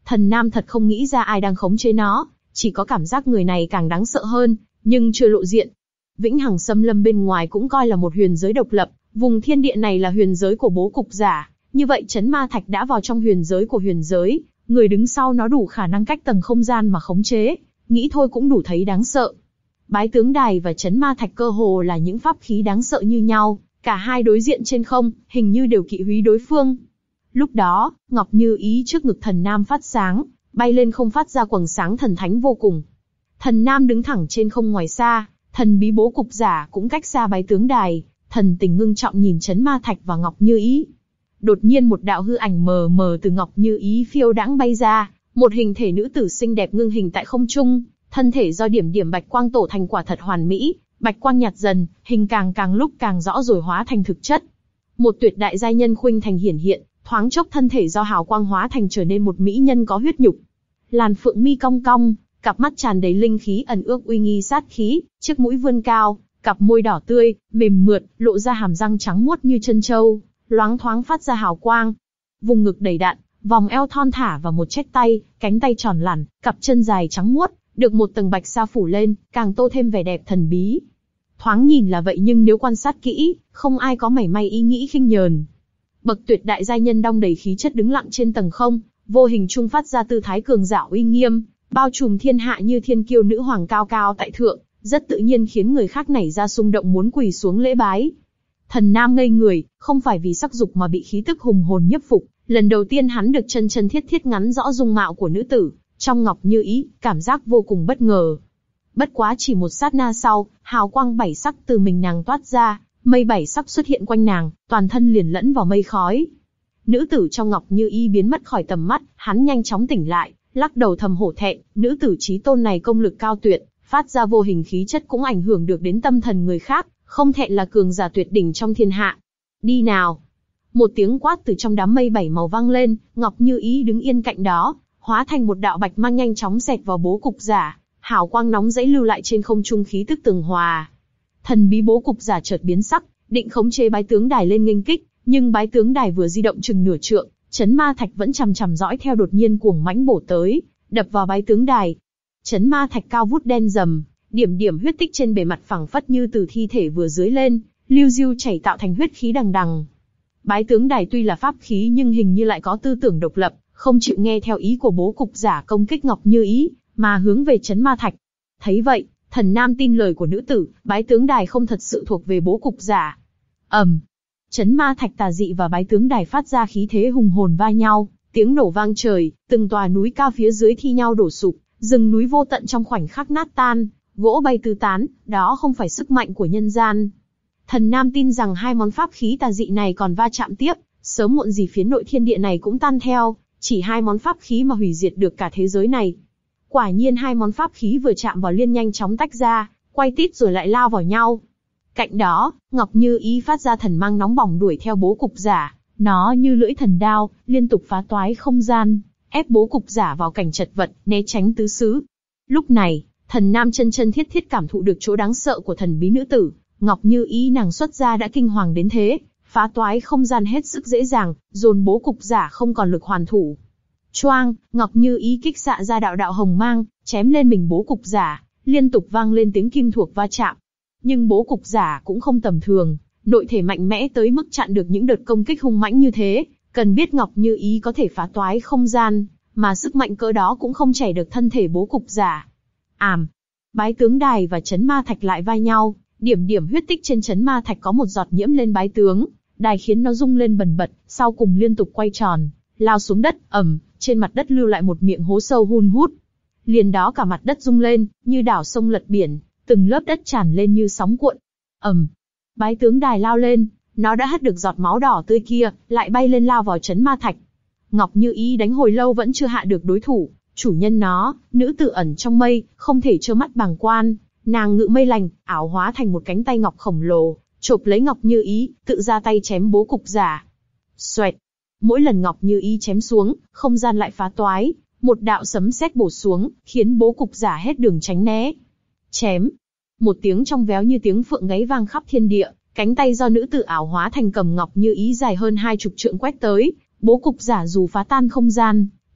Thần Nam thật không nghĩ ra ai đang khống chế nó, chỉ có cảm giác người này càng đáng sợ hơn, nhưng chưa lộ diện. Vĩnh Hằng Xâm Lâm bên ngoài cũng coi là một huyền giới độc lập, vùng thiên địa này là huyền giới của bố cục giả, như vậy Chấn Ma Thạch đã vào trong huyền giới của huyền giới, người đứng sau nó đủ khả năng cách tầng không gian mà khống chế, nghĩ thôi cũng đủ thấy đáng sợ. Bái Tướng Đài và Chấn Ma Thạch cơ hồ là những pháp khí đáng sợ như nhau, cả hai đối diện trên không, hình như đều kỵ húy đối phương. Lúc đó, Ngọc Như Ý trước ngực Thần Nam phát sáng, bay lên không phát ra quầng sáng thần thánh vô cùng. Thần Nam đứng thẳng trên không ngoài xa, thần bí bố cục giả cũng cách xa Bái Tướng Đài, thần tình ngưng trọng nhìn Chấn Ma Thạch và Ngọc Như Ý. Đột nhiên một đạo hư ảnh mờ mờ từ Ngọc Như Ý phiêu đãng bay ra, một hình thể nữ tử xinh đẹp ngưng hình tại không trung, thân thể do điểm điểm bạch quang tổ thành quả thật hoàn mỹ, bạch quang nhạt dần, hình càng càng lúc càng rõ rồi hóa thành thực chất. Một tuyệt đại giai nhân khuynh thành hiển hiện, thoáng chốc thân thể do hào quang hóa thành trở nên một mỹ nhân có huyết nhục. Làn phượng mi cong cong, cặp mắt tràn đầy linh khí ẩn ước uy nghi sát khí, chiếc mũi vươn cao, cặp môi đỏ tươi, mềm mượt, lộ ra hàm răng trắng muốt như chân châu, loáng thoáng phát ra hào quang. Vùng ngực đầy đặn, vòng eo thon thả và một chiếc tay, cánh tay tròn lẳn, cặp chân dài trắng muốt, được một tầng bạch sa phủ lên, càng tô thêm vẻ đẹp thần bí. Thoáng nhìn là vậy nhưng nếu quan sát kỹ, không ai có mảy may ý nghĩ khinh nhờn. Bậc tuyệt đại giai nhân đong đầy khí chất đứng lặng trên tầng không, vô hình trung phát ra tư thái cường giả uy nghiêm, bao trùm thiên hạ như thiên kiêu nữ hoàng cao cao tại thượng, rất tự nhiên khiến người khác nảy ra xung động muốn quỳ xuống lễ bái. Thần Nam ngây người, không phải vì sắc dục mà bị khí tức hùng hồn nhiếp phục, lần đầu tiên hắn được chân chân thiết thiết ngắm rõ dung mạo của nữ tử, trong Ngọc Như Ý, cảm giác vô cùng bất ngờ. Bất quá chỉ một sát na sau, hào quang bảy sắc từ mình nàng toát ra, mây bảy sắc xuất hiện quanh nàng, toàn thân liền lẫn vào mây khói. Nữ tử trong Ngọc Như Ý biến mất khỏi tầm mắt, hắn nhanh chóng tỉnh lại, lắc đầu thầm hổ thẹn, nữ tử chí tôn này công lực cao tuyệt, phát ra vô hình khí chất cũng ảnh hưởng được đến tâm thần người khác, không thẹn là cường giả tuyệt đỉnh trong thiên hạ. Đi nào! Một tiếng quát từ trong đám mây bảy màu vang lên, Ngọc Như Ý đứng yên cạnh đó, hóa thành một đạo bạch mang nhanh chóng xẹt vào bố cục giả, hào quang nóng rẫy lưu lại trên không trung khí tức tường hòa. Thần bí bố cục giả chợt biến sắc, định khống chế Bái Tướng Đài lên nghênh kích, nhưng Bái Tướng Đài vừa di động chừng nửa trượng, Chấn Ma Thạch vẫn chằm chằm dõi theo đột nhiên cuồng mãnh bổ tới, đập vào Bái Tướng Đài. Chấn Ma Thạch cao vút đen rầm, điểm điểm huyết tích trên bề mặt phẳng phất như từ thi thể vừa dưới lên, lưu diêu chảy tạo thành huyết khí đằng đằng. Bái Tướng Đài tuy là pháp khí nhưng hình như lại có tư tưởng độc lập, không chịu nghe theo ý của bố cục giả công kích Ngọc Như Ý, mà hướng về Chấn Ma Thạch. Thấy vậy, Thần Nam tin lời của nữ tử, Bái Tướng Đài không thật sự thuộc về bố cục giả. ầm, um, Chấn Ma Thạch tà dị và Bái Tướng Đài phát ra khí thế hùng hồn va nhau, tiếng nổ vang trời, từng tòa núi cao phía dưới thi nhau đổ sụp, rừng núi vô tận trong khoảnh khắc nát tan, gỗ bay tứ tán, đó không phải sức mạnh của nhân gian. Thần Nam tin rằng hai món pháp khí tà dị này còn va chạm tiếp, sớm muộn gì phiến nội thiên địa này cũng tan theo, chỉ hai món pháp khí mà hủy diệt được cả thế giới này. Quả nhiên hai món pháp khí vừa chạm vào liên nhanh chóng tách ra, quay tít rồi lại lao vào nhau. Cạnh đó, Ngọc Như Ý phát ra thần mang nóng bỏng đuổi theo bố cục giả, nó như lưỡi thần đao, liên tục phá toái không gian, ép bố cục giả vào cảnh chật vật, né tránh tứ xứ. Lúc này, Thần Nam chân chân thiết thiết cảm thụ được chỗ đáng sợ của thần bí nữ tử, Ngọc Như Ý nàng xuất ra đã kinh hoàng đến thế, phá toái không gian hết sức dễ dàng, dồn bố cục giả không còn lực hoàn thủ. Choang, Ngọc Như Ý kích xạ ra đạo đạo hồng mang, chém lên mình bố cục giả, liên tục vang lên tiếng kim thuộc va chạm. Nhưng bố cục giả cũng không tầm thường, nội thể mạnh mẽ tới mức chặn được những đợt công kích hung mãnh như thế. Cần biết Ngọc Như Ý có thể phá toái không gian, mà sức mạnh cỡ đó cũng không chảy được thân thể bố cục giả. Àm, Bái Tướng Đài và Chấn Ma Thạch lại vai nhau, điểm điểm huyết tích trên Chấn Ma Thạch có một giọt nhiễm lên Bái Tướng Đài khiến nó rung lên bần bật, sau cùng liên tục quay tròn, lao xuống đất, ầm, trên mặt đất lưu lại một miệng hố sâu hun hút. Liền đó cả mặt đất rung lên, như đảo sông lật biển, từng lớp đất tràn lên như sóng cuộn. Ầm, Bái Tướng Đài lao lên, nó đã hất được giọt máu đỏ tươi kia, lại bay lên lao vào Chấn Ma Thạch. Ngọc Như Ý đánh hồi lâu vẫn chưa hạ được đối thủ, chủ nhân nó, nữ tử ẩn trong mây, không thể trơ mắt bàng quan, nàng ngự mây lành, ảo hóa thành một cánh tay ngọc khổng lồ, chộp lấy Ngọc Như Ý, tự ra tay chém bố cục giả. Xoẹt, mỗi lần Ngọc Như Ý chém xuống, không gian lại phá toái, một đạo sấm sét bổ xuống, khiến bố cục giả hết đường tránh né. Chém, một tiếng trong véo như tiếng phượng gáy vang khắp thiên địa, cánh tay do nữ tử ảo hóa thành cầm Ngọc Như Ý dài hơn hai chục trượng quét tới, bố cục giả dù phá tan không gian,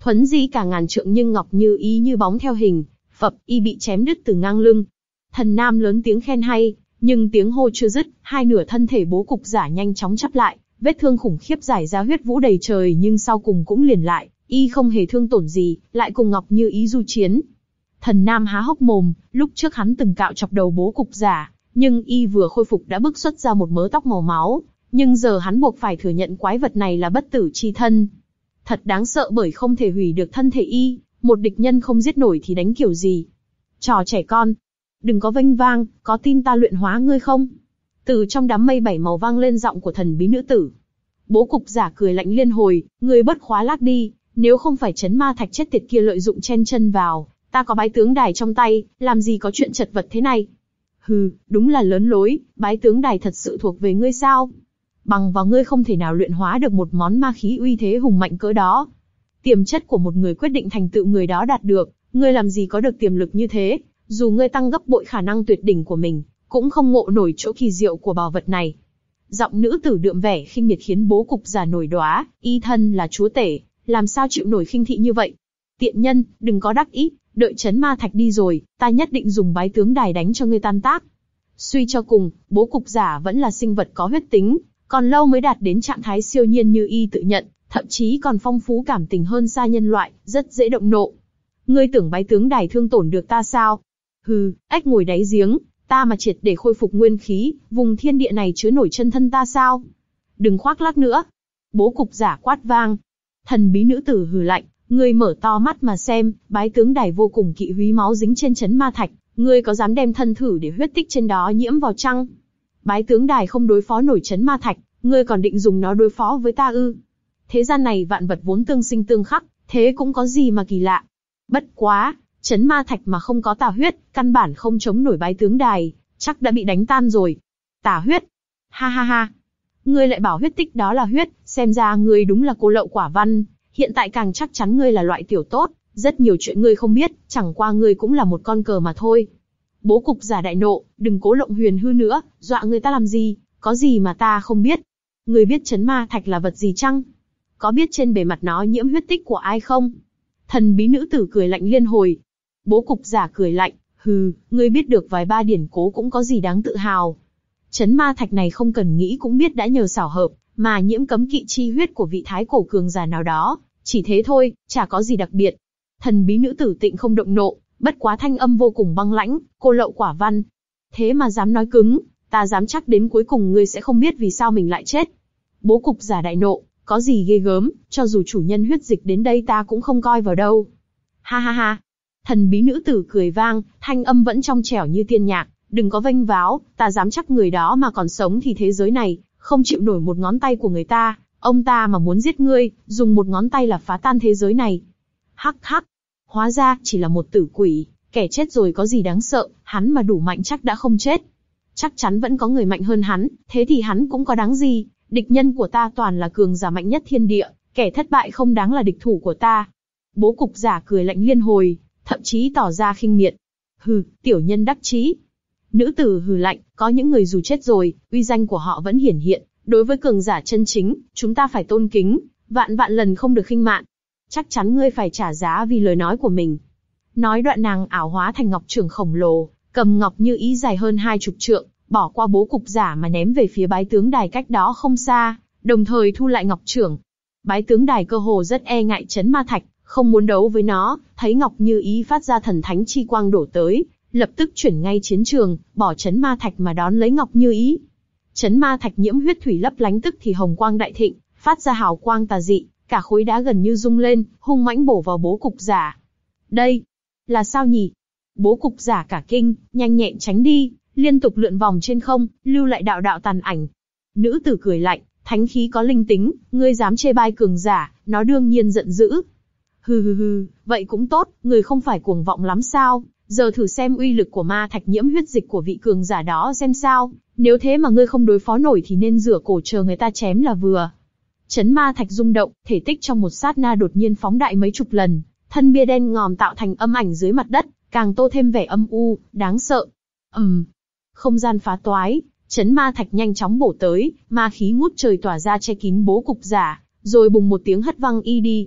thuấn di cả ngàn trượng nhưng Ngọc Như Ý như bóng theo hình, phập, y bị chém đứt từ ngang lưng. Thần Nam lớn tiếng khen hay, nhưng tiếng hô chưa dứt, hai nửa thân thể bố cục giả nhanh chóng chắp lại, vết thương khủng khiếp giải ra huyết vũ đầy trời nhưng sau cùng cũng liền lại, y không hề thương tổn gì, lại cùng Ngọc Như Ý du chiến. Thần Nam há hốc mồm, lúc trước hắn từng cạo chọc đầu bố cục giả, nhưng y vừa khôi phục đã bứt xuất ra một mớ tóc màu máu, nhưng giờ hắn buộc phải thừa nhận quái vật này là bất tử chi thân. Thật đáng sợ bởi không thể hủy được thân thể y, một địch nhân không giết nổi thì đánh kiểu gì. Trò trẻ con, đừng có vênh vang, có tin ta luyện hóa ngươi không? Từ trong đám mây bảy màu vang lên giọng của thần bí nữ tử. Bố cục giả cười lạnh liên hồi, ngươi bất khóa lác đi, nếu không phải chấn ma thạch chết tiệt kia lợi dụng chen chân vào, ta có bái tướng đài trong tay, làm gì có chuyện chật vật thế này? Hừ, đúng là lớn lối, bái tướng đài thật sự thuộc về ngươi sao? Bằng vào ngươi không thể nào luyện hóa được một món ma khí uy thế hùng mạnh cỡ đó. Tiềm chất của một người quyết định thành tựu người đó đạt được, ngươi làm gì có được tiềm lực như thế, dù ngươi tăng gấp bội khả năng tuyệt đỉnh của mình, cũng không ngộ nổi chỗ kỳ diệu của bảo vật này. Giọng nữ tử đượm vẻ khinh miệt khiến bố cục giả nổi đoá, y thân là chúa tể, làm sao chịu nổi khinh thị như vậy? Tiện nhân, đừng có đắc ý, đợi chấn ma thạch đi rồi, ta nhất định dùng bái tướng đài đánh cho ngươi tan tác. Suy cho cùng, bố cục giả vẫn là sinh vật có huyết tính, còn lâu mới đạt đến trạng thái siêu nhiên như y tự nhận, thậm chí còn phong phú cảm tình hơn xa nhân loại, rất dễ động nộ. Ngươi tưởng bái tướng đài thương tổn được ta sao? Hừ, ếch ngồi đáy giếng, ta mà triệt để khôi phục nguyên khí, vùng thiên địa này chứa nổi chân thân ta sao? Đừng khoác lác nữa. Bố cục giả quát vang. Thần bí nữ tử hừ lạnh, ngươi mở to mắt mà xem, bái tướng đài vô cùng kỵ húy máu dính trên chấn ma thạch, ngươi có dám đem thân thử để huyết tích trên đó nhiễm vào chăng? Bái tướng đài không đối phó nổi chấn ma thạch, ngươi còn định dùng nó đối phó với ta ư? Thế gian này vạn vật vốn tương sinh tương khắc, thế cũng có gì mà kỳ lạ. Bất quá, chấn ma thạch mà không có tà huyết, căn bản không chống nổi bái tướng đài, chắc đã bị đánh tan rồi. Tà huyết? Ha ha ha. Ngươi lại bảo huyết tích đó là huyết, xem ra ngươi đúng là cô lậu quả văn, hiện tại càng chắc chắn ngươi là loại tiểu tốt, rất nhiều chuyện ngươi không biết, chẳng qua ngươi cũng là một con cờ mà thôi. Bố cục giả đại nộ, đừng cố lộng huyền hư nữa, dọa người ta làm gì, có gì mà ta không biết. Ngươi biết chấn ma thạch là vật gì chăng? Có biết trên bề mặt nó nhiễm huyết tích của ai không? Thần bí nữ tử cười lạnh liên hồi. Bố cục giả cười lạnh, hừ, ngươi biết được vài ba điển cố cũng có gì đáng tự hào. Chấn ma thạch này không cần nghĩ cũng biết đã nhờ xảo hợp, mà nhiễm cấm kỵ chi huyết của vị thái cổ cường giả nào đó, chỉ thế thôi, chả có gì đặc biệt. Thần bí nữ tử tịnh không động nộ, bất quá thanh âm vô cùng băng lãnh, cô lậu quả văn. Thế mà dám nói cứng, ta dám chắc đến cuối cùng ngươi sẽ không biết vì sao mình lại chết. Bố cục giả đại nộ, có gì ghê gớm, cho dù chủ nhân huyết dịch đến đây ta cũng không coi vào đâu. Ha ha ha. Thần bí nữ tử cười vang, thanh âm vẫn trong trẻo như tiên nhạc, đừng có vênh váo, ta dám chắc người đó mà còn sống thì thế giới này không chịu nổi một ngón tay của người ta, ông ta mà muốn giết ngươi, dùng một ngón tay là phá tan thế giới này. Hắc hắc, hóa ra chỉ là một tử quỷ, kẻ chết rồi có gì đáng sợ, hắn mà đủ mạnh chắc đã không chết. Chắc chắn vẫn có người mạnh hơn hắn, thế thì hắn cũng có đáng gì, địch nhân của ta toàn là cường giả mạnh nhất thiên địa, kẻ thất bại không đáng là địch thủ của ta. Bố cục giả cười lạnh liên hồi, thậm chí tỏ ra khinh miệt. Hừ, tiểu nhân đắc chí. Nữ tử hừ lạnh, có những người dù chết rồi, uy danh của họ vẫn hiển hiện, đối với cường giả chân chính, chúng ta phải tôn kính, vạn vạn lần không được khinh mạn. Chắc chắn ngươi phải trả giá vì lời nói của mình. Nói đoạn nàng ảo hóa thành ngọc trưởng khổng lồ, cầm Ngọc Như Ý dài hơn hai chục trượng, bỏ qua bố cục giả mà ném về phía bái tướng đài cách đó không xa, đồng thời thu lại ngọc trưởng. Bái tướng đài cơ hồ rất e ngại chấn ma thạch, không muốn đấu với nó, thấy Ngọc Như Ý phát ra thần thánh chi quang đổ tới, lập tức chuyển ngay chiến trường, bỏ chấn ma thạch mà đón lấy Ngọc Như Ý. Chấn ma thạch nhiễm huyết thủy lấp lánh tức thì hồng quang đại thịnh, phát ra hào quang tà dị, cả khối đá gần như rung lên, hung mãnh bổ vào bố cục giả. Đây là sao nhỉ? Bố cục giả cả kinh, nhanh nhẹn tránh đi, liên tục lượn vòng trên không, lưu lại đạo đạo tàn ảnh. Nữ tử cười lạnh, thánh khí có linh tính, ngươi dám chê bai cường giả, nó đương nhiên giận dữ. Hừ hừ hừ, vậy cũng tốt, người không phải cuồng vọng lắm sao? Giờ thử xem uy lực của ma thạch nhiễm huyết dịch của vị cường giả đó xem sao. Nếu thế mà ngươi không đối phó nổi thì nên rửa cổ chờ người ta chém là vừa. Chấn ma thạch rung động, thể tích trong một sát na đột nhiên phóng đại mấy chục lần, thân bia đen ngòm tạo thành âm ảnh dưới mặt đất, càng tô thêm vẻ âm u, đáng sợ. ầm, um, không gian phá toái, chấn ma thạch nhanh chóng bổ tới, ma khí ngút trời tỏa ra che kín bố cục giả, rồi bùng một tiếng hất văng y đi.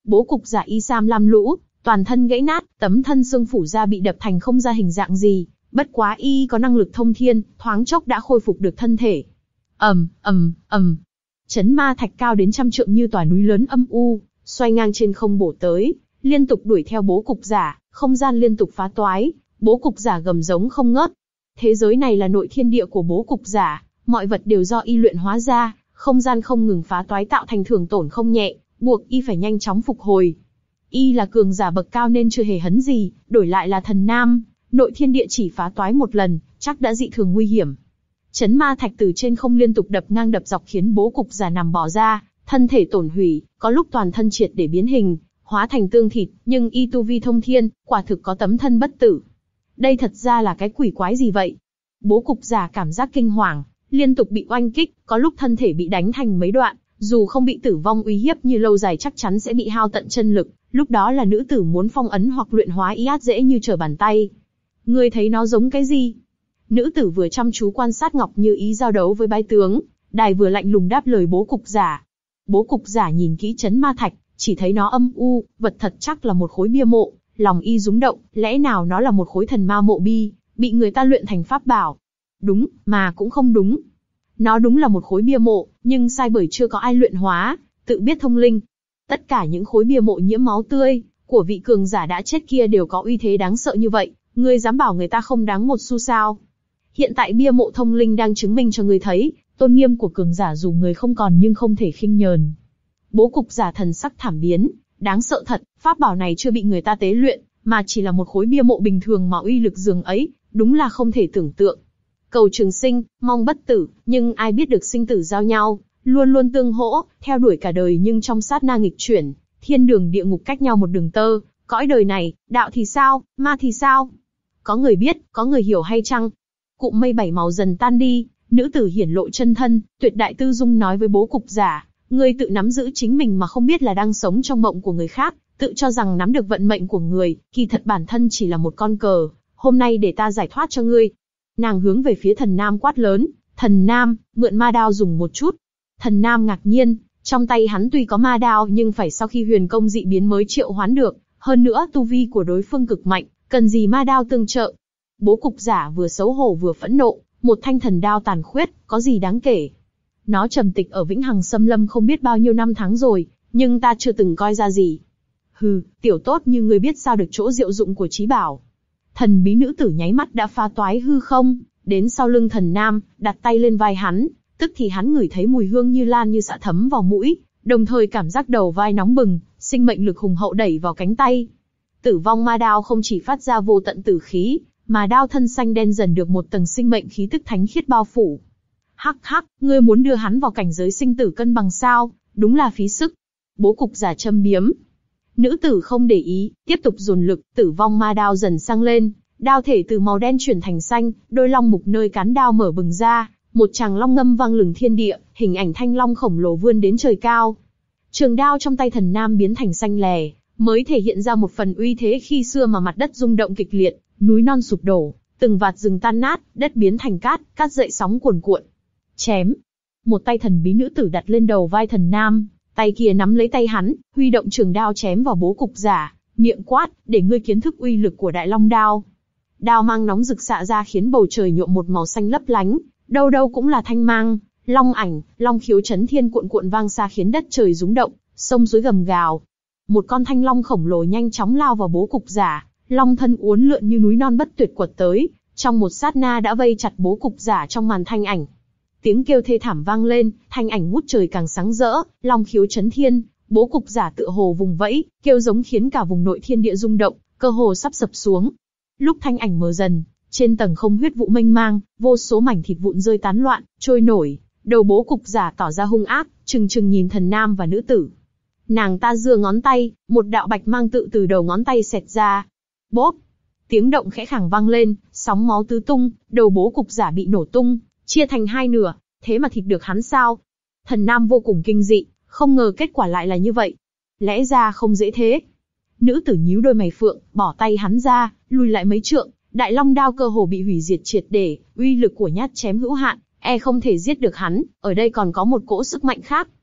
Bố cục giả y sam lam lũ, toàn thân gãy nát, tấm thân xương phủ da bị đập thành không ra hình dạng gì, bất quá y có năng lực thông thiên, thoáng chốc đã khôi phục được thân thể. ầm ầm ầm, chấn ma thạch cao đến trăm trượng như tòa núi lớn âm u, xoay ngang trên không bổ tới, liên tục đuổi theo bố cục giả, không gian liên tục phá toái, bố cục giả gầm giống không ngớt. Thế giới này là nội thiên địa của bố cục giả, mọi vật đều do y luyện hóa ra, không gian không ngừng phá toái tạo thành thương tổn không nhẹ, buộc y phải nhanh chóng phục hồi. Y là cường giả bậc cao nên chưa hề hấn gì, đổi lại là thần nam, nội thiên địa chỉ phá toái một lần, chắc đã dị thường nguy hiểm. Chấn ma thạch từ trên không liên tục đập ngang đập dọc khiến bố cục giả nằm bò ra, thân thể tổn hủy, có lúc toàn thân triệt để biến hình, hóa thành tương thịt, nhưng y tu vi thông thiên, quả thực có tấm thân bất tử. Đây thật ra là cái quỷ quái gì vậy? Bố cục giả cảm giác kinh hoàng, liên tục bị oanh kích, có lúc thân thể bị đánh thành mấy đoạn, dù không bị tử vong uy hiếp như lâu dài chắc chắn sẽ bị hao tận chân lực, lúc đó là nữ tử muốn phong ấn hoặc luyện hóa y át dễ như trở bàn tay. Ngươi thấy nó giống cái gì? Nữ tử vừa chăm chú quan sát Ngọc Như Ý giao đấu với bái tướng, đài vừa lạnh lùng đáp lời bố cục giả. Bố cục giả nhìn kỹ chấn ma thạch, chỉ thấy nó âm u, vật thật chắc là một khối bia mộ, lòng y rúng động, lẽ nào nó là một khối thần ma mộ bi, bị người ta luyện thành pháp bảo? Đúng, mà cũng không đúng. Nó đúng là một khối bia mộ, nhưng sai bởi chưa có ai luyện hóa, tự biết thông linh. Tất cả những khối bia mộ nhiễm máu tươi của vị cường giả đã chết kia đều có uy thế đáng sợ như vậy, ngươi dám bảo người ta không đáng một xu sao? Hiện tại bia mộ thông linh đang chứng minh cho ngươi thấy, tôn nghiêm của cường giả dù người không còn nhưng không thể khinh nhờn. Bố cục giả thần sắc thảm biến, đáng sợ thật, pháp bảo này chưa bị người ta tế luyện, mà chỉ là một khối bia mộ bình thường mà uy lực dường ấy, đúng là không thể tưởng tượng. Cầu trường sinh, mong bất tử, nhưng ai biết được sinh tử giao nhau, luôn luôn tương hỗ, theo đuổi cả đời nhưng trong sát na nghịch chuyển, thiên đường địa ngục cách nhau một đường tơ, cõi đời này, đạo thì sao, ma thì sao? Có người biết, có người hiểu hay chăng? Cụm mây bảy màu dần tan đi, nữ tử hiển lộ chân thân, tuyệt đại tư dung nói với bố cục giả, ngươi tự nắm giữ chính mình mà không biết là đang sống trong mộng của người khác, tự cho rằng nắm được vận mệnh của người, kỳ thật bản thân chỉ là một con cờ, hôm nay để ta giải thoát cho ngươi. Nàng hướng về phía thần nam quát lớn, thần nam, mượn ma đao dùng một chút. Thần nam ngạc nhiên, trong tay hắn tuy có ma đao nhưng phải sau khi huyền công dị biến mới triệu hoán được, hơn nữa tu vi của đối phương cực mạnh, cần gì ma đao tương trợ. Bố cục giả vừa xấu hổ vừa phẫn nộ, một thanh thần đao tàn khuyết, có gì đáng kể. Nó trầm tịch ở Vĩnh Hằng Xâm Lâm không biết bao nhiêu năm tháng rồi, nhưng ta chưa từng coi ra gì. Hừ, tiểu tốt như ngươi biết sao được chỗ diệu dụng của trí bảo. Thần bí nữ tử nháy mắt đã phá toái hư không, đến sau lưng thần nam, đặt tay lên vai hắn, tức thì hắn ngửi thấy mùi hương như lan như xạ thấm vào mũi, đồng thời cảm giác đầu vai nóng bừng, sinh mệnh lực hùng hậu đẩy vào cánh tay. Tử vong ma đao không chỉ phát ra vô tận tử khí, mà đao thân xanh đen dần được một tầng sinh mệnh khí tức thánh khiết bao phủ. Hắc hắc, ngươi muốn đưa hắn vào cảnh giới sinh tử cân bằng sao? Đúng là phí sức. Bố cục giả châm biếm. Nữ tử không để ý, tiếp tục dồn lực, tử vong ma đao dần sang lên, đao thể từ màu đen chuyển thành xanh, đôi long mục nơi cán đao mở bừng ra, một tràng long ngâm vang lừng thiên địa, hình ảnh thanh long khổng lồ vươn đến trời cao. Trường đao trong tay thần nam biến thành xanh lè, mới thể hiện ra một phần uy thế khi xưa mà mặt đất rung động kịch liệt, núi non sụp đổ, từng vạt rừng tan nát, đất biến thành cát, cát dậy sóng cuồn cuộn. Chém. Một tay thần bí nữ tử đặt lên đầu vai thần nam, tay kia nắm lấy tay hắn, huy động trường đao chém vào bố cục giả, miệng quát, để ngươi kiến thức uy lực của đại long đao. Đao mang nóng rực xạ ra khiến bầu trời nhuộm một màu xanh lấp lánh, đâu đâu cũng là thanh mang, long ảnh, long khiếu chấn thiên cuộn cuộn vang xa khiến đất trời rúng động, sông suối gầm gào. Một con thanh long khổng lồ nhanh chóng lao vào bố cục giả, long thân uốn lượn như núi non bất tuyệt quật tới, trong một sát na đã vây chặt bố cục giả trong màn thanh ảnh. Tiếng kêu thê thảm vang lên, thanh ảnh ngút trời càng sáng rỡ, long khiếu chấn thiên, bố cục giả tựa hồ vùng vẫy, kêu giống khiến cả vùng nội thiên địa rung động, cơ hồ sắp sập xuống. Lúc thanh ảnh mờ dần, trên tầng không huyết vụ mênh mang, vô số mảnh thịt vụn rơi tán loạn, trôi nổi, đầu bố cục giả tỏ ra hung ác, trừng trừng nhìn thần nam và nữ tử. Nàng ta giơ ngón tay, một đạo bạch mang tự từ đầu ngón tay xẹt ra. Bốp! Tiếng động khẽ khàng vang lên, sóng máu tứ tung, đầu bố cục giả bị nổ tung, chia thành hai nửa, thế mà thịt được hắn sao? Thần nam vô cùng kinh dị, không ngờ kết quả lại là như vậy. Lẽ ra không dễ thế. Nữ tử nhíu đôi mày phượng, bỏ tay hắn ra, lùi lại mấy trượng, đại long đao cơ hồ bị hủy diệt triệt để, uy lực của nhát chém hữu hạn, e không thể giết được hắn, ở đây còn có một cỗ sức mạnh khác.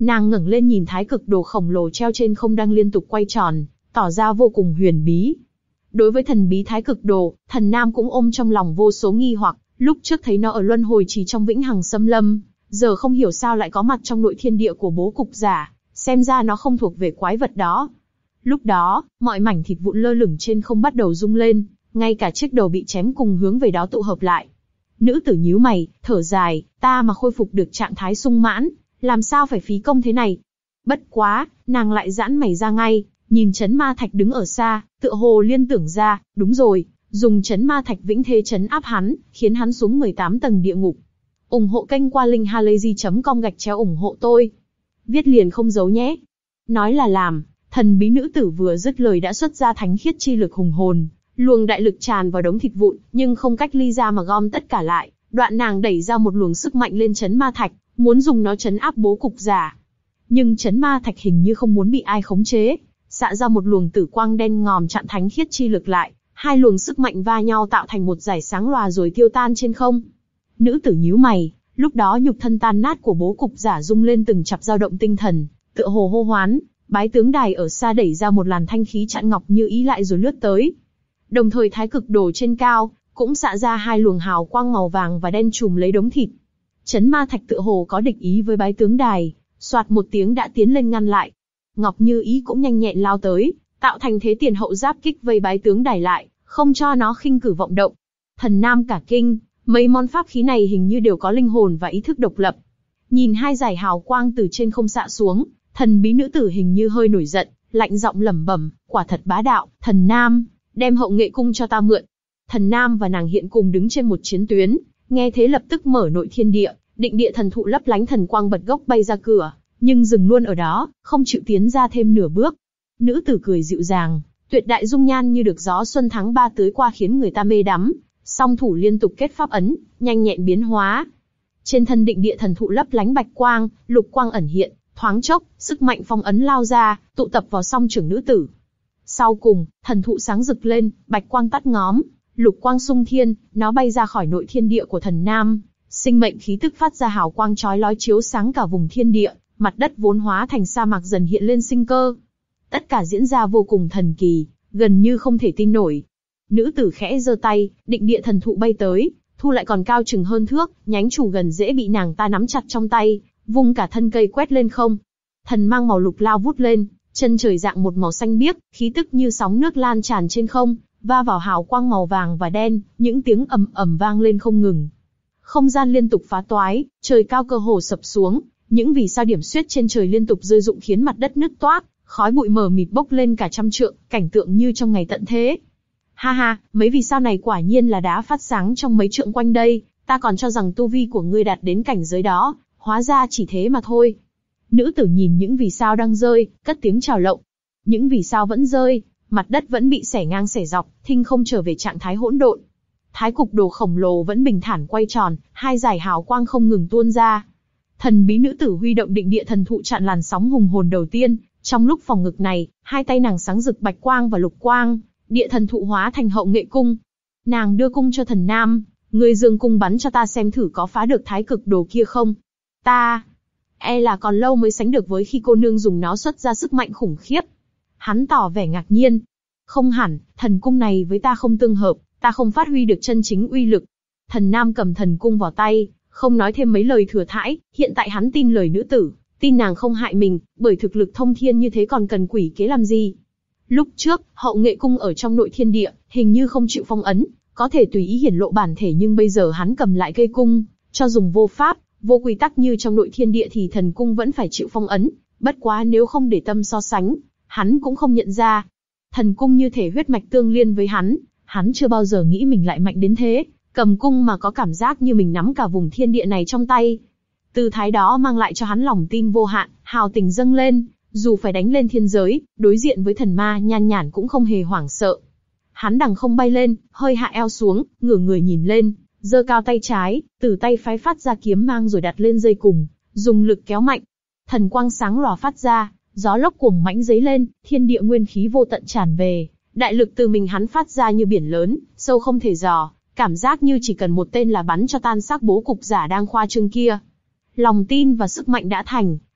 Nàng ngẩng lên nhìn thái cực đồ khổng lồ treo trên không đang liên tục quay tròn, tỏ ra vô cùng huyền bí. Đối với thần bí thái cực đồ, Thần Nam cũng ôm trong lòng vô số nghi hoặc, lúc trước thấy nó ở luân hồi trì trong vĩnh hằng xâm lâm, giờ không hiểu sao lại có mặt trong nội thiên địa của bố cục giả, xem ra nó không thuộc về quái vật đó. Lúc đó, mọi mảnh thịt vụn lơ lửng trên không bắt đầu rung lên, ngay cả chiếc đầu bị chém cùng hướng về đó tụ hợp lại. Nữ tử nhíu mày, thở dài, ta mà khôi phục được trạng thái sung mãn, làm sao phải phí công thế này? Bất quá, nàng lại giãn mày ra ngay, nhìn chấn ma thạch đứng ở xa, tựa hồ liên tưởng ra, đúng rồi, dùng chấn ma thạch vĩnh thế chấn áp hắn, khiến hắn xuống mười tám tầng địa ngục. ủng hộ kênh qua linkhalazy chấm com gạch chéo ủng hộ tôi. Viết liền không giấu nhé. Nói là làm, thần bí nữ tử vừa dứt lời đã xuất ra thánh khiết chi lực hùng hồn, luồng đại lực tràn vào đống thịt vụn, nhưng không cách ly ra mà gom tất cả lại. Đoạn nàng đẩy ra một luồng sức mạnh lên chấn ma thạch, muốn dùng nó chấn áp bố cục giả. Nhưng chấn ma thạch hình như không muốn bị ai khống chế, xạ ra một luồng tử quang đen ngòm chặn thánh khiết chi lực lại, hai luồng sức mạnh va nhau tạo thành một dải sáng lòa rồi tiêu tan trên không. Nữ tử nhíu mày, lúc đó nhục thân tan nát của bố cục giả rung lên từng chập dao động tinh thần, tựa hồ hô hoán. Bái tướng đài ở xa đẩy ra một làn thanh khí chặn ngọc như ý lại rồi lướt tới. Đồng thời thái cực đồ trên cao cũng xạ ra hai luồng hào quang màu vàng và đen trùm lấy đống thịt. Chấn ma thạch tựa hồ có địch ý với bái tướng đài, soạt một tiếng đã tiến lên ngăn lại. Ngọc Như Ý cũng nhanh nhẹn lao tới, tạo thành thế tiền hậu giáp kích vây bái tướng đài lại, không cho nó khinh cử vọng động. Thần Nam cả kinh, mấy món pháp khí này hình như đều có linh hồn và ý thức độc lập. Nhìn hai dải hào quang từ trên không xạ xuống, thần bí nữ tử hình như hơi nổi giận, lạnh giọng lẩm bẩm, quả thật bá đạo. Thần Nam, đem hậu nghệ cung cho ta mượn. Thần Nam và nàng hiện cùng đứng trên một chiến tuyến, nghe thế lập tức mở nội thiên địa, định địa thần thụ lấp lánh thần quang bật gốc bay ra cửa, nhưng dừng luôn ở đó, không chịu tiến ra thêm nửa bước. Nữ tử cười dịu dàng, tuyệt đại dung nhan như được gió xuân tháng ba tưới qua khiến người ta mê đắm, song thủ liên tục kết pháp ấn, nhanh nhẹn biến hóa. Trên thân định địa thần thụ lấp lánh bạch quang, lục quang ẩn hiện, thoáng chốc, sức mạnh phong ấn lao ra, tụ tập vào song trưởng nữ tử. Sau cùng, thần thụ sáng rực lên, bạch quang tắt ngóm, lục quang xung thiên, nó bay ra khỏi nội thiên địa của Thần Nam, sinh mệnh khí tức phát ra hào quang chói lói chiếu sáng cả vùng thiên địa, mặt đất vốn hóa thành sa mạc dần hiện lên sinh cơ. Tất cả diễn ra vô cùng thần kỳ, gần như không thể tin nổi. Nữ tử khẽ giơ tay, định địa thần thụ bay tới, thu lại còn cao chừng hơn thước, nhánh chủ gần dễ bị nàng ta nắm chặt trong tay, vung cả thân cây quét lên không. Thần mang màu lục lao vút lên, chân trời dạng một màu xanh biếc, khí tức như sóng nước lan tràn trên không, va vào hào quang màu vàng và đen, những tiếng ầm ầm vang lên không ngừng. Không gian liên tục phá toái, trời cao cơ hồ sập xuống, những vì sao điểm xuyết trên trời liên tục rơi rụng khiến mặt đất nứt toác, khói bụi mờ mịt bốc lên cả trăm trượng, cảnh tượng như trong ngày tận thế. Ha ha, mấy vì sao này quả nhiên là đá phát sáng trong mấy trượng quanh đây, ta còn cho rằng tu vi của ngươi đạt đến cảnh giới đó, hóa ra chỉ thế mà thôi. Nữ tử nhìn những vì sao đang rơi, cất tiếng chào lộng. Những vì sao vẫn rơi, mặt đất vẫn bị xẻ ngang xẻ dọc, thinh không trở về trạng thái hỗn độn. Thái cực đồ khổng lồ vẫn bình thản quay tròn, hai dải hào quang không ngừng tuôn ra. Thần bí nữ tử huy động định địa thần thụ chặn làn sóng hùng hồn đầu tiên, trong lúc phòng ngực này, hai tay nàng sáng rực bạch quang và lục quang, địa thần thụ hóa thành hậu nghệ cung. Nàng đưa cung cho Thần Nam, ngươi dương cung bắn cho ta xem thử có phá được thái cực đồ kia không. Ta, e là còn lâu mới sánh được với khi cô nương dùng nó xuất ra sức mạnh khủng khiếp. Hắn tỏ vẻ ngạc nhiên. Không hẳn, thần cung này với ta không tương hợp, ta không phát huy được chân chính uy lực. Thần Nam cầm thần cung vào tay, không nói thêm mấy lời thừa thãi, hiện tại hắn tin lời nữ tử, tin nàng không hại mình, bởi thực lực thông thiên như thế còn cần quỷ kế làm gì. Lúc trước, hậu nghệ cung ở trong nội thiên địa, hình như không chịu phong ấn, có thể tùy ý hiển lộ bản thể, nhưng bây giờ hắn cầm lại cây cung, cho dùng vô pháp, vô quy tắc như trong nội thiên địa thì thần cung vẫn phải chịu phong ấn, bất quá nếu không để tâm so sánh, hắn cũng không nhận ra. Thần cung như thể huyết mạch tương liên với hắn, hắn chưa bao giờ nghĩ mình lại mạnh đến thế, cầm cung mà có cảm giác như mình nắm cả vùng thiên địa này trong tay. Tư thái đó mang lại cho hắn lòng tin vô hạn, hào tình dâng lên, dù phải đánh lên thiên giới, đối diện với thần ma nhan nhản cũng không hề hoảng sợ. Hắn đằng không bay lên, hơi hạ eo xuống, ngửa người nhìn lên, giơ cao tay trái, từ tay phái phát ra kiếm mang rồi đặt lên dây cùng, dùng lực kéo mạnh. Thần quang sáng lòa phát ra, gió lốc cuồng mãnh dấy lên, thiên địa nguyên khí vô tận tràn về, đại lực từ mình hắn phát ra như biển lớn, sâu không thể dò, cảm giác như chỉ cần một tên là bắn cho tan xác bố cục giả đang khoa trương kia. Lòng tin và sức mạnh đã thành,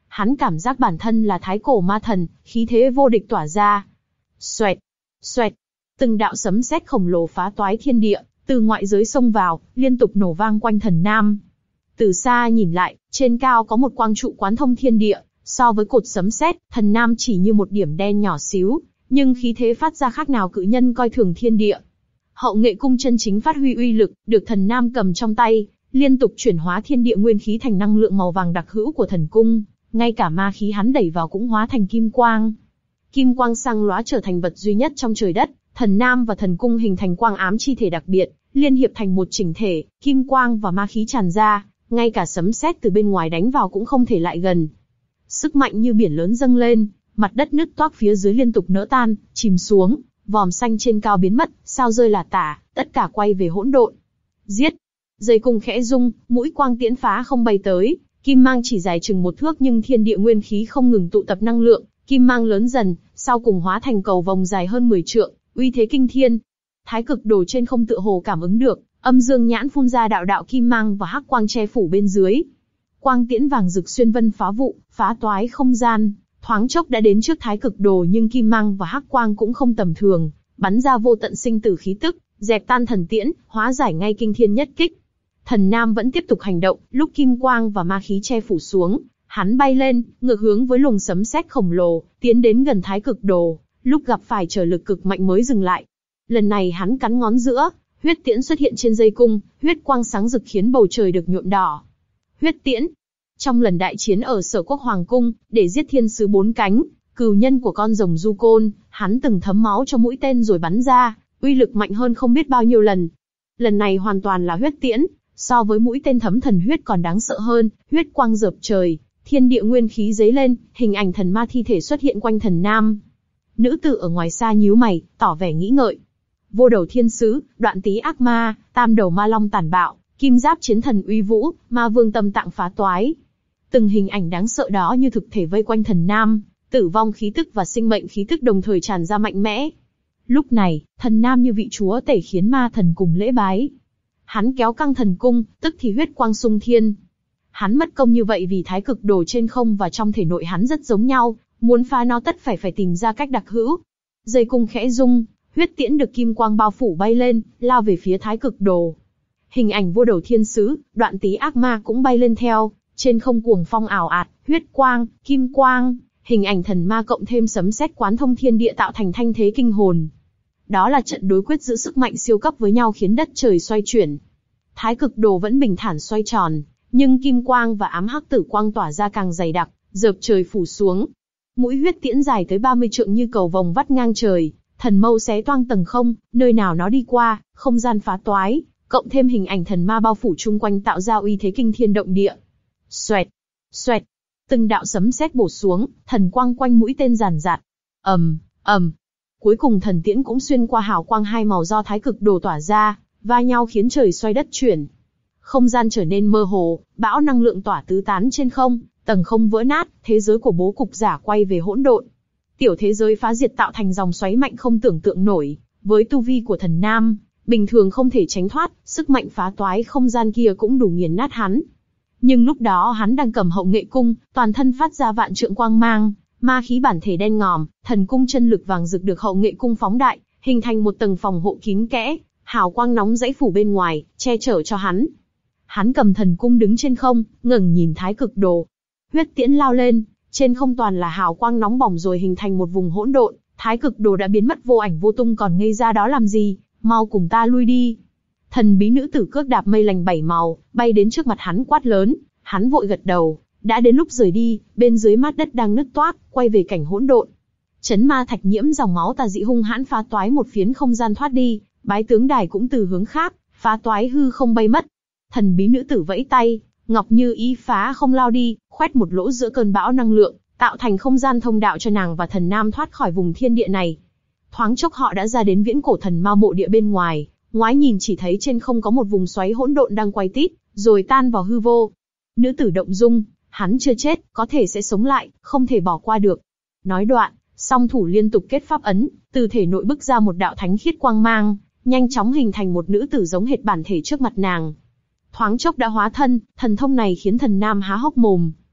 hắn cảm giác bản thân là thái cổ ma thần, khí thế vô địch tỏa ra. Xoẹt, xoẹt, từng đạo sấm sét khổng lồ phá toái thiên địa, từ ngoại giới xông vào, liên tục nổ vang quanh Thần Nam. Từ xa nhìn lại, trên cao có một quang trụ quán thông thiên địa, so với cột sấm sét, Thần Nam chỉ như một điểm đen nhỏ xíu, nhưng khí thế phát ra khác nào cự nhân coi thường thiên địa. Hậu nghệ cung chân chính phát huy uy lực, được Thần Nam cầm trong tay, liên tục chuyển hóa thiên địa nguyên khí thành năng lượng màu vàng đặc hữu của thần cung, ngay cả ma khí hắn đẩy vào cũng hóa thành kim quang. Kim quang sang lóa trở thành vật duy nhất trong trời đất, Thần Nam và thần cung hình thành quang ám chi thể đặc biệt, liên hiệp thành một chỉnh thể, kim quang và ma khí tràn ra, ngay cả sấm sét từ bên ngoài đánh vào cũng không thể lại gần. Sức mạnh như biển lớn dâng lên, mặt đất nứt toác phía dưới liên tục nỡ tan, chìm xuống, vòm xanh trên cao biến mất, sao rơi là tả, tất cả quay về hỗn độn. Giết! Dây cung khẽ rung, mũi quang tiễn phá không bay tới, kim mang chỉ dài chừng một thước nhưng thiên địa nguyên khí không ngừng tụ tập năng lượng, kim mang lớn dần, sau cùng hóa thành cầu vồng dài hơn mười trượng, uy thế kinh thiên. Thái cực đồ trên không tựa hồ cảm ứng được, âm dương nhãn phun ra đạo đạo kim mang và hắc quang che phủ bên dưới. Quang tiễn vàng rực xuyên vân phá vụ, phá toái không gian, thoáng chốc đã đến trước thái cực đồ nhưng kim mang và hắc quang cũng không tầm thường, bắn ra vô tận sinh tử khí tức, dẹp tan thần tiễn, hóa giải ngay kinh thiên nhất kích. Thần Nam vẫn tiếp tục hành động, lúc kim quang và ma khí che phủ xuống, hắn bay lên, ngược hướng với luồng sấm sét khổng lồ, tiến đến gần thái cực đồ, lúc gặp phải trở lực cực mạnh mới dừng lại. Lần này hắn cắn ngón giữa, huyết tiễn xuất hiện trên dây cung, huyết quang sáng rực khiến bầu trời được nhuộm đỏ. Huyết tiễn. Trong lần đại chiến ở Sở Quốc Hoàng cung, để giết thiên sứ bốn cánh, cừu nhân của con rồng Du Côn, hắn từng thấm máu cho mũi tên rồi bắn ra, uy lực mạnh hơn không biết bao nhiêu lần. Lần này hoàn toàn là huyết tiễn, so với mũi tên thấm thần huyết còn đáng sợ hơn, huyết quang rợp trời, thiên địa nguyên khí dấy lên, hình ảnh thần ma thi thể xuất hiện quanh Thần Nam. Nữ tử ở ngoài xa nhíu mày, tỏ vẻ nghĩ ngợi. Vô đầu thiên sứ, đoạn tý ác ma, tam đầu ma long tàn bạo, kim giáp chiến thần uy vũ, ma vương tâm tạng phá toái. Từng hình ảnh đáng sợ đó như thực thể vây quanh Thần Nam, tử vong khí tức và sinh mệnh khí tức đồng thời tràn ra mạnh mẽ. Lúc này, Thần Nam như vị chúa tể khiến ma thần cùng lễ bái. Hắn kéo căng thần cung, tức thì huyết quang sung thiên. Hắn mất công như vậy vì thái cực đồ trên không và trong thể nội hắn rất giống nhau, muốn phá nó tất phải phải tìm ra cách đặc hữu. Dây cung khẽ rung, huyết tiễn được kim quang bao phủ bay lên, lao về phía thái cực đồ. Hình ảnh vô đầu thiên sứ, đoạn tý ác ma cũng bay lên theo, trên không cuồng phong ảo ạt, huyết quang, kim quang, hình ảnh thần ma cộng thêm sấm sét quán thông thiên địa tạo thành thanh thế kinh hồn. Đó là trận đối quyết giữa sức mạnh siêu cấp với nhau khiến đất trời xoay chuyển. Thái cực đồ vẫn bình thản xoay tròn, nhưng kim quang và ám hắc tử quang tỏa ra càng dày đặc, rợp trời phủ xuống. Mũi huyết tiễn dài tới ba mươi trượng như cầu vồng vắt ngang trời, thần mâu xé toang tầng không, nơi nào nó đi qua, không gian phá toái, cộng thêm hình ảnh thần ma bao phủ chung quanh tạo ra uy thế kinh thiên động địa. Xoẹt, xoẹt, từng đạo sấm sét bổ xuống, thần quang quanh mũi tên ràn rạt. ầm, ầm. Cuối cùng thần tiễn cũng xuyên qua hào quang hai màu do thái cực đồ tỏa ra, va nhau khiến trời xoay đất chuyển. Không gian trở nên mơ hồ, bão năng lượng tỏa tứ tán trên không, tầng không vỡ nát, thế giới của bố cục giả quay về hỗn độn. Tiểu thế giới phá diệt tạo thành dòng xoáy mạnh không tưởng tượng nổi, với tu vi của Thần Nam, bình thường không thể tránh thoát, sức mạnh phá toái không gian kia cũng đủ nghiền nát hắn. Nhưng lúc đó hắn đang cầm hậu nghệ cung, toàn thân phát ra vạn trượng quang mang, ma khí bản thể đen ngòm, thần cung chân lực vàng rực được hậu nghệ cung phóng đại, hình thành một tầng phòng hộ kín kẽ, hào quang nóng dãy phủ bên ngoài, che chở cho hắn. Hắn cầm thần cung đứng trên không, ngẩng nhìn thái cực đồ. Huyết tiễn lao lên, trên không toàn là hào quang nóng bỏng rồi hình thành một vùng hỗn độn, thái cực đồ đã biến mất vô ảnh vô tung còn ngây ra đó làm gì, mau cùng ta lui đi. Thần bí nữ tử cước đạp mây lành bảy màu, bay đến trước mặt hắn quát lớn, hắn vội gật đầu, đã đến lúc rời đi, bên dưới mát đất đang nứt toác, quay về cảnh hỗn độn. Chấn ma thạch nhiễm dòng máu tà dị hung hãn phá toái một phiến không gian thoát đi, bái tướng đài cũng từ hướng khác, phá toái hư không bay mất. Thần bí nữ tử vẫy tay, ngọc như ý phá không lao đi, khoét một lỗ giữa cơn bão năng lượng, tạo thành không gian thông đạo cho nàng và Thần Nam thoát khỏi vùng thiên địa này. Thoáng chốc họ đã ra đến viễn cổ thần ma mộ địa bên ngoài, ngoái nhìn chỉ thấy trên không có một vùng xoáy hỗn độn đang quay tít, rồi tan vào hư vô. Nữ tử động dung, hắn chưa chết, có thể sẽ sống lại, không thể bỏ qua được. Nói đoạn, song thủ liên tục kết pháp ấn, từ thể nội bức ra một đạo thánh khiết quang mang, nhanh chóng hình thành một nữ tử giống hệt bản thể trước mặt nàng. Thoáng chốc đã hóa thân, thần thông này khiến Thần Nam há hốc mồm.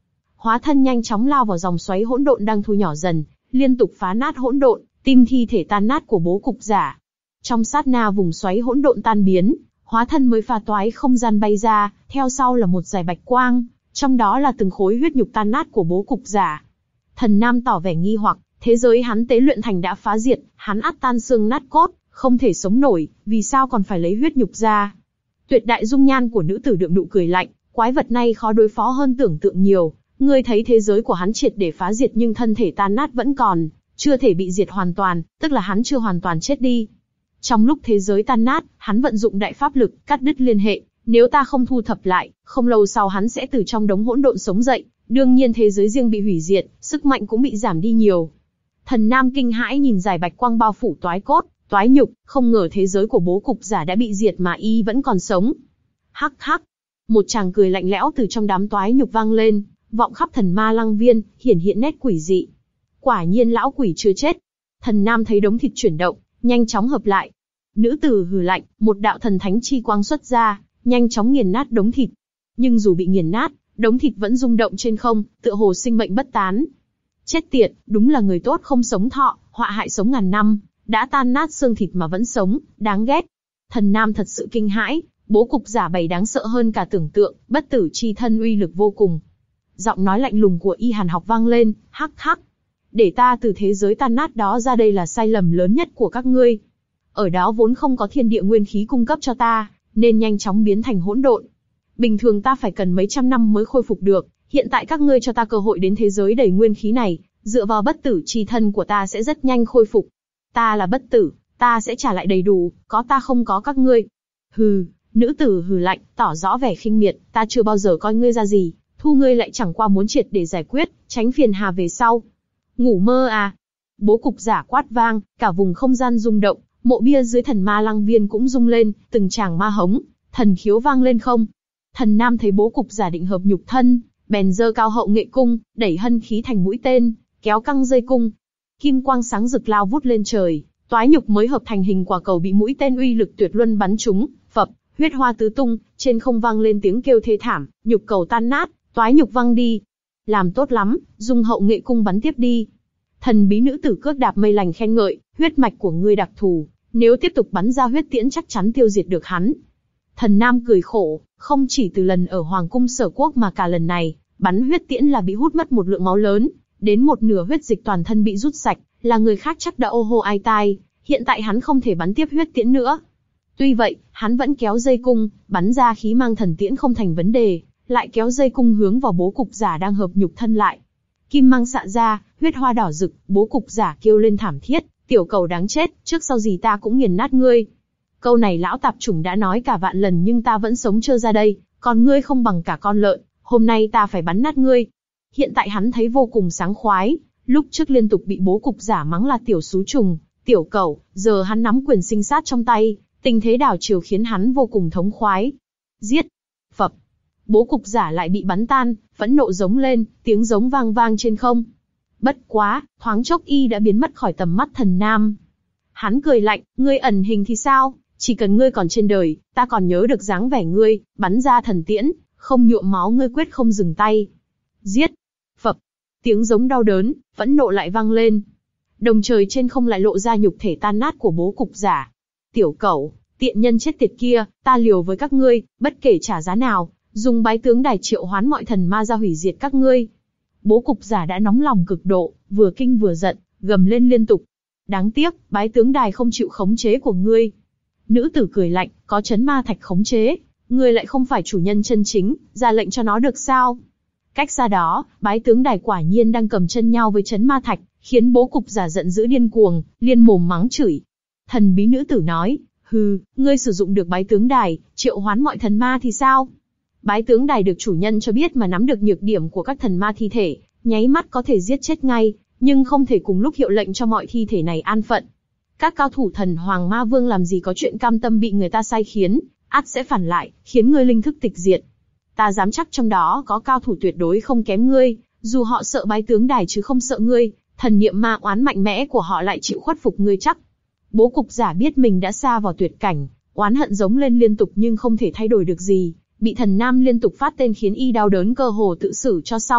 hóa thân nhanh chóng lao vào dòng xoáy hỗn độn đang thu nhỏ dần, liên tục phá nát hỗn độn, tim thi thể tan nát của bố cục giả. Trong sát na vùng xoáy hỗn độn tan biến, hóa thân mới pha toái không gian bay ra, theo sau là một dải bạch quang, trong đó là từng khối huyết nhục tan nát của bố cục giả. Thần Nam tỏ vẻ nghi hoặc, thế giới hắn tế luyện thành đã phá diệt, hắn ắt tan xương nát cốt, không thể sống nổi, vì sao còn phải lấy huyết nhục ra? Tuyệt đại dung nhan của nữ tử đượm nụ cười lạnh, quái vật này khó đối phó hơn tưởng tượng nhiều. Ngươi thấy thế giới của hắn triệt để phá diệt nhưng thân thể tan nát vẫn còn, chưa thể bị diệt hoàn toàn, tức là hắn chưa hoàn toàn chết đi. Trong lúc thế giới tan nát, hắn vận dụng đại pháp lực, cắt đứt liên hệ, nếu ta không thu thập lại, không lâu sau hắn sẽ từ trong đống hỗn độn sống dậy, đương nhiên thế giới riêng bị hủy diệt, sức mạnh cũng bị giảm đi nhiều. Thần Nam kinh hãi nhìn dải bạch quang bao phủ toái cốt, toái nhục, không ngờ thế giới của bố cục giả đã bị diệt mà y vẫn còn sống. Hắc hắc, một tràng cười lạnh lẽo từ trong đám toái nhục vang lên, vọng khắp thần ma lăng viên, hiển hiện nét quỷ dị. Quả nhiên lão quỷ chưa chết. Thần Nam thấy đống thịt chuyển động, nhanh chóng hợp lại. Nữ tử hừ lạnh, một đạo thần thánh chi quang xuất ra, nhanh chóng nghiền nát đống thịt. Nhưng dù bị nghiền nát, đống thịt vẫn rung động trên không, tựa hồ sinh mệnh bất tán. Chết tiệt, đúng là người tốt không sống thọ, họa hại sống ngàn năm, đã tan nát xương thịt mà vẫn sống, đáng ghét. Thần Nam thật sự kinh hãi, bố cục giả bày đáng sợ hơn cả tưởng tượng, bất tử chi thân uy lực vô cùng. Giọng nói lạnh lùng của Y Hàn Học vang lên, hắc hắc. Để ta từ thế giới tan nát đó ra đây là sai lầm lớn nhất của các ngươi. Ở đó vốn không có thiên địa nguyên khí cung cấp cho ta, nên nhanh chóng biến thành hỗn độn. Bình thường ta phải cần mấy trăm năm mới khôi phục được, hiện tại các ngươi cho ta cơ hội đến thế giới đầy nguyên khí này, dựa vào bất tử chi thân của ta sẽ rất nhanh khôi phục. Ta là bất tử, ta sẽ trả lại đầy đủ, có ta không có các ngươi. Hừ, nữ tử hừ lạnh, tỏ rõ vẻ khinh miệt, ta chưa bao giờ coi ngươi ra gì, thu ngươi lại chẳng qua muốn triệt để giải quyết, tránh phiền hà về sau. Ngủ mơ à? Bố cục giả quát vang, cả vùng không gian rung động, mộ bia dưới thần ma lăng viên cũng rung lên, từng tràng ma hống, thần khiếu vang lên không. Thần Nam thấy bố cục giả định hợp nhục thân, bèn giơ cao hậu nghệ cung, đẩy hân khí thành mũi tên, kéo căng dây cung. Kim quang sáng rực lao vút lên trời, toái nhục mới hợp thành hình quả cầu bị mũi tên uy lực tuyệt luân bắn trúng, phập, huyết hoa tứ tung, trên không vang lên tiếng kêu thê thảm, nhục cầu tan nát, toái nhục văng đi. Làm tốt lắm, dùng hậu nghệ cung bắn tiếp đi. Thần bí nữ tử cước đạp mây lành khen ngợi, huyết mạch của ngươi đặc thù, nếu tiếp tục bắn ra huyết tiễn chắc chắn tiêu diệt được hắn. Thần Nam cười khổ, không chỉ từ lần ở Hoàng cung Sở Quốc mà cả lần này, bắn huyết tiễn là bị hút mất một lượng máu lớn, đến một nửa huyết dịch toàn thân bị rút sạch, là người khác chắc đã ô hô ai tai, hiện tại hắn không thể bắn tiếp huyết tiễn nữa. Tuy vậy, hắn vẫn kéo dây cung, bắn ra khí mang thần tiễn không thành vấn đề, lại kéo dây cung hướng vào bố cục giả đang hợp nhục thân lại. Kim mang xạ ra, huyết hoa đỏ rực, bố cục giả kêu lên thảm thiết, tiểu cầu đáng chết, trước sau gì ta cũng nghiền nát ngươi. Câu này lão tạp chủng đã nói cả vạn lần nhưng ta vẫn sống trơ ra đây, còn ngươi không bằng cả con lợn, hôm nay ta phải bắn nát ngươi. Hiện tại hắn thấy vô cùng sảng khoái, lúc trước liên tục bị bố cục giả mắng là tiểu xú trùng, tiểu cẩu, giờ hắn nắm quyền sinh sát trong tay, tình thế đảo chiều khiến hắn vô cùng thống khoái. Giết! Phập! Bố cục giả lại bị bắn tan, phẫn nộ giống lên, tiếng giống vang vang trên không. Bất quá, thoáng chốc y đã biến mất khỏi tầm mắt Thần Nam. Hắn cười lạnh, ngươi ẩn hình thì sao? Chỉ cần ngươi còn trên đời, ta còn nhớ được dáng vẻ ngươi, bắn ra thần tiễn, không nhuộm máu ngươi quyết không dừng tay. Giết! Phập! Tiếng giống đau đớn, phẫn nộ lại vang lên. Đồng trời trên không lại lộ ra nhục thể tan nát của bố cục giả. Tiểu cẩu, tiện nhân chết tiệt kia, ta liều với các ngươi, bất kể trả giá nào, dùng bái tướng đài triệu hoán mọi thần ma ra hủy diệt các ngươi. Bố cục giả đã nóng lòng cực độ, vừa kinh vừa giận, gầm lên liên tục. Đáng tiếc, bái tướng đài không chịu khống chế của ngươi. Nữ tử cười lạnh, có chấn ma thạch khống chế, ngươi lại không phải chủ nhân chân chính, ra lệnh cho nó được sao? Cách xa đó, bái tướng đài quả nhiên đang cầm chân nhau với chấn ma thạch, khiến bố cục giả giận dữ điên cuồng, liên mồm mắng chửi. Thần bí nữ tử nói, hừ, ngươi sử dụng được bái tướng đài, triệu hoán mọi thần ma thì sao? Bái tướng đài được chủ nhân cho biết mà nắm được nhược điểm của các thần ma thi thể, nháy mắt có thể giết chết ngay, nhưng không thể cùng lúc hiệu lệnh cho mọi thi thể này an phận. Các cao thủ thần Hoàng Ma Vương làm gì có chuyện cam tâm bị người ta sai khiến, ắt sẽ phản lại, khiến ngươi linh thức tịch diệt. Ta dám chắc trong đó có cao thủ tuyệt đối không kém ngươi, dù họ sợ bái tướng đài chứ không sợ ngươi, thần niệm ma oán mạnh mẽ của họ lại chịu khuất phục ngươi chắc. Bố cục giả biết mình đã xa vào tuyệt cảnh, oán hận giống lên liên tục nhưng không thể thay đổi được gì, bị Thần Nam liên tục phát tên khiến y đau đớn cơ hồ tự xử cho xong,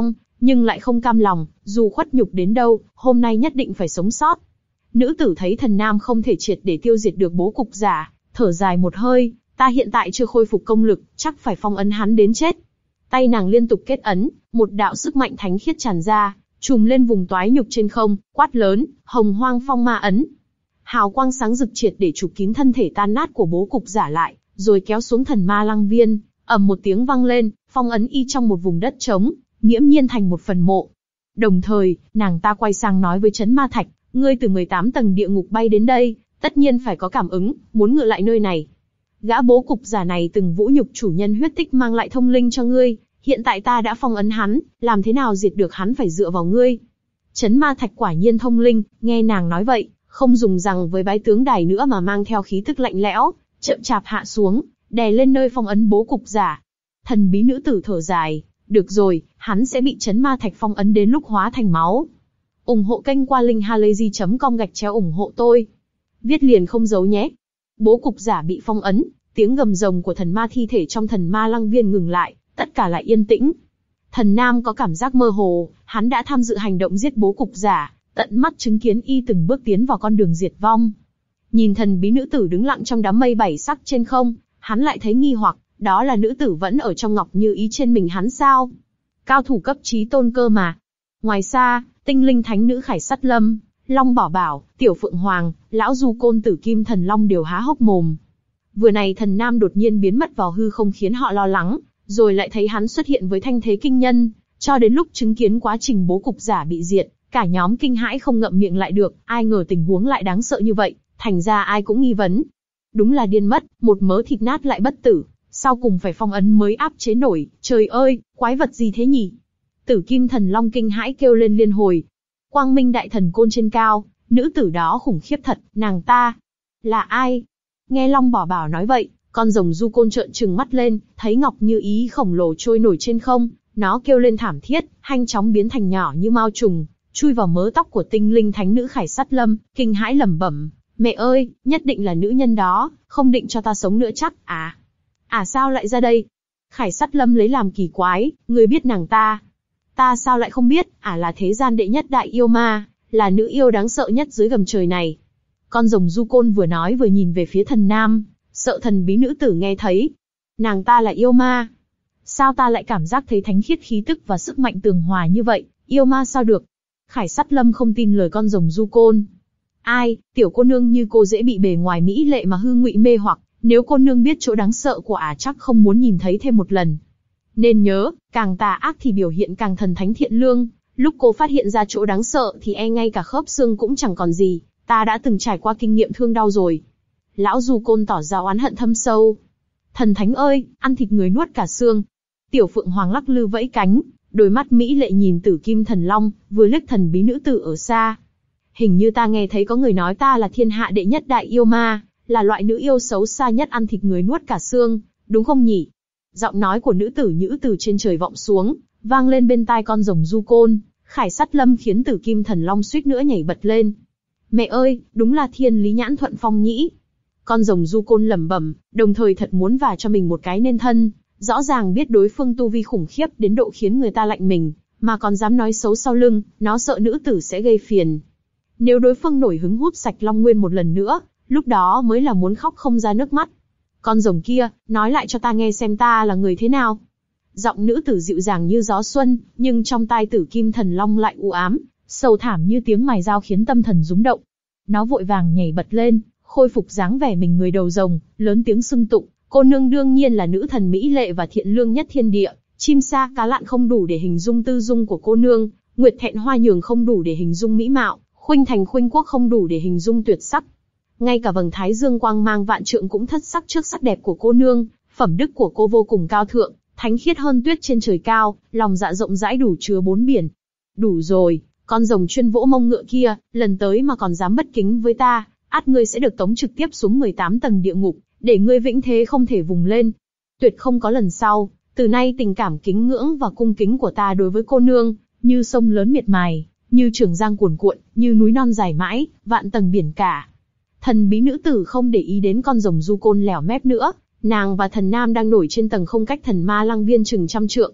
nhưng lại không cam lòng, dù khuất nhục đến đâu, hôm nay nhất định phải sống sót. Nữ tử thấy thần nam không thể triệt để tiêu diệt được bố cục giả, thở dài một hơi, ta hiện tại chưa khôi phục công lực, chắc phải phong ấn hắn đến chết. Tay nàng liên tục kết ấn, một đạo sức mạnh thánh khiết tràn ra, trùm lên vùng toái nhục trên không, quát lớn, hồng hoang phong ma ấn. Hào quang sáng rực triệt để chụp kín thân thể tan nát của bố cục giả lại, rồi kéo xuống thần ma lăng viên, ầm một tiếng vang lên, phong ấn y trong một vùng đất trống, nghiễm nhiên thành một phần mộ. Đồng thời, nàng ta quay sang nói với Chấn Ma Thạch, ngươi từ mười tám tầng địa ngục bay đến đây, tất nhiên phải có cảm ứng, muốn ngự lại nơi này. Gã bố cục giả này từng vũ nhục chủ nhân huyết tích mang lại thông linh cho ngươi, hiện tại ta đã phong ấn hắn, làm thế nào diệt được hắn phải dựa vào ngươi. Chấn Ma Thạch quả nhiên thông linh, nghe nàng nói vậy, không dùng rằng với bái tướng đài nữa mà mang theo khí tức lạnh lẽo, chậm chạp hạ xuống, đè lên nơi phong ấn bố cục giả. Thần bí nữ tử thở dài, được rồi, hắn sẽ bị Chấn Ma Thạch phong ấn đến lúc hóa thành máu. ủng hộ kênh qua linkhalazy chấm com gạch chéo ủng hộ tôi. Viết liền không giấu nhé. Bố cục giả bị phong ấn, tiếng gầm rồng của thần ma thi thể trong thần ma lăng viên ngừng lại, tất cả lại yên tĩnh. Thần nam có cảm giác mơ hồ, hắn đã tham dự hành động giết bố cục giả, tận mắt chứng kiến y từng bước tiến vào con đường diệt vong. Nhìn thần bí nữ tử đứng lặng trong đám mây bảy sắc trên không, hắn lại thấy nghi hoặc, đó là nữ tử vẫn ở trong ngọc như ý trên mình hắn sao? Cao thủ cấp chí tôn cơ mà. Ngoài xa, tinh linh thánh nữ Khải Sắt Lâm, Long Bảo Bảo, Tiểu Phượng Hoàng, lão Du Côn Tử Kim Thần Long đều há hốc mồm. Vừa này thần nam đột nhiên biến mất vào hư không khiến họ lo lắng, rồi lại thấy hắn xuất hiện với thanh thế kinh nhân, cho đến lúc chứng kiến quá trình bố cục giả bị diệt, cả nhóm kinh hãi không ngậm miệng lại được, ai ngờ tình huống lại đáng sợ như vậy, thành ra ai cũng nghi vấn. Đúng là điên mất, một mớ thịt nát lại bất tử, sau cùng phải phong ấn mới áp chế nổi, trời ơi, quái vật gì thế nhỉ? Tử Kim Thần Long kinh hãi kêu lên liên hồi. Quang Minh Đại Thần Côn trên cao, nữ tử đó khủng khiếp thật, nàng ta là ai? Nghe Long Bảo Bảo nói vậy, con rồng Du Côn trợn trừng mắt lên, thấy ngọc như ý khổng lồ trôi nổi trên không, nó kêu lên thảm thiết, nhanh chóng biến thành nhỏ như mao trùng, chui vào mớ tóc của tinh linh thánh nữ Khải Sắt Lâm, kinh hãi lẩm bẩm, mẹ ơi, nhất định là nữ nhân đó, không định cho ta sống nữa chắc, à? À sao lại ra đây? Khải Sắt Lâm lấy làm kỳ quái, ngươi biết nàng ta? Ta sao lại không biết, à là thế gian đệ nhất đại yêu ma, là nữ yêu đáng sợ nhất dưới gầm trời này. Con rồng Du Côn vừa nói vừa nhìn về phía thần nam, sợ thần bí nữ tử nghe thấy. Nàng ta là yêu ma. Sao ta lại cảm giác thấy thánh khiết khí tức và sức mạnh tường hòa như vậy, yêu ma sao được? Khải Sắt Lâm không tin lời con rồng Du Côn. Ai, tiểu cô nương như cô dễ bị bề ngoài mỹ lệ mà hư ngụy mê hoặc, nếu cô nương biết chỗ đáng sợ của ả chắc không muốn nhìn thấy thêm một lần. Nên nhớ, càng tà ác thì biểu hiện càng thần thánh thiện lương, lúc cô phát hiện ra chỗ đáng sợ thì e ngay cả khớp xương cũng chẳng còn gì, ta đã từng trải qua kinh nghiệm thương đau rồi. Lão Du Côn tỏ ra oán hận thâm sâu. Thần thánh ơi, ăn thịt người nuốt cả xương. Tiểu Phượng Hoàng lắc lư vẫy cánh, đôi mắt mỹ lệ nhìn Tử Kim Thần Long, vừa liếc thần bí nữ tử ở xa. Hình như ta nghe thấy có người nói ta là thiên hạ đệ nhất đại yêu ma, là loại nữ yêu xấu xa nhất ăn thịt người nuốt cả xương, đúng không nhỉ? Giọng nói của nữ tử nhữ từ trên trời vọng xuống, vang lên bên tai con rồng Du Côn. Khải Sắt Lâm khiến Tử Kim Thần Long suýt nữa nhảy bật lên. Mẹ ơi, đúng là thiên lý nhãn thuận phong nhĩ. Con rồng Du Côn lẩm bẩm, đồng thời thật muốn vả cho mình một cái nên thân. Rõ ràng biết đối phương tu vi khủng khiếp đến độ khiến người ta lạnh mình, mà còn dám nói xấu sau lưng, nó sợ nữ tử sẽ gây phiền. Nếu đối phương nổi hứng hút sạch Long Nguyên một lần nữa, lúc đó mới là muốn khóc không ra nước mắt. Con rồng kia, nói lại cho ta nghe xem ta là người thế nào. Giọng nữ tử dịu dàng như gió xuân, nhưng trong tai Tử Kim Thần Long lại u ám, sầu thảm như tiếng mài dao khiến tâm thần rúng động. Nó vội vàng nhảy bật lên, khôi phục dáng vẻ mình người đầu rồng, lớn tiếng xưng tụng, cô nương đương nhiên là nữ thần mỹ lệ và thiện lương nhất thiên địa, chim sa cá lạn không đủ để hình dung tư dung của cô nương, nguyệt thẹn hoa nhường không đủ để hình dung mỹ mạo, khuynh thành khuynh quốc không đủ để hình dung tuyệt sắc. Ngay cả vầng thái dương quang mang vạn trượng cũng thất sắc trước sắc đẹp của cô nương, phẩm đức của cô vô cùng cao thượng, thánh khiết hơn tuyết trên trời cao, lòng dạ rộng rãi đủ chứa bốn biển. Đủ rồi, con rồng chuyên vỗ mông ngựa kia, lần tới mà còn dám bất kính với ta, ắt ngươi sẽ được tống trực tiếp xuống mười tám tầng địa ngục, để ngươi vĩnh thế không thể vùng lên. Tuyệt không có lần sau, từ nay tình cảm kính ngưỡng và cung kính của ta đối với cô nương, như sông lớn miệt mài, như trường giang cuồn cuộn, như núi non dài mãi, vạn tầng biển cả. Thần bí nữ tử không để ý đến con rồng Du Côn lẻo mép nữa, nàng và thần nam đang nổi trên tầng không cách thần ma lăng viên chừng trăm trượng.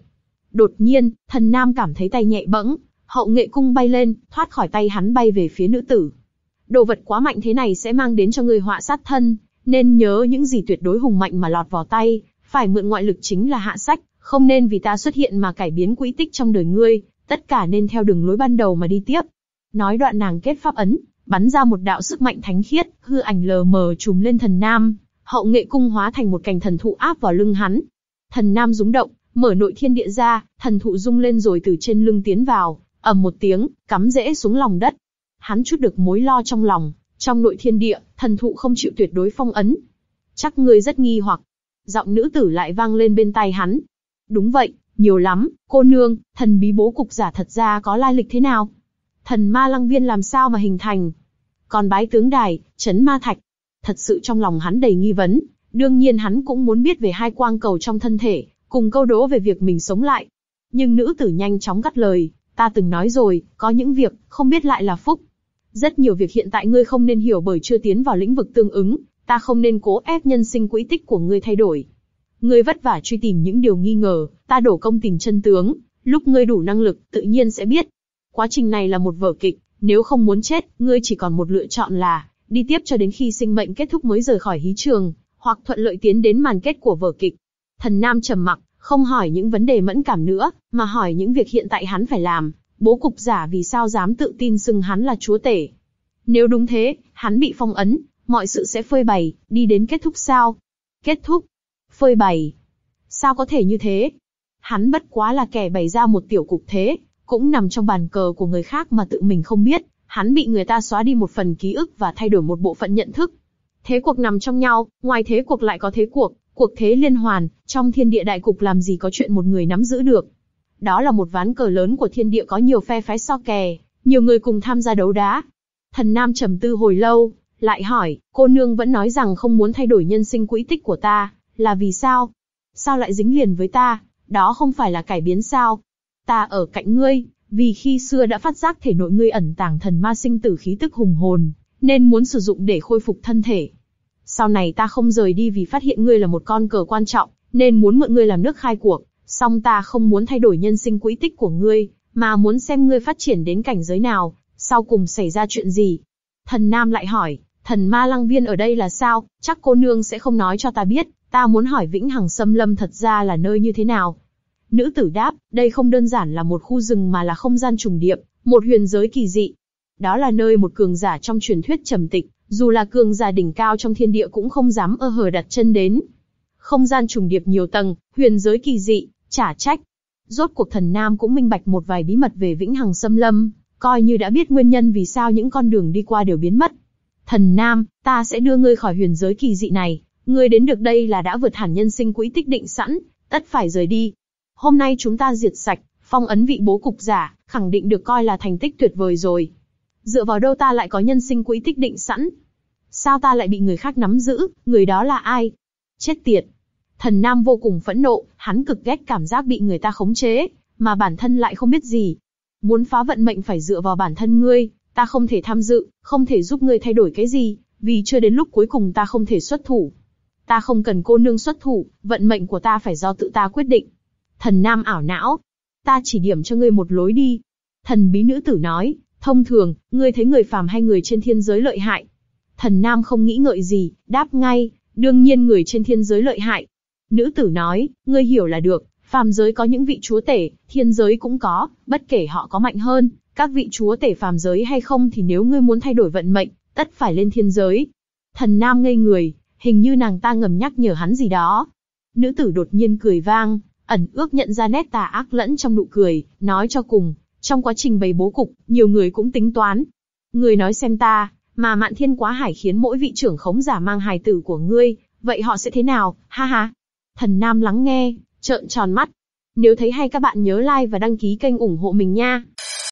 Đột nhiên, Thần Nam cảm thấy tay nhẹ bẫng, hậu nghệ cung bay lên, thoát khỏi tay hắn bay về phía nữ tử. Đồ vật quá mạnh thế này sẽ mang đến cho ngươi họa sát thân, nên nhớ những gì tuyệt đối hùng mạnh mà lọt vào tay, phải mượn ngoại lực chính là hạ sách, không nên vì ta xuất hiện mà cải biến quỹ tích trong đời ngươi, tất cả nên theo đường lối ban đầu mà đi tiếp. Nói đoạn nàng kết pháp ấn, bắn ra một đạo sức mạnh thánh khiết, hư ảnh lờ mờ trùm lên Thần Nam, hậu nghệ cung hóa thành một cành thần thụ áp vào lưng hắn. Thần Nam rúng động, mở nội thiên địa ra, thần thụ rung lên rồi từ trên lưng tiến vào, ầm một tiếng, cắm rễ xuống lòng đất. Hắn chút được mối lo trong lòng, trong nội thiên địa, thần thụ không chịu tuyệt đối phong ấn. Chắc ngươi rất nghi hoặc. Giọng nữ tử lại vang lên bên tai hắn. Đúng vậy, nhiều lắm, cô nương, thần bí bố cục giả thật ra có lai lịch thế nào? Thần ma lăng viên làm sao mà hình thành? Còn bái tướng đài, chấn ma thạch. Thật sự trong lòng hắn đầy nghi vấn, đương nhiên hắn cũng muốn biết về hai quang cầu trong thân thể, cùng câu đố về việc mình sống lại. Nhưng nữ tử nhanh chóng cắt lời, ta từng nói rồi, có những việc, không biết lại là phúc. Rất nhiều việc hiện tại ngươi không nên hiểu bởi chưa tiến vào lĩnh vực tương ứng, ta không nên cố ép nhân sinh quỹ tích của ngươi thay đổi. Ngươi vất vả truy tìm những điều nghi ngờ, ta đổ công tìm chân tướng, lúc ngươi đủ năng lực, tự nhiên sẽ biết. Quá trình này là một vở kịch, nếu không muốn chết, ngươi chỉ còn một lựa chọn là đi tiếp cho đến khi sinh mệnh kết thúc mới rời khỏi hí trường, hoặc thuận lợi tiến đến màn kết của vở kịch. Thần Nam trầm mặc, không hỏi những vấn đề mẫn cảm nữa, mà hỏi những việc hiện tại hắn phải làm. Bố cục giả vì sao dám tự tin xưng hắn là chúa tể? Nếu đúng thế, hắn bị phong ấn, mọi sự sẽ phơi bày, đi đến kết thúc sao? Kết thúc? Phơi bày? Sao có thể như thế? Hắn bất quá là kẻ bày ra một tiểu cục thế, cũng nằm trong bàn cờ của người khác mà tự mình không biết. Hắn bị người ta xóa đi một phần ký ức và thay đổi một bộ phận nhận thức. Thế cuộc nằm trong nhau, ngoài thế cuộc lại có thế cuộc, cuộc thế liên hoàn, trong thiên địa đại cục làm gì có chuyện một người nắm giữ được. Đó là một ván cờ lớn của thiên địa có nhiều phe phái so kè, nhiều người cùng tham gia đấu đá. Thần Nam trầm tư hồi lâu, lại hỏi, cô nương vẫn nói rằng không muốn thay đổi nhân sinh quỹ tích của ta, là vì sao? Sao lại dính liền với ta, đó không phải là cải biến sao? Ta ở cạnh ngươi, vì khi xưa đã phát giác thể nội ngươi ẩn tàng thần ma sinh tử khí tức hùng hồn, nên muốn sử dụng để khôi phục thân thể. Sau này ta không rời đi vì phát hiện ngươi là một con cờ quan trọng, nên muốn mượn ngươi làm nước khai cuộc. Song ta không muốn thay đổi nhân sinh quỹ tích của ngươi, mà muốn xem ngươi phát triển đến cảnh giới nào, sau cùng xảy ra chuyện gì. Thần Nam lại hỏi, thần ma lăng viên ở đây là sao? Chắc cô nương sẽ không nói cho ta biết, ta muốn hỏi Vĩnh Hằng Xâm Lâm thật ra là nơi như thế nào. Nữ tử đáp, đây không đơn giản là một khu rừng mà là không gian trùng điệp, một huyền giới kỳ dị. Đó là nơi một cường giả trong truyền thuyết trầm tịch, dù là cường giả đỉnh cao trong thiên địa cũng không dám ơ hờ đặt chân đến. Không gian trùng điệp nhiều tầng, huyền giới kỳ dị, chả trách. Rốt cuộc Thần Nam cũng minh bạch một vài bí mật về Vĩnh Hằng Xâm Lâm, coi như đã biết nguyên nhân vì sao những con đường đi qua đều biến mất. Thần Nam, ta sẽ đưa ngươi khỏi huyền giới kỳ dị này, ngươi đến được đây là đã vượt hẳn nhân sinh quỹ tích định sẵn, tất phải rời đi. Hôm nay chúng ta diệt sạch, phong ấn vị bố cục giả, khẳng định được coi là thành tích tuyệt vời rồi. Dựa vào đâu ta lại có nhân sinh quỹ tích định sẵn? Sao ta lại bị người khác nắm giữ, người đó là ai? Chết tiệt! Thần Nam vô cùng phẫn nộ, hắn cực ghét cảm giác bị người ta khống chế, mà bản thân lại không biết gì. Muốn phá vận mệnh phải dựa vào bản thân ngươi, ta không thể tham dự, không thể giúp ngươi thay đổi cái gì, vì chưa đến lúc cuối cùng ta không thể xuất thủ. Ta không cần cô nương xuất thủ, vận mệnh của ta phải do tự ta quyết định. Thần Nam ảo não. Ta chỉ điểm cho ngươi một lối đi. Thần bí nữ tử nói, thông thường, ngươi thấy người phàm hay người trên thiên giới lợi hại? Thần Nam không nghĩ ngợi gì, đáp ngay, đương nhiên người trên thiên giới lợi hại. Nữ tử nói, ngươi hiểu là được, phàm giới có những vị chúa tể, thiên giới cũng có, bất kể họ có mạnh hơn, các vị chúa tể phàm giới hay không thì nếu ngươi muốn thay đổi vận mệnh, tất phải lên thiên giới. Thần Nam ngây người, hình như nàng ta ngầm nhắc nhở hắn gì đó. Nữ tử đột nhiên cười vang, ẩn ước nhận ra nét tà ác lẫn trong nụ cười, nói cho cùng, trong quá trình bày bố cục, nhiều người cũng tính toán. Ngươi nói xem ta, mà Mạn Thiên Quá Hải khiến mỗi vị trưởng khống giả mang hài tử của ngươi, vậy họ sẽ thế nào, ha ha. Thần Nam lắng nghe, trợn tròn mắt. Nếu thấy hay các bạn nhớ like và đăng ký kênh ủng hộ mình nha.